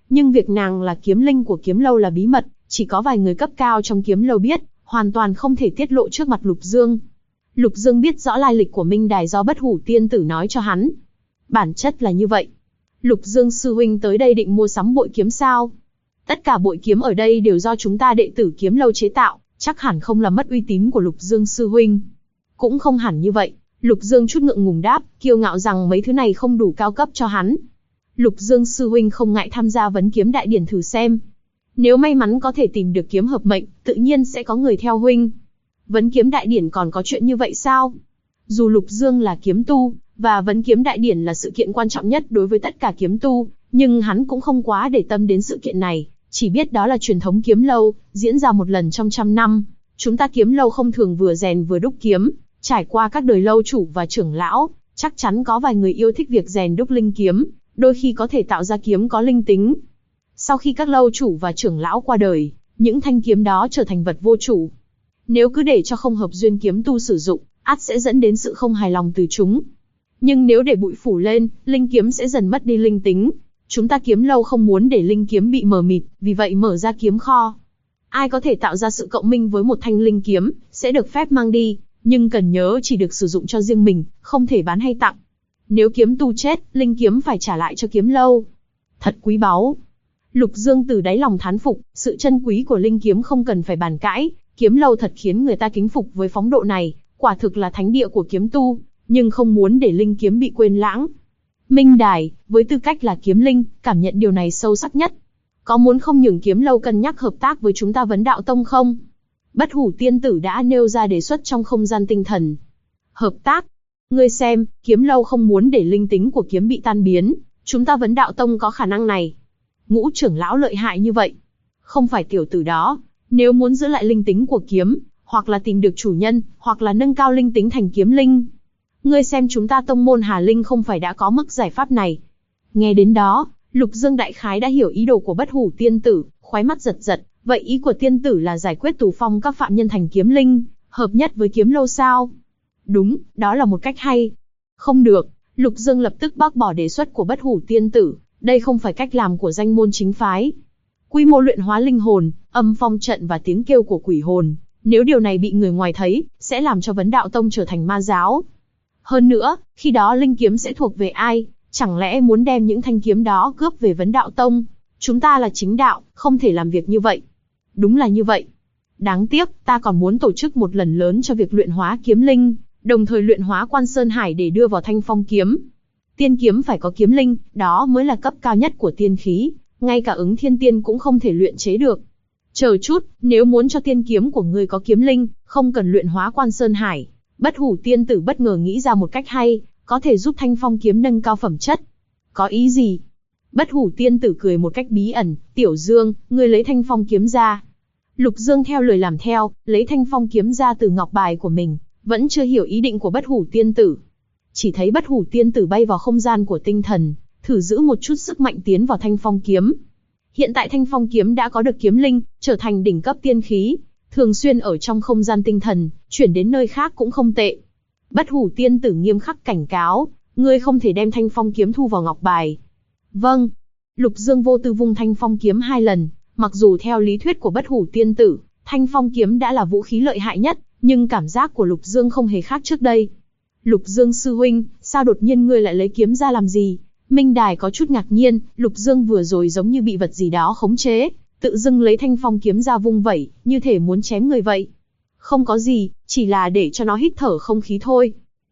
Nhưng việc nàng là kiếm linh của kiếm lâu là bí mật, chỉ có vài người cấp cao trong kiếm lâu biết, hoàn toàn không thể tiết lộ trước mặt Lục Dương. Lục Dương biết rõ lai lịch của Minh Đài do Bất Hủ Tiên Tử nói cho hắn. Bản chất là như vậy. Lục Dương sư huynh tới đây định mua sắm bội kiếm sao? Tất cả bội kiếm ở đây đều do chúng ta đệ tử kiếm lâu chế tạo, chắc hẳn không làm mất uy tín của Lục Dương sư huynh. Cũng không hẳn như vậy, Lục Dương chút ngượng ngùng đáp, kiêu ngạo rằng mấy thứ này không đủ cao cấp cho hắn. Lục Dương sư huynh không ngại tham gia vấn kiếm đại điển thử xem. Nếu may mắn có thể tìm được kiếm hợp mệnh, tự nhiên sẽ có người theo huynh. Vấn kiếm đại điển còn có chuyện như vậy sao? Dù Lục Dương là kiếm tu, và vấn kiếm đại điển là sự kiện quan trọng nhất đối với tất cả kiếm tu, nhưng hắn cũng không quá để tâm đến sự kiện này, chỉ biết đó là truyền thống kiếm lâu, diễn ra một lần trong 100 năm. Chúng ta kiếm lâu không thường vừa rèn vừa đúc kiếm, trải qua các đời lâu chủ và trưởng lão, chắc chắn có vài người yêu thích việc rèn đúc linh kiếm, đôi khi có thể tạo ra kiếm có linh tính. Sau khi các lâu chủ và trưởng lão qua đời, những thanh kiếm đó trở thành vật vô chủ. Nếu cứ để cho không hợp duyên kiếm tu sử dụng, ắt sẽ dẫn đến sự không hài lòng từ chúng. Nhưng nếu để bụi phủ lên, linh kiếm sẽ dần mất đi linh tính. Chúng ta kiếm lâu không muốn để linh kiếm bị mờ mịt, vì vậy mở ra kiếm kho. Ai có thể tạo ra sự cộng minh với một thanh linh kiếm, sẽ được phép mang đi, nhưng cần nhớ chỉ được sử dụng cho riêng mình, không thể bán hay tặng. Nếu kiếm tu chết, linh kiếm phải trả lại cho kiếm lâu. Thật quý báu. Lục Dương từ đáy lòng thán phục, sự chân quý của linh kiếm không cần phải bàn cãi, kiếm lâu thật khiến người ta kính phục với phóng độ này, quả thực là thánh địa của kiếm tu, nhưng không muốn để linh kiếm bị quên lãng. Minh Đài, với tư cách là kiếm linh, cảm nhận điều này sâu sắc nhất. Có muốn không nhường kiếm lâu cân nhắc hợp tác với chúng ta Vấn Đạo Tông không? Bất Hủ Tiên Tử đã nêu ra đề xuất trong không gian tinh thần. Hợp tác? Ngươi xem, kiếm lâu không muốn để linh tính của kiếm bị tan biến, chúng ta Vấn Đạo Tông có khả năng này. Ngũ trưởng lão lợi hại như vậy. Không phải tiểu tử đó, nếu muốn giữ lại linh tính của kiếm, hoặc là tìm được chủ nhân, hoặc là nâng cao linh tính thành kiếm linh. Ngươi xem chúng ta tông môn Hà Linh không phải đã có mức giải pháp này. Nghe đến đó, Lục Dương đại khái đã hiểu ý đồ của Bất Hủ Tiên Tử, khóe mắt giật giật, vậy ý của tiên tử là giải quyết tù phong các phạm nhân thành kiếm linh, hợp nhất với kiếm lâu sao? Đúng, đó là một cách hay. Không được, Lục Dương lập tức bác bỏ đề xuất của Bất Hủ Tiên Tử, đây không phải cách làm của danh môn chính phái. Quy mô luyện hóa linh hồn, âm phong trận và tiếng kêu của quỷ hồn, nếu điều này bị người ngoài thấy, sẽ làm cho Vấn Đạo Tông trở thành ma giáo. Hơn nữa, khi đó linh kiếm sẽ thuộc về ai? Chẳng lẽ muốn đem những thanh kiếm đó cướp về Vấn Đạo Tông? Chúng ta là chính đạo, không thể làm việc như vậy. Đúng là như vậy. Đáng tiếc, ta còn muốn tổ chức một lần lớn cho việc luyện hóa kiếm linh, đồng thời luyện hóa Quan Sơn Hải để đưa vào Thanh Phong kiếm. Tiên kiếm phải có kiếm linh, đó mới là cấp cao nhất của tiên khí, ngay cả Ứng Thiên Tiên cũng không thể luyện chế được. Chờ chút, nếu muốn cho tiên kiếm của ngươi có kiếm linh, không cần luyện hóa Quan Sơn Hải. Bất Hủ Tiên Tử bất ngờ nghĩ ra một cách hay, có thể giúp Thanh Phong kiếm nâng cao phẩm chất. Có ý gì? Bất Hủ Tiên Tử cười một cách bí ẩn, Tiểu Dương, ngươi lấy Thanh Phong kiếm ra. Lục Dương theo lời làm theo, lấy Thanh Phong kiếm ra từ ngọc bài của mình, vẫn chưa hiểu ý định của Bất Hủ Tiên Tử. Chỉ thấy Bất Hủ Tiên Tử bay vào không gian của tinh thần, thử giữ một chút sức mạnh tiến vào Thanh Phong kiếm. Hiện tại Thanh Phong kiếm đã có được kiếm linh, trở thành đỉnh cấp tiên khí, thường xuyên ở trong không gian tinh thần, chuyển đến nơi khác cũng không tệ. Bất Hủ Tiên Tử nghiêm khắc cảnh cáo, ngươi không thể đem Thanh Phong kiếm thu vào ngọc bài. Vâng. Lục Dương vô tư vung Thanh Phong kiếm 2 lần, mặc dù theo lý thuyết của Bất Hủ Tiên Tử, Thanh Phong kiếm đã là vũ khí lợi hại nhất, nhưng cảm giác của Lục Dương không hề khác trước đây. Lục Dương sư huynh, sao đột nhiên ngươi lại lấy kiếm ra làm gì? Minh Đài có chút ngạc nhiên, Lục Dương vừa rồi giống như bị vật gì đó khống chế, tự dưng lấy Thanh Phong kiếm ra vung vẩy, như thể muốn chém người vậy. Không có gì, chỉ là để cho nó hít thở không khí thôi.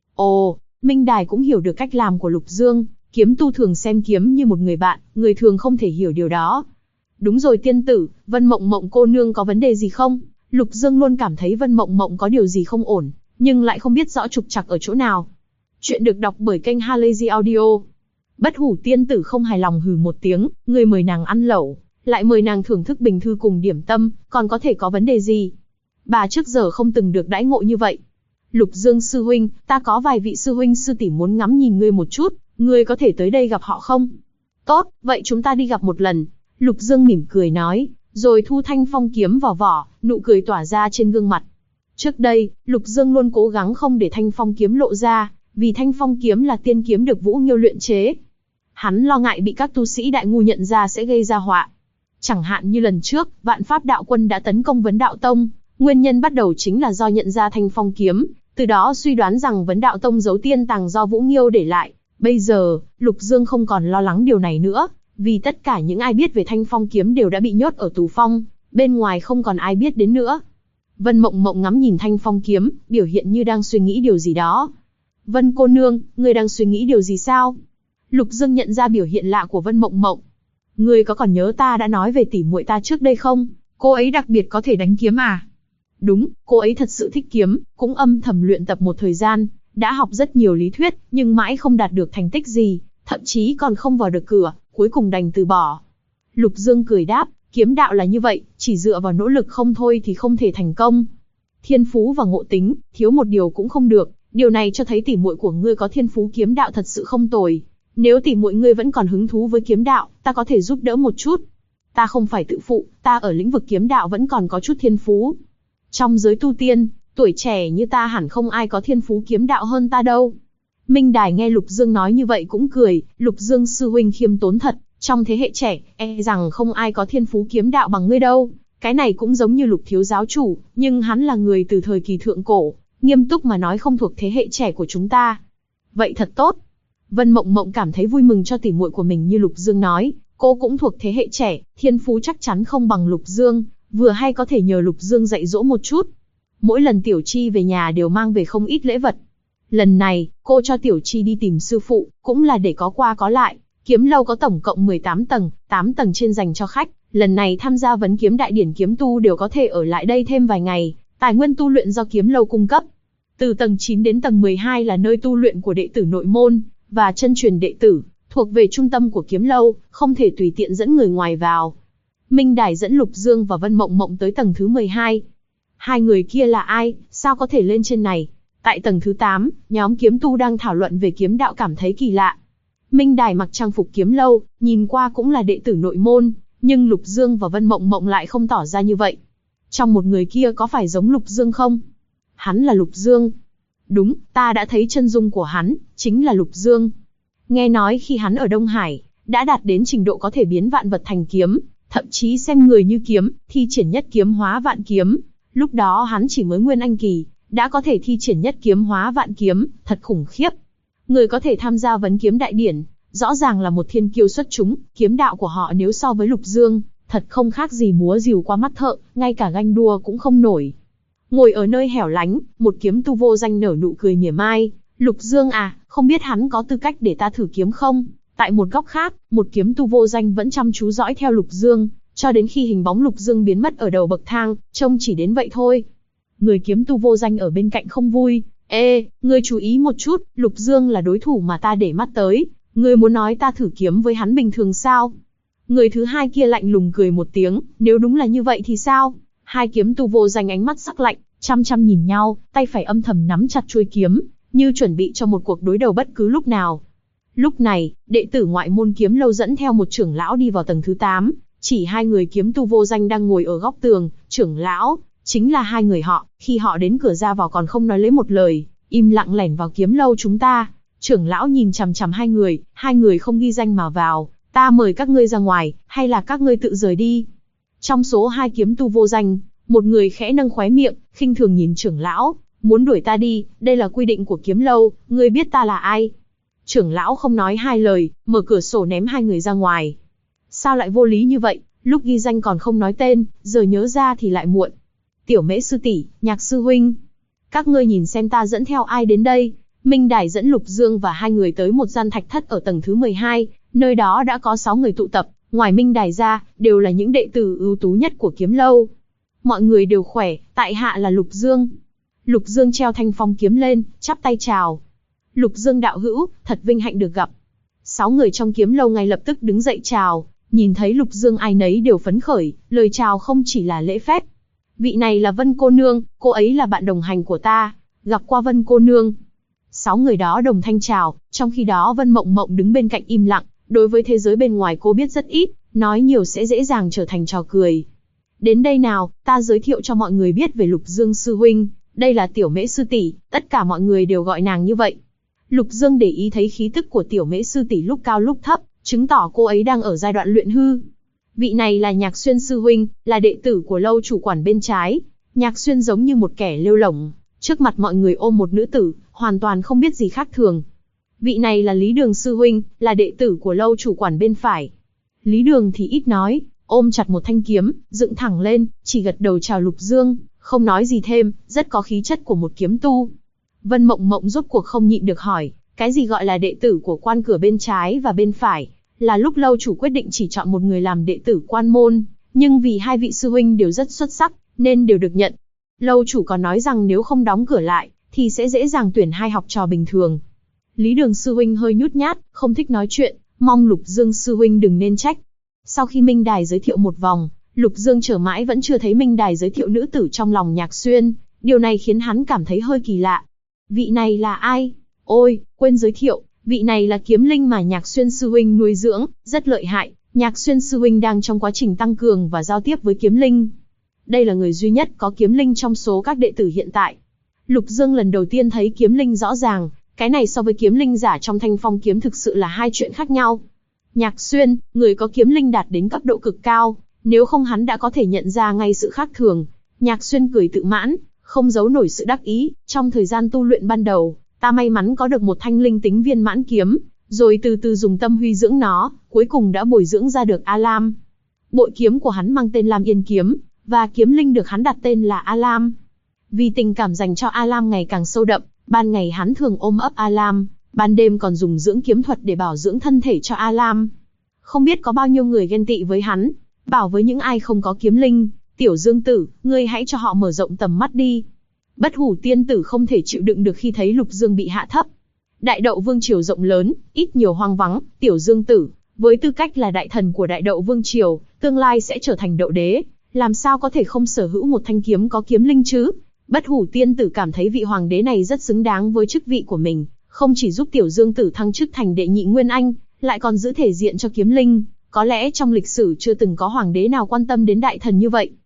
Ồ, Minh Đài cũng hiểu được cách làm của Lục Dương, kiếm tu thường xem kiếm như một người bạn, người thường không thể hiểu điều đó. Đúng rồi tiên tử, Vân Mộng Mộng cô nương có vấn đề gì không? Lục Dương luôn cảm thấy Vân Mộng Mộng có điều gì không ổn, nhưng lại không biết rõ trục trặc ở chỗ nào. Chuyện được đọc bởi kênh Halazy Audio. Bất Hủ Tiên Tử không hài lòng hừ một tiếng, người mời nàng ăn lẩu, lại mời nàng thưởng thức bình thư cùng điểm tâm, còn có thể có vấn đề gì? Bà trước giờ không từng được đãi ngộ như vậy. Lục Dương sư huynh, ta có vài vị sư huynh sư tỷ muốn ngắm nhìn ngươi một chút, ngươi có thể tới đây gặp họ không? Tốt, vậy chúng ta đi gặp một lần. Lục Dương mỉm cười nói, rồi thu Thanh Phong kiếm vào vỏ, nụ cười tỏa ra trên gương mặt. Trước đây, Lục Dương luôn cố gắng không để Thanh Phong kiếm lộ ra, vì Thanh Phong kiếm là tiên kiếm được Vũ Nghiêu luyện chế. Hắn lo ngại bị các tu sĩ đại ngu nhận ra sẽ gây ra họa. Chẳng hạn như lần trước, Vạn Pháp Đạo Quân đã tấn công Vấn Đạo Tông, nguyên nhân bắt đầu chính là do nhận ra Thanh Phong kiếm, từ đó suy đoán rằng Vấn Đạo Tông giấu tiên tàng do Vũ Nghiêu để lại. Bây giờ, Lục Dương không còn lo lắng điều này nữa, vì tất cả những ai biết về Thanh Phong kiếm đều đã bị nhốt ở tù phong, bên ngoài không còn ai biết đến nữa. Vân Mộng Mộng ngắm nhìn Thanh Phong kiếm, biểu hiện như đang suy nghĩ điều gì đó. Vân cô nương, ngươi đang suy nghĩ điều gì sao? Lục Dương nhận ra biểu hiện lạ của Vân Mộng Mộng. Ngươi có còn nhớ ta đã nói về tỷ muội ta trước đây không? Cô ấy đặc biệt có thể đánh kiếm à? Đúng, cô ấy thật sự thích kiếm, cũng âm thầm luyện tập một thời gian, đã học rất nhiều lý thuyết, nhưng mãi không đạt được thành tích gì, thậm chí còn không vào được cửa, cuối cùng đành từ bỏ. Lục Dương cười đáp, kiếm đạo là như vậy, chỉ dựa vào nỗ lực không thôi thì không thể thành công. Thiên phú và ngộ tính, thiếu một điều cũng không được, điều này cho thấy tỷ muội của ngươi có thiên phú kiếm đạo thật sự không tồi. Nếu tỷ muội ngươi vẫn còn hứng thú với kiếm đạo, ta có thể giúp đỡ một chút. Ta không phải tự phụ, ta ở lĩnh vực kiếm đạo vẫn còn có chút thiên phú. Trong giới tu tiên, tuổi trẻ như ta hẳn không ai có thiên phú kiếm đạo hơn ta đâu. Minh Đài nghe Lục Dương nói như vậy cũng cười, Lục Dương sư huynh khiêm tốn thật, trong thế hệ trẻ, rằng không ai có thiên phú kiếm đạo bằng ngươi đâu. Cái này cũng giống như Lục thiếu giáo chủ, nhưng hắn là người từ thời kỳ thượng cổ, nghiêm túc mà nói không thuộc thế hệ trẻ của chúng ta. Vậy thật tốt. Vân Mộng Mộng cảm thấy vui mừng cho tỷ muội của mình như Lục Dương nói, cô cũng thuộc thế hệ trẻ, thiên phú chắc chắn không bằng Lục Dương, vừa hay có thể nhờ Lục Dương dạy dỗ một chút. Mỗi lần Tiểu Chi về nhà đều mang về không ít lễ vật. Lần này, cô cho Tiểu Chi đi tìm sư phụ, cũng là để có qua có lại. Kiếm lâu có tổng cộng 18 tầng, 8 tầng trên dành cho khách. Lần này tham gia vấn kiếm đại điển kiếm tu đều có thể ở lại đây thêm vài ngày, tài nguyên tu luyện do kiếm lâu cung cấp. Từ tầng 9 đến tầng 12 là nơi tu luyện của đệ tử nội môn, và chân truyền đệ tử, thuộc về trung tâm của kiếm lâu, không thể tùy tiện dẫn người ngoài vào. Minh Đài dẫn Lục Dương và Vân Mộng Mộng tới tầng thứ 12. Hai người kia là ai, sao có thể lên trên này? Tại tầng thứ 8, nhóm kiếm tu đang thảo luận về kiếm đạo cảm thấy kỳ lạ. Minh Đài mặc trang phục kiếm lâu, nhìn qua cũng là đệ tử nội môn, nhưng Lục Dương và Vân Mộng Mộng lại không tỏ ra như vậy. Trong một người kia có phải giống Lục Dương không? Hắn là Lục Dương. Đúng, ta đã thấy chân dung của hắn, chính là Lục Dương. Nghe nói khi hắn ở Đông Hải, đã đạt đến trình độ có thể biến vạn vật thành kiếm, thậm chí xem người như kiếm, thi triển nhất kiếm hóa vạn kiếm. Lúc đó hắn chỉ mới Nguyên Anh kỳ, đã có thể thi triển nhất kiếm hóa vạn kiếm, thật khủng khiếp. Người có thể tham gia vấn kiếm đại điển, rõ ràng là một thiên kiêu xuất chúng, kiếm đạo của họ nếu so với Lục Dương, thật không khác gì múa rìu qua mắt thợ, ngay cả ganh đua cũng không nổi. Ngồi ở nơi hẻo lánh, một kiếm tu vô danh nở nụ cười mỉa mai. Lục Dương à, không biết hắn có tư cách để ta thử kiếm không? Tại một góc khác, một kiếm tu vô danh vẫn chăm chú dõi theo Lục Dương, cho đến khi hình bóng Lục Dương biến mất ở đầu bậc thang, trông chỉ đến vậy thôi. Người kiếm tu vô danh ở bên cạnh không vui. Ê, ngươi chú ý một chút, Lục Dương là đối thủ mà ta để mắt tới. Ngươi muốn nói ta thử kiếm với hắn bình thường sao? Người thứ hai kia lạnh lùng cười một tiếng, nếu đúng là như vậy thì sao? Hai kiếm tu vô danh ánh mắt sắc lạnh, chăm chăm nhìn nhau, tay phải âm thầm nắm chặt chuôi kiếm, như chuẩn bị cho một cuộc đối đầu bất cứ lúc nào. Lúc này, đệ tử ngoại môn kiếm lâu dẫn theo một trưởng lão đi vào tầng thứ 8, chỉ hai người kiếm tu vô danh đang ngồi ở góc tường, trưởng lão, chính là hai người họ, khi họ đến cửa ra vào còn không nói lấy một lời, im lặng lẻn vào kiếm lâu chúng ta. Trưởng lão nhìn chằm chằm hai người không ghi danh mà vào, ta mời các ngươi ra ngoài, hay là các ngươi tự rời đi. Trong số hai kiếm tu vô danh, một người khẽ nâng khóe miệng, khinh thường nhìn trưởng lão, muốn đuổi ta đi, đây là quy định của kiếm lâu, ngươi biết ta là ai? Trưởng lão không nói hai lời, mở cửa sổ ném hai người ra ngoài. Sao lại vô lý như vậy, lúc ghi danh còn không nói tên, giờ nhớ ra thì lại muộn. Tiểu Mễ sư tỷ, Nhạc sư huynh, các ngươi nhìn xem ta dẫn theo ai đến đây. Minh Đài dẫn Lục Dương và hai người tới một gian thạch thất ở tầng thứ 12, nơi đó đã có 6 người tụ tập, ngoài Minh Đài ra, đều là những đệ tử ưu tú nhất của kiếm lâu. Mọi người đều khỏe, tại hạ là Lục Dương. Lục Dương treo thanh phong kiếm lên, chắp tay chào. Lục Dương đạo hữu, thật vinh hạnh được gặp. 6 người trong kiếm lâu ngay lập tức đứng dậy chào, nhìn thấy Lục Dương ai nấy đều phấn khởi, lời chào không chỉ là lễ phép. Vị này là Vân cô nương, cô ấy là bạn đồng hành của ta, gặp qua Vân cô nương. 6 người đó đồng thanh chào, trong khi đó Vân Mộng Mộng đứng bên cạnh im lặng, đối với thế giới bên ngoài cô biết rất ít, nói nhiều sẽ dễ dàng trở thành trò cười. Đến đây nào, ta giới thiệu cho mọi người biết về Lục Dương sư huynh, đây là Tiểu Mễ sư tỷ, tất cả mọi người đều gọi nàng như vậy. Lục Dương để ý thấy khí tức của tiểu mễ sư tỷ lúc cao lúc thấp, chứng tỏ cô ấy đang ở giai đoạn luyện hư. Vị này là Nhạc Xuyên sư huynh, là đệ tử của lâu chủ quản bên trái. Nhạc Xuyên giống như một kẻ lêu lổng, trước mặt mọi người ôm một nữ tử, hoàn toàn không biết gì khác thường. Vị này là Lý Đường sư huynh, là đệ tử của lâu chủ quản bên phải. Lý Đường thì ít nói, ôm chặt một thanh kiếm, dựng thẳng lên, chỉ gật đầu chào Lục Dương, không nói gì thêm, rất có khí chất của một kiếm tu. Vân Mộng Mộng rốt cuộc không nhịn được hỏi, cái gì gọi là đệ tử của quan cửa bên trái và bên phải? Là lúc lâu chủ quyết định chỉ chọn một người làm đệ tử quan môn, nhưng vì hai vị sư huynh đều rất xuất sắc, nên đều được nhận. Lâu chủ còn nói rằng nếu không đóng cửa lại, thì sẽ dễ dàng tuyển hai học trò bình thường. Lý Đường sư huynh hơi nhút nhát, không thích nói chuyện, mong Lục Dương sư huynh đừng nên trách. Sau khi Minh Đài giới thiệu một vòng, Lục Dương chờ mãi vẫn chưa thấy Minh Đài giới thiệu nữ tử trong lòng Nhạc Xuyên, điều này khiến hắn cảm thấy hơi kỳ lạ. Vị này là ai? Ôi, quên giới thiệu, vị này là kiếm linh mà Nhạc Xuyên sư huynh nuôi dưỡng, rất lợi hại. Nhạc Xuyên sư huynh đang trong quá trình tăng cường và giao tiếp với kiếm linh. Đây là người duy nhất có kiếm linh trong số các đệ tử hiện tại. Lục Dương lần đầu tiên thấy kiếm linh rõ ràng, cái này so với kiếm linh giả trong Thanh Phong kiếm thực sự là hai chuyện khác nhau. Nhạc Xuyên, người có kiếm linh đạt đến cấp độ cực cao, nếu không hắn đã có thể nhận ra ngay sự khác thường. Nhạc Xuyên cười tự mãn, không giấu nổi sự đắc ý, trong thời gian tu luyện ban đầu, ta may mắn có được một thanh linh tính viên mãn kiếm, rồi từ từ dùng tâm huy dưỡng nó, cuối cùng đã bồi dưỡng ra được A Lam. Bội kiếm của hắn mang tên Lam Yên kiếm, và kiếm linh được hắn đặt tên là A Lam. Vì tình cảm dành cho A Lam ngày càng sâu đậm, ban ngày hắn thường ôm ấp A Lam, ban đêm còn dùng dưỡng kiếm thuật để bảo dưỡng thân thể cho A Lam. Không biết có bao nhiêu người ghen tị với hắn, bảo với những ai không có kiếm linh, Tiểu Dương tử, ngươi hãy cho họ mở rộng tầm mắt đi. Bất Hủ tiên tử không thể chịu đựng được khi thấy Lục Dương bị hạ thấp. Đại Đậu Vương triều rộng lớn, ít nhiều hoang vắng, Tiểu Dương tử, với tư cách là đại thần của Đại Đậu Vương triều, tương lai sẽ trở thành đậu đế, làm sao có thể không sở hữu một thanh kiếm có kiếm linh chứ? Bất Hủ tiên tử cảm thấy vị hoàng đế này rất xứng đáng với chức vị của mình, không chỉ giúp Tiểu Dương tử thăng chức thành đệ nhị nguyên anh, lại còn giữ thể diện cho kiếm linh, có lẽ trong lịch sử chưa từng có hoàng đế nào quan tâm đến đại thần như vậy.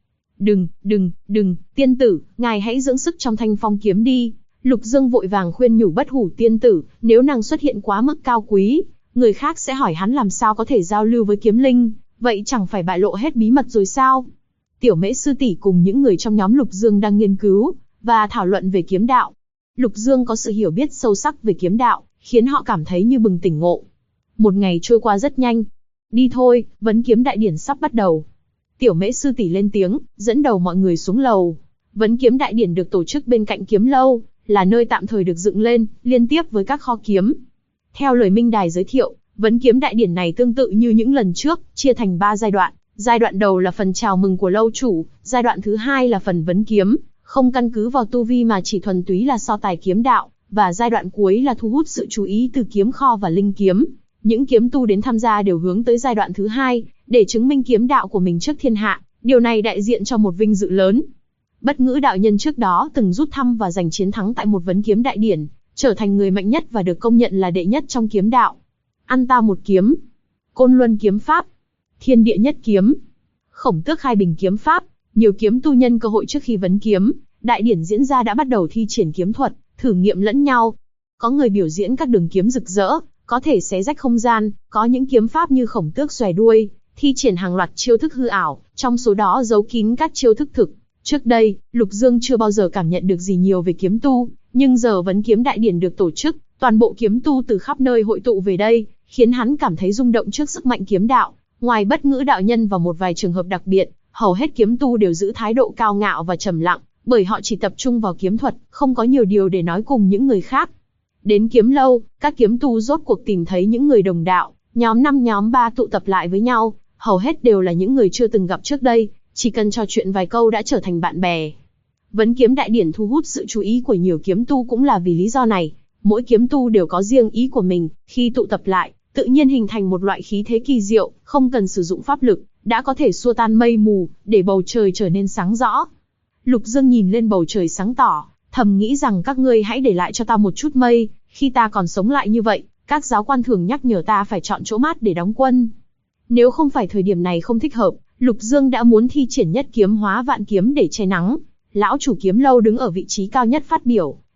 Đừng, tiên tử, ngài hãy dưỡng sức trong Thanh Phong kiếm đi. Lục Dương vội vàng khuyên nhủ Bất Hủ tiên tử, nếu nàng xuất hiện quá mức cao quý, người khác sẽ hỏi hắn làm sao có thể giao lưu với kiếm linh, vậy chẳng phải bại lộ hết bí mật rồi sao? Tiểu Mễ sư tỷ cùng những người trong nhóm Lục Dương đang nghiên cứu và thảo luận về kiếm đạo. Lục Dương có sự hiểu biết sâu sắc về kiếm đạo, khiến họ cảm thấy như bừng tỉnh ngộ. Một ngày trôi qua rất nhanh. Đi thôi, vấn kiếm đại điển sắp bắt đầu. Tiểu Mễ sư tỷ lên tiếng, dẫn đầu mọi người xuống lầu. Vấn kiếm đại điển được tổ chức bên cạnh kiếm lâu, là nơi tạm thời được dựng lên, liên tiếp với các kho kiếm. Theo lời Minh Đài giới thiệu, vấn kiếm đại điển này tương tự như những lần trước, chia thành 3 giai đoạn. Giai đoạn đầu là phần chào mừng của lâu chủ, giai đoạn thứ hai là phần vấn kiếm, không căn cứ vào tu vi mà chỉ thuần túy là so tài kiếm đạo, và giai đoạn cuối là thu hút sự chú ý từ kiếm kho và linh kiếm. Những kiếm tu đến tham gia đều hướng tới giai đoạn thứ hai, để chứng minh kiếm đạo của mình trước thiên hạ, điều này đại diện cho một vinh dự lớn. Bất Ngữ đạo nhân trước đó từng rút thăm và giành chiến thắng tại một vấn kiếm đại điển, trở thành người mạnh nhất và được công nhận là đệ nhất trong kiếm đạo. Ăn ta một kiếm, Côn Luân kiếm pháp, Thiên địa nhất kiếm, Khổng Tước khai bình kiếm pháp. Nhiều kiếm tu nhân cơ hội trước khi vấn kiếm đại điển diễn ra đã bắt đầu thi triển kiếm thuật, thử nghiệm lẫn nhau. Có người biểu diễn các đường kiếm rực rỡ, có thể xé rách không gian, có những kiếm pháp như Khổng Tước xòe đuôi, thi triển hàng loạt chiêu thức hư ảo, trong số đó giấu kín các chiêu thức thực. Trước đây, Lục Dương chưa bao giờ cảm nhận được gì nhiều về kiếm tu, nhưng giờ vấn kiếm đại điển được tổ chức, toàn bộ kiếm tu từ khắp nơi hội tụ về đây, khiến hắn cảm thấy rung động trước sức mạnh kiếm đạo. Ngoài Bất Ngữ đạo nhân và một vài trường hợp đặc biệt, hầu hết kiếm tu đều giữ thái độ cao ngạo và trầm lặng, bởi họ chỉ tập trung vào kiếm thuật, không có nhiều điều để nói cùng những người khác. Đến kiếm lâu, các kiếm tu rốt cuộc tìm thấy những người đồng đạo, nhóm 5 nhóm 3 tụ tập lại với nhau, hầu hết đều là những người chưa từng gặp trước đây, chỉ cần trò chuyện vài câu đã trở thành bạn bè. Vấn kiếm đại điển thu hút sự chú ý của nhiều kiếm tu cũng là vì lý do này, mỗi kiếm tu đều có riêng ý của mình, khi tụ tập lại, tự nhiên hình thành một loại khí thế kỳ diệu, không cần sử dụng pháp lực, đã có thể xua tan mây mù, để bầu trời trở nên sáng rõ. Lục Dương nhìn lên bầu trời sáng tỏ, thầm nghĩ rằng các ngươi hãy để lại cho ta một chút mây, khi ta còn sống lại như vậy, các giáo quan thường nhắc nhở ta phải chọn chỗ mát để đóng quân. Nếu không phải thời điểm này không thích hợp, Lục Dương đã muốn thi triển nhất kiếm hóa vạn kiếm để che nắng. Lão chủ kiếm lâu đứng ở vị trí cao nhất phát biểu,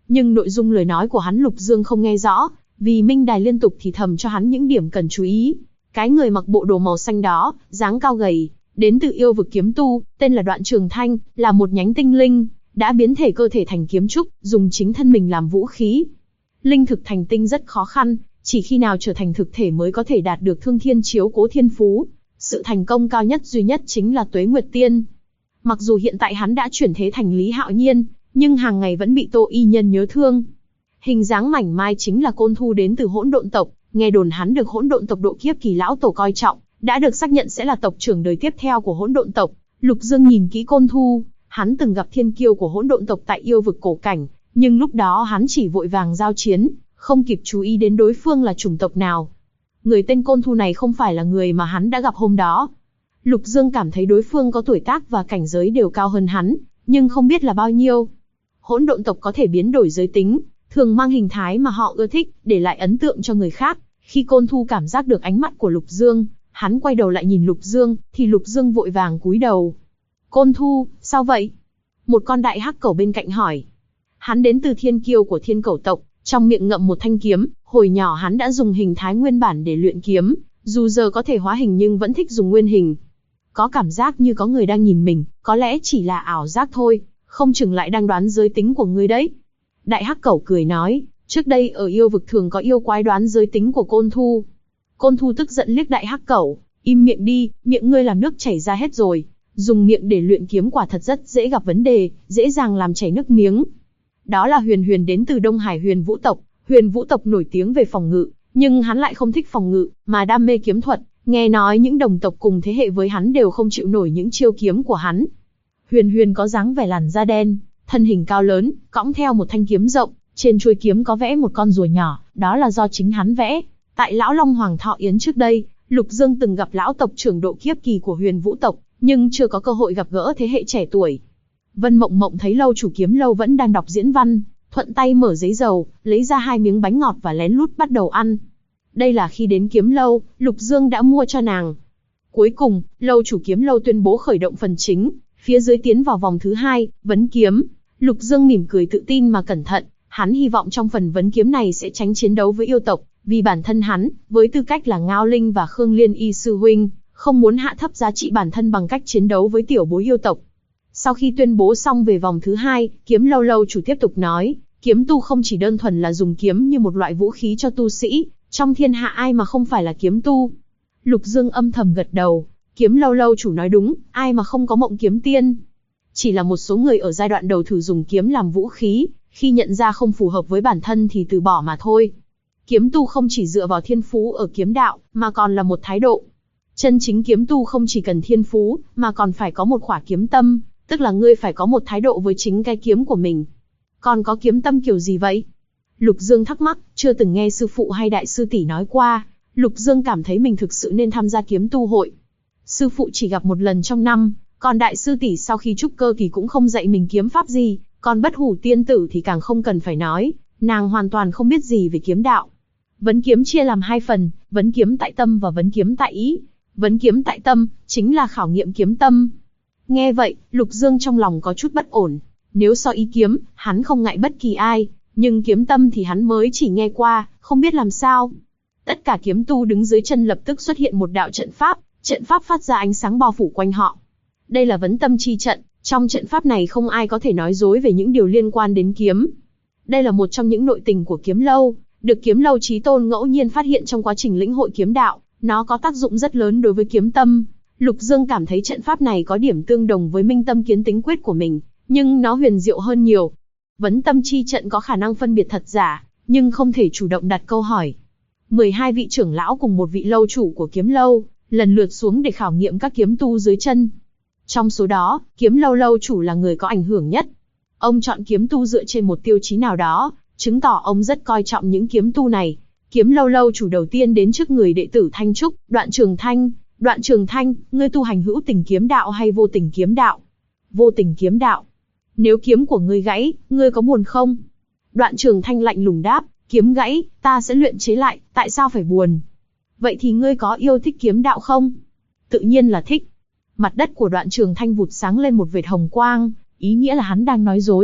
Nhưng nội dung lời nói của hắn Lục Dương không nghe rõ, vì Minh Đài liên tục thì thầm cho hắn những điểm cần chú ý. Cái người mặc bộ đồ màu xanh đó, dáng cao gầy, đến từ yêu vực kiếm tu, tên là Đoạn Trường Thanh, là một nhánh tinh linh, đã biến thể cơ thể thành kiếm trúc, dùng chính thân mình làm vũ khí. Linh thực thành tinh rất khó khăn, chỉ khi nào trở thành thực thể mới có thể đạt được thương thiên chiếu cố thiên phú. Sự thành công cao nhất duy nhất chính là Tuế Nguyệt Tiên. Mặc dù hiện tại hắn đã chuyển thế thành Lý Hạo Nhiên, nhưng hàng ngày vẫn bị Tô Y Nhân nhớ thương. Hình dáng mảnh mai chính là Côn Thu đến từ Hỗn Độn tộc, nghe đồn hắn được Hỗn Độn tộc độ kiếp kỳ lão tổ coi trọng, đã được xác nhận sẽ là tộc trưởng đời tiếp theo của Hỗn Độn tộc. Lục Dương nhìn kỹ Côn Thu, hắn từng gặp thiên kiêu của Hỗn Độn tộc tại yêu vực cổ cảnh, nhưng lúc đó hắn chỉ vội vàng giao chiến, không kịp chú ý đến đối phương là chủng tộc nào. Người tên Côn Thu này không phải là người mà hắn đã gặp hôm đó. Lục Dương cảm thấy đối phương có tuổi tác và cảnh giới đều cao hơn hắn, nhưng không biết là bao nhiêu. Hỗn Độn tộc có thể biến đổi giới tính, thường mang hình thái mà họ ưa thích, để lại ấn tượng cho người khác. Khi Côn Thu cảm giác được ánh mắt của Lục Dương, hắn quay đầu lại nhìn Lục Dương, thì Lục Dương vội vàng cúi đầu. Côn Thu, sao vậy? Một con đại hắc cẩu bên cạnh hỏi. Hắn đến từ thiên kiêu của thiên cẩu tộc, trong miệng ngậm một thanh kiếm, hồi nhỏ hắn đã dùng hình thái nguyên bản để luyện kiếm, dù giờ có thể hóa hình nhưng vẫn thích dùng nguyên hình. Có cảm giác như có người đang nhìn mình, có lẽ chỉ là ảo giác thôi, không chừng lại đang đoán giới tính của ngươi đấy. Đại hắc cẩu cười nói, trước đây ở yêu vực thường có yêu quái đoán giới tính của Côn Thu. Côn Thu tức giận liếc đại hắc cẩu, im miệng đi, miệng ngươi làm nước chảy ra hết rồi. Dùng miệng để luyện kiếm quả thật rất dễ gặp vấn đề, dễ dàng làm chảy nước miếng. Đó là Huyền Huyền đến từ Đông Hải Huyền Vũ tộc. Huyền Vũ tộc nổi tiếng về phòng ngự, nhưng hắn lại không thích phòng ngự, mà đam mê kiếm thuật. Nghe nói những đồng tộc cùng thế hệ với hắn đều không chịu nổi những chiêu kiếm của hắn. Huyền Huyền có dáng vẻ làn da đen, thân hình cao lớn, cõng theo một thanh kiếm rộng, trên chuôi kiếm có vẽ một con rùa nhỏ, đó là do chính hắn vẽ. Tại Lão Long Hoàng Thọ Yến trước đây, Lục Dương từng gặp lão tộc trưởng độ kiếp kỳ của Huyền Vũ tộc, nhưng chưa có cơ hội gặp gỡ thế hệ trẻ tuổi. Vân Mộng Mộng thấy lâu chủ kiếm lâu vẫn đang đọc diễn văn, thuận tay mở giấy dầu, lấy ra 2 miếng bánh ngọt và lén lút bắt đầu ăn. Đây là khi đến kiếm lâu, Lục Dương đã mua cho nàng. Cuối cùng, lâu chủ kiếm lâu tuyên bố khởi động phần chính, phía dưới tiến vào vòng thứ 2, vấn kiếm. Lục Dương mỉm cười tự tin mà cẩn thận, hắn hy vọng trong phần vấn kiếm này sẽ tránh chiến đấu với yêu tộc, vì bản thân hắn, với tư cách là Ngao Linh và Khương Liên Y sư huynh, không muốn hạ thấp giá trị bản thân bằng cách chiến đấu với tiểu bối yêu tộc. Sau khi tuyên bố xong về vòng thứ 2, kiếm lâu lâu chủ tiếp tục nói, kiếm tu không chỉ đơn thuần là dùng kiếm như một loại vũ khí cho tu sĩ, trong thiên hạ ai mà không phải là kiếm tu. Lục Dương âm thầm gật đầu, kiếm lâu lâu chủ nói đúng, ai mà không có mộng kiếm tiên. Chỉ là một số người ở giai đoạn đầu thử dùng kiếm làm vũ khí, khi nhận ra không phù hợp với bản thân thì từ bỏ mà thôi. Kiếm tu không chỉ dựa vào thiên phú ở kiếm đạo, mà còn là một thái độ. Chân chính kiếm tu không chỉ cần thiên phú, mà còn phải có một khỏa kiếm tâm, tức là ngươi phải có một thái độ với chính cái kiếm của mình. Còn có kiếm tâm kiểu gì vậy? Lục Dương thắc mắc, chưa từng nghe sư phụ hay đại sư tỷ nói qua. Lục Dương cảm thấy mình thực sự nên tham gia kiếm tu hội. Sư phụ chỉ gặp một lần trong năm, còn đại sư tỷ sau khi trúc cơ kỳ cũng không dạy mình kiếm pháp gì, còn Bất Hủ tiên tử thì càng không cần phải nói, nàng hoàn toàn không biết gì về kiếm đạo. Vấn kiếm chia làm 2 phần, vấn kiếm tại tâm và vấn kiếm tại ý. Vấn kiếm tại tâm, chính là khảo nghiệm kiếm tâm. Nghe vậy, Lục Dương trong lòng có chút bất ổn. Nếu so ý kiếm, hắn không ngại bất kỳ ai, nhưng kiếm tâm thì hắn mới chỉ nghe qua, không biết làm sao. Tất cả kiếm tu đứng dưới chân lập tức xuất hiện một đạo trận pháp phát ra ánh sáng bao phủ quanh họ. Đây là vấn tâm chi trận, trong trận pháp này không ai có thể nói dối về những điều liên quan đến kiếm. Đây là một trong những nội tình của kiếm lâu, được kiếm lâu chí tôn ngẫu nhiên phát hiện trong quá trình lĩnh hội kiếm đạo, nó có tác dụng rất lớn đối với kiếm tâm. Lục Dương cảm thấy trận pháp này có điểm tương đồng với Minh Tâm Kiến Tính Quyết của mình, nhưng nó huyền diệu hơn nhiều. Vấn tâm chi trận có khả năng phân biệt thật giả, nhưng không thể chủ động đặt câu hỏi. 12 vị trưởng lão cùng một vị lâu chủ của kiếm lâu, lần lượt xuống để khảo nghiệm các kiếm tu dưới chân. Trong số đó, kiếm lâu lâu chủ là người có ảnh hưởng nhất. Ông chọn kiếm tu dựa trên một tiêu chí nào đó, chứng tỏ ông rất coi trọng những kiếm tu này. Kiếm lâu lâu chủ đầu tiên đến trước người đệ tử Thanh Trúc, Đoạn Trường Thanh. Đoạn Trường Thanh, ngươi tu hành hữu tình kiếm đạo hay vô tình kiếm đạo? Vô tình kiếm đạo. Nếu kiếm của ngươi gãy, ngươi có buồn không? Đoạn Trường Thanh lạnh lùng đáp, kiếm gãy, ta sẽ luyện chế lại, tại sao phải buồn? Vậy thì ngươi có yêu thích kiếm đạo không? Tự nhiên là thích. Mặt đất của Đoạn Trường Thanh vụt sáng lên một vệt hồng quang, ý nghĩa là hắn đang nói dối.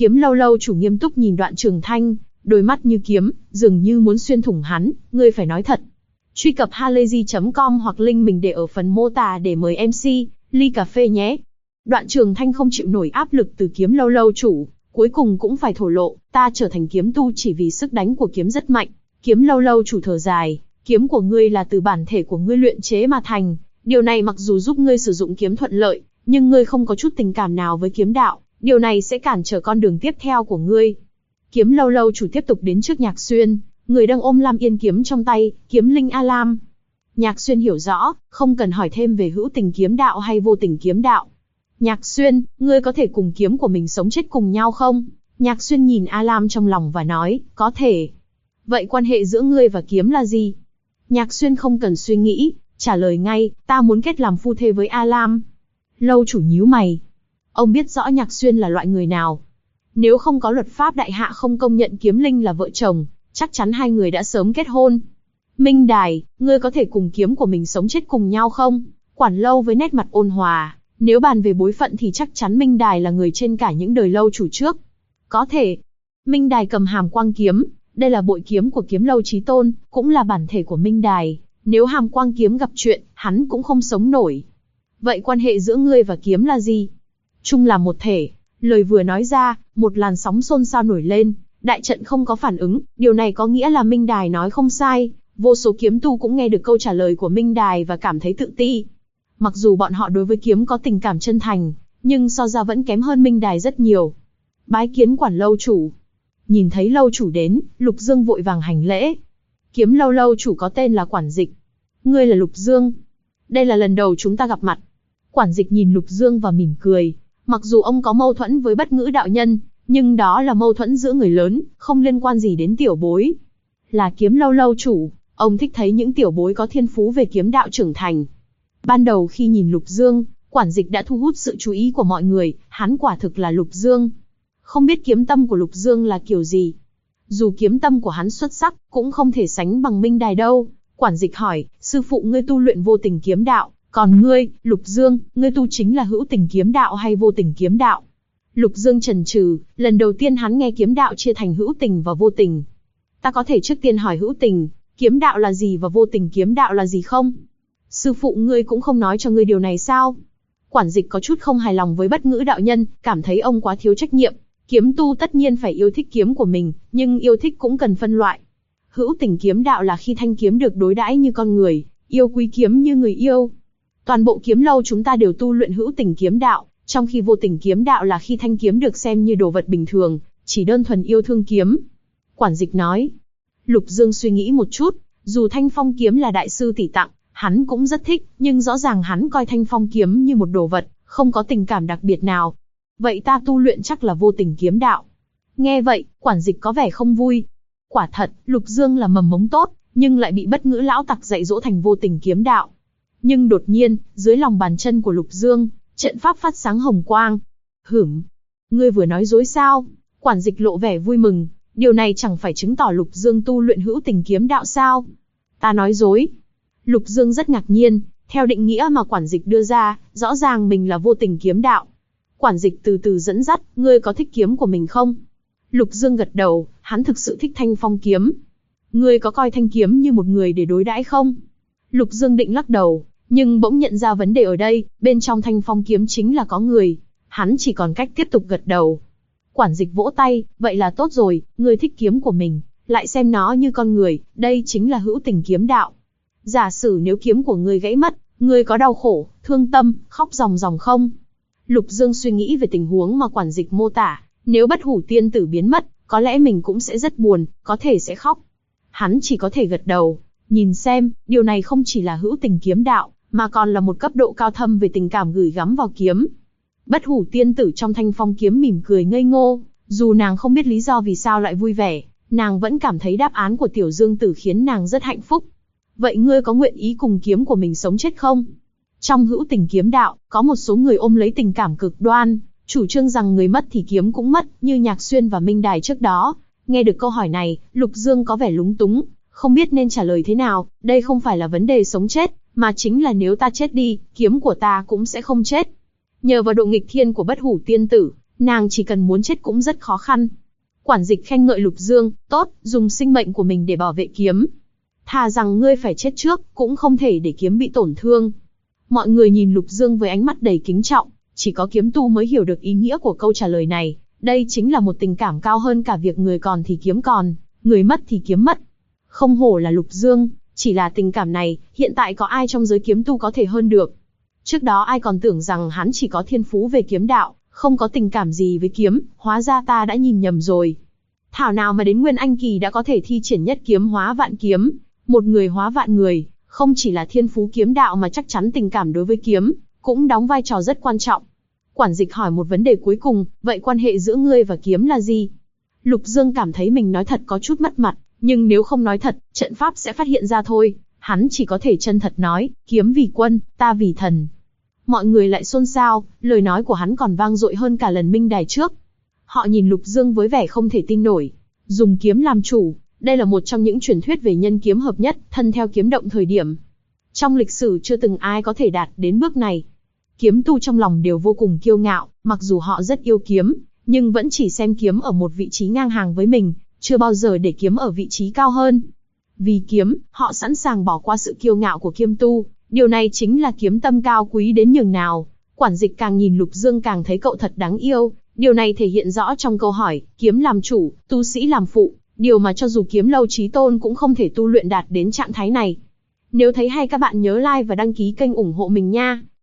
Kiếm lâu lâu chủ nghiêm túc nhìn Đoạn Trường Thanh, đôi mắt như kiếm, dường như muốn xuyên thủng hắn, ngươi phải nói thật. Truy cập halayzi.com hoặc link mình để ở phần mô tả để mời MC, ly cà phê nhé. Đoạn Trường Thanh không chịu nổi áp lực từ Kiếm lâu lâu chủ, cuối cùng cũng phải thổ lộ, ta trở thành kiếm tu chỉ vì sức đánh của kiếm rất mạnh. Kiếm lâu lâu chủ thở dài, kiếm của ngươi là từ bản thể của ngươi luyện chế mà thành, điều này mặc dù giúp ngươi sử dụng kiếm thuận lợi, nhưng ngươi không có chút tình cảm nào với kiếm đạo, điều này sẽ cản trở con đường tiếp theo của ngươi. Kiếm lâu lâu chủ tiếp tục đến trước Nhạc Xuyên, người đang ôm Lam Yên kiếm trong tay, kiếm linh A Lam. Nhạc Xuyên hiểu rõ, không cần hỏi thêm về hữu tình kiếm đạo hay vô tình kiếm đạo. Nhạc Xuyên, ngươi có thể cùng kiếm của mình sống chết cùng nhau không? Nhạc Xuyên nhìn A Lam trong lòng và nói, có thể. Vậy quan hệ giữa ngươi và kiếm là gì? Nhạc Xuyên không cần suy nghĩ, trả lời ngay, ta muốn kết làm phu thê với A Lam. Lâu chủ nhíu mày. Ông biết rõ Nhạc Xuyên là loại người nào. Nếu không có luật pháp đại hạ không công nhận kiếm linh là vợ chồng, chắc chắn hai người đã sớm kết hôn. Minh Đài, ngươi có thể cùng kiếm của mình sống chết cùng nhau không? Quản Lâu với nét mặt ôn hòa, nếu bàn về bối phận thì chắc chắn Minh Đài là người trên cả những đời lâu chủ trước. Có thể. Minh Đài cầm hàm quang kiếm, đây là bội kiếm của kiếm lâu chí tôn, cũng là bản thể của Minh Đài. Nếu hàm quang kiếm gặp chuyện, hắn cũng không sống nổi. Vậy quan hệ giữa ngươi và kiếm là gì? Chung là một thể. Lời vừa nói ra, một làn sóng xôn xao nổi lên, đại trận không có phản ứng, điều này có nghĩa là Minh Đài nói không sai, vô số kiếm tu cũng nghe được câu trả lời của Minh Đài và cảm thấy tự ti. Mặc dù bọn họ đối với kiếm có tình cảm chân thành, nhưng so ra vẫn kém hơn Minh Đài rất nhiều. Bái kiến Quản lâu chủ. Nhìn thấy lâu chủ đến, Lục Dương vội vàng hành lễ. Kiếm lâu lâu chủ có tên là Quản Dịch. Ngươi là Lục Dương. Đây là lần đầu chúng ta gặp mặt. Quản Dịch nhìn Lục Dương và mỉm cười. Mặc dù ông có mâu thuẫn với Bất Ngữ đạo nhân, nhưng đó là mâu thuẫn giữa người lớn, không liên quan gì đến tiểu bối. Là kiếm lâu lâu chủ, ông thích thấy những tiểu bối có thiên phú về kiếm đạo trưởng thành. Ban đầu khi nhìn Lục Dương, Quản Dịch đã thu hút sự chú ý của mọi người, hắn quả thực là Lục Dương. Không biết kiếm tâm của Lục Dương là kiểu gì. Dù kiếm tâm của hắn xuất sắc, cũng không thể sánh bằng Minh Đài đâu. Quản Dịch hỏi, sư phụ ngươi tu luyện vô tình kiếm đạo, còn ngươi, Lục Dương, ngươi tu chính là hữu tình kiếm đạo hay vô tình kiếm đạo? Lục Dương chần chừ, lần đầu tiên hắn nghe kiếm đạo chia thành hữu tình và vô tình. Ta có thể trước tiên hỏi hữu tình, kiếm đạo là gì và vô tình kiếm đạo là gì không? Sư phụ ngươi cũng không nói cho ngươi điều này sao? Quản Dịch có chút không hài lòng với Bất Ngữ đạo nhân, cảm thấy ông quá thiếu trách nhiệm. Kiếm tu tất nhiên phải yêu thích kiếm của mình, nhưng yêu thích cũng cần phân loại. Hữu tình kiếm đạo là khi thanh kiếm được đối đãi như con người, yêu quý kiếm như người yêu. Toàn bộ kiếm lâu chúng ta đều tu luyện hữu tình kiếm đạo, trong khi vô tình kiếm đạo là khi thanh kiếm được xem như đồ vật bình thường, chỉ đơn thuần yêu thương kiếm. Quản Dịch nói. Lục Dương suy nghĩ một chút, dù thanh phong kiếm là đại sư tỷ tặng, hắn cũng rất thích, nhưng rõ ràng hắn coi thanh phong kiếm như một đồ vật, không có tình cảm đặc biệt nào. Vậy ta tu luyện chắc là vô tình kiếm đạo. Nghe vậy, Quản Dịch có vẻ không vui. Quả thật, Lục Dương là mầm mống tốt, nhưng lại bị Bất Ngữ lão tặc dạy dỗ thành vô tình kiếm đạo. Nhưng đột nhiên, dưới lòng bàn chân của Lục Dương, trận pháp phát sáng hồng quang. Ngươi vừa nói dối sao? Quản Dịch lộ vẻ vui mừng, điều này chẳng phải chứng tỏ Lục Dương tu luyện hữu tình kiếm đạo sao? Ta nói dối. Lục Dương rất ngạc nhiên, theo định nghĩa mà Quản Dịch đưa ra, rõ ràng mình là vô tình kiếm đạo. Quản Dịch từ từ dẫn dắt, ngươi có thích kiếm của mình không? Lục Dương gật đầu, hắn thực sự thích thanh phong kiếm. Ngươi có coi thanh kiếm như một người để đối đãi không? Lục Dương định lắc đầu, nhưng bỗng nhận ra vấn đề ở đây, bên trong thanh phong kiếm chính là có người. Hắn chỉ còn cách tiếp tục gật đầu. Quản Dịch vỗ tay, vậy là tốt rồi, ngươi thích kiếm của mình, lại xem nó như con người, đây chính là hữu tình kiếm đạo. Giả sử nếu kiếm của ngươi gãy mất, ngươi có đau khổ, thương tâm, khóc ròng ròng không? Lục Dương suy nghĩ về tình huống mà Quản Dịch mô tả, nếu Bất Hủ tiên tử biến mất, có lẽ mình cũng sẽ rất buồn, có thể sẽ khóc. Hắn chỉ có thể gật đầu, nhìn xem, điều này không chỉ là hữu tình kiếm đạo, mà còn là một cấp độ cao thâm về tình cảm gửi gắm vào kiếm. Bất Hủ tiên tử trong thanh phong kiếm mỉm cười ngây ngô, dù nàng không biết lý do vì sao lại vui vẻ, nàng vẫn cảm thấy đáp án của Tiểu Dương Tử khiến nàng rất hạnh phúc. Vậy ngươi có nguyện ý cùng kiếm của mình sống chết không? Trong hữu tình kiếm đạo, có một số người ôm lấy tình cảm cực đoan, chủ trương rằng người mất thì kiếm cũng mất, như Nhạc Xuyên và Minh Đài trước đó. Nghe được câu hỏi này, Lục Dương có vẻ lúng túng, không biết nên trả lời thế nào. Đây không phải là vấn đề sống chết, mà chính là nếu ta chết đi, kiếm của ta cũng sẽ không chết. Nhờ vào độ nghịch thiên của Bất Hủ tiên tử, Nàng chỉ cần muốn chết cũng rất khó khăn. Quản dịch khen ngợi Lục Dương, tốt, dùng sinh mệnh của mình để bảo vệ kiếm. Thà rằng ngươi phải chết trước, cũng không thể để kiếm bị tổn thương. Mọi người nhìn Lục Dương với ánh mắt đầy kính trọng, chỉ có kiếm tu mới hiểu được ý nghĩa của câu trả lời này. Đây chính là một tình cảm cao hơn cả việc người còn thì kiếm còn, người mất thì kiếm mất. Không hổ là Lục Dương, chỉ là tình cảm này, hiện tại có ai trong giới kiếm tu có thể hơn được. Trước đó ai còn tưởng rằng hắn chỉ có thiên phú về kiếm đạo, không có tình cảm gì với kiếm, hóa ra ta đã nhìn nhầm rồi. Thảo nào mà đến Nguyên Anh Kỳ đã có thể thi triển nhất kiếm hóa vạn kiếm, một người hóa vạn người, không chỉ là thiên phú kiếm đạo mà chắc chắn tình cảm đối với kiếm, cũng đóng vai trò rất quan trọng. Quản dịch hỏi một vấn đề cuối cùng, vậy quan hệ giữa ngươi và kiếm là gì? Lục Dương cảm thấy mình nói thật có chút mất mặt, nhưng nếu không nói thật, trận pháp sẽ phát hiện ra thôi. Hắn chỉ có thể chân thật nói, kiếm vì quân, ta vì thần. Mọi người lại xôn xao, lời nói của hắn còn vang dội hơn cả lần minh đài trước. Họ nhìn Lục Dương với vẻ không thể tin nổi. Dùng kiếm làm chủ, đây là một trong những truyền thuyết về nhân kiếm hợp nhất, thân theo kiếm động thời điểm. Trong lịch sử chưa từng ai có thể đạt đến bước này. Kiếm tu trong lòng đều vô cùng kiêu ngạo, mặc dù họ rất yêu kiếm, nhưng vẫn chỉ xem kiếm ở một vị trí ngang hàng với mình, chưa bao giờ để kiếm ở vị trí cao hơn. Vì kiếm, họ sẵn sàng bỏ qua sự kiêu ngạo của kiếm tu, điều này chính là kiếm tâm cao quý đến nhường nào. Quản dịch càng nhìn Lục Dương càng thấy cậu thật đáng yêu, điều này thể hiện rõ trong câu hỏi, kiếm làm chủ, tu sĩ làm phụ, điều mà cho dù kiếm lâu chí tôn cũng không thể tu luyện đạt đến trạng thái này. Nếu thấy hay các bạn nhớ like và đăng ký kênh ủng hộ mình nha.